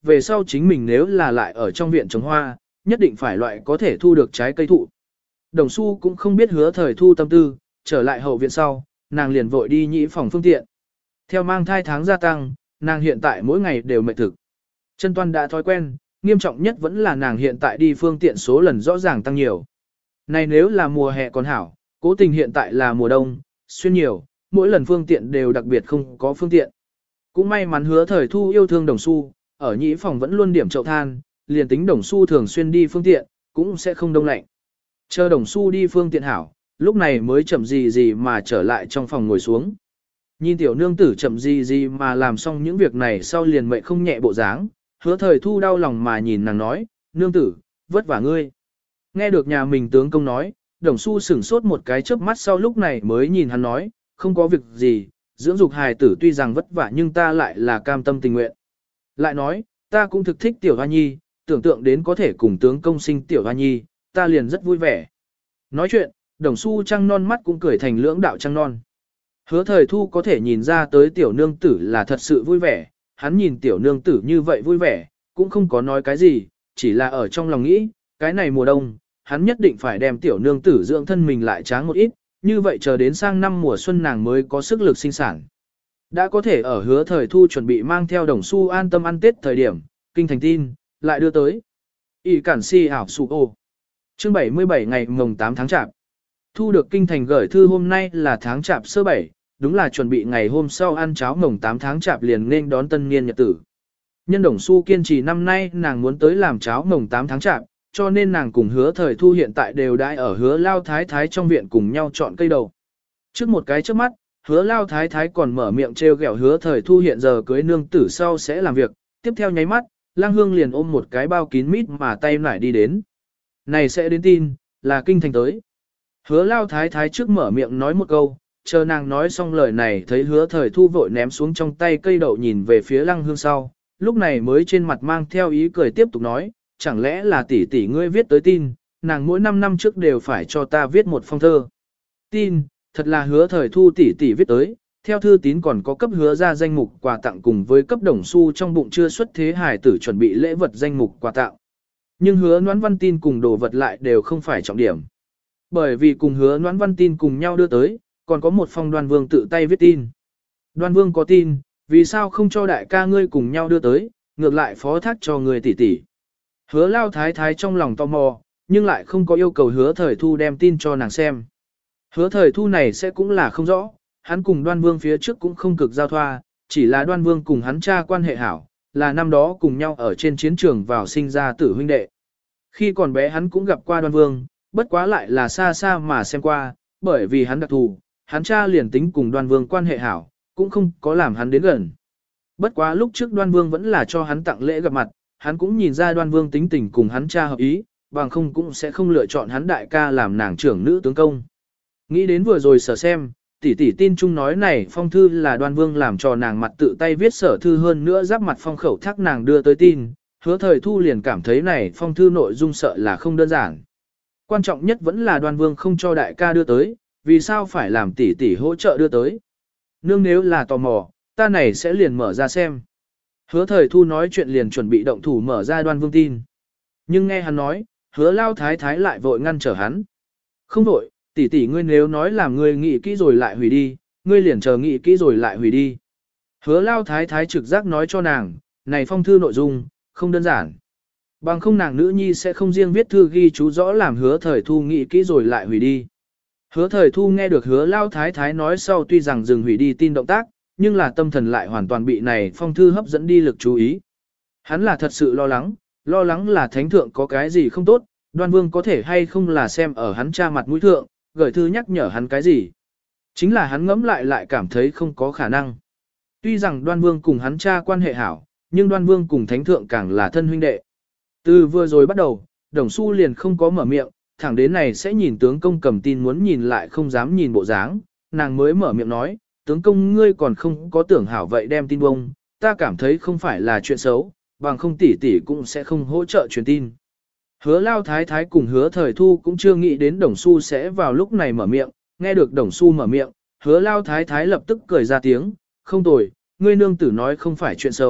về sau chính mình nếu là lại ở trong viện trồng hoa, nhất định phải loại có thể thu được trái cây thụ. Đồng Xu cũng không biết hứa thời thu tâm tư, trở lại hậu viện sau, nàng liền vội đi nhĩ phòng phương tiện. Theo mang thai tháng gia tăng, nàng hiện tại mỗi ngày đều mệt thực. Chân toan đã thói quen, nghiêm trọng nhất vẫn là nàng hiện tại đi phương tiện số lần rõ ràng tăng nhiều. Này nếu là mùa hè còn hảo, cố tình hiện tại là mùa đông, xuyên nhiều, mỗi lần phương tiện đều đặc biệt không có phương tiện. Cũng may mắn hứa thời thu yêu thương Đồng Xu, ở nhĩ phòng vẫn luôn điểm chậu than, liền tính Đồng Xu thường xuyên đi phương tiện, cũng sẽ không đông lạnh. Chờ Đồng Xu đi phương tiện hảo, lúc này mới chậm gì gì mà trở lại trong phòng ngồi xuống. Nhìn tiểu nương tử chậm gì gì mà làm xong những việc này sau liền mệnh không nhẹ bộ dáng, hứa thời thu đau lòng mà nhìn nàng nói, nương tử, vất vả ngươi. Nghe được nhà mình tướng công nói, Đồng Xu sửng sốt một cái chớp mắt sau lúc này mới nhìn hắn nói, không có việc gì, dưỡng dục hài tử tuy rằng vất vả nhưng ta lại là cam tâm tình nguyện. Lại nói, ta cũng thực thích tiểu hoa nhi, tưởng tượng đến có thể cùng tướng công sinh tiểu hoa nhi, ta liền rất vui vẻ. Nói chuyện, Đồng Xu trăng non mắt cũng cười thành lưỡng đạo trăng non. Hứa thời thu có thể nhìn ra tới tiểu nương tử là thật sự vui vẻ, hắn nhìn tiểu nương tử như vậy vui vẻ, cũng không có nói cái gì, chỉ là ở trong lòng nghĩ, cái này mùa đông, hắn nhất định phải đem tiểu nương tử dưỡng thân mình lại tráng một ít, như vậy chờ đến sang năm mùa xuân nàng mới có sức lực sinh sản. Đã có thể ở hứa thời thu chuẩn bị mang theo Đồng Xu an tâm ăn Tết thời điểm, kinh thành tin, lại đưa tới. Y cản si ảo sụ ô. Chương bảy mươi bảy ngày mồng tám tháng chạp. Thu được kinh thành gửi thư hôm nay là tháng chạp sơ bảy, đúng là chuẩn bị ngày hôm sau ăn cháo mồng tám tháng chạp liền nên đón tân niên nhật tử. Nhân Đồng Xu kiên trì năm nay nàng muốn tới làm cháo mồng tám tháng chạp, cho nên nàng cùng hứa thời thu hiện tại đều đãi ở hứa lao thái thái trong viện cùng nhau chọn cây đầu. Trước một cái trước mắt, hứa lao thái thái còn mở miệng trêu ghẹo hứa thời thu hiện giờ cưới nương tử sau sẽ làm việc, tiếp theo nháy mắt, lang hương liền ôm một cái bao kín mít mà tay nải đi đến. Này sẽ đến tin, là kinh thành tới. Hứa lao thái thái trước mở miệng nói một câu, chờ nàng nói xong lời này thấy hứa thời thu vội ném xuống trong tay cây đậu nhìn về phía lăng hương sau, lúc này mới trên mặt mang theo ý cười tiếp tục nói, chẳng lẽ là tỷ tỷ ngươi viết tới tin, nàng mỗi năm năm trước đều phải cho ta viết một phong thơ. Tin, thật là hứa thời thu tỷ tỷ viết tới, theo thư tín còn có cấp hứa ra danh mục quà tặng cùng với cấp Đồng Xu trong bụng chưa xuất thế hài tử chuẩn bị lễ vật danh mục quà tặng. Nhưng hứa Noãn Văn tin cùng đồ vật lại đều không phải trọng điểm. Bởi vì cùng hứa Noãn Văn tin cùng nhau đưa tới, còn có một phong Đoan Vương tự tay viết tin. Đoan Vương có tin, vì sao không cho đại ca ngươi cùng nhau đưa tới, ngược lại phó thác cho người tỷ tỷ. Hứa lao thái thái trong lòng tò mò, nhưng lại không có yêu cầu hứa thời thu đem tin cho nàng xem. Hứa thời thu này sẽ cũng là không rõ, hắn cùng Đoan Vương phía trước cũng không cực giao thoa, chỉ là Đoan Vương cùng hắn cha quan hệ hảo, là năm đó cùng nhau ở trên chiến trường vào sinh ra tử huynh đệ. Khi còn bé hắn cũng gặp qua Đoan Vương, bất quá lại là xa xa mà xem qua, bởi vì hắn đặc thù, hắn cha liền tính cùng Đoan Vương quan hệ hảo, cũng không có làm hắn đến gần. Bất quá lúc trước Đoan Vương vẫn là cho hắn tặng lễ gặp mặt, hắn cũng nhìn ra Đoan Vương tính tình cùng hắn cha hợp ý, bằng không cũng sẽ không lựa chọn hắn đại ca làm nàng trưởng nữ tướng công. Nghĩ đến vừa rồi sở xem, tỷ tỷ tin chung nói này phong thư là Đoan Vương làm cho nàng mặt tự tay viết sở thư hơn nữa giáp mặt phong khẩu thác nàng đưa tới tin, hứa thời thu liền cảm thấy này phong thư nội dung sợ là không đơn giản. Quan trọng nhất vẫn là Đoan Vương không cho đại ca đưa tới, vì sao phải làm tỷ tỷ hỗ trợ đưa tới. Nương nếu là tò mò, ta này sẽ liền mở ra xem. Hứa thời thu nói chuyện liền chuẩn bị động thủ mở ra Đoan Vương tin. Nhưng nghe hắn nói, hứa lao thái thái lại vội ngăn trở hắn. Không vội, tỷ tỷ ngươi nếu nói làm ngươi nghĩ kỹ rồi lại hủy đi, ngươi liền chờ nghĩ kỹ rồi lại hủy đi. Hứa lao thái thái trực giác nói cho nàng, này phong thư nội dung, không đơn giản. Bằng không nàng nữ nhi sẽ không riêng viết thư ghi chú rõ làm hứa thời thu nghĩ kỹ rồi lại hủy đi. Hứa thời thu nghe được hứa lao thái thái nói sau tuy rằng dừng hủy đi tin động tác, nhưng là tâm thần lại hoàn toàn bị này phong thư hấp dẫn đi lực chú ý. Hắn là thật sự lo lắng, lo lắng là thánh thượng có cái gì không tốt, Đoan Vương có thể hay không là xem ở hắn cha mặt mũi thượng, gửi thư nhắc nhở hắn cái gì. Chính là hắn ngẫm lại lại cảm thấy không có khả năng. Tuy rằng Đoan Vương cùng hắn cha quan hệ hảo, nhưng Đoan Vương cùng thánh thượng càng là thân huynh đệ. Từ vừa rồi bắt đầu, Đồng Xu liền không có mở miệng, thẳng đến này sẽ nhìn tướng công cầm tin muốn nhìn lại không dám nhìn bộ dáng, nàng mới mở miệng nói, tướng công ngươi còn không có tưởng hảo vậy đem tin bông, ta cảm thấy không phải là chuyện xấu, bằng không tỷ tỷ cũng sẽ không hỗ trợ truyền tin. Hứa lao thái thái cùng hứa thời thu cũng chưa nghĩ đến Đồng Xu sẽ vào lúc này mở miệng, nghe được Đồng Xu mở miệng, hứa lao thái thái lập tức cười ra tiếng, không tồi, ngươi nương tử nói không phải chuyện xấu,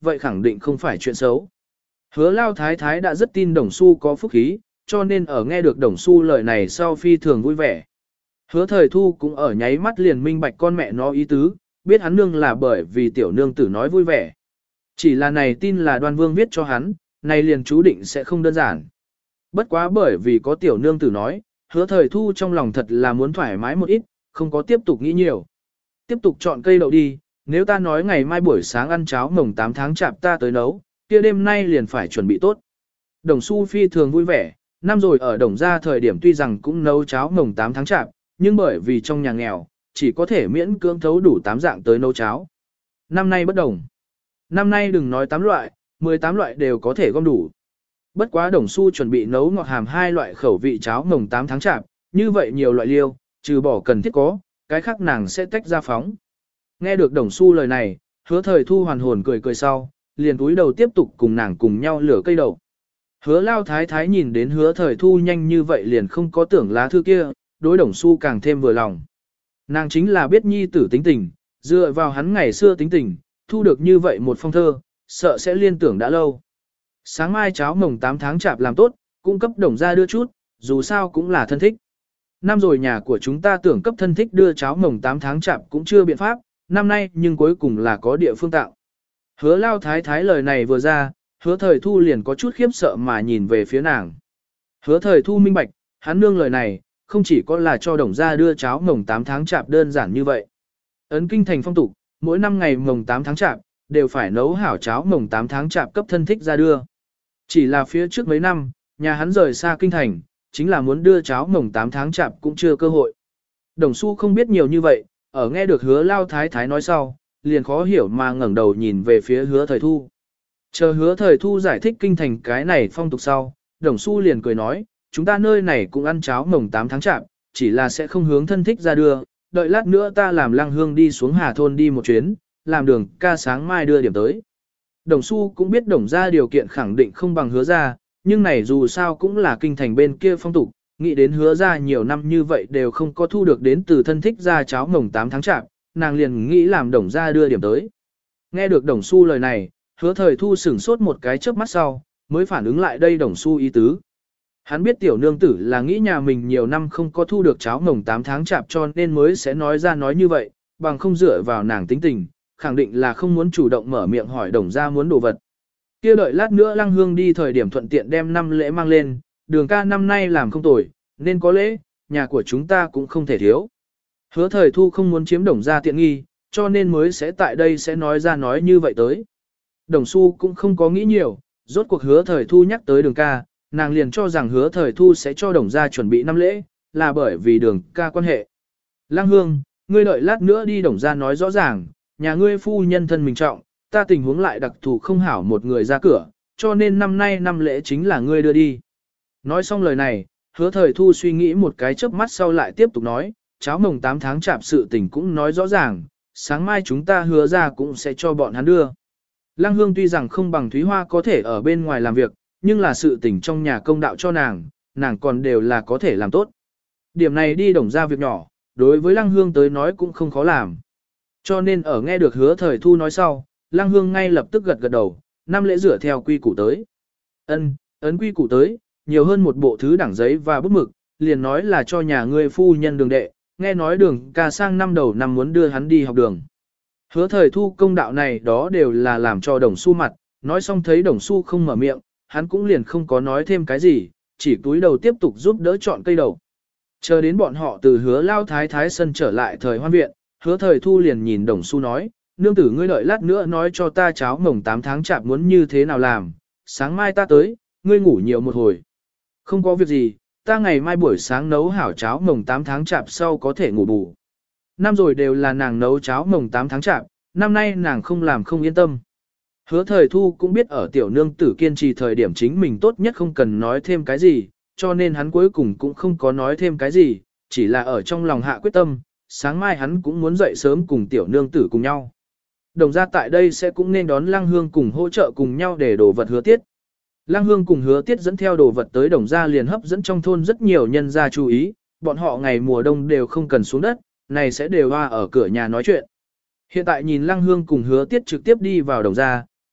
vậy khẳng định không phải chuyện xấu. Hứa lao thái thái đã rất tin đồng su có phúc khí, cho nên ở nghe được đồng su lời này sau phi thường vui vẻ. Hứa thời thu cũng ở nháy mắt liền minh bạch con mẹ nó ý tứ, biết hắn nương là bởi vì tiểu nương tử nói vui vẻ. Chỉ là này tin là Đoan Vương viết cho hắn, này liền chú định sẽ không đơn giản. Bất quá bởi vì có tiểu nương tử nói, hứa thời thu trong lòng thật là muốn thoải mái một ít, không có tiếp tục nghĩ nhiều. Tiếp tục chọn cây đậu đi, nếu ta nói ngày mai buổi sáng ăn cháo mồng tám tháng chạp ta tới nấu, kia đêm nay liền phải chuẩn bị tốt. Đồng Su phi thường vui vẻ, năm rồi ở Đồng gia thời điểm tuy rằng cũng nấu cháo mồng tám tháng chạp, nhưng bởi vì trong nhà nghèo, chỉ có thể miễn cưỡng thấu đủ tám dạng tới nấu cháo. Năm nay bất đồng. Năm nay đừng nói tám loại, mười tám loại đều có thể gom đủ. Bất quá Đồng Su chuẩn bị nấu ngọt hàm hai loại khẩu vị cháo mồng tám tháng chạp, như vậy nhiều loại liêu, trừ bỏ cần thiết có, cái khác nàng sẽ tách ra phóng. Nghe được Đồng Su lời này, hứa thời thu hoàn hồn cười cười sau, liền túi đầu tiếp tục cùng nàng cùng nhau lửa cây đậu. Hứa lao thái thái nhìn đến hứa thời thu nhanh như vậy liền không có tưởng lá thư kia, đối Đồng Su càng thêm vừa lòng. Nàng chính là biết nhi tử tính tình, dựa vào hắn ngày xưa tính tình, thu được như vậy một phong thơ, sợ sẽ liên tưởng đã lâu. Sáng mai cháo mồng tám tháng chạp làm tốt, cung cấp Đồng gia đưa chút, dù sao cũng là thân thích. Năm rồi nhà của chúng ta tưởng cấp thân thích đưa cháo mồng tám tháng chạp cũng chưa biện pháp, năm nay nhưng cuối cùng là có địa phương tạo. Hứa lao thái thái lời này vừa ra, hứa thời thu liền có chút khiếp sợ mà nhìn về phía nàng. Hứa thời thu minh bạch, hắn nương lời này, không chỉ có là cho Đồng gia đưa cháo mồng tám tháng chạp đơn giản như vậy. Ấn kinh thành phong tục, mỗi năm ngày mồng tám tháng chạp, đều phải nấu hảo cháo mồng tám tháng chạp cấp thân thích ra đưa. Chỉ là phía trước mấy năm, nhà hắn rời xa kinh thành, chính là muốn đưa cháo mồng tám tháng chạp cũng chưa cơ hội. Đồng Su không biết nhiều như vậy, ở nghe được hứa lao thái thái nói sau, liền khó hiểu mà ngẩng đầu nhìn về phía hứa thời thu. Chờ hứa thời thu giải thích kinh thành cái này phong tục sau, Đồng Su liền cười nói, chúng ta nơi này cũng ăn cháo mồng tám tháng chạp, chỉ là sẽ không hướng thân thích ra đưa, đợi lát nữa ta làm Lăng Hương đi xuống Hà Thôn đi một chuyến, làm đường ca sáng mai đưa điểm tới. Đồng Su cũng biết Đồng gia điều kiện khẳng định không bằng hứa ra, nhưng này dù sao cũng là kinh thành bên kia phong tục, nghĩ đến hứa ra nhiều năm như vậy đều không có thu được đến từ thân thích ra cháo mồng tám tháng chạp, nàng liền nghĩ làm Đồng gia đưa điểm tới. Nghe được Đồng Su lời này, hứa thời thu sửng sốt một cái chớp mắt sau, mới phản ứng lại đây Đồng Su ý tứ. Hắn biết tiểu nương tử là nghĩ nhà mình nhiều năm không có thu được cháo mồng tám tháng chạp cho nên mới sẽ nói ra nói như vậy, bằng không dựa vào nàng tính tình, khẳng định là không muốn chủ động mở miệng hỏi Đồng gia muốn đồ vật. Kia đợi lát nữa Lăng Hương đi thời điểm thuận tiện đem năm lễ mang lên, đường ca năm nay làm không tồi, nên có lễ, nhà của chúng ta cũng không thể thiếu. Hứa thời thu không muốn chiếm Đồng gia tiện nghi, cho nên mới sẽ tại đây sẽ nói ra nói như vậy tới. Đồng Su cũng không có nghĩ nhiều, rốt cuộc hứa thời thu nhắc tới đường ca, nàng liền cho rằng hứa thời thu sẽ cho Đồng gia chuẩn bị năm lễ, là bởi vì đường ca quan hệ. Lăng Hương, ngươi đợi lát nữa đi Đồng gia nói rõ ràng, nhà ngươi phu nhân thân mình trọng, ta tình huống lại đặc thù không hảo một người ra cửa, cho nên năm nay năm lễ chính là ngươi đưa đi. Nói xong lời này, hứa thời thu suy nghĩ một cái chớp mắt sau lại tiếp tục nói, cháo mồng tám tháng chạp sự tình cũng nói rõ ràng, sáng mai chúng ta hứa ra cũng sẽ cho bọn hắn đưa. Lăng Hương tuy rằng không bằng Thúy Hoa có thể ở bên ngoài làm việc, nhưng là sự tình trong nhà công đạo cho nàng, nàng còn đều là có thể làm tốt. Điểm này đi Đồng ra việc nhỏ, đối với Lăng Hương tới nói cũng không khó làm. Cho nên ở nghe được hứa thời thu nói sau, Lăng Hương ngay lập tức gật gật đầu, năm lễ rửa theo quy củ tới. Ân, ấn quy củ tới, nhiều hơn một bộ thứ đẳng giấy và bút mực, liền nói là cho nhà ngươi phu nhân đường đệ, nghe nói đường ca sang năm đầu năm muốn đưa hắn đi học đường. Hứa thời thu công đạo này đó đều là làm cho Đồng Su mặt, nói xong thấy Đồng Su không mở miệng, hắn cũng liền không có nói thêm cái gì, chỉ túi đầu tiếp tục giúp đỡ chọn cây đậu. Chờ đến bọn họ từ hứa lao thái thái sân trở lại thời hoan viện, hứa thời thu liền nhìn Đồng Su nói, nương tử ngươi đợi lát nữa nói cho ta cháo mồng tám tháng chạp muốn như thế nào làm, sáng mai ta tới, ngươi ngủ nhiều một hồi. Không có việc gì, ta ngày mai buổi sáng nấu hảo cháo mồng tám tháng chạp sau có thể ngủ bù. Năm rồi đều là nàng nấu cháo mồng tám tháng chạp, năm nay nàng không làm không yên tâm. Hứa thời thu cũng biết ở tiểu nương tử kiên trì thời điểm chính mình tốt nhất không cần nói thêm cái gì, cho nên hắn cuối cùng cũng không có nói thêm cái gì, chỉ là ở trong lòng hạ quyết tâm, sáng mai hắn cũng muốn dậy sớm cùng tiểu nương tử cùng nhau. Đồng gia tại đây sẽ cũng nên đón Lăng Hương cùng hỗ trợ cùng nhau để đồ vật hứa tiết. Lăng Hương cùng hứa tiết dẫn theo đồ vật tới Đồng gia liền hấp dẫn trong thôn rất nhiều nhân gia chú ý, bọn họ ngày mùa đông đều không cần xuống đất, này sẽ đều hoa ở cửa nhà nói chuyện. Hiện tại nhìn Lăng Hương cùng hứa tiết trực tiếp đi vào Đồng gia,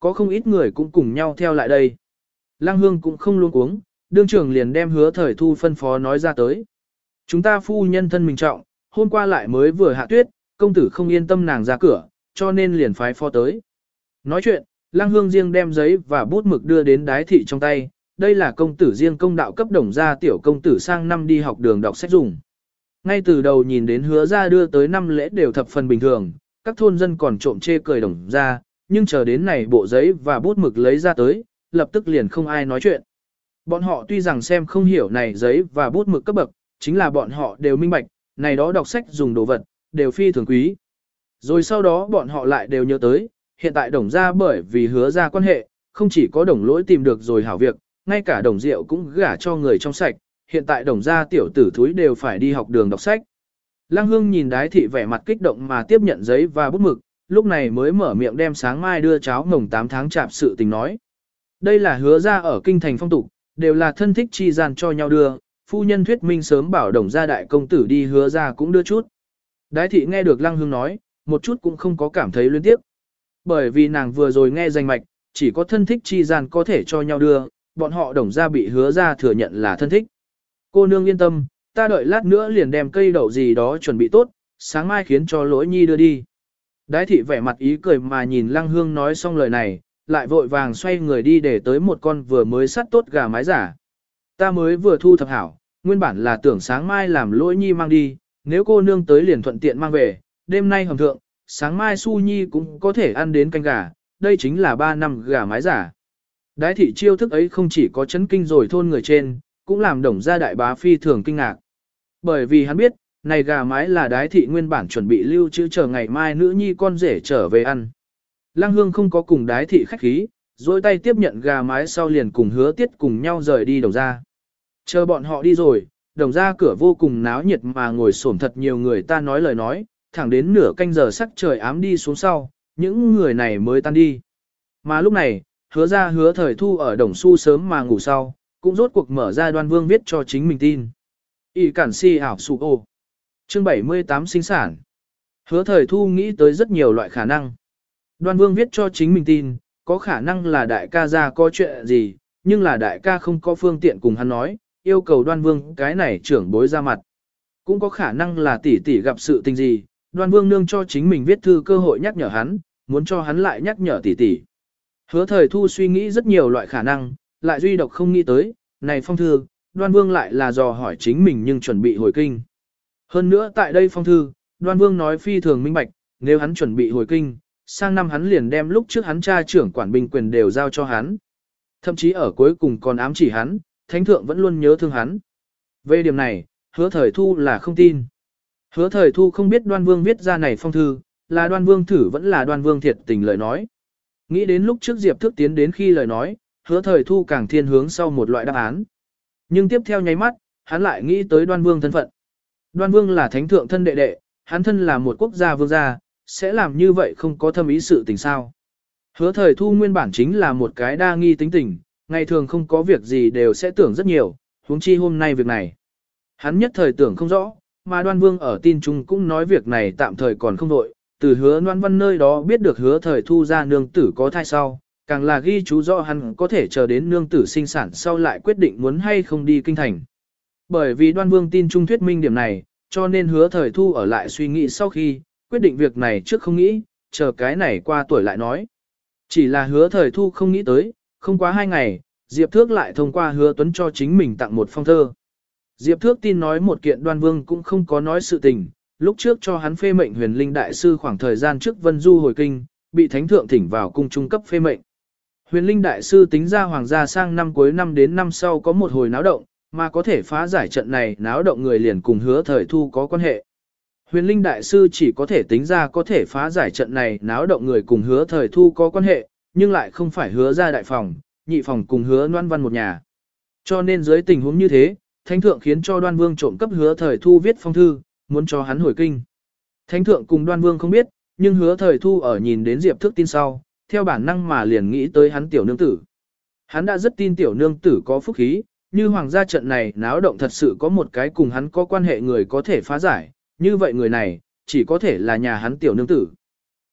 có không ít người cũng cùng nhau theo lại đây. Lăng Hương cũng không luôn uống, đương trưởng liền đem hứa thời thu phân phó nói ra tới. Chúng ta phu nhân thân mình trọng, hôm qua lại mới vừa hạ tuyết, công tử không yên tâm nàng ra cửa, cho nên liền phái phó tới. Nói chuyện, Lăng Hương riêng đem giấy và bút mực đưa đến đái thị trong tay, đây là công tử riêng công đạo cấp đồng gia tiểu công tử sang năm đi học đường đọc sách dùng. Ngay từ đầu nhìn đến hứa ra đưa tới năm lễ đều thập phần bình thường, các thôn dân còn trộm chê cười đồng ra, nhưng chờ đến này bộ giấy và bút mực lấy ra tới, lập tức liền không ai nói chuyện. Bọn họ tuy rằng xem không hiểu này giấy và bút mực cấp bậc, chính là bọn họ đều minh bạch, này đó đọc sách dùng đồ vật, đều phi thường quý. Rồi sau đó bọn họ lại đều nhớ tới, hiện tại đồng ra bởi vì hứa ra quan hệ, không chỉ có đồng lỗi tìm được rồi hảo việc, ngay cả đồng rượu cũng gả cho người trong sạch, hiện tại đồng gia tiểu tử thúi đều phải đi học đường đọc sách. Lăng Hương nhìn đái thị vẻ mặt kích động mà tiếp nhận giấy và bút mực, lúc này mới mở miệng đem sáng mai đưa cháo mồng tám tháng chạp sự tình nói. Đây là hứa ra ở kinh thành phong tục, đều là thân thích chi gian cho nhau đưa, phu nhân thuyết minh sớm bảo đồng gia đại công tử đi hứa ra cũng đưa chút. Đái thị nghe được Lăng Hương nói, một chút cũng không có cảm thấy luyến tiếc. Bởi vì nàng vừa rồi nghe danh mạch, chỉ có thân thích chi gian có thể cho nhau đưa, bọn họ đồng gia bị hứa ra thừa nhận là thân thích. Cô nương yên tâm, ta đợi lát nữa liền đem cây đậu gì đó chuẩn bị tốt, sáng mai khiến cho Lỗi Nhi đưa đi. Đái thị vẻ mặt ý cười mà nhìn Lăng Hương nói xong lời này, lại vội vàng xoay người đi để tới một con vừa mới sắt tốt gà mái giả. Ta mới vừa thu thập hảo, nguyên bản là tưởng sáng mai làm Lỗi Nhi mang đi, nếu cô nương tới liền thuận tiện mang về, đêm nay hầm thượng, sáng mai Su Nhi cũng có thể ăn đến canh gà, đây chính là ba năm gà mái giả. Đái thị chiêu thức ấy không chỉ có chấn kinh rồi thôn người trên, cũng làm đồng gia đại bá phi thường kinh ngạc. Bởi vì hắn biết, này gà mái là đái thị nguyên bản chuẩn bị lưu trữ chờ ngày mai nữ nhi con rể trở về ăn. Lăng Hương không có cùng đái thị khách khí, dối tay tiếp nhận gà mái sau liền cùng hứa tiết cùng nhau rời đi đồng gia. Chờ bọn họ đi rồi, đồng gia cửa vô cùng náo nhiệt mà ngồi xổm thật nhiều người ta nói lời nói, thẳng đến nửa canh giờ sắc trời ám đi xuống sau, những người này mới tan đi. Mà lúc này, hứa ra hứa thời thu ở đồng su sớm mà ngủ sau, cũng rốt cuộc mở ra Đoan Vương viết cho chính mình tin. Y cản si ảo sụ ô. Chương bảy mươi tám sinh sản. Hứa thời thu nghĩ tới rất nhiều loại khả năng. Đoan Vương viết cho chính mình tin, có khả năng là đại ca ra có chuyện gì, nhưng là đại ca không có phương tiện cùng hắn nói, yêu cầu Đoan Vương cái này trưởng bối ra mặt. Cũng có khả năng là tỷ tỷ gặp sự tình gì, Đoan Vương nương cho chính mình viết thư cơ hội nhắc nhở hắn, muốn cho hắn lại nhắc nhở tỷ tỷ. Hứa thời thu suy nghĩ rất nhiều loại khả năng, lại duy độc không nghĩ tới, này phong thư, Đoan Vương lại là dò hỏi chính mình nhưng chuẩn bị hồi kinh. Hơn nữa tại đây phong thư, Đoan Vương nói phi thường minh bạch, nếu hắn chuẩn bị hồi kinh, sang năm hắn liền đem lúc trước hắn cha trưởng quản binh quyền đều giao cho hắn. Thậm chí ở cuối cùng còn ám chỉ hắn, thánh thượng vẫn luôn nhớ thương hắn. Về điểm này, hứa thời thu là không tin. Hứa thời thu không biết Đoan Vương viết ra này phong thư, là Đoan Vương thử vẫn là Đoan Vương thiệt tình lời nói. Nghĩ đến lúc trước Diệp Thước tiến đến khi lời nói, hứa thời thu càng thiên hướng sau một loại đáp án. Nhưng tiếp theo nháy mắt, hắn lại nghĩ tới Đoan Vương thân phận. Đoan Vương là thánh thượng thân đệ đệ, hắn thân là một quốc gia vương gia, sẽ làm như vậy không có thâm ý sự tình sao. Hứa thời thu nguyên bản chính là một cái đa nghi tính tình, ngày thường không có việc gì đều sẽ tưởng rất nhiều, huống chi hôm nay việc này. Hắn nhất thời tưởng không rõ, mà Đoan Vương ở tin chung cũng nói việc này tạm thời còn không đội, từ hứa Đoan Văn nơi đó biết được hứa thời thu ra nương tử có thai sau, càng là ghi chú rõ hắn có thể chờ đến nương tử sinh sản sau lại quyết định muốn hay không đi kinh thành. Bởi vì Đoan Vương tin trung thuyết minh điểm này, cho nên hứa thời thu ở lại suy nghĩ sau khi, quyết định việc này trước không nghĩ, chờ cái này qua tuổi lại nói. Chỉ là hứa thời thu không nghĩ tới, không quá hai ngày, Diệp Thước lại thông qua hứa Tuấn cho chính mình tặng một phong thơ. Diệp Thước tin nói một kiện Đoan Vương cũng không có nói sự tình, lúc trước cho hắn phê mệnh huyền linh đại sư khoảng thời gian trước Vân Du hồi kinh, bị thánh thượng thỉnh vào cung trung cấp phê mệnh. Huyền linh đại sư tính ra hoàng gia sang năm cuối năm đến năm sau có một hồi náo động, mà có thể phá giải trận này náo động người liền cùng hứa thời thu có quan hệ. Huyền linh đại sư chỉ có thể tính ra có thể phá giải trận này náo động người cùng hứa thời thu có quan hệ, nhưng lại không phải hứa ra đại phòng, nhị phòng cùng hứa Đoan Văn một nhà. Cho nên dưới tình huống như thế, thánh thượng khiến cho Đoan Vương trộm cấp hứa thời thu viết phong thư, muốn cho hắn hồi kinh. Thánh thượng cùng Đoan Vương không biết, nhưng hứa thời thu ở nhìn đến Diệp Thước tin sau, theo bản năng mà liền nghĩ tới hắn tiểu nương tử. Hắn đã rất tin tiểu nương tử có phúc khí, như hoàng gia trận này náo động thật sự có một cái cùng hắn có quan hệ người có thể phá giải, như vậy người này, chỉ có thể là nhà hắn tiểu nương tử.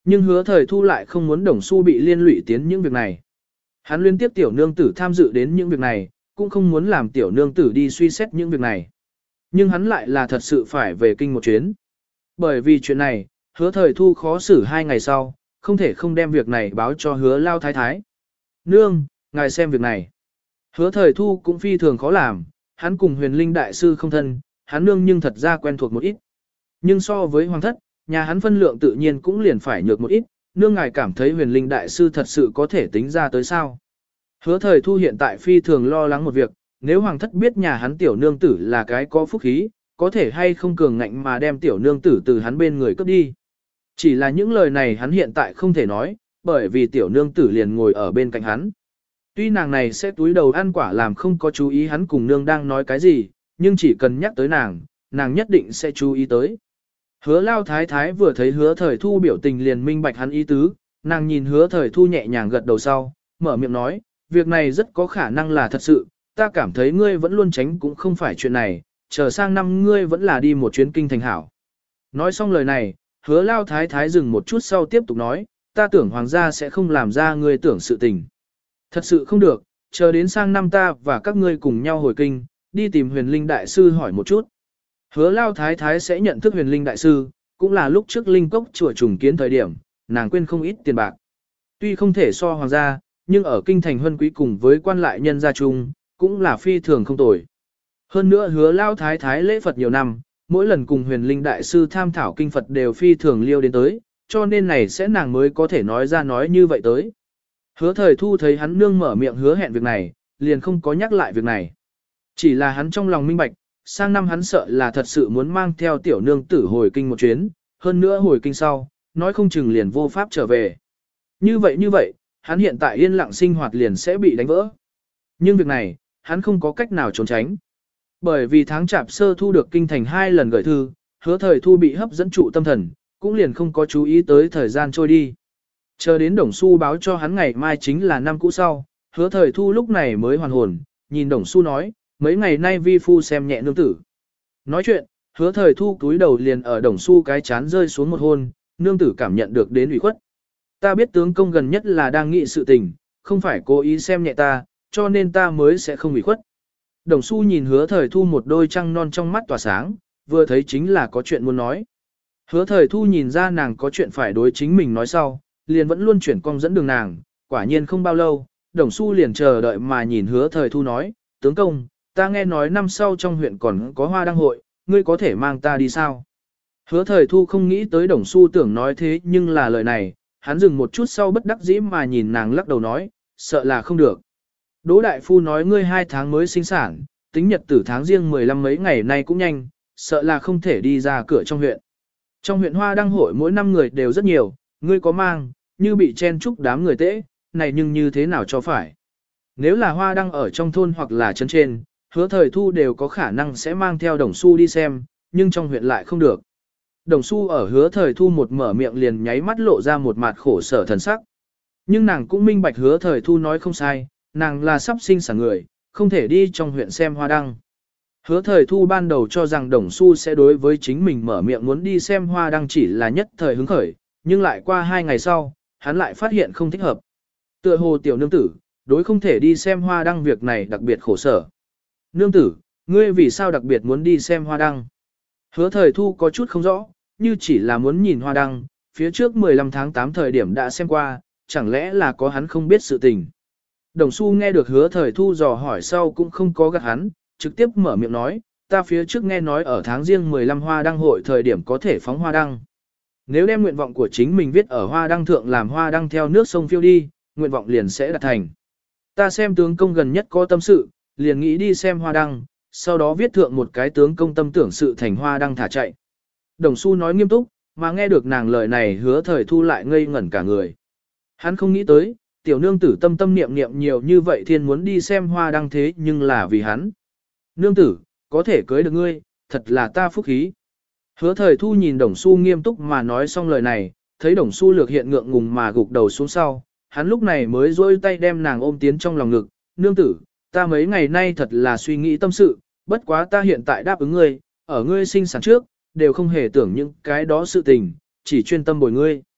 Nhưng hứa thời thu lại không muốn đồng xu bị liên lụy tiến những việc này. Hắn liên tiếp tiểu nương tử tham dự đến những việc này, cũng không muốn làm tiểu nương tử đi suy xét những việc này. Nhưng hắn lại là thật sự phải về kinh một chuyến. Bởi vì chuyện này, hứa thời thu khó xử hai ngày sau, không thể không đem việc này báo cho hứa lao thái thái. Nương, ngài xem việc này. Hứa thời thu cũng phi thường khó làm, hắn cùng huyền linh đại sư không thân, hắn nương nhưng thật ra quen thuộc một ít. Nhưng so với hoàng thất, nhà hắn phân lượng tự nhiên cũng liền phải nhược một ít, nương ngài cảm thấy huyền linh đại sư thật sự có thể tính ra tới sao. Hứa thời thu hiện tại phi thường lo lắng một việc, nếu hoàng thất biết nhà hắn tiểu nương tử là cái có phúc khí, có thể hay không cường ngạnh mà đem tiểu nương tử từ hắn bên người cướp đi. Chỉ là những lời này hắn hiện tại không thể nói, bởi vì tiểu nương tử liền ngồi ở bên cạnh hắn. Tuy nàng này sẽ túi đầu ăn quả làm không có chú ý hắn cùng nương đang nói cái gì, nhưng chỉ cần nhắc tới nàng, nàng nhất định sẽ chú ý tới. Hứa lao thái thái vừa thấy hứa thời thu biểu tình liền minh bạch hắn ý tứ, nàng nhìn hứa thời thu nhẹ nhàng gật đầu sau, mở miệng nói, việc này rất có khả năng là thật sự, ta cảm thấy ngươi vẫn luôn tránh cũng không phải chuyện này, chờ sang năm ngươi vẫn là đi một chuyến kinh thành hảo. Nói xong lời này, hứa lao thái thái dừng một chút sau tiếp tục nói, ta tưởng hoàng gia sẽ không làm ra ngươi tưởng sự tình. Thật sự không được, chờ đến sang năm ta và các ngươi cùng nhau hồi kinh, đi tìm huyền linh đại sư hỏi một chút. Hứa lao thái thái sẽ nhận thức huyền linh đại sư, cũng là lúc trước linh cốc chùa trùng kiến thời điểm, nàng quên không ít tiền bạc. Tuy không thể so hoàng gia, nhưng ở kinh thành huân quý cùng với quan lại nhân gia chung, cũng là phi thường không tồi. Hơn nữa hứa lao thái thái lễ Phật nhiều năm, mỗi lần cùng huyền linh đại sư tham thảo kinh Phật đều phi thường liêu đến tới, cho nên này sẽ nàng mới có thể nói ra nói như vậy tới. Hứa thời thu thấy hắn nương mở miệng hứa hẹn việc này, liền không có nhắc lại việc này. Chỉ là hắn trong lòng minh bạch, sang năm hắn sợ là thật sự muốn mang theo tiểu nương tử hồi kinh một chuyến, hơn nữa hồi kinh sau, nói không chừng liền vô pháp trở về. Như vậy như vậy, hắn hiện tại yên lặng sinh hoạt liền sẽ bị đánh vỡ. Nhưng việc này, hắn không có cách nào trốn tránh. Bởi vì tháng chạp sơ thu được kinh thành hai lần gửi thư, hứa thời thu bị hấp dẫn trụ tâm thần, cũng liền không có chú ý tới thời gian trôi đi. Chờ đến Đồng Xu báo cho hắn ngày mai chính là năm cũ sau, hứa thời thu lúc này mới hoàn hồn, nhìn Đồng Xu nói, mấy ngày nay vi phu xem nhẹ nương tử. Nói chuyện, hứa thời thu cúi đầu liền ở Đồng Xu cái chán rơi xuống một hôn, nương tử cảm nhận được đến ủy khuất. Ta biết tướng công gần nhất là đang nghị sự tình, không phải cố ý xem nhẹ ta, cho nên ta mới sẽ không ủy khuất. Đồng Xu nhìn hứa thời thu một đôi trăng non trong mắt tỏa sáng, vừa thấy chính là có chuyện muốn nói. Hứa thời thu nhìn ra nàng có chuyện phải đối chính mình nói sau, liền vẫn luôn chuyển cong dẫn đường nàng, quả nhiên không bao lâu, Đồng Xu liền chờ đợi mà nhìn hứa thời thu nói, tướng công, ta nghe nói năm sau trong huyện còn có hoa đăng hội, ngươi có thể mang ta đi sao? Hứa thời thu không nghĩ tới Đồng Xu tưởng nói thế nhưng là lời này, hắn dừng một chút sau bất đắc dĩ mà nhìn nàng lắc đầu nói, sợ là không được. Đỗ đại phu nói ngươi hai tháng mới sinh sản, tính nhật tử tháng riêng mười lăm mấy ngày nay cũng nhanh, sợ là không thể đi ra cửa trong huyện. Trong huyện hoa đăng hội mỗi năm người đều rất nhiều, ngươi có mang, như bị chen chúc đám người tễ, này nhưng như thế nào cho phải. Nếu là hoa đăng ở trong thôn hoặc là trấn trên, hứa thời thu đều có khả năng sẽ mang theo Đồng Xu đi xem, nhưng trong huyện lại không được. Đồng Xu ở hứa thời thu một mở miệng liền nháy mắt lộ ra một mặt khổ sở thần sắc. Nhưng nàng cũng minh bạch hứa thời thu nói không sai, nàng là sắp sinh sản người, không thể đi trong huyện xem hoa đăng. Hứa thời thu ban đầu cho rằng Đồng Xu sẽ đối với chính mình mở miệng muốn đi xem hoa đăng chỉ là nhất thời hứng khởi, nhưng lại qua hai ngày sau, hắn lại phát hiện không thích hợp. Tựa hồ tiểu nương tử, đối không thể đi xem hoa đăng việc này đặc biệt khổ sở. Nương tử, ngươi vì sao đặc biệt muốn đi xem hoa đăng? Hứa thời thu có chút không rõ, như chỉ là muốn nhìn hoa đăng, phía trước mười lăm tháng tám thời điểm đã xem qua, chẳng lẽ là có hắn không biết sự tình. Đồng Xu nghe được hứa thời thu dò hỏi sau cũng không có gạt hắn, trực tiếp mở miệng nói, ta phía trước nghe nói ở tháng riêng mười lăm hoa đăng hội thời điểm có thể phóng hoa đăng. Nếu đem nguyện vọng của chính mình viết ở hoa đăng thượng làm hoa đăng theo nước sông phiêu đi, nguyện vọng liền sẽ đạt thành. Ta xem tướng công gần nhất có tâm sự, liền nghĩ đi xem hoa đăng, sau đó viết thượng một cái tướng công tâm tưởng sự thành hoa đăng thả chạy. Đồng Xu nói nghiêm túc, mà nghe được nàng lời này hứa thời thu lại ngây ngẩn cả người. Hắn không nghĩ tới, tiểu nương tử tâm tâm niệm niệm nhiều như vậy thiên muốn đi xem hoa đăng thế nhưng là vì hắn. Nương tử, có thể cưới được ngươi, thật là ta phúc khí. Hứa thời thu nhìn Đồng Xu nghiêm túc mà nói xong lời này, thấy Đồng Xu lược hiện ngượng ngùng mà gục đầu xuống sau, hắn lúc này mới rôi tay đem nàng ôm tiến trong lòng ngực. Nương tử, ta mấy ngày nay thật là suy nghĩ tâm sự, bất quá ta hiện tại đáp ứng ngươi, ở ngươi sinh sản trước, đều không hề tưởng những cái đó sự tình, chỉ chuyên tâm bồi ngươi.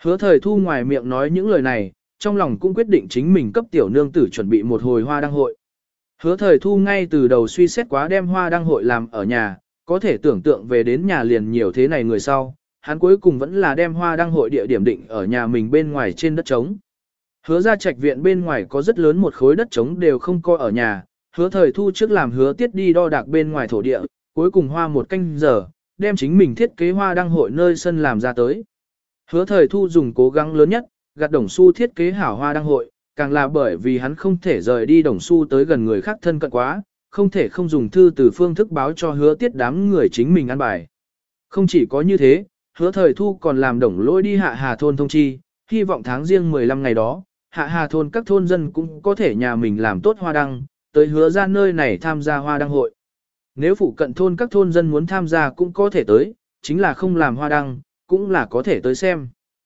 Hứa thời thu ngoài miệng nói những lời này, trong lòng cũng quyết định chính mình cấp tiểu nương tử chuẩn bị một hồi hoa đăng hội. Hứa thời thu ngay từ đầu suy xét quá đem hoa đăng hội làm ở nhà, có thể tưởng tượng về đến nhà liền nhiều thế này người sau, hắn cuối cùng vẫn là đem hoa đăng hội địa điểm định ở nhà mình bên ngoài trên đất trống. Hứa ra trạch viện bên ngoài có rất lớn một khối đất trống đều không coi ở nhà, hứa thời thu trước làm hứa tiết đi đo đạc bên ngoài thổ địa, cuối cùng hoa một canh giờ, đem chính mình thiết kế hoa đăng hội nơi sân làm ra tới. Hứa thời thu dùng cố gắng lớn nhất, gạt Đồng Xu thiết kế hảo hoa đăng hội, càng là bởi vì hắn không thể rời đi Đồng Xu tới gần người khác thân cận quá, không thể không dùng thư từ phương thức báo cho hứa tiết đám người chính mình ăn bài. Không chỉ có như thế, hứa thời thu còn làm Đồng Lỗi đi hạ hà thôn thông chi, hy vọng tháng riêng mười lăm ngày đó, hạ hà thôn các thôn dân cũng có thể nhà mình làm tốt hoa đăng, tới hứa ra nơi này tham gia hoa đăng hội. Nếu phụ cận thôn các thôn dân muốn tham gia cũng có thể tới, chính là không làm hoa đăng, cũng là có thể tới xem.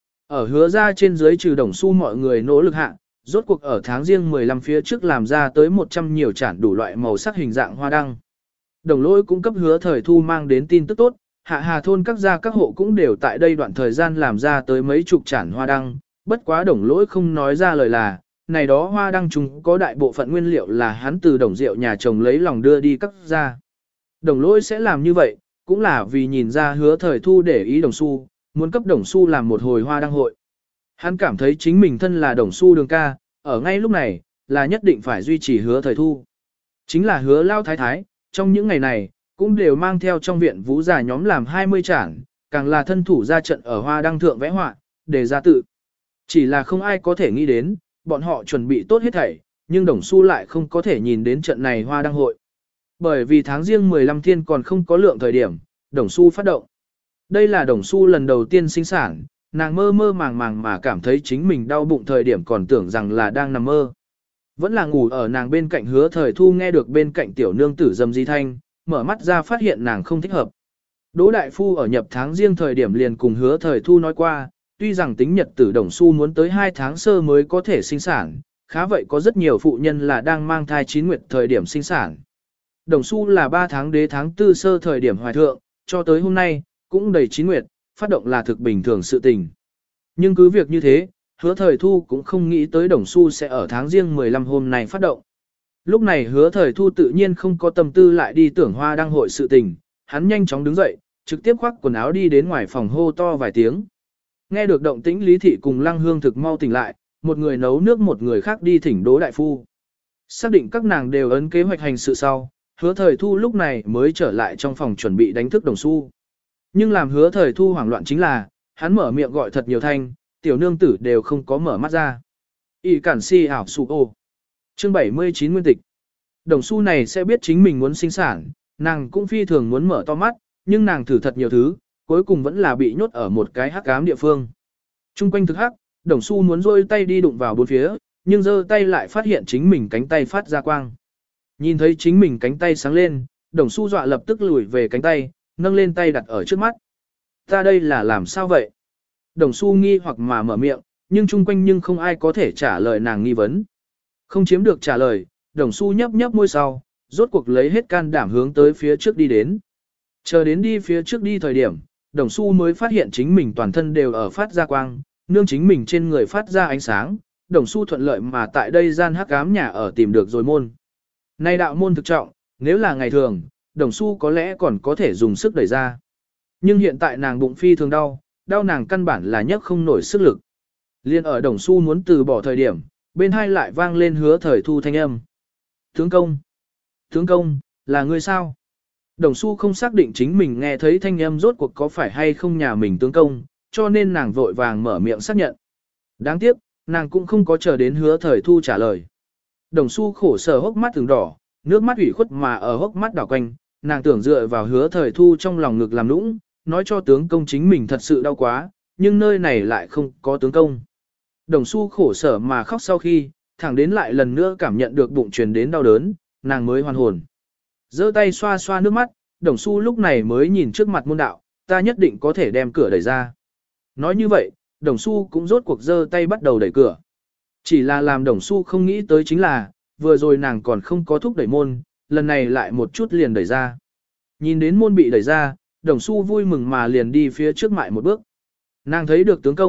Ở hứa ra trên dưới trừ Đồng Xu mọi người nỗ lực hạ, rốt cuộc ở tháng riêng mười lăm phía trước làm ra tới một trăm nhiều chản đủ loại màu sắc hình dạng hoa đăng. Đồng Lỗi cũng cấp hứa thời thu mang đến tin tức tốt, hạ hà thôn các gia các hộ cũng đều tại đây đoạn thời gian làm ra tới mấy chục chản hoa đăng, bất quá Đồng Lỗi không nói ra lời là, này đó hoa đăng chúng có đại bộ phận nguyên liệu là hắn từ Đồng Diệu nhà chồng lấy lòng đưa đi các gia. Đồng Lỗi sẽ làm như vậy, cũng là vì nhìn ra hứa thời thu để ý Đồng Xu, muốn cấp Đồng Xu làm một hồi hoa đăng hội. Hắn cảm thấy chính mình thân là Đồng Xu đường ca, ở ngay lúc này, là nhất định phải duy trì hứa thời thu. Chính là hứa lao thái thái, trong những ngày này, cũng đều mang theo trong viện vũ giả nhóm làm hai mươi chản, càng là thân thủ ra trận ở hoa đăng thượng vẽ họa, để ra tự. Chỉ là không ai có thể nghĩ đến, bọn họ chuẩn bị tốt hết thảy, nhưng Đồng Xu lại không có thể nhìn đến trận này hoa đăng hội. Bởi vì tháng riêng mười lăm thiên còn không có lượng thời điểm, Đồng Xu phát động. Đây là Đồng Xu lần đầu tiên sinh sản, nàng mơ mơ màng màng mà cảm thấy chính mình đau bụng thời điểm còn tưởng rằng là đang nằm mơ. Vẫn là ngủ ở nàng bên cạnh hứa thời thu nghe được bên cạnh tiểu nương tử dầm di thanh, mở mắt ra phát hiện nàng không thích hợp. Đỗ đại phu ở nhập tháng riêng thời điểm liền cùng hứa thời thu nói qua, tuy rằng tính nhật tử Đồng Xu muốn tới hai tháng sơ mới có thể sinh sản, khá vậy có rất nhiều phụ nhân là đang mang thai chín nguyệt thời điểm sinh sản. Đồng Xu là ba tháng đế tháng tư sơ thời điểm hoài thượng, cho tới hôm nay, cũng đầy chín nguyệt, phát động là thực bình thường sự tình. Nhưng cứ việc như thế, hứa thời thu cũng không nghĩ tới Đồng Xu sẽ ở tháng riêng mười lăm hôm nay phát động. Lúc này hứa thời thu tự nhiên không có tâm tư lại đi tưởng hoa đăng hội sự tình, hắn nhanh chóng đứng dậy, trực tiếp khoác quần áo đi đến ngoài phòng hô to vài tiếng. Nghe được động tĩnh Lý Thị cùng Lăng Hương thực mau tỉnh lại, một người nấu nước một người khác đi thỉnh Đỗ đại phu. Xác định các nàng đều ấn kế hoạch hành sự sau, hứa thời thu lúc này mới trở lại trong phòng chuẩn bị đánh thức Đồng Xu. Nhưng làm hứa thời thu hoảng loạn chính là, hắn mở miệng gọi thật nhiều thanh, tiểu nương tử đều không có mở mắt ra. Y cản si ảo su ô. Chương bảy mươi chín nguyên tịch. Đồng Xu này sẽ biết chính mình muốn sinh sản, nàng cũng phi thường muốn mở to mắt, nhưng nàng thử thật nhiều thứ, cuối cùng vẫn là bị nhốt ở một cái hắc ám địa phương. Trung quanh thực hắc, Đồng Xu muốn rôi tay đi đụng vào bốn phía, nhưng giơ tay lại phát hiện chính mình cánh tay phát ra quang. Nhìn thấy chính mình cánh tay sáng lên, Đồng Xu dọa lập tức lùi về cánh tay, nâng lên tay đặt ở trước mắt. Ta đây là làm sao vậy? Đồng Xu nghi hoặc mà mở miệng, nhưng chung quanh nhưng không ai có thể trả lời nàng nghi vấn. Không chiếm được trả lời, Đồng Xu nhấp nhấp môi sau, rốt cuộc lấy hết can đảm hướng tới phía trước đi đến. Chờ đến đi phía trước đi thời điểm, Đồng Xu mới phát hiện chính mình toàn thân đều ở phát ra quang, nương chính mình trên người phát ra ánh sáng, Đồng Xu thuận lợi mà tại đây gian hắc ám nhà ở tìm được rồi môn. Nay đạo môn thực trọng, nếu là ngày thường, Đồng Xu có lẽ còn có thể dùng sức đẩy ra. Nhưng hiện tại nàng bụng phi thường đau, đau nàng căn bản là nhấc không nổi sức lực. Liên ở Đồng Xu muốn từ bỏ thời điểm, bên hai lại vang lên hứa thời thu thanh âm. Tướng công! Tướng công, là ngươi sao? Đồng Xu không xác định chính mình nghe thấy thanh âm rốt cuộc có phải hay không nhà mình tướng công, cho nên nàng vội vàng mở miệng xác nhận. Đáng tiếc, nàng cũng không có chờ đến hứa thời thu trả lời. Đồng Xu khổ sở hốc mắt từng đỏ, nước mắt ủy khuất mà ở hốc mắt đảo quanh, nàng tưởng dựa vào hứa thời thu trong lòng ngực làm nũng, nói cho tướng công chính mình thật sự đau quá, nhưng nơi này lại không có tướng công. Đồng Xu khổ sở mà khóc sau khi, thẳng đến lại lần nữa cảm nhận được bụng truyền đến đau đớn, nàng mới hoàn hồn. Giơ tay xoa xoa nước mắt, Đồng Xu lúc này mới nhìn trước mặt môn đạo, ta nhất định có thể đem cửa đẩy ra. Nói như vậy, Đồng Xu cũng rốt cuộc giơ tay bắt đầu đẩy cửa. Chỉ là làm Đồng Xu không nghĩ tới chính là, vừa rồi nàng còn không có thúc đẩy môn, lần này lại một chút liền đẩy ra. Nhìn đến môn bị đẩy ra, Đồng Xu vui mừng mà liền đi phía trước mại một bước. Nàng thấy được tướng công,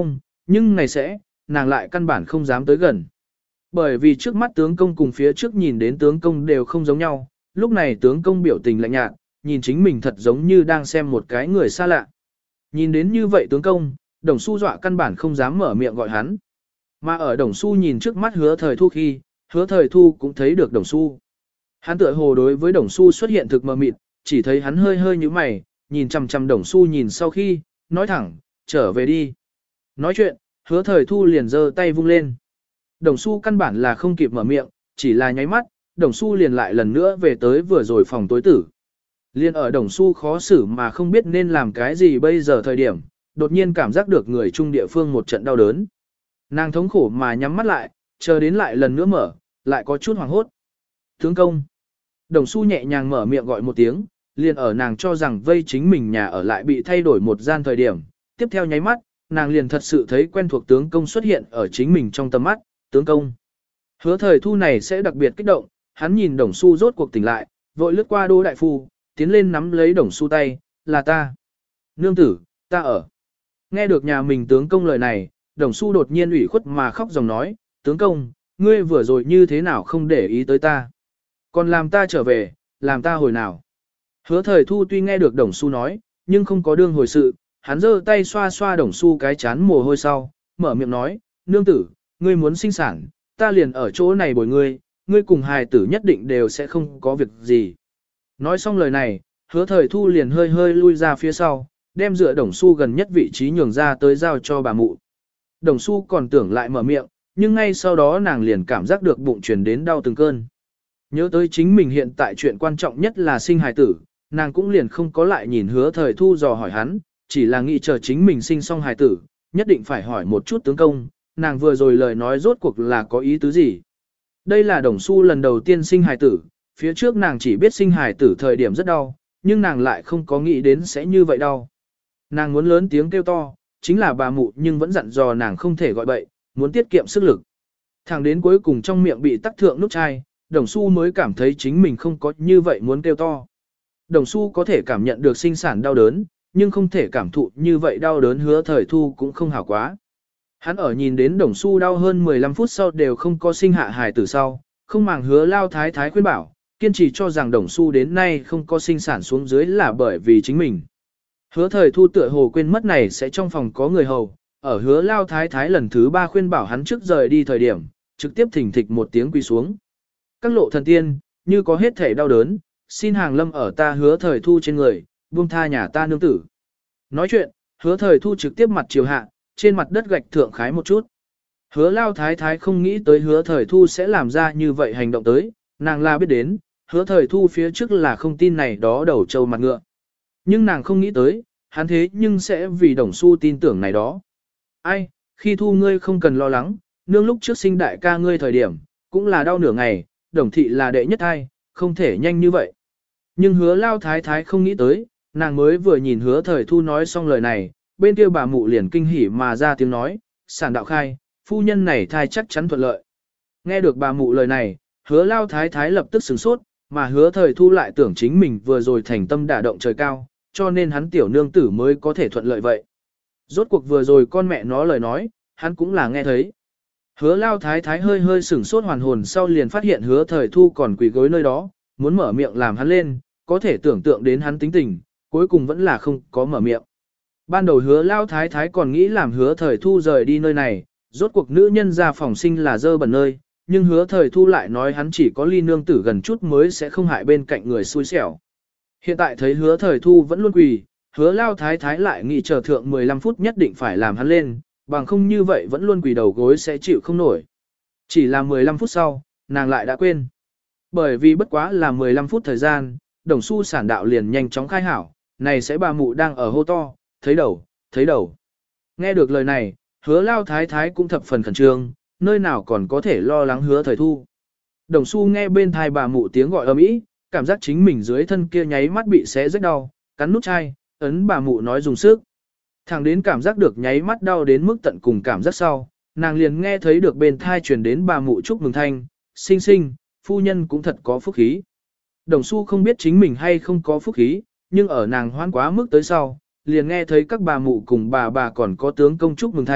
Nhưng này sẽ, nàng lại căn bản không dám tới gần. Bởi vì trước mắt tướng công cùng phía trước nhìn đến tướng công đều không giống nhau, lúc này tướng công biểu tình lạnh nhạt, nhìn chính mình thật giống như đang xem một cái người xa lạ. Nhìn đến như vậy tướng công, Đồng Xu dọa căn bản không dám mở miệng gọi hắn. Mà ở Đồng Xu nhìn trước mắt Hứa Thời Thu khi, Hứa Thời Thu cũng thấy được Đồng Xu. Hắn tựa hồ đối với Đồng Xu xuất hiện thực mờ mịt, chỉ thấy hắn hơi hơi như mày, nhìn chằm chằm Đồng Xu nhìn sau khi, nói thẳng, trở về đi. Nói chuyện, Hứa Thời Thu liền giơ tay vung lên. Đồng Xu căn bản là không kịp mở miệng, chỉ là nháy mắt, Đồng Xu liền lại lần nữa về tới vừa rồi phòng tối tử. Liên ở Đồng Xu khó xử mà không biết nên làm cái gì bây giờ thời điểm, đột nhiên cảm giác được người trung địa phương một trận đau đớn. Nàng thống khổ mà nhắm mắt lại, chờ đến lại lần nữa mở, lại có chút hoảng hốt. Tướng công. Đồng Xu nhẹ nhàng mở miệng gọi một tiếng, liền ở nàng cho rằng vây chính mình nhà ở lại bị thay đổi một gian thời điểm. Tiếp theo nháy mắt, nàng liền thật sự thấy quen thuộc tướng công xuất hiện ở chính mình trong tầm mắt, tướng công. Hứa Thời Thu này sẽ đặc biệt kích động, hắn nhìn Đồng Xu rốt cuộc tỉnh lại, vội lướt qua Đỗ đại phu, tiến lên nắm lấy Đồng Xu tay, là ta. Nương tử, ta ở. Nghe được nhà mình tướng công lời này, Đồng Xu đột nhiên ủy khuất mà khóc dòng nói, tướng công, ngươi vừa rồi như thế nào không để ý tới ta. Còn làm ta trở về, làm ta hồi nào. Hứa Thời Thu tuy nghe được Đồng Xu nói, nhưng không có đương hồi sự, hắn giơ tay xoa xoa Đồng Xu cái chán mồ hôi sau, mở miệng nói, nương tử, ngươi muốn sinh sản, ta liền ở chỗ này bồi ngươi, ngươi cùng hài tử nhất định đều sẽ không có việc gì. Nói xong lời này, Hứa Thời Thu liền hơi hơi lui ra phía sau, đem dựa Đồng Xu gần nhất vị trí nhường ra tới giao cho bà mụ. Đồng Xu còn tưởng lại mở miệng, nhưng ngay sau đó nàng liền cảm giác được bụng truyền đến đau từng cơn. Nhớ tới chính mình hiện tại chuyện quan trọng nhất là sinh hài tử, nàng cũng liền không có lại nhìn Hứa Thời Thu dò hỏi hắn, chỉ là nghĩ chờ chính mình sinh xong hài tử, nhất định phải hỏi một chút tướng công, nàng vừa rồi lời nói rốt cuộc là có ý tứ gì. Đây là Đồng Xu lần đầu tiên sinh hài tử, phía trước nàng chỉ biết sinh hài tử thời điểm rất đau, nhưng nàng lại không có nghĩ đến sẽ như vậy đau. Nàng muốn lớn tiếng kêu to, chính là bà mụ nhưng vẫn dặn dò nàng không thể gọi bậy, muốn tiết kiệm sức lực. Thẳng đến cuối cùng trong miệng bị tắc thượng nút chai, Đồng Xu mới cảm thấy chính mình không có như vậy muốn kêu to. Đồng Xu có thể cảm nhận được sinh sản đau đớn, nhưng không thể cảm thụ như vậy đau đớn. Hứa Thời Thu cũng không hảo quá. Hắn ở nhìn đến Đồng Xu đau hơn mười lăm phút sau đều không có sinh hạ hài tử sau, không màng Hứa Lao Thái Thái khuyên bảo, kiên trì cho rằng Đồng Xu đến nay không có sinh sản xuống dưới là bởi vì chính mình. Hứa Thời Thu tựa hồ quên mất này sẽ trong phòng có người hầu, ở Hứa Lao Thái Thái lần thứ ba khuyên bảo hắn trước rời đi thời điểm, trực tiếp thỉnh thịch một tiếng quỳ xuống. Các lộ thần tiên, như có hết thể đau đớn, xin hàng lâm ở ta Hứa Thời Thu trên người, buông tha nhà ta nương tử. Nói chuyện, Hứa Thời Thu trực tiếp mặt chiều hạ, trên mặt đất gạch thượng khái một chút. Hứa Lao Thái Thái không nghĩ tới Hứa Thời Thu sẽ làm ra như vậy hành động tới, nàng là biết đến, Hứa Thời Thu phía trước là không tin này đó đầu trâu mặt ngựa. Nhưng nàng không nghĩ tới, hắn thế nhưng sẽ vì Đồng Xu tin tưởng này đó. Ai, khi Thu ngươi không cần lo lắng, nương lúc trước sinh đại ca ngươi thời điểm, cũng là đau nửa ngày, Đồng thị là đệ nhất ai, không thể nhanh như vậy. Nhưng Hứa Lao Thái Thái không nghĩ tới, nàng mới vừa nhìn Hứa Thời Thu nói xong lời này, bên kia bà mụ liền kinh hỉ mà ra tiếng nói, sản đạo khai, phu nhân này thai chắc chắn thuận lợi. Nghe được bà mụ lời này, Hứa Lao Thái Thái lập tức sửng sốt, mà Hứa Thời Thu lại tưởng chính mình vừa rồi thành tâm đả động trời cao, cho nên hắn tiểu nương tử mới có thể thuận lợi vậy. Rốt cuộc vừa rồi con mẹ nó lời nói, hắn cũng là nghe thấy. Hứa Lao Thái Thái hơi hơi sửng sốt hoàn hồn sau liền phát hiện Hứa Thời Thu còn quỳ gối nơi đó, muốn mở miệng làm hắn lên, có thể tưởng tượng đến hắn tính tình, cuối cùng vẫn là không có mở miệng. Ban đầu Hứa Lao Thái Thái còn nghĩ làm Hứa Thời Thu rời đi nơi này, rốt cuộc nữ nhân ra phòng sinh là dơ bẩn nơi, nhưng Hứa Thời Thu lại nói hắn chỉ có ly nương tử gần chút mới sẽ không hại bên cạnh người xui xẻo. Hiện tại thấy Hứa Thời Thu vẫn luôn quỳ, Hứa Lao Thái Thái lại nghĩ chờ thượng mười lăm phút nhất định phải làm hắn lên, bằng không như vậy vẫn luôn quỳ đầu gối sẽ chịu không nổi. Chỉ là mười lăm phút sau, nàng lại đã quên. Bởi vì bất quá là mười lăm phút thời gian, Đồng Xu sản đạo liền nhanh chóng khai hảo, này sẽ bà mụ đang ở hô to, thấy đầu, thấy đầu. Nghe được lời này, Hứa Lao Thái Thái cũng thập phần khẩn trương, nơi nào còn có thể lo lắng Hứa Thời Thu. Đồng Xu nghe bên thai bà mụ tiếng gọi ầm ĩ, cảm giác chính mình dưới thân kia nháy mắt bị xé rách đau, cắn nút chai, ấn bà mụ nói dùng sức. Thẳng đến cảm giác được nháy mắt đau đến mức tận cùng cảm giác sau, nàng liền nghe thấy được bên thai truyền đến bà mụ chúc mừng thanh, sinh sinh, phu nhân cũng thật có phúc khí. Đồng Xu không biết chính mình hay không có phúc khí, nhưng ở nàng hoan quá mức tới sau, liền nghe thấy các bà mụ cùng bà bà còn có tướng công chúc mừng thanh,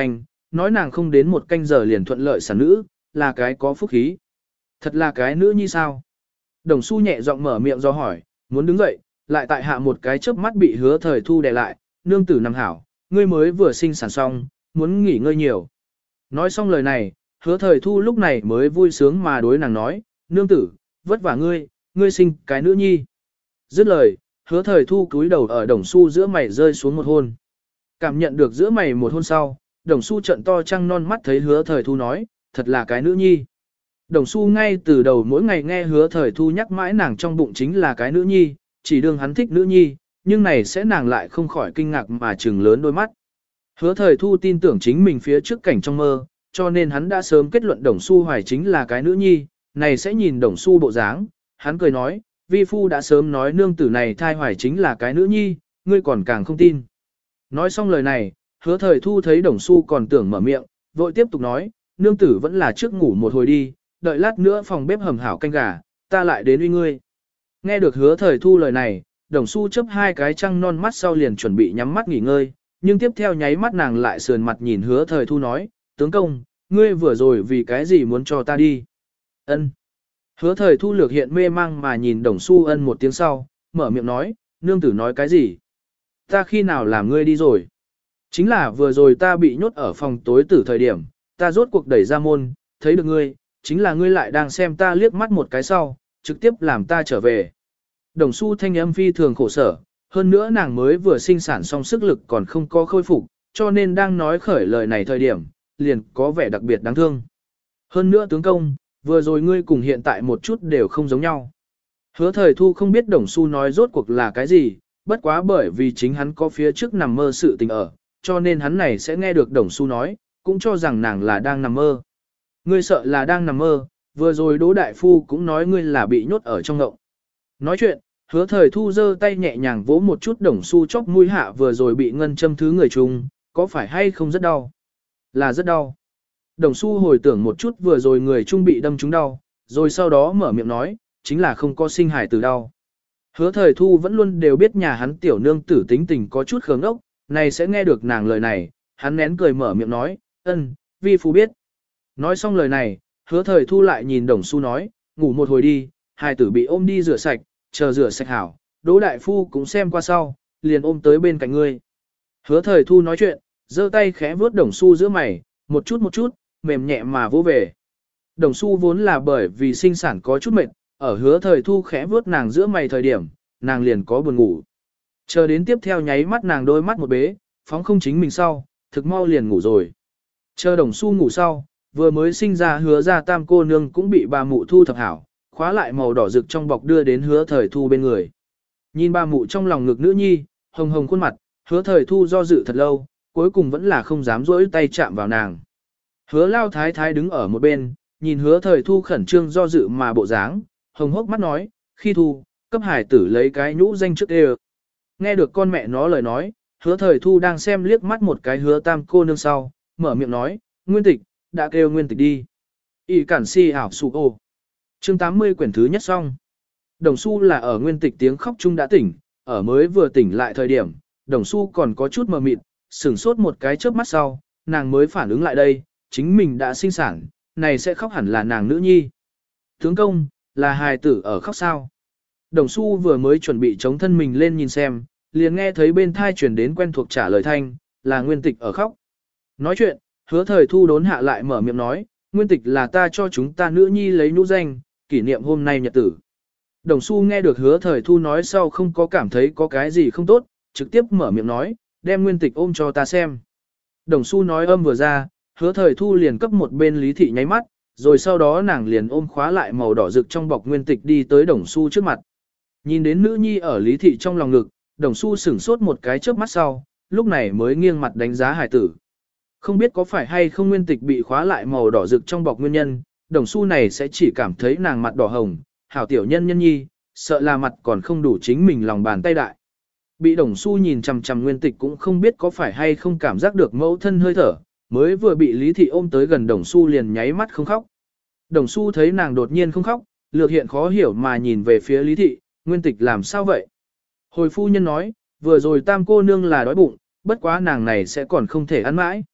nói nàng không đến một canh giờ liền thuận lợi sản nữ, là cái có phúc khí. Thật là cái nữ nhi sao? Đồng Xu nhẹ giọng mở miệng do hỏi, muốn đứng dậy, lại tại hạ một cái chớp mắt bị Hứa Thời Thu đè lại, nương tử nằm hảo, ngươi mới vừa sinh sản xong, muốn nghỉ ngơi nhiều. Nói xong lời này, Hứa Thời Thu lúc này mới vui sướng mà đối nàng nói, nương tử, vất vả ngươi, ngươi sinh cái nữ nhi. Dứt lời, Hứa Thời Thu cúi đầu ở Đồng Xu giữa mày rơi xuống một hôn. Cảm nhận được giữa mày một hôn sau, Đồng Xu trận to trăng non mắt thấy Hứa Thời Thu nói, thật là cái nữ nhi. Đồng Xu ngay từ đầu mỗi ngày nghe Hứa Thời Thu nhắc mãi nàng trong bụng chính là cái nữ nhi, chỉ đương hắn thích nữ nhi, nhưng này sẽ nàng lại không khỏi kinh ngạc mà trừng lớn đôi mắt. Hứa Thời Thu tin tưởng chính mình phía trước cảnh trong mơ, cho nên hắn đã sớm kết luận Đồng Xu hoài chính là cái nữ nhi, này sẽ nhìn Đồng Xu bộ dáng, hắn cười nói, vi phu đã sớm nói nương tử này thai hoài chính là cái nữ nhi, ngươi còn càng không tin. Nói xong lời này, Hứa Thời Thu thấy Đồng Xu còn tưởng mở miệng, vội tiếp tục nói, nương tử vẫn là trước ngủ một hồi đi, đợi lát nữa phòng bếp hầm hảo canh gà, ta lại đến uy ngươi. Nghe được Hứa Thời Thu lời này, Đồng Xu chớp hai cái trăng non mắt sau liền chuẩn bị nhắm mắt nghỉ ngơi, nhưng tiếp theo nháy mắt nàng lại sườn mặt nhìn Hứa Thời Thu nói, tướng công, ngươi vừa rồi vì cái gì muốn cho ta đi? Ân. Hứa Thời Thu lược hiện mê mang mà nhìn Đồng Xu ân một tiếng sau, mở miệng nói, nương tử nói cái gì? Ta khi nào làm ngươi đi rồi? Chính là vừa rồi ta bị nhốt ở phòng tối tử thời điểm, ta rốt cuộc đẩy ra môn, thấy được ngươi, chính là ngươi lại đang xem ta liếc mắt một cái sau, trực tiếp làm ta trở về. Đồng Xu thanh âm phi thường khổ sở, hơn nữa nàng mới vừa sinh sản xong sức lực còn không có khôi phục, cho nên đang nói khởi lời này thời điểm, liền có vẻ đặc biệt đáng thương. Hơn nữa tướng công, vừa rồi ngươi cùng hiện tại một chút đều không giống nhau. Hứa Thời Thu không biết Đồng Xu nói rốt cuộc là cái gì, bất quá bởi vì chính hắn có phía trước nằm mơ sự tình ở, cho nên hắn này sẽ nghe được Đồng Xu nói, cũng cho rằng nàng là đang nằm mơ. Ngươi sợ là đang nằm mơ, vừa rồi Đỗ Đại Phu cũng nói ngươi là bị nhốt ở trong ngộng. Nói chuyện, Hứa Thời Thu giơ tay nhẹ nhàng vỗ một chút Đồng Xu chóp mũi hạ vừa rồi bị ngân châm thứ người trùng, có phải hay không rất đau? Là rất đau. Đồng Xu hồi tưởng một chút vừa rồi người trung bị đâm trúng đau, rồi sau đó mở miệng nói, chính là không có sinh hài từ đau. Hứa Thời Thu vẫn luôn đều biết nhà hắn tiểu nương tử tính tình có chút khờ ngốc, này sẽ nghe được nàng lời này, hắn nén cười mở miệng nói, ân, vi phu biết. Nói xong lời này, Hứa Thời Thu lại nhìn Đồng Xu nói, ngủ một hồi đi, hài tử bị ôm đi rửa sạch, chờ rửa sạch hảo, Đỗ Đại Phu cũng xem qua sau, liền ôm tới bên cạnh ngươi. Hứa Thời Thu nói chuyện, giơ tay khẽ vuốt Đồng Xu giữa mày, một chút một chút, mềm nhẹ mà vỗ về. Đồng Xu vốn là bởi vì sinh sản có chút mệt, ở Hứa Thời Thu khẽ vuốt nàng giữa mày thời điểm, nàng liền có buồn ngủ. Chờ đến tiếp theo nháy mắt nàng đôi mắt một bế, phóng không chính mình sau, thực mau liền ngủ rồi. Chờ Đồng Xu ngủ sau, vừa mới sinh ra Hứa ra tam cô nương cũng bị bà mụ thu thập hảo, khóa lại màu đỏ rực trong bọc đưa đến Hứa Thời Thu bên người. Nhìn bà mụ trong lòng ngực nữ nhi, hồng hồng khuôn mặt, Hứa Thời Thu do dự thật lâu, cuối cùng vẫn là không dám rỗi tay chạm vào nàng. Hứa Lao Thái Thái đứng ở một bên, nhìn Hứa Thời Thu khẩn trương do dự mà bộ dáng, hồng hốc mắt nói, khi thu, cấp hải tử lấy cái nhũ danh trước đều. Nghe được con mẹ nó lời nói, Hứa Thời Thu đang xem liếc mắt một cái Hứa tam cô nương sau, mở miệng nói, Nguyên Tịch, đã kêu Nguyên Tịch đi. Y cản si ảo sụ ô. Chương tám mươi quyển thứ nhất xong. Đồng Xu là ở Nguyên Tịch tiếng khóc chung đã tỉnh, ở mới vừa tỉnh lại thời điểm, Đồng Xu còn có chút mờ mịt, sửng sốt một cái chớp mắt sau, nàng mới phản ứng lại đây, chính mình đã sinh sản, này sẽ khóc hẳn là nàng nữ nhi. Tướng công, là hài tử ở khóc sao? Đồng Xu vừa mới chuẩn bị chống thân mình lên nhìn xem, liền nghe thấy bên thai truyền đến quen thuộc trả lời thanh, là Nguyên Tịch ở khóc. Nói chuyện, Hứa Thời Thu đốn hạ lại mở miệng nói, Nguyên Tịch là ta cho chúng ta nữ nhi lấy nhũ danh, kỷ niệm hôm nay nhật tử. Đồng Xu nghe được Hứa Thời Thu nói sau không có cảm thấy có cái gì không tốt, trực tiếp mở miệng nói, đem Nguyên Tịch ôm cho ta xem. Đồng Xu nói âm vừa ra, Hứa Thời Thu liền cấp một bên Lý Thị nháy mắt, rồi sau đó nàng liền ôm khóa lại màu đỏ rực trong bọc Nguyên Tịch đi tới Đồng Xu trước mặt. Nhìn đến nữ nhi ở Lý Thị trong lòng ngực, Đồng Xu sửng sốt một cái chớp mắt sau, lúc này mới nghiêng mặt đánh giá hải tử. Không biết có phải hay không Nguyên Tịch bị khóa lại màu đỏ rực trong bọc nguyên nhân, Đồng Xu này sẽ chỉ cảm thấy nàng mặt đỏ hồng, hảo tiểu nhân nhân nhi, sợ là mặt còn không đủ chính mình lòng bàn tay đại. Bị Đồng Xu nhìn chằm chằm Nguyên Tịch cũng không biết có phải hay không cảm giác được mẫu thân hơi thở, mới vừa bị Lý Thị ôm tới gần Đồng Xu liền nháy mắt không khóc. Đồng Xu thấy nàng đột nhiên không khóc, lược hiện khó hiểu mà nhìn về phía Lý Thị, Nguyên Tịch làm sao vậy? Hồi phu nhân nói, vừa rồi tam cô nương là đói bụng, bất quá nàng này sẽ còn không thể ăn mãi.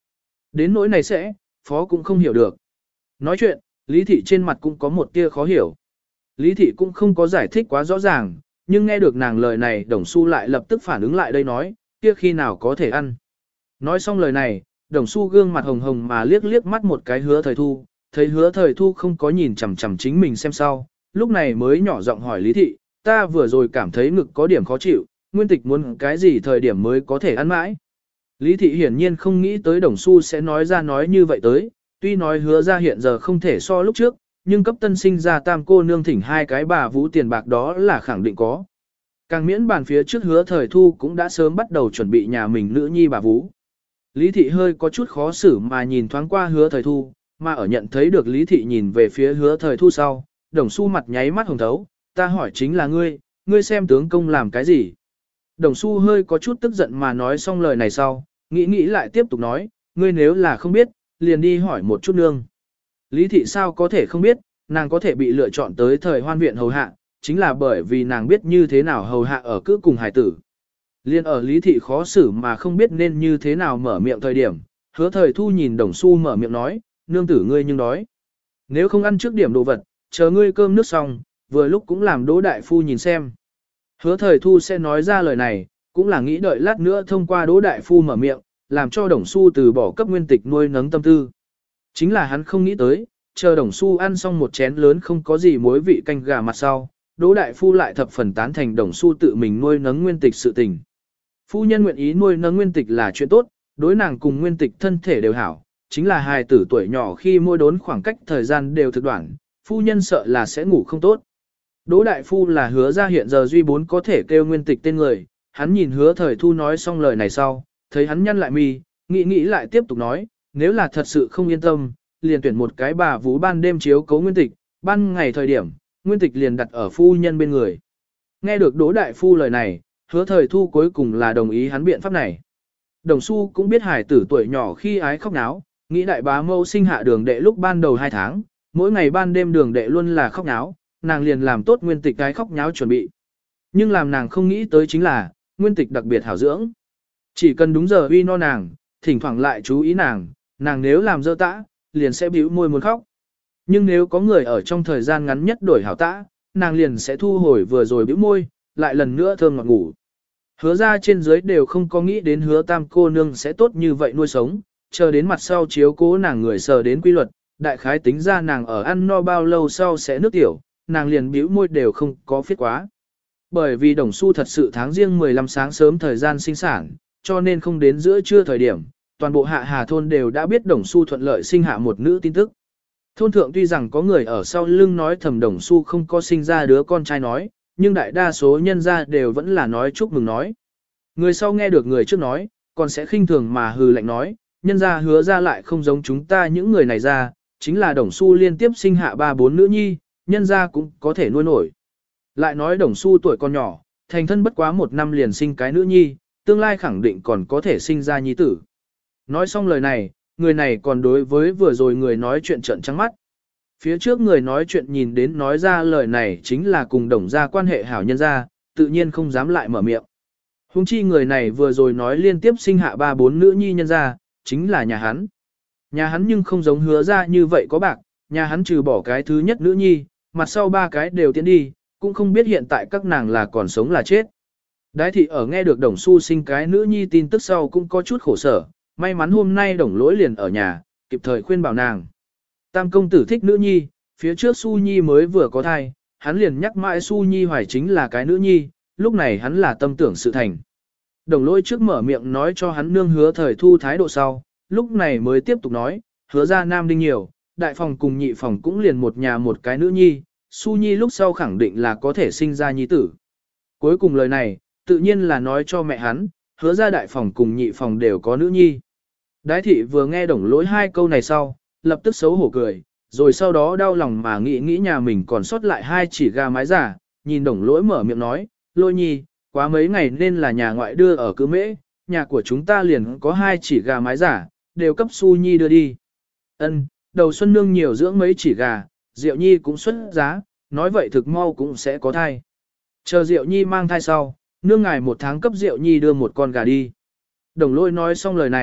Đến nỗi này sẽ, phó cũng không hiểu được. Nói chuyện, Lý Thị trên mặt cũng có một tia khó hiểu. Lý Thị cũng không có giải thích quá rõ ràng, nhưng nghe được nàng lời này Đồng Xu lại lập tức phản ứng lại đây nói, kia khi nào có thể ăn. Nói xong lời này, Đồng Xu gương mặt hồng hồng mà liếc liếc mắt một cái Hứa Thời Thu, thấy Hứa Thời Thu không có nhìn chằm chằm chính mình xem sau, lúc này mới nhỏ giọng hỏi Lý Thị, ta vừa rồi cảm thấy ngực có điểm khó chịu, nguyên tịch muốn cái gì thời điểm mới có thể ăn mãi. Lý Thị hiển nhiên không nghĩ tới Đồng Xu sẽ nói ra nói như vậy tới, tuy nói Hứa ra hiện giờ không thể so lúc trước, nhưng cấp tân sinh ra tam cô nương thỉnh hai cái bà vũ tiền bạc đó là khẳng định có. Càng miễn bàn phía trước Hứa Thời Thu cũng đã sớm bắt đầu chuẩn bị nhà mình nữ nhi bà vũ. Lý Thị hơi có chút khó xử mà nhìn thoáng qua Hứa Thời Thu, mà ở nhận thấy được Lý Thị nhìn về phía Hứa Thời Thu sau, Đồng Xu mặt nháy mắt hồng thấu, ta hỏi chính là ngươi, ngươi xem tướng công làm cái gì. Đồng Xu hơi có chút tức giận mà nói xong lời này sau, nghĩ nghĩ lại tiếp tục nói, ngươi nếu là không biết, liền đi hỏi một chút nương. Lý Thị sao có thể không biết, nàng có thể bị lựa chọn tới thời hoan viện hầu hạ, chính là bởi vì nàng biết như thế nào hầu hạ ở cứ cùng hải tử. Liên ở Lý Thị khó xử mà không biết nên như thế nào mở miệng thời điểm, Hứa Thời Thu nhìn Đồng Xu mở miệng nói, nương tử ngươi nhưng đói. Nếu không ăn trước điểm đồ vật, chờ ngươi cơm nước xong, vừa lúc cũng làm Đỗ Đại Phu nhìn xem. Hứa Thời Thu sẽ nói ra lời này, cũng là nghĩ đợi lát nữa thông qua Đỗ Đại Phu mở miệng, làm cho Đồng Xu từ bỏ cấp nguyên tịch nuôi nấng tâm tư. Chính là hắn không nghĩ tới, chờ Đồng Xu ăn xong một chén lớn không có gì muối vị canh gà mặt sau, Đỗ Đại Phu lại thập phần tán thành Đồng Xu tự mình nuôi nấng nguyên tịch sự tình. Phu nhân nguyện ý nuôi nấng nguyên tịch là chuyện tốt, đối nàng cùng nguyên tịch thân thể đều hảo, chính là hài tử tuổi nhỏ khi môi đốn khoảng cách thời gian đều thực đoạn, phu nhân sợ là sẽ ngủ không tốt. Đỗ Đại Phu là Hứa ra hiện giờ duy bốn có thể kêu nguyên tịch tên người, hắn nhìn Hứa Thời Thu nói xong lời này sau, thấy hắn nhăn lại mi, nghĩ nghĩ lại tiếp tục nói, nếu là thật sự không yên tâm, liền tuyển một cái bà vú ban đêm chiếu cấu nguyên tịch, ban ngày thời điểm, nguyên tịch liền đặt ở phu nhân bên người. Nghe được Đỗ Đại Phu lời này, Hứa Thời Thu cuối cùng là đồng ý hắn biện pháp này. Đồng Xu cũng biết hải tử tuổi nhỏ khi ái khóc náo, nghĩ đại bá mâu sinh hạ đường đệ lúc ban đầu hai tháng, mỗi ngày ban đêm đường đệ luôn là khóc náo, nàng liền làm tốt nguyên tịch cái khóc nháo chuẩn bị. Nhưng làm nàng không nghĩ tới chính là, nguyên tịch đặc biệt hảo dưỡng. Chỉ cần đúng giờ uy no nàng, thỉnh thoảng lại chú ý nàng, nàng nếu làm dơ tã, liền sẽ bĩu môi muốn khóc. Nhưng nếu có người ở trong thời gian ngắn nhất đổi hảo tã, nàng liền sẽ thu hồi vừa rồi bĩu môi, lại lần nữa thơm ngọt ngủ. Hứa ra trên dưới đều không có nghĩ đến Hứa tam cô nương sẽ tốt như vậy nuôi sống, chờ đến mặt sau chiếu cố nàng người sờ đến quy luật, đại khái tính ra nàng ở ăn no bao lâu sau sẽ nước tiểu, nàng liền bĩu môi đều không có phiết quá. Bởi vì Đồng Xu thật sự tháng riêng mười lăm sáng sớm thời gian sinh sản, cho nên không đến giữa trưa thời điểm, toàn bộ hạ hà thôn đều đã biết Đồng Xu thuận lợi sinh hạ một nữ tin tức. Thôn thượng tuy rằng có người ở sau lưng nói thầm Đồng Xu không có sinh ra đứa con trai nói, nhưng đại đa số nhân gia đều vẫn là nói chúc mừng nói. Người sau nghe được người trước nói, còn sẽ khinh thường mà hừ lạnh nói, nhân gia Hứa ra lại không giống chúng ta những người này ra, chính là Đồng Xu liên tiếp sinh hạ ba bốn nữ nhi, nhân gia cũng có thể nuôi nổi. Lại nói Đồng Xu tuổi còn nhỏ, thành thân bất quá một năm liền sinh cái nữ nhi, tương lai khẳng định còn có thể sinh ra nhi tử. Nói xong lời này, người này còn đối với vừa rồi người nói chuyện trợn trắng mắt. Phía trước người nói chuyện nhìn đến nói ra lời này chính là cùng Đồng gia quan hệ hảo nhân gia, tự nhiên không dám lại mở miệng. Hùng chi người này vừa rồi nói liên tiếp sinh hạ ba bốn nữ nhi nhân gia, chính là nhà hắn. Nhà hắn nhưng không giống Hứa ra như vậy có bạc, nhà hắn trừ bỏ cái thứ nhất nữ nhi, mặt sau ba cái đều tiến đi, cũng không biết hiện tại các nàng là còn sống là chết. Đái thị ở nghe được Đồng Xu sinh cái nữ nhi tin tức sau cũng có chút khổ sở, may mắn hôm nay Đồng Lỗi liền ở nhà, kịp thời khuyên bảo nàng. Tam công tử thích nữ nhi, phía trước Xu Nhi mới vừa có thai, hắn liền nhắc mãi Xu Nhi hoài chính là cái nữ nhi, lúc này hắn là tâm tưởng sự thành. Đồng Lỗi trước mở miệng nói cho hắn nương Hứa Thời Thu thái độ sau, lúc này mới tiếp tục nói, Hứa ra nam đinh nhiều, đại phòng cùng nhị phòng cũng liền một nhà một cái nữ nhi, Xu Nhi lúc sau khẳng định là có thể sinh ra nhi tử. Cuối cùng lời này, tự nhiên là nói cho mẹ hắn, Hứa ra đại phòng cùng nhị phòng đều có nữ nhi. Đái thị vừa nghe Đồng Lỗi hai câu này sau, lập tức xấu hổ cười, rồi sau đó đau lòng mà nghĩ nghĩ nhà mình còn sót lại hai chỉ gà mái giả, nhìn Đồng Lỗi mở miệng nói, Lỗi nhi, quá mấy ngày nên là nhà ngoại đưa ở cứ mễ, nhà của chúng ta liền có hai chỉ gà mái giả, đều cấp Xu Nhi đưa đi. Ân, đầu xuân nương nhiều dưỡng mấy chỉ gà, Diệu Nhi cũng xuất giá, nói vậy thực mau cũng sẽ có thai. Chờ Diệu Nhi mang thai sau, nương ngài một tháng cấp Diệu Nhi đưa một con gà đi. Đồng Lỗi nói xong lời này,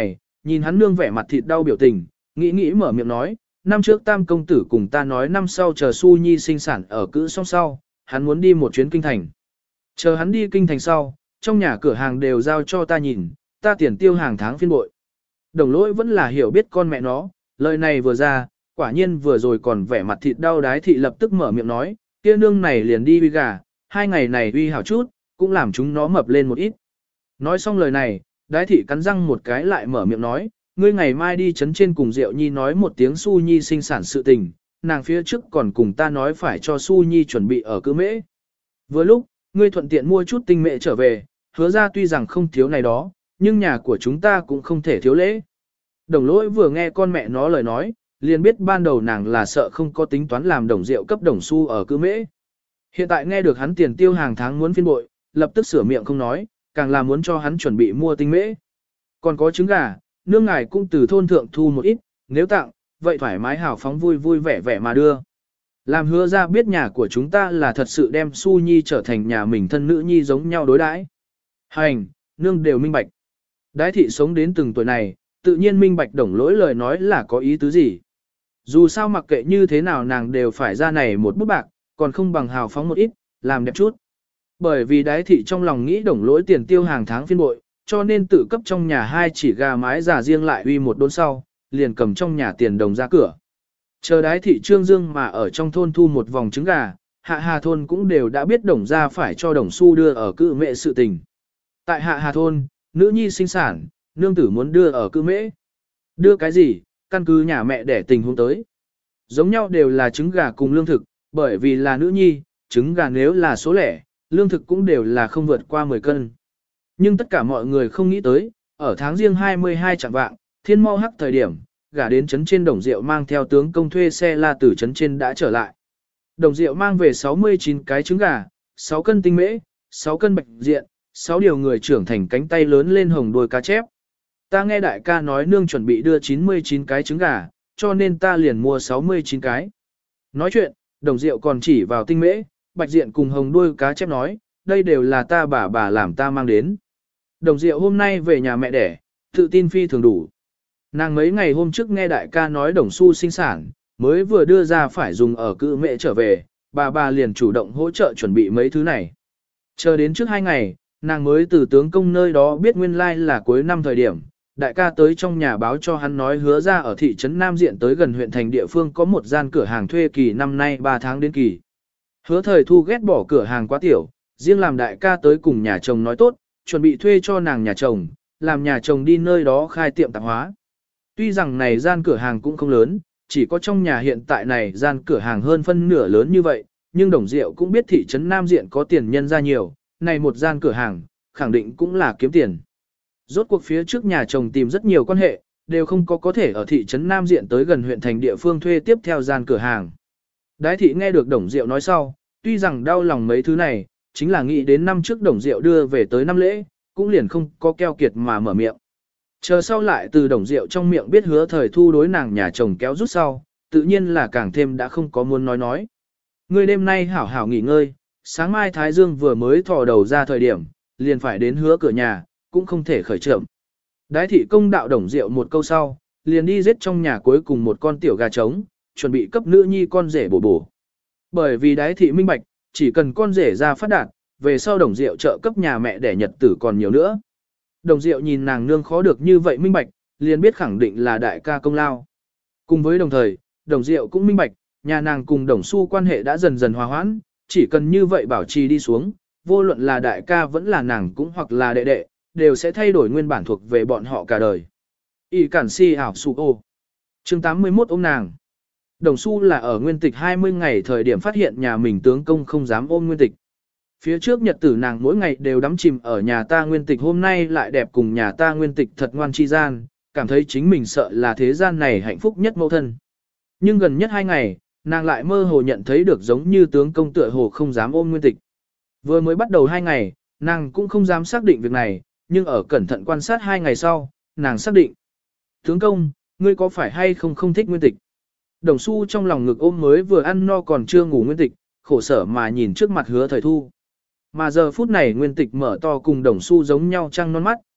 nhìn hắn nương vẻ mặt thịt đau biểu tình, nghĩ nghĩ mở miệng nói, năm trước tam công tử cùng ta nói năm sau chờ Su Nhi sinh sản ở cữ song sau, hắn muốn đi một chuyến kinh thành. Chờ hắn đi kinh thành sau, trong nhà cửa hàng đều giao cho ta nhìn, ta tiền tiêu hàng tháng phiên bội. Đồng lỗi vẫn là hiểu biết con mẹ nó, lời này vừa ra, quả nhiên vừa rồi còn vẻ mặt thịt đau đái thị lập tức mở miệng nói, kia nương này liền đi uy gà, hai ngày này uy hảo chút, cũng làm chúng nó mập lên một ít. Nói xong lời này, đái thị cắn răng một cái lại mở miệng nói, ngươi ngày mai đi chấn trên cùng Diệu Nhi nói một tiếng Su Nhi sinh sản sự tình, nàng phía trước còn cùng ta nói phải cho Su Nhi chuẩn bị ở cữ mễ. Vừa lúc, ngươi thuận tiện mua chút tinh mễ trở về, hứa ra tuy rằng không thiếu này đó, nhưng nhà của chúng ta cũng không thể thiếu lễ. Đồng lỗi vừa nghe con mẹ nó lời nói, liền biết ban đầu nàng là sợ không có tính toán làm đồng rượu cấp đồng xu ở cữ mễ. Hiện tại nghe được hắn tiền tiêu hàng tháng muốn phiên bội, lập tức sửa miệng không nói, càng là muốn cho hắn chuẩn bị mua tinh mễ. Còn có trứng gà, nương ngài cũng từ thôn thượng thu một ít, nếu tặng, vậy thoải mái hào phóng vui vui vẻ vẻ mà đưa. Làm hứa ra biết nhà của chúng ta là thật sự đem Su Nhi trở thành nhà mình thân nữ nhi giống nhau đối đãi. Hành, nương đều minh bạch. Đái thị sống đến từng tuổi này, tự nhiên minh bạch đồng lỗi lời nói là có ý tứ gì. Dù sao mặc kệ như thế nào nàng đều phải ra này một bút bạc, còn không bằng hào phóng một ít, làm đẹp chút. Bởi vì đái thị trong lòng nghĩ đồng lỗi tiền tiêu hàng tháng phiên bội, cho nên tự cấp trong nhà hai chỉ gà mái già riêng lại uy một đốn sau, liền cầm trong nhà tiền đồng ra cửa. Chờ đái thị trương dương mà ở trong thôn thu một vòng trứng gà, hạ hà thôn cũng đều đã biết đồng ra phải cho đồng xu đưa ở cự mẹ sự tình. Tại hạ hà thôn, nữ nhi sinh sản, nương tử muốn đưa ở cự mễ. Đưa cái gì, căn cứ nhà mẹ để tình huống tới. Giống nhau đều là trứng gà cùng lương thực, bởi vì là nữ nhi, trứng gà nếu là số lẻ, lương thực cũng đều là không vượt qua mười cân. Nhưng tất cả mọi người không nghĩ tới, ở tháng riêng hai mươi hai chẳng vạng, thiên mau hắc thời điểm, gả đến trấn trên Đồng Diệu mang theo tướng công thuê xe la từ trấn trên đã trở lại. Đồng Diệu mang về sáu mươi chín cái trứng gà, sáu cân tinh mễ, sáu cân bạch diện, sáu điều người trưởng thành cánh tay lớn lên hồng đuôi cá chép. Ta nghe đại ca nói nương chuẩn bị đưa chín mươi chín cái trứng gà, cho nên ta liền mua sáu mươi chín cái. Nói chuyện, Đồng Diệu còn chỉ vào tinh mễ, bạch diện cùng hồng đuôi cá chép nói, đây đều là ta bà bà làm ta mang đến. Đồng Diệu hôm nay về nhà mẹ đẻ, tự tin phi thường đủ. Nàng mấy ngày hôm trước nghe đại ca nói Đồng Xu sinh sản, mới vừa đưa ra phải dùng ở cự mẹ trở về, bà bà liền chủ động hỗ trợ chuẩn bị mấy thứ này. Chờ đến trước hai ngày, nàng mới từ tướng công nơi đó biết nguyên lai like là cuối năm thời điểm, đại ca tới trong nhà báo cho hắn nói hứa ra ở thị trấn Nam Diện tới gần huyện thành địa phương có một gian cửa hàng thuê kỳ năm nay ba tháng đến kỳ. Hứa thời thu ghét bỏ cửa hàng quá tiểu, riêng làm đại ca tới cùng nhà chồng nói tốt, chuẩn bị thuê cho nàng nhà chồng, làm nhà chồng đi nơi đó khai tiệm tạp hóa. Tuy rằng này gian cửa hàng cũng không lớn, chỉ có trong nhà hiện tại này gian cửa hàng hơn phân nửa lớn như vậy, nhưng Đồng Diệu cũng biết thị trấn Nam Diện có tiền nhân ra nhiều, này một gian cửa hàng, khẳng định cũng là kiếm tiền. Rốt cuộc phía trước nhà chồng tìm rất nhiều quan hệ, đều không có có thể ở thị trấn Nam Diện tới gần huyện thành địa phương thuê tiếp theo gian cửa hàng. Đái thị nghe được Đồng Diệu nói sau, tuy rằng đau lòng mấy thứ này, chính là nghĩ đến năm trước Đồng Diệu đưa về tới năm lễ, cũng liền không có keo kiệt mà mở miệng. Chờ sau lại từ Đồng Diệu trong miệng biết hứa thời thu đối nàng nhà chồng kéo rút sau, tự nhiên là càng thêm đã không có muốn nói nói. Ngươi đêm nay hảo hảo nghỉ ngơi, sáng mai Thái Dương vừa mới thò đầu ra thời điểm, liền phải đến hứa cửa nhà, cũng không thể khởi chậm. Đái thị công đạo Đồng Diệu một câu sau, liền đi giết trong nhà cuối cùng một con tiểu gà trống, chuẩn bị cấp nữ nhi con rể bổ bổ. Bởi vì đái thị minh bạch, chỉ cần con rể ra phát đạt, về sau Đồng Diệu trợ cấp nhà mẹ để nhật tử còn nhiều nữa. Đồng Diệu nhìn nàng nương khó được như vậy minh bạch, liền biết khẳng định là đại ca công lao. Cùng với đồng thời, Đồng Diệu cũng minh bạch, nhà nàng cùng Đồng Xu quan hệ đã dần dần hòa hoãn, chỉ cần như vậy bảo trì đi xuống, vô luận là đại ca vẫn là nàng cũng hoặc là đệ đệ, đều sẽ thay đổi nguyên bản thuộc về bọn họ cả đời. Y cản si ảo su ô. Chương tám mươi mốt ôm nàng. Đồng Xu là ở nguyên tịch hai mươi ngày thời điểm phát hiện nhà mình tướng công không dám ôm nguyên tịch. Phía trước nhật tử nàng mỗi ngày đều đắm chìm ở nhà ta nguyên tịch hôm nay lại đẹp cùng nhà ta nguyên tịch thật ngoan chi gian, cảm thấy chính mình sợ là thế gian này hạnh phúc nhất mẫu thân. Nhưng gần nhất hai ngày, nàng lại mơ hồ nhận thấy được giống như tướng công tựa hồ không dám ôm nguyên tịch. Vừa mới bắt đầu hai ngày, nàng cũng không dám xác định việc này, nhưng ở cẩn thận quan sát hai ngày sau, nàng xác định. Tướng công, ngươi có phải hay không không thích nguyên tịch? Đồng Xu trong lòng ngực ôm mới vừa ăn no còn chưa ngủ nguyên tịch, khổ sở mà nhìn trước mặt hứa thời thu. Mà giờ phút này nguyên tịch mở to cùng Đồng Xu giống nhau trăng non mắt,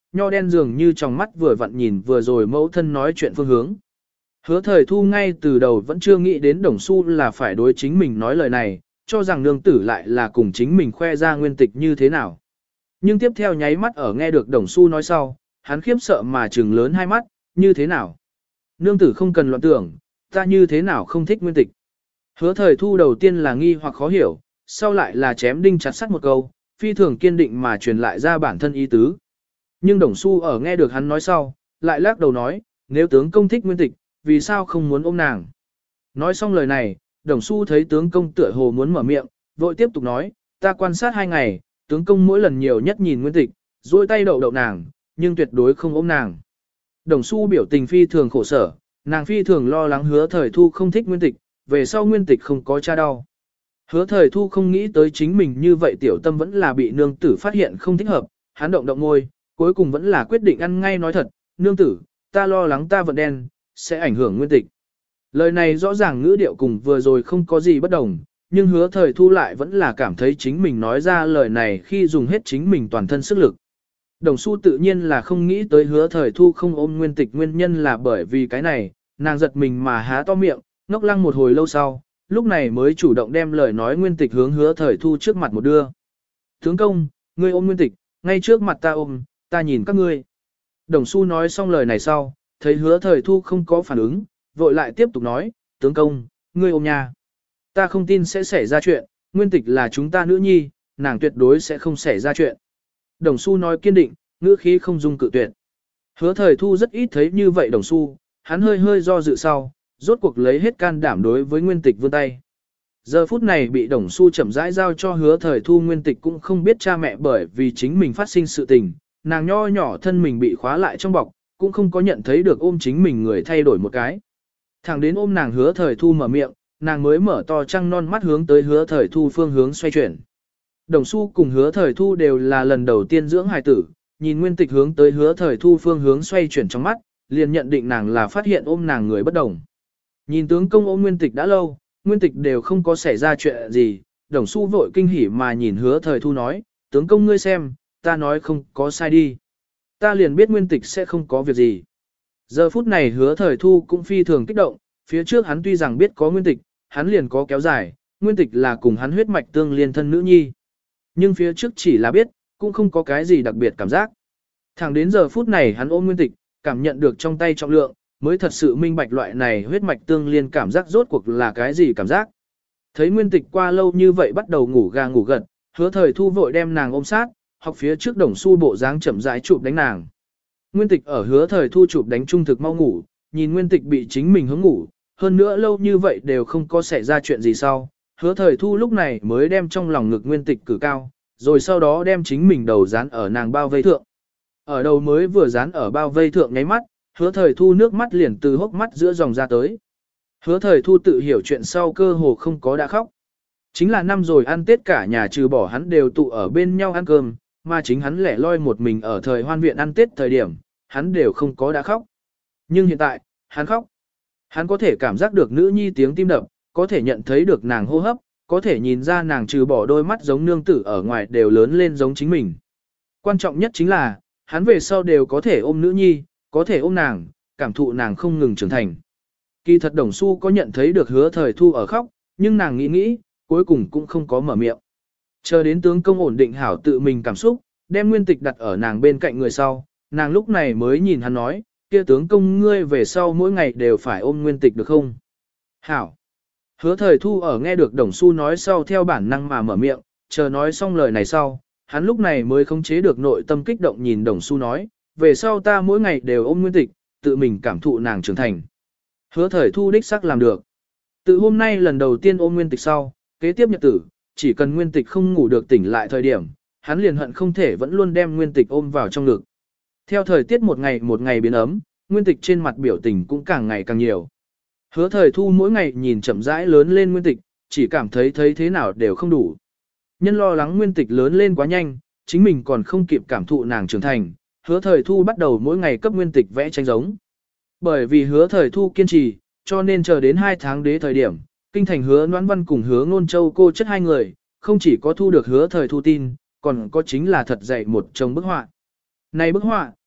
nho đen dường như trong mắt vừa vặn nhìn vừa rồi mẫu thân nói chuyện phương hướng. Hứa thời thu ngay từ đầu vẫn chưa nghĩ đến đồng xu là phải đối chính mình nói lời này, cho rằng nương tử lại là cùng chính mình khoe ra nguyên tịch như thế nào. Nhưng tiếp theo nháy mắt ở nghe được đồng xu nói sau, hắn khiếp sợ mà trừng lớn hai mắt, như thế nào? Nương tử không cần loạn tưởng, ta như thế nào không thích nguyên tịch. Hứa thời thu đầu tiên là nghi hoặc khó hiểu, sau lại là chém đinh chặt sắt một câu, phi thường kiên định mà truyền lại ra bản thân ý tứ. Nhưng đồng xu ở nghe được hắn nói sau, lại lắc đầu nói, nếu tướng công thích nguyên tịch, vì sao không muốn ôm nàng? Nói xong lời này, đồng xu thấy tướng công tựa hồ muốn mở miệng, vội tiếp tục nói, ta quan sát hai ngày, tướng công mỗi lần nhiều nhất nhìn nguyên tịch, duỗi tay đậu đậu nàng, nhưng tuyệt đối không ôm nàng. Đồng xu biểu tình phi thường khổ sở, nàng phi thường lo lắng hứa thời thu không thích nguyên tịch, về sau nguyên tịch không có cha đau. Hứa thời thu không nghĩ tới chính mình như vậy tiểu tâm vẫn là bị nương tử phát hiện không thích hợp, hắn động động ngôi, cuối cùng vẫn là quyết định ăn ngay nói thật, nương tử, ta lo lắng ta vận đen, sẽ ảnh hưởng nguyên tịch. Lời này rõ ràng ngữ điệu cùng vừa rồi không có gì bất đồng, nhưng hứa thời thu lại vẫn là cảm thấy chính mình nói ra lời này khi dùng hết chính mình toàn thân sức lực. Đồng xu tự nhiên là không nghĩ tới hứa thời thu không ôm nguyên tịch nguyên nhân là bởi vì cái này, nàng giật mình mà há to miệng, ngốc lăng một hồi lâu sau, lúc này mới chủ động đem lời nói nguyên tịch hướng hứa thời thu trước mặt một đưa. Tướng công, ngươi ôm nguyên tịch, ngay trước mặt ta ôm, ta nhìn các ngươi. Đồng xu nói xong lời này sau, thấy hứa thời thu không có phản ứng, vội lại tiếp tục nói, tướng công, ngươi ôm nha. Ta không tin sẽ xảy ra chuyện, nguyên tịch là chúng ta nữ nhi, nàng tuyệt đối sẽ không xảy ra chuyện. Đồng xu nói kiên định, ngữ khí không dung cự tuyệt. Hứa thời thu rất ít thấy như vậy đồng xu, hắn hơi hơi do dự sau, rốt cuộc lấy hết can đảm đối với nguyên tịch vươn tay. Giờ phút này bị đồng xu chậm rãi giao cho hứa thời thu nguyên tịch cũng không biết cha mẹ bởi vì chính mình phát sinh sự tình, nàng nho nhỏ thân mình bị khóa lại trong bọc, cũng không có nhận thấy được ôm chính mình người thay đổi một cái. Thẳng đến ôm nàng hứa thời thu mở miệng, nàng mới mở to trăng non mắt hướng tới hứa thời thu phương hướng xoay chuyển. Đồng xu cùng hứa thời thu đều là lần đầu tiên dưỡng hài tử, nhìn nguyên tịch hướng tới hứa thời thu phương hướng xoay chuyển trong mắt, liền nhận định nàng là phát hiện ôm nàng người bất đồng. Nhìn tướng công ôm nguyên tịch đã lâu, nguyên tịch đều không có xảy ra chuyện gì, đồng xu vội kinh hỉ mà nhìn hứa thời thu nói, tướng công ngươi xem, ta nói không có sai đi. Ta liền biết nguyên tịch sẽ không có việc gì. Giờ phút này hứa thời thu cũng phi thường kích động, phía trước hắn tuy rằng biết có nguyên tịch, hắn liền có kéo dài, nguyên tịch là cùng hắn huyết mạch tương liên thân nữ nhi. Nhưng phía trước chỉ là biết, cũng không có cái gì đặc biệt cảm giác. Thẳng đến giờ phút này hắn ôm nguyên tịch, cảm nhận được trong tay trọng lượng, mới thật sự minh bạch loại này huyết mạch tương liên cảm giác rốt cuộc là cái gì cảm giác. Thấy nguyên tịch qua lâu như vậy bắt đầu ngủ gà ngủ gật, hứa thời thu vội đem nàng ôm sát, học phía trước đồng xu bộ dáng chậm rãi chụp đánh nàng. Nguyên tịch ở hứa thời thu chụp đánh trung thực mau ngủ, nhìn nguyên tịch bị chính mình hướng ngủ, hơn nữa lâu như vậy đều không có xảy ra chuyện gì sau. Hứa thời thu lúc này mới đem trong lòng ngực nguyên tịch cử cao, rồi sau đó đem chính mình đầu dán ở nàng bao vây thượng. Ở đầu mới vừa dán ở bao vây thượng nháy mắt, hứa thời thu nước mắt liền từ hốc mắt giữa dòng ra tới. Hứa thời thu tự hiểu chuyện sau cơ hồ không có đã khóc. Chính là năm rồi ăn Tết cả nhà trừ bỏ hắn đều tụ ở bên nhau ăn cơm, mà chính hắn lẻ loi một mình ở thời hoan viện ăn Tết thời điểm, hắn đều không có đã khóc. Nhưng hiện tại, hắn khóc. Hắn có thể cảm giác được nữ nhi tiếng tim đập, có thể nhận thấy được nàng hô hấp, có thể nhìn ra nàng trừ bỏ đôi mắt giống nương tử ở ngoài đều lớn lên giống chính mình. Quan trọng nhất chính là, hắn về sau đều có thể ôm nữ nhi, có thể ôm nàng, cảm thụ nàng không ngừng trưởng thành. Kỳ thật đồng xu có nhận thấy được hứa thời thu ở khóc, nhưng nàng nghĩ nghĩ, cuối cùng cũng không có mở miệng. Chờ đến tướng công ổn định hảo tự mình cảm xúc, đem nguyên tịch đặt ở nàng bên cạnh người sau, nàng lúc này mới nhìn hắn nói, kia tướng công ngươi về sau mỗi ngày đều phải ôm nguyên tịch được không? Hảo. Hứa thời thu ở nghe được đồng xu nói sau theo bản năng mà mở miệng, chờ nói xong lời này sau, hắn lúc này mới khống chế được nội tâm kích động nhìn đồng xu nói, về sau ta mỗi ngày đều ôm nguyên tịch, tự mình cảm thụ nàng trưởng thành. Hứa thời thu đích sắc làm được. Từ hôm nay lần đầu tiên ôm nguyên tịch sau, kế tiếp nhật tử, chỉ cần nguyên tịch không ngủ được tỉnh lại thời điểm, hắn liền hận không thể vẫn luôn đem nguyên tịch ôm vào trong ngực. Theo thời tiết một ngày một ngày biến ấm, nguyên tịch trên mặt biểu tình cũng càng ngày càng nhiều. Hứa thời thu mỗi ngày nhìn chậm rãi lớn lên nguyên tịch, chỉ cảm thấy thấy thế nào đều không đủ. Nhân lo lắng nguyên tịch lớn lên quá nhanh, chính mình còn không kịp cảm thụ nàng trưởng thành, hứa thời thu bắt đầu mỗi ngày cấp nguyên tịch vẽ tranh giống. Bởi vì hứa thời thu kiên trì, cho nên chờ đến hai tháng đế thời điểm, kinh thành hứa Noãn Văn cùng hứa Ngôn Châu cô chất hai người, không chỉ có thu được hứa thời thu tin, còn có chính là thật dạy một chồng bức họa. Này bức họa,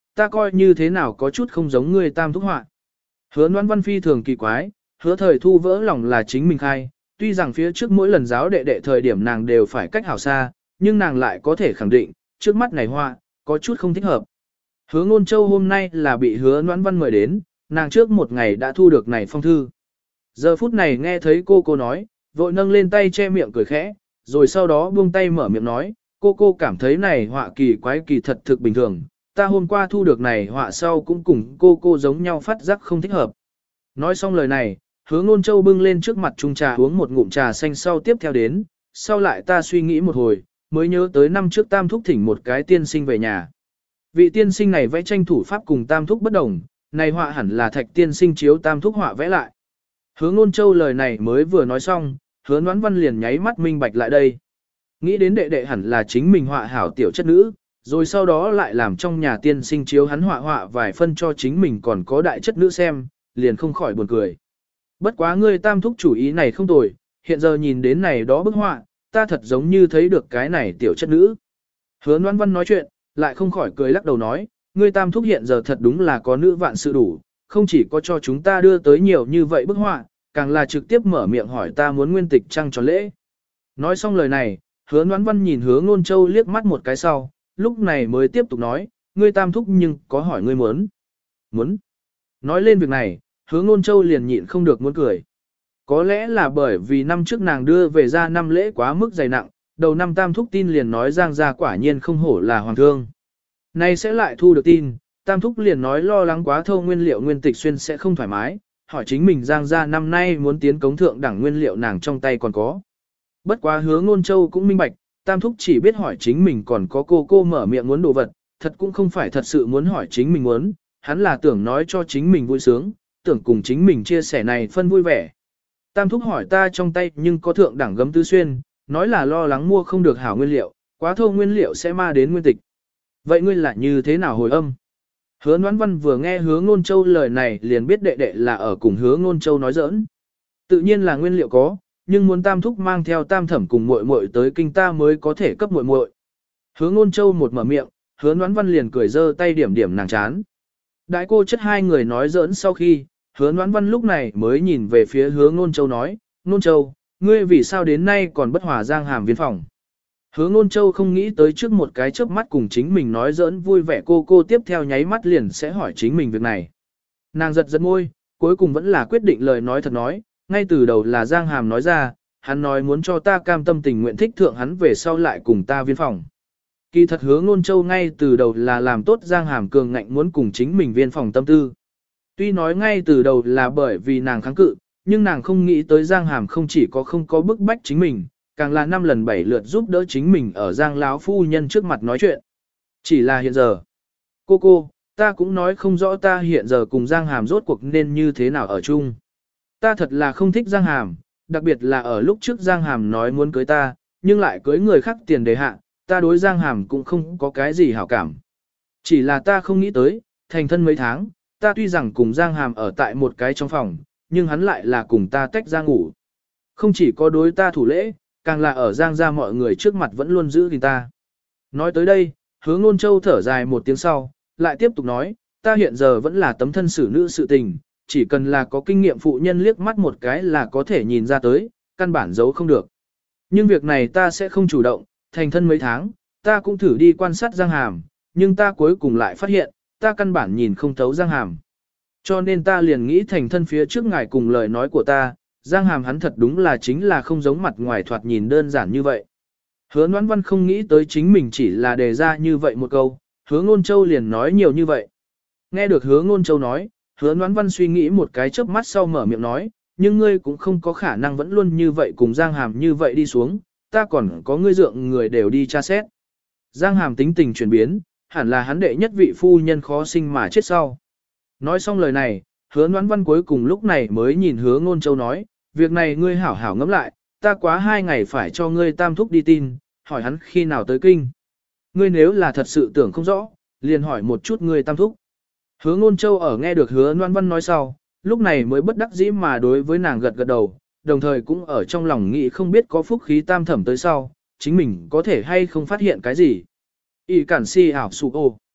ta coi như thế nào có chút không giống ngươi tam thúc họa. Hứa Noãn Văn phi thường kỳ quái, hứa thời thu vỡ lòng là chính mình khai, tuy rằng phía trước mỗi lần giáo đệ đệ thời điểm nàng đều phải cách hảo xa, nhưng nàng lại có thể khẳng định, trước mắt này họa, có chút không thích hợp. Hứa Ngôn Châu hôm nay là bị hứa Noãn Văn mời đến, nàng trước một ngày đã thu được này phong thư. Giờ phút này nghe thấy cô cô nói, vội nâng lên tay che miệng cười khẽ, rồi sau đó buông tay mở miệng nói, cô cô cảm thấy này họa kỳ quái kỳ thật thực bình thường, ta hôm qua thu được này họa sau cũng cùng cô cô giống nhau phát giác không thích hợp. Nói xong lời này, hứa Ngôn Châu bưng lên trước mặt chung trà uống một ngụm trà xanh sau tiếp theo đến, sau lại ta suy nghĩ một hồi, mới nhớ tới năm trước tam thúc thỉnh một cái tiên sinh về nhà. Vị tiên sinh này vẽ tranh thủ pháp cùng tam thúc bất đồng, này họa hẳn là thạch tiên sinh chiếu tam thúc họa vẽ lại. Hứa Ngôn Châu lời này mới vừa nói xong, hứa Noãn Văn liền nháy mắt minh bạch lại đây. Nghĩ đến đệ đệ hẳn là chính mình họa hảo tiểu chất nữ, rồi sau đó lại làm trong nhà tiên sinh chiếu hắn họa họa vài phân cho chính mình còn có đại chất nữ xem, liền không khỏi buồn cười. Bất quá ngươi tam thúc chủ ý này không tồi, hiện giờ nhìn đến này đó bức họa, ta thật giống như thấy được cái này tiểu chất nữ. Hứa Noãn Văn nói chuyện, lại không khỏi cười lắc đầu nói, ngươi tam thúc hiện giờ thật đúng là có nữ vạn sự đủ, không chỉ có cho chúng ta đưa tới nhiều như vậy bức họa, càng là trực tiếp mở miệng hỏi ta muốn nguyên tịch trăng cho lễ. Nói xong lời này, hứa Noãn Văn nhìn hứa Ngôn Châu liếc mắt một cái sau, lúc này mới tiếp tục nói, ngươi tam thúc nhưng có hỏi ngươi muốn. Muốn. Nói lên việc này, hứa Ngôn Châu liền nhịn không được muốn cười. Có lẽ là bởi vì năm trước nàng đưa về ra năm lễ quá mức dày nặng, đầu năm tam thúc tin liền nói Giang gia quả nhiên không hổ là hoàng thương. Nay sẽ lại thu được tin, tam thúc liền nói lo lắng quá thâu nguyên liệu nguyên tịch xuyên sẽ không thoải mái, hỏi chính mình Giang gia năm nay muốn tiến cống thượng đẳng nguyên liệu nàng trong tay còn có. Bất quá hứa Ngôn Châu cũng minh bạch, tam thúc chỉ biết hỏi chính mình còn có cô cô mở miệng muốn đồ vật, thật cũng không phải thật sự muốn hỏi chính mình muốn, hắn là tưởng nói cho chính mình vui sướng, tưởng cùng chính mình chia sẻ này phân vui vẻ. Tam thúc hỏi ta trong tay nhưng có thượng đẳng gấm tứ xuyên, nói là lo lắng mua không được hảo nguyên liệu, quá thô nguyên liệu sẽ ma đến nguyên tịch. Vậy ngươi là như thế nào hồi âm? Hứa Noãn Văn vừa nghe hứa Ngôn Châu lời này liền biết đệ đệ là ở cùng hứa Ngôn Châu nói giỡn. Tự nhiên là nguyên liệu có, nhưng muốn tam thúc mang theo tam thẩm cùng muội muội tới kinh ta mới có thể cấp muội muội. Hứa Ngôn Châu một mở miệng, hứa Noãn Văn liền cười giơ tay điểm điểm nàng chán. Đại cô chất hai người nói giỡn sau khi, hứa Noãn Văn lúc này mới nhìn về phía hứa Ngôn Châu nói, Ngôn Châu, ngươi vì sao đến nay còn bất hòa Giang Hàm viên phòng? Hứa Ngôn Châu không nghĩ tới trước một cái chớp mắt cùng chính mình nói giỡn vui vẻ cô cô tiếp theo nháy mắt liền sẽ hỏi chính mình việc này. Nàng giật giật môi, cuối cùng vẫn là quyết định lời nói thật nói, ngay từ đầu là Giang Hàm nói ra, hắn nói muốn cho ta cam tâm tình nguyện thích thượng hắn về sau lại cùng ta viên phòng. Kỳ thật Hứa Ngôn Châu ngay từ đầu là làm tốt Giang Hàm cường ngạnh muốn cùng chính mình viên phòng tâm tư. Tuy nói ngay từ đầu là bởi vì nàng kháng cự, nhưng nàng không nghĩ tới Giang Hàm không chỉ có không có bức bách chính mình, càng là năm lần bảy lượt giúp đỡ chính mình ở Giang lão phu nhân trước mặt nói chuyện. Chỉ là hiện giờ, cô cô, ta cũng nói không rõ ta hiện giờ cùng Giang Hàm rốt cuộc nên như thế nào ở chung. Ta thật là không thích Giang Hàm, đặc biệt là ở lúc trước Giang Hàm nói muốn cưới ta, nhưng lại cưới người khác tiền đề hạ, ta đối Giang Hàm cũng không có cái gì hảo cảm. Chỉ là ta không nghĩ tới, thành thân mấy tháng, ta tuy rằng cùng Giang Hàm ở tại một cái trong phòng, nhưng hắn lại là cùng ta tách ra ngủ. Không chỉ có đối ta thủ lễ, càng là ở Giang gia mọi người trước mặt vẫn luôn giữ gìn ta. Nói tới đây, Hứa Ngôn Châu thở dài một tiếng sau, lại tiếp tục nói, ta hiện giờ vẫn là tấm thân xử nữ sự tình, chỉ cần là có kinh nghiệm phụ nhân liếc mắt một cái là có thể nhìn ra tới, căn bản giấu không được. Nhưng việc này ta sẽ không chủ động, thành thân mấy tháng, ta cũng thử đi quan sát Giang Hàm, nhưng ta cuối cùng lại phát hiện, ta căn bản nhìn không thấu Giang Hàm. Cho nên ta liền nghĩ thành thân phía trước ngài cùng lời nói của ta, Giang Hàm hắn thật đúng là chính là không giống mặt ngoài thoạt nhìn đơn giản như vậy. Hứa Noãn Văn không nghĩ tới chính mình chỉ là đề ra như vậy một câu, Hứa Ngôn Châu liền nói nhiều như vậy. Nghe được Hứa Ngôn Châu nói, Hứa Noãn Văn suy nghĩ một cái chớp mắt sau mở miệng nói, nhưng ngươi cũng không có khả năng vẫn luôn như vậy cùng Giang Hàm như vậy đi xuống, ta còn có ngươi dượng người đều đi tra xét. Giang Hàm tính tình chuyển biến, hẳn là hắn đệ nhất vị phu nhân khó sinh mà chết sau. Nói xong lời này, Hứa Noãn Văn cuối cùng lúc này mới nhìn Hứa Ngôn Châu nói, việc này ngươi hảo hảo ngẫm lại, ta quá hai ngày phải cho ngươi tam thúc đi tin, hỏi hắn khi nào tới kinh. Ngươi nếu là thật sự tưởng không rõ, liền hỏi một chút ngươi tam thúc. Hứa Ngôn Châu ở nghe được Hứa Noãn Văn nói sau, lúc này mới bất đắc dĩ mà đối với nàng gật gật đầu, đồng thời cũng ở trong lòng nghĩ không biết có phúc khí tam thẩm tới sau, chính mình có thể hay không phát hiện cái gì. Y cản si ảo sụ ô.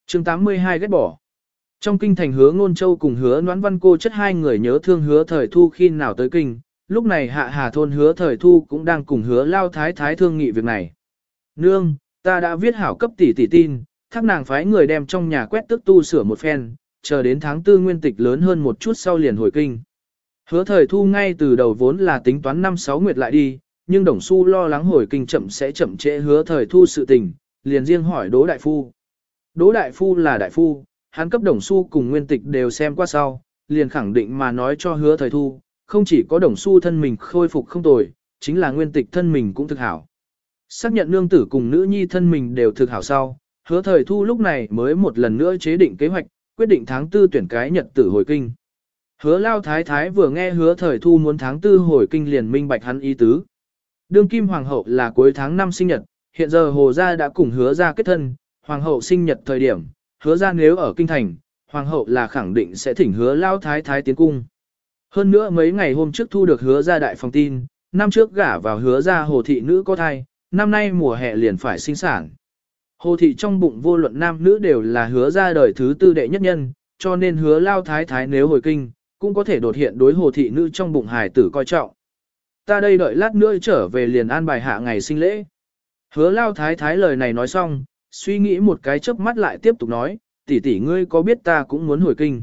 chương tám mươi hai ghét bỏ. Trong kinh thành Hứa Ngôn Châu cùng Hứa Noãn Văn cô chất hai người nhớ thương Hứa Thời Thu khi nào tới kinh, lúc này Hạ Hà thôn Hứa Thời Thu cũng đang cùng Hứa Lao Thái Thái thương nghị việc này. Nương, ta đã viết hảo cấp tỷ tỷ tin, thác nàng phái người đem trong nhà quét tước tu sửa một phen, chờ đến tháng tư nguyên tịch lớn hơn một chút sau liền hồi kinh. Hứa Thời Thu ngay từ đầu vốn là tính toán năm sáu nguyệt lại đi, nhưng Đồng Xu lo lắng hồi kinh chậm sẽ chậm trễ Hứa Thời Thu sự tình, liền riêng hỏi Đỗ Đại Phu. Đỗ Đại Phu là Đại Phu, hắn cấp Đồng Xu cùng nguyên tịch đều xem qua sau, liền khẳng định mà nói cho Hứa Thời Thu, không chỉ có Đồng Xu thân mình khôi phục không tồi, chính là nguyên tịch thân mình cũng thực hảo. Xác nhận nương tử cùng nữ nhi thân mình đều thực hảo sau, Hứa Thời Thu lúc này mới một lần nữa chế định kế hoạch, quyết định tháng tư tuyển cái nhật tử hồi kinh. Hứa Lao Thái Thái vừa nghe Hứa Thời Thu muốn tháng tư hồi kinh liền minh bạch hắn ý tứ. Đương kim hoàng hậu là cuối tháng năm sinh nhật, hiện giờ Hồ gia đã cùng Hứa gia kết thân, hoàng hậu sinh nhật thời điểm, Hứa gia nếu ở kinh thành, hoàng hậu là khẳng định sẽ thỉnh Hứa Lao Thái Thái tiến cung. Hơn nữa mấy ngày hôm trước thu được Hứa gia đại phòng tin, năm trước gả vào Hứa gia Hồ thị nữ có thai, năm nay mùa hè liền phải sinh sản. Hồ thị trong bụng vô luận nam nữ đều là Hứa gia đời thứ tư đệ nhất nhân, cho nên Hứa Lao Thái Thái nếu hồi kinh, cũng có thể đột hiện đối Hồ thị nữ trong bụng hài tử coi trọng. Ta đây đợi lát nữa trở về liền an bài hạ ngày sinh lễ. Hứa Lao Thái Thái lời này nói xong, suy nghĩ một cái chớp mắt lại tiếp tục nói, tỷ tỷ ngươi có biết ta cũng muốn hồi kinh?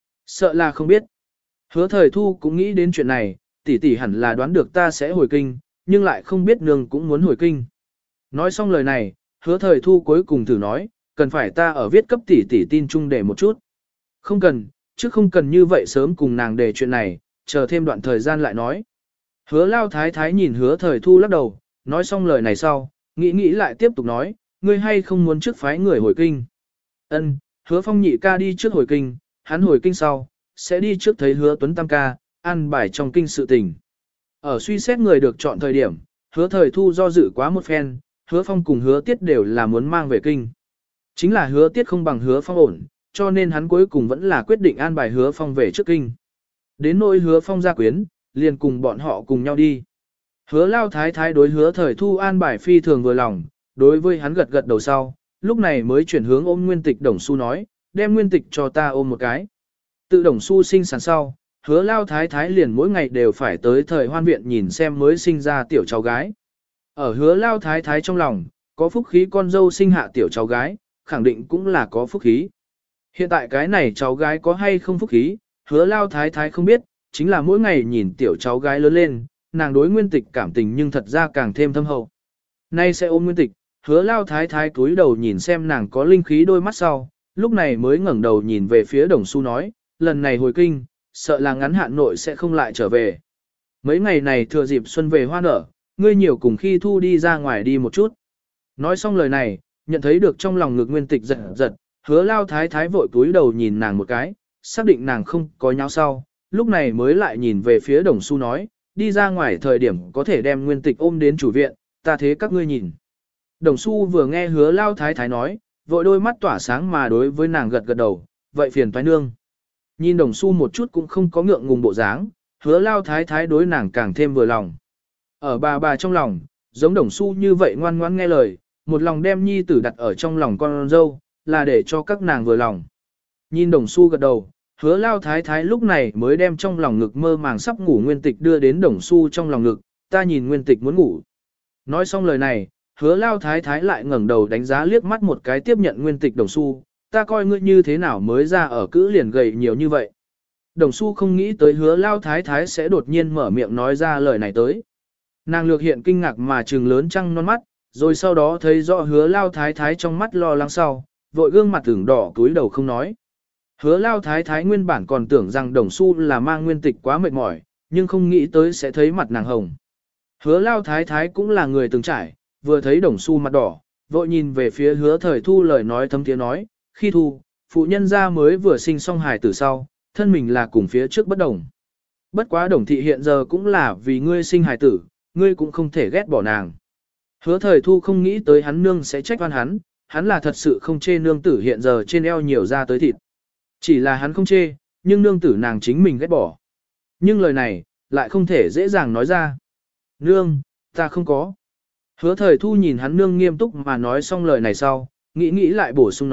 Sợ là không biết. Hứa Thời Thu cũng nghĩ đến chuyện này, tỷ tỷ hẳn là đoán được ta sẽ hồi kinh, nhưng lại không biết nương cũng muốn hồi kinh. Nói xong lời này, Hứa Thời Thu cuối cùng thử nói, cần phải ta ở viết cấp tỷ tỷ tin chung để một chút. Không cần, chứ không cần như vậy sớm cùng nàng để chuyện này, chờ thêm đoạn thời gian lại nói. Hứa Lao Thái Thái nhìn Hứa Thời Thu lắc đầu, nói xong lời này sau, nghĩ nghĩ lại tiếp tục nói, ngươi hay không muốn trước phái người hồi kinh. Ân, Hứa Phong nhị ca đi trước hồi kinh, hắn hồi kinh sau, sẽ đi trước thấy Hứa Tuấn Tam ca, ăn bài trong kinh sự tình. Ở suy xét người được chọn thời điểm, Hứa Thời Thu do dự quá một phen, Hứa Phong cùng Hứa Tiết đều là muốn mang về kinh. Chính là Hứa Tiết không bằng Hứa Phong ổn, cho nên hắn cuối cùng vẫn là quyết định an bài Hứa Phong về trước kinh. Đến nỗi Hứa Phong gia quyến, liền cùng bọn họ cùng nhau đi. Hứa Lao Thái Thái đối Hứa Thời Thu an bài phi thường vừa lòng, đối với hắn gật gật đầu sau, lúc này mới chuyển hướng ôm nguyên tịch Đồng Xu nói, đem nguyên tịch cho ta ôm một cái. Tự Đồng Xu sinh sản sau, Hứa Lao Thái Thái liền mỗi ngày đều phải tới thời hoan viện nhìn xem mới sinh ra tiểu cháu gái. Ở Hứa Lao Thái Thái trong lòng, có phúc khí con dâu sinh hạ tiểu cháu gái, khẳng định cũng là có phúc khí. Hiện tại cái này cháu gái có hay không phúc khí, Hứa Lao Thái Thái không biết, chính là mỗi ngày nhìn tiểu cháu gái lớn lên, nàng đối nguyên tịch cảm tình nhưng thật ra càng thêm thâm hậu. Nay sẽ ôm nguyên tịch, Hứa Lao Thái Thái cúi đầu nhìn xem nàng có linh khí đôi mắt sau, lúc này mới ngẩng đầu nhìn về phía Đồng Xu nói, lần này hồi kinh, sợ là ngắn hạn nội sẽ không lại trở về. Mấy ngày này thừa dịp xuân về hoa nở, ngươi nhiều cùng khi thu đi ra ngoài đi một chút. Nói xong lời này, nhận thấy được trong lòng ngực nguyên tịch giật giật, Hứa Lao Thái Thái vội cúi đầu nhìn nàng một cái, xác định nàng không có nháo sau, lúc này mới lại nhìn về phía Đồng Xu nói, đi ra ngoài thời điểm có thể đem nguyên tịch ôm đến chủ viện, ta thế các ngươi nhìn. Đồng Xu vừa nghe Hứa Lao Thái Thái nói, vội đôi mắt tỏa sáng mà đối với nàng gật gật đầu, vậy phiền toái nương. Nhìn Đồng Xu một chút cũng không có ngượng ngùng bộ dáng, Hứa Lao Thái Thái đối nàng càng thêm vừa lòng. Ở bà bà trong lòng, giống Đồng Xu như vậy ngoan ngoãn nghe lời, một lòng đem nhi tử đặt ở trong lòng con dâu, là để cho các nàng vừa lòng. Nhìn Đồng Xu gật đầu, Hứa Lao Thái Thái lúc này mới đem trong lòng ngực mơ màng sắp ngủ nguyên tịch đưa đến Đồng Xu trong lòng ngực, ta nhìn nguyên tịch muốn ngủ. Nói xong lời này, Hứa Lao Thái Thái lại ngẩng đầu đánh giá liếc mắt một cái tiếp nhận nguyên tịch Đồng Xu, ta coi ngươi như thế nào mới ra ở cữ liền gầy nhiều như vậy. Đồng Xu không nghĩ tới Hứa Lao Thái Thái sẽ đột nhiên mở miệng nói ra lời này tới. Nàng lược hiện kinh ngạc mà trừng lớn trăng non mắt, rồi sau đó thấy rõ Hứa Lao Thái Thái trong mắt lo lắng sau, vội gương mặt tưởng đỏ túi đầu không nói. Hứa Lao Thái Thái nguyên bản còn tưởng rằng Đồng Xu là mang nguyên tịch quá mệt mỏi, nhưng không nghĩ tới sẽ thấy mặt nàng hồng. Hứa Lao Thái Thái cũng là người từng trải, vừa thấy Đồng Xu mặt đỏ, vội nhìn về phía Hứa Thời Thu lời nói thấm tiếng nói, khi thu, phụ nhân gia mới vừa sinh xong hài tử sau, thân mình là cùng phía trước bất đồng. Bất quá Đồng thị hiện giờ cũng là vì ngươi sinh hài tử, ngươi cũng không thể ghét bỏ nàng. Hứa Thời Thu không nghĩ tới hắn nương sẽ trách oan hắn, hắn là thật sự không chê nương tử hiện giờ trên eo nhiều ra tới thịt. Chỉ là hắn không chê, nhưng nương tử nàng chính mình ghét bỏ. Nhưng lời này, lại không thể dễ dàng nói ra. Nương, ta không có. Hứa Thời Thu nhìn hắn nương nghiêm túc mà nói xong lời này sau, nghĩ nghĩ lại bổ sung nói,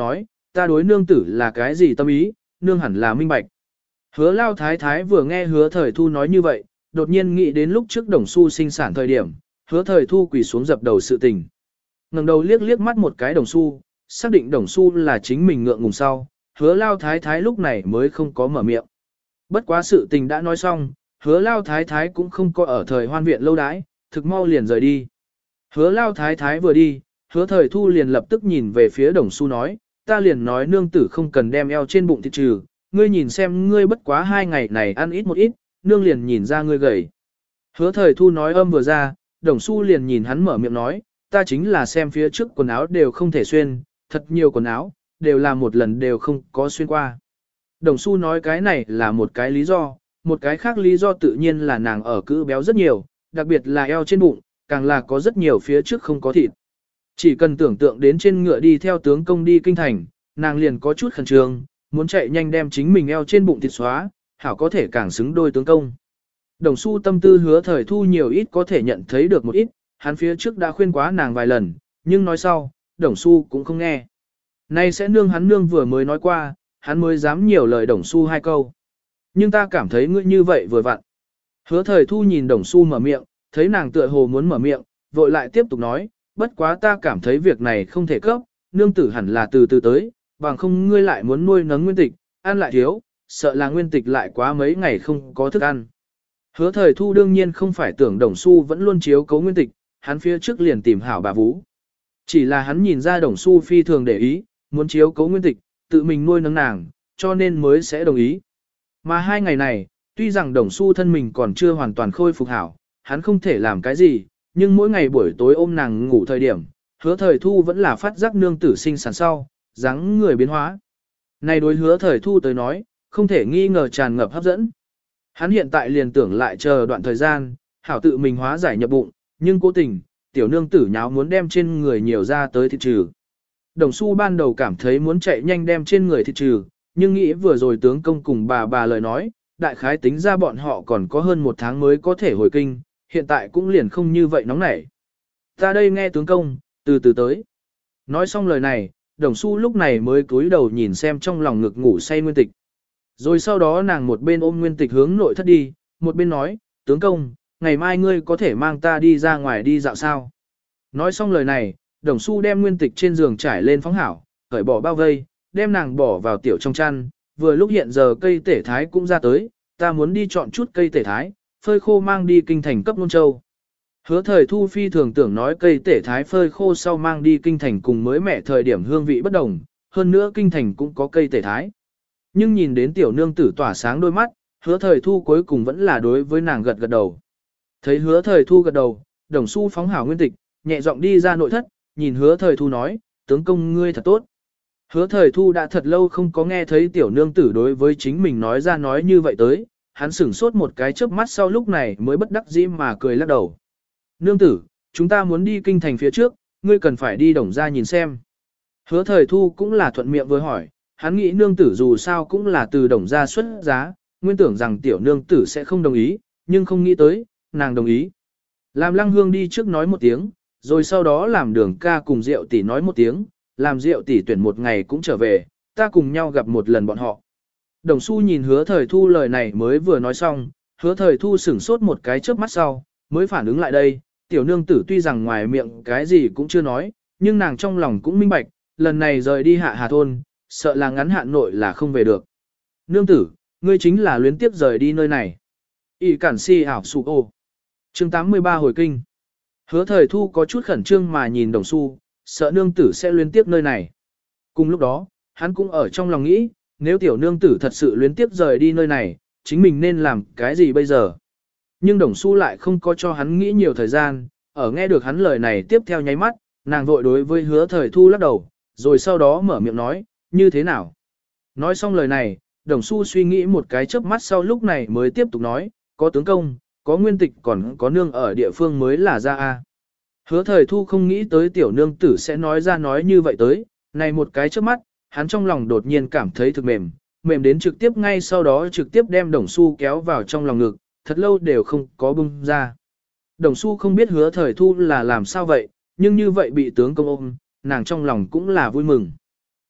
ta đối nương tử là cái gì tâm ý, nương hẳn là minh bạch. Hứa lao thái thái vừa nghe hứa thời thu nói như vậy, đột nhiên nghĩ đến lúc trước đồng su sinh sản thời điểm, hứa thời thu quỳ xuống dập đầu sự tình. Ngẩng đầu liếc liếc mắt một cái đồng su, xác định đồng su là chính mình ngượng ngùng sau, hứa lao thái thái lúc này mới không có mở miệng. Bất quá sự tình đã nói xong, hứa lao thái thái cũng không có ở thời hoan viện lâu đãi, thực mau liền rời đi. Hứa lao thái thái vừa đi, hứa thời thu liền lập tức nhìn về phía đồng su nói, ta liền nói nương tử không cần đem eo trên bụng thịt trừ, ngươi nhìn xem ngươi bất quá hai ngày này ăn ít một ít, nương liền nhìn ra ngươi gầy. Hứa thời thu nói âm vừa ra, đồng su liền nhìn hắn mở miệng nói, ta chính là xem phía trước quần áo đều không thể xuyên, thật nhiều quần áo, đều là một lần đều không có xuyên qua. Đồng su nói cái này là một cái lý do, một cái khác lý do tự nhiên là nàng ở cữ béo rất nhiều, đặc biệt là eo trên bụng, càng là có rất nhiều phía trước không có thịt. Chỉ cần tưởng tượng đến trên ngựa đi theo tướng công đi kinh thành, nàng liền có chút khẩn trương, muốn chạy nhanh đem chính mình eo trên bụng thịt xóa, hảo có thể càng xứng đôi tướng công. Đồng su tâm tư hứa thời thu nhiều ít có thể nhận thấy được một ít, hắn phía trước đã khuyên quá nàng vài lần, nhưng nói sau, đồng su cũng không nghe. Nay sẽ nương hắn nương vừa mới nói qua, hắn mới dám nhiều lời đồng su hai câu. Nhưng ta cảm thấy ngươi như vậy vừa vặn. Hứa thời thu nhìn đồng su mở miệng, thấy nàng tựa hồ muốn mở miệng, vội lại tiếp tục nói, bất quá ta cảm thấy việc này không thể cấp, nương tử hẳn là từ từ tới, bằng không ngươi lại muốn nuôi nấng nguyên tịch, ăn lại thiếu, sợ là nguyên tịch lại quá mấy ngày không có thức ăn. Hứa thời thu đương nhiên không phải tưởng đồng su vẫn luôn chiếu cấu nguyên tịch, hắn phía trước liền tìm hảo bà vũ. Chỉ là hắn nhìn ra đồng su phi thường để ý, muốn chiếu cấu nguyên tịch, tự mình nuôi nấng nàng, cho nên mới sẽ đồng ý. Mà hai ngày này, tuy rằng đồng su thân mình còn chưa hoàn toàn khôi phục hảo, hắn không thể làm cái gì, nhưng mỗi ngày buổi tối ôm nàng ngủ thời điểm, hứa thời thu vẫn là phát giác nương tử sinh sản sau, dáng người biến hóa. Này đối hứa thời thu tới nói, không thể nghi ngờ tràn ngập hấp dẫn. Hắn hiện tại liền tưởng lại chờ đoạn thời gian, hảo tự mình hóa giải nhập bụng, nhưng cố tình, tiểu nương tử nháo muốn đem trên người nhiều ra tới thịt trừ. Đồng su ban đầu cảm thấy muốn chạy nhanh đem trên người thịt trừ, nhưng nghĩ vừa rồi tướng công cùng bà bà lời nói, đại khái tính ra bọn họ còn có hơn một tháng mới có thể hồi kinh, hiện tại cũng liền không như vậy nóng nảy. Ta đây nghe tướng công, từ từ tới. Nói xong lời này, đồng su lúc này mới cúi đầu nhìn xem trong lòng ngực ngủ say nguyên tịch. Rồi sau đó nàng một bên ôm nguyên tịch hướng nội thất đi, một bên nói, tướng công, ngày mai ngươi có thể mang ta đi ra ngoài đi dạo sao. Nói xong lời này, đồng su đem nguyên tịch trên giường trải lên phóng hảo, cởi bỏ bao vây, đem nàng bỏ vào tiểu trong chăn, vừa lúc hiện giờ cây tể thái cũng ra tới, ta muốn đi chọn chút cây tể thái, phơi khô mang đi kinh thành cấp nôn châu. Hứa thời thu phi thường tưởng nói cây tể thái phơi khô sau mang đi kinh thành cùng mới mẻ thời điểm hương vị bất đồng, hơn nữa kinh thành cũng có cây tể thái. Nhưng nhìn đến tiểu nương tử tỏa sáng đôi mắt, hứa thời thu cuối cùng vẫn là đối với nàng gật gật đầu. Thấy hứa thời thu gật đầu, đồng su phóng hảo nguyên tịch, nhẹ giọng đi ra nội thất, nhìn hứa thời thu nói, tướng công ngươi thật tốt. Hứa thời thu đã thật lâu không có nghe thấy tiểu nương tử đối với chính mình nói ra nói như vậy tới, hắn sửng sốt một cái chớp mắt sau lúc này mới bất đắc dĩ mà cười lắc đầu. Nương tử, chúng ta muốn đi kinh thành phía trước, ngươi cần phải đi đồng ra nhìn xem. Hứa thời thu cũng là thuận miệng với hỏi, hắn nghĩ nương tử dù sao cũng là từ đồng ra xuất giá, nguyên tưởng rằng tiểu nương tử sẽ không đồng ý, nhưng không nghĩ tới, nàng đồng ý. Làm lăng hương đi trước nói một tiếng, rồi sau đó làm đường ca cùng Diệu tỷ nói một tiếng, làm Diệu tỷ tuyển một ngày cũng trở về, ta cùng nhau gặp một lần bọn họ. Đồng Xu nhìn hứa thời thu lời này mới vừa nói xong, hứa thời thu sửng sốt một cái chớp mắt sau, mới phản ứng lại đây, tiểu nương tử tuy rằng ngoài miệng cái gì cũng chưa nói, nhưng nàng trong lòng cũng minh bạch, lần này rời đi hạ hà thôn, sợ là ngắn hạn nội là không về được. Nương tử, ngươi chính là luyến tiếp rời đi nơi này. ỷ cản si ảo sụ ô. chương tám mươi ba hồi kinh. Hứa thời thu có chút khẩn trương mà nhìn đồng Xu, sợ nương tử sẽ luyến tiếp nơi này. Cùng lúc đó, hắn cũng ở trong lòng nghĩ, nếu tiểu nương tử thật sự luyến tiếp rời đi nơi này, chính mình nên làm cái gì bây giờ? Nhưng đồng Xu lại không có cho hắn nghĩ nhiều thời gian, ở nghe được hắn lời này tiếp theo nháy mắt, nàng vội đối với hứa thời thu lắc đầu, rồi sau đó mở miệng nói, như thế nào? Nói xong lời này, đồng Xu suy nghĩ một cái chớp mắt sau lúc này mới tiếp tục nói, có tướng công, có nguyên tịch còn có nương ở địa phương mới là ra a. Hứa thời thu không nghĩ tới tiểu nương tử sẽ nói ra nói như vậy tới, này một cái chớp mắt, hắn trong lòng đột nhiên cảm thấy thực mềm, mềm đến trực tiếp ngay sau đó trực tiếp đem đồng Xu kéo vào trong lòng ngực, thật lâu đều không có bung ra. Đồng Xu không biết hứa thời thu là làm sao vậy, nhưng như vậy bị tướng công ôm, nàng trong lòng cũng là vui mừng.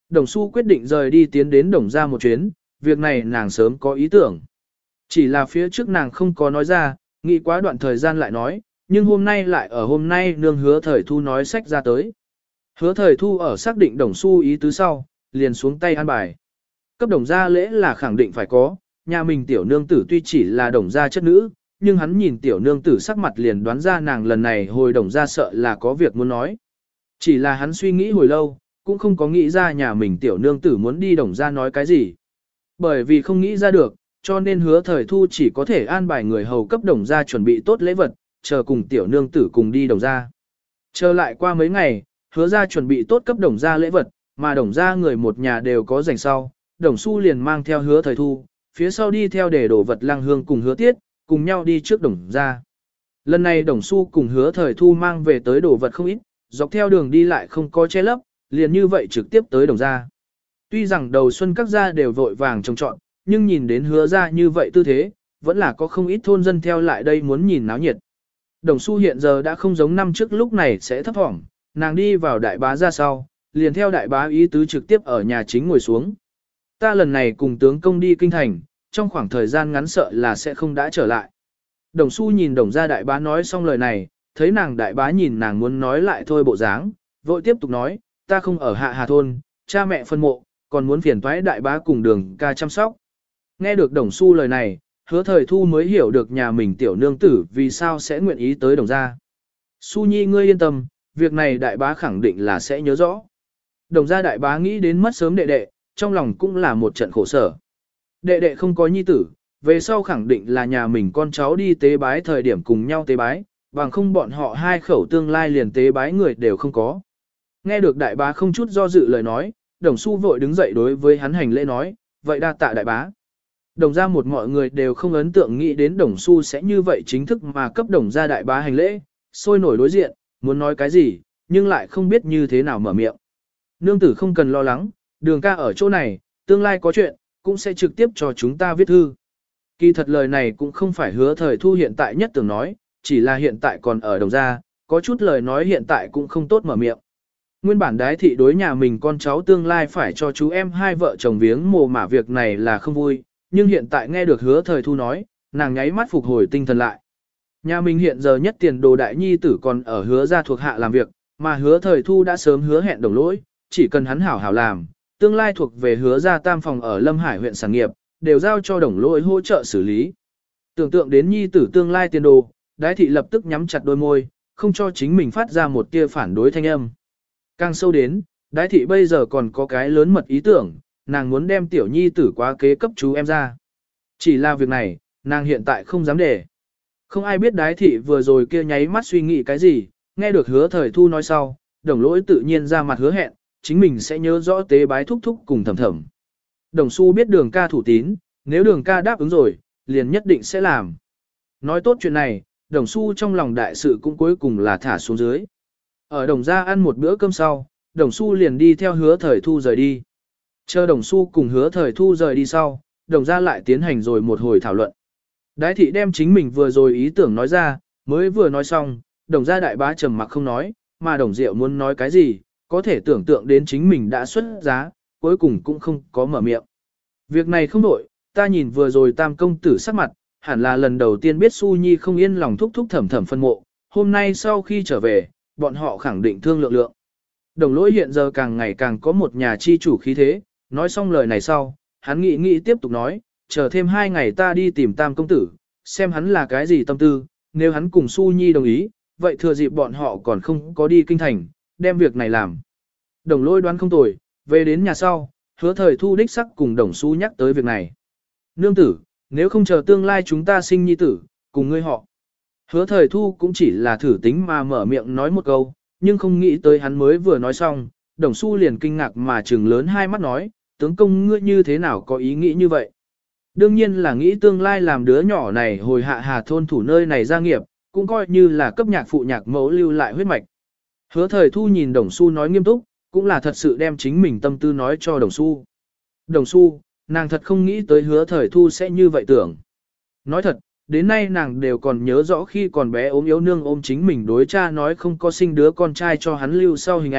Đồng Xu quyết định rời đi tiến đến Đồng gia một chuyến, việc này nàng sớm có ý tưởng. Chỉ là phía trước nàng không có nói ra, nghĩ quá đoạn thời gian lại nói, nhưng hôm nay lại ở hôm nay nương hứa thời thu nói sách ra tới. Hứa thời thu ở xác định Đồng Xu ý tứ sau, liền xuống tay an bài. Cấp Đồng gia lễ là khẳng định phải có, nhà mình tiểu nương tử tuy chỉ là Đồng gia chất nữ, nhưng hắn nhìn tiểu nương tử sắc mặt liền đoán ra nàng lần này hồi Đồng gia sợ là có việc muốn nói. Chỉ là hắn suy nghĩ hồi lâu, cũng không có nghĩ ra nhà mình tiểu nương tử muốn đi Đồng gia nói cái gì. Bởi vì không nghĩ ra được, cho nên hứa thời thu chỉ có thể an bài người hầu cấp Đồng gia chuẩn bị tốt lễ vật, chờ cùng tiểu nương tử cùng đi Đồng gia. Chờ lại qua mấy ngày, hứa gia chuẩn bị tốt cấp Đồng gia lễ vật, mà Đồng gia người một nhà đều có dành sau, Đồng Xu liền mang theo hứa thời thu, phía sau đi theo để đổ vật Lăng Hương cùng hứa tiết, cùng nhau đi trước Đồng gia. Lần này Đồng Xu cùng hứa thời thu mang về tới đồ vật không ít, dọc theo đường đi lại không có che lấp, liền như vậy trực tiếp tới Đồng gia. Tuy rằng đầu xuân các gia đều vội vàng trông trọn, nhưng nhìn đến hứa gia như vậy tư thế, vẫn là có không ít thôn dân theo lại đây muốn nhìn náo nhiệt. Đồng Xu hiện giờ đã không giống năm trước lúc này sẽ thấp thỏm, nàng đi vào đại bá ra sau, liền theo đại bá ý tứ trực tiếp ở nhà chính ngồi xuống. Ta lần này cùng tướng công đi kinh thành, trong khoảng thời gian ngắn sợ là sẽ không đã trở lại. Đồng Xu nhìn Đồng gia đại bá nói xong lời này, thấy nàng đại bá nhìn nàng muốn nói lại thôi bộ dáng, vội tiếp tục nói, ta không ở hạ hà thôn, cha mẹ phân mộ, còn muốn phiền toái đại bá cùng Đường ca chăm sóc. Nghe được Đồng Xu lời này, hứa thời thu mới hiểu được nhà mình tiểu nương tử vì sao sẽ nguyện ý tới Đồng gia. Xu nhi ngươi yên tâm, việc này đại bá khẳng định là sẽ nhớ rõ. Đồng gia đại bá nghĩ đến mất sớm đệ đệ, trong lòng cũng là một trận khổ sở. Đệ đệ không có nhi tử, về sau khẳng định là nhà mình con cháu đi tế bái thời điểm cùng nhau tế bái, bằng không bọn họ hai khẩu tương lai liền tế bái người đều không có. Nghe được đại bá không chút do dự lời nói, Đồng Xu vội đứng dậy đối với hắn hành lễ nói, vậy đa tạ đại bá. Đồng gia một mọi người đều không ấn tượng nghĩ đến Đồng Xu sẽ như vậy chính thức mà cấp Đồng gia đại bá hành lễ, sôi nổi đối diện, muốn nói cái gì, nhưng lại không biết như thế nào mở miệng. Nương tử không cần lo lắng, Đường ca ở chỗ này, tương lai có chuyện, cũng sẽ trực tiếp cho chúng ta viết thư. Kỳ thật lời này cũng không phải hứa thời thu hiện tại nhất tưởng nói, chỉ là hiện tại còn ở Đồng gia, có chút lời nói hiện tại cũng không tốt mở miệng. Nguyên bản đái thị đối nhà mình con cháu tương lai phải cho chú em hai vợ chồng viếng mồ mả việc này là không vui, nhưng hiện tại nghe được hứa thời thu nói, nàng nháy mắt phục hồi tinh thần lại. Nhà mình hiện giờ nhất tiền đồ đại nhi tử còn ở hứa gia thuộc hạ làm việc, mà hứa thời thu đã sớm hứa hẹn đồng lỗi, chỉ cần hắn hảo hảo làm, tương lai thuộc về hứa gia tam phòng ở Lâm Hải huyện sản nghiệp, đều giao cho đồng lỗi hỗ trợ xử lý. Tưởng tượng đến nhi tử tương lai tiền đồ, đái thị lập tức nhắm chặt đôi môi, không cho chính mình phát ra một tia phản đối thanh âm. Càng sâu đến, đái thị bây giờ còn có cái lớn mật ý tưởng, nàng muốn đem tiểu nhi tử quá kế cấp chú em ra. Chỉ là việc này, nàng hiện tại không dám để. Không ai biết đái thị vừa rồi kia nháy mắt suy nghĩ cái gì, nghe được hứa thời thu nói sau, đồng lỗi tự nhiên ra mặt hứa hẹn, chính mình sẽ nhớ rõ tế bái thúc thúc cùng thầm thầm. Đồng Xu biết Đường ca thủ tín, nếu Đường ca đáp ứng rồi, liền nhất định sẽ làm. Nói tốt chuyện này, Đồng Xu trong lòng đại sự cũng cuối cùng là thả xuống dưới. Ở Đồng gia ăn một bữa cơm sau, Đồng Xu liền đi theo hứa thời thu rời đi. Chờ Đồng Xu cùng hứa thời thu rời đi sau, Đồng gia lại tiến hành rồi một hồi thảo luận. Đái thị đem chính mình vừa rồi ý tưởng nói ra, mới vừa nói xong, Đồng gia đại bá trầm mặc không nói, mà Đồng Diệu muốn nói cái gì, có thể tưởng tượng đến chính mình đã xuất giá, cuối cùng cũng không có mở miệng. Việc này không đổi, ta nhìn vừa rồi tam công tử sắc mặt, hẳn là lần đầu tiên biết Xu Nhi không yên lòng thúc thúc thầm thầm phân mộ, hôm nay sau khi trở về, bọn họ khẳng định thương lượng lượng. Đồng lỗi hiện giờ càng ngày càng có một nhà chi chủ khí thế, nói xong lời này sau, hắn nghĩ nghĩ tiếp tục nói, chờ thêm hai ngày ta đi tìm tam công tử, xem hắn là cái gì tâm tư, nếu hắn cùng Xu Nhi đồng ý, vậy thừa dịp bọn họ còn không có đi kinh thành, đem việc này làm. Đồng lỗi đoán không tồi, về đến nhà sau, hứa thời thu đích sắc cùng đồng Xu nhắc tới việc này. Nương tử, nếu không chờ tương lai chúng ta sinh nhi tử, cùng ngươi họ. Hứa thời thu cũng chỉ là thử tính mà mở miệng nói một câu, nhưng không nghĩ tới hắn mới vừa nói xong, đồng Xu liền kinh ngạc mà trừng lớn hai mắt nói, tướng công ngươi như thế nào có ý nghĩ như vậy. Đương nhiên là nghĩ tương lai làm đứa nhỏ này hồi hạ hà thôn thủ nơi này gia nghiệp, cũng coi như là cấp nhạc phụ nhạc mẫu lưu lại huyết mạch. Hứa thời thu nhìn đồng Xu nói nghiêm túc, cũng là thật sự đem chính mình tâm tư nói cho đồng Xu. Đồng Xu, nàng thật không nghĩ tới hứa thời thu sẽ như vậy tưởng. Nói thật, đến nay nàng đều còn nhớ rõ khi còn bé ốm yếu nương ôm chính mình đối cha nói không có sinh đứa con trai cho hắn lưu sau hình ảnh,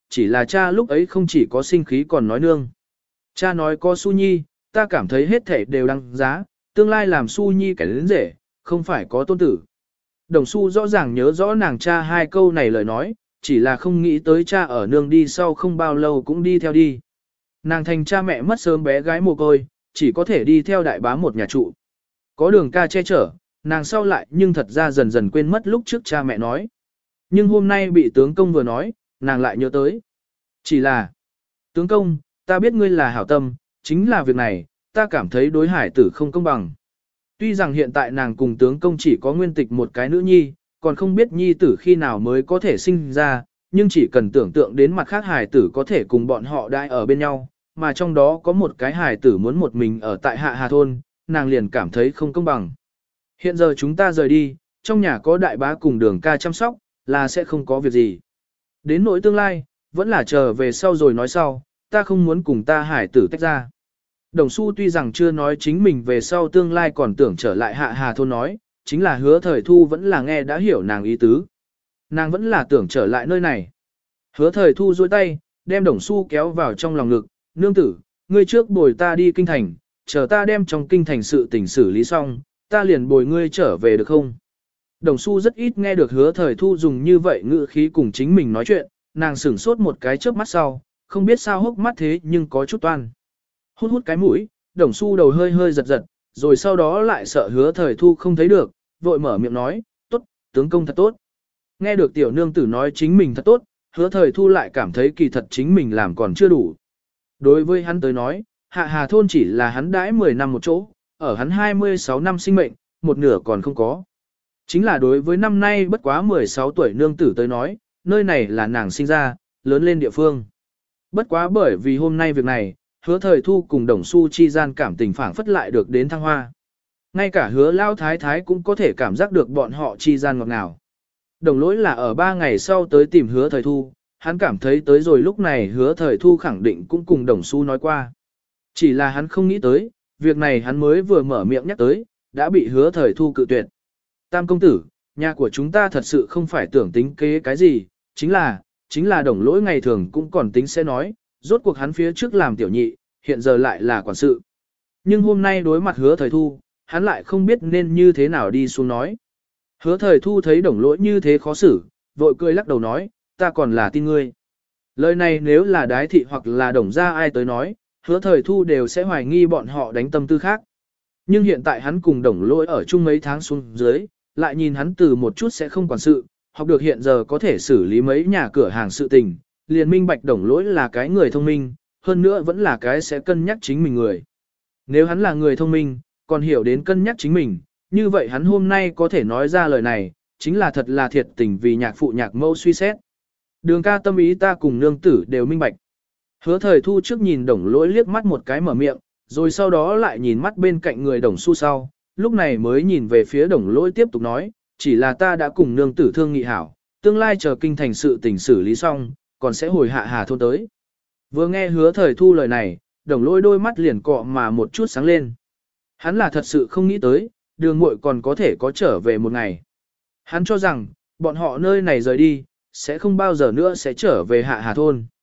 chỉ là cha lúc ấy không chỉ có sinh khí còn nói nương. Cha nói có Su Nhi, ta cảm thấy hết thể đều đăng giá, tương lai làm Su Nhi kẻ đến rể, không phải có tôn tử. Đồng Su rõ ràng nhớ rõ nàng cha hai câu này lời nói, chỉ là không nghĩ tới cha ở nương đi sau không bao lâu cũng đi theo đi. Nàng thành cha mẹ mất sớm bé gái mồ côi, chỉ có thể đi theo đại bá một nhà trụ. Có Đường ca che chở, nàng sau lại nhưng thật ra dần dần quên mất lúc trước cha mẹ nói. Nhưng hôm nay bị tướng công vừa nói, nàng lại nhớ tới. Chỉ là, tướng công, ta biết ngươi là hảo tâm, chính là việc này, ta cảm thấy đối hải tử không công bằng. Tuy rằng hiện tại nàng cùng tướng công chỉ có nguyên tịch một cái nữ nhi, còn không biết nhi tử khi nào mới có thể sinh ra, nhưng chỉ cần tưởng tượng đến mặt khác hải tử có thể cùng bọn họ đãi ở bên nhau, mà trong đó có một cái hải tử muốn một mình ở tại Hạ Hà Thôn, nàng liền cảm thấy không công bằng. Hiện giờ chúng ta rời đi, trong nhà có đại bá cùng Đường ca chăm sóc, là sẽ không có việc gì. Đến nỗi tương lai, vẫn là chờ về sau rồi nói sau, ta không muốn cùng ta hải tử tách ra. Đồng Xu tuy rằng chưa nói chính mình về sau tương lai còn tưởng trở lại Hạ Hà Thôn nói, chính là Hứa Thời Thu vẫn là nghe đã hiểu nàng ý tứ. Nàng vẫn là tưởng trở lại nơi này. Hứa Thời Thu duỗi tay, đem Đồng Xu kéo vào trong lòng ngực, nương tử, ngươi trước bồi ta đi kinh thành, chờ ta đem trong kinh thành sự tình xử lý xong, ta liền bồi ngươi trở về được không? Đồng Xu rất ít nghe được Hứa Thời Thu dùng như vậy ngữ khí cùng chính mình nói chuyện, nàng sửng sốt một cái chớp mắt sau, không biết sao hốc mắt thế nhưng có chút toan. Hút hút cái mũi, Đồng Xu đầu hơi hơi giật giật, rồi sau đó lại sợ Hứa Thời Thu không thấy được, vội mở miệng nói, tốt, tướng công thật tốt. Nghe được tiểu nương tử nói chính mình thật tốt, Hứa Thời Thu lại cảm thấy kỳ thật chính mình làm còn chưa đủ. Đối với hắn tới nói, Hạ Hà Thôn chỉ là hắn đãi mười năm một chỗ, ở hắn hai mươi sáu năm sinh mệnh, một nửa còn không có. Chính là đối với năm nay bất quá mười sáu tuổi nương tử tới nói, nơi này là nàng sinh ra, lớn lên địa phương. Bất quá bởi vì hôm nay việc này, Hứa Thời Thu cùng Đồng Xu chi gian cảm tình phảng phất lại được đến thăng hoa. Ngay cả Hứa Lao Thái Thái cũng có thể cảm giác được bọn họ chi gian ngọt ngào. Đồng Lỗi là ở ba ngày sau tới tìm Hứa Thời Thu, hắn cảm thấy tới rồi lúc này Hứa Thời Thu khẳng định cũng cùng Đồng Xu nói qua. Chỉ là hắn không nghĩ tới, việc này hắn mới vừa mở miệng nhắc tới, đã bị Hứa Thời Thu cự tuyệt. Tam công tử, nhà của chúng ta thật sự không phải tưởng tính kế cái gì, chính là, chính là Đồng Lỗi ngày thường cũng còn tính sẽ nói, rốt cuộc hắn phía trước làm tiểu nhị, hiện giờ lại là quản sự. Nhưng hôm nay đối mặt Hứa Thời Thu, hắn lại không biết nên như thế nào đi xuống nói. Hứa Thời Thu thấy Đồng Lỗi như thế khó xử, vội cười lắc đầu nói, ta còn là tin ngươi. Lời này nếu là Đái thị hoặc là Đồng gia ai tới nói, Hứa Thời Thu đều sẽ hoài nghi bọn họ đánh tâm tư khác. Nhưng hiện tại hắn cùng Đồng Lỗi ở chung mấy tháng xuống dưới, lại nhìn hắn từ một chút sẽ không quản sự, học được hiện giờ có thể xử lý mấy nhà cửa hàng sự tình, liền minh bạch Đồng Lỗi là cái người thông minh, hơn nữa vẫn là cái sẽ cân nhắc chính mình người. Nếu hắn là người thông minh, còn hiểu đến cân nhắc chính mình, như vậy hắn hôm nay có thể nói ra lời này, chính là thật là thiệt tình vì nhạc phụ nhạc mẫu suy xét. Đường ca tâm ý ta cùng nương tử đều minh bạch. Hứa Thời Thu trước nhìn Đồng Lỗi liếc mắt một cái mở miệng, rồi sau đó lại nhìn mắt bên cạnh người Đồng Xu sau, lúc này mới nhìn về phía Đồng Lỗi tiếp tục nói, chỉ là ta đã cùng nương tử thương nghị hảo, tương lai chờ kinh thành sự tình xử lý xong, còn sẽ hồi Hạ Hà Thôn tới. Vừa nghe Hứa Thời Thu lời này, Đồng Lỗi đôi mắt liền cọ mà một chút sáng lên. Hắn là thật sự không nghĩ tới, Đường muội còn có thể có trở về một ngày. Hắn cho rằng, bọn họ nơi này rời đi, sẽ không bao giờ nữa sẽ trở về Hạ Hà Thôn.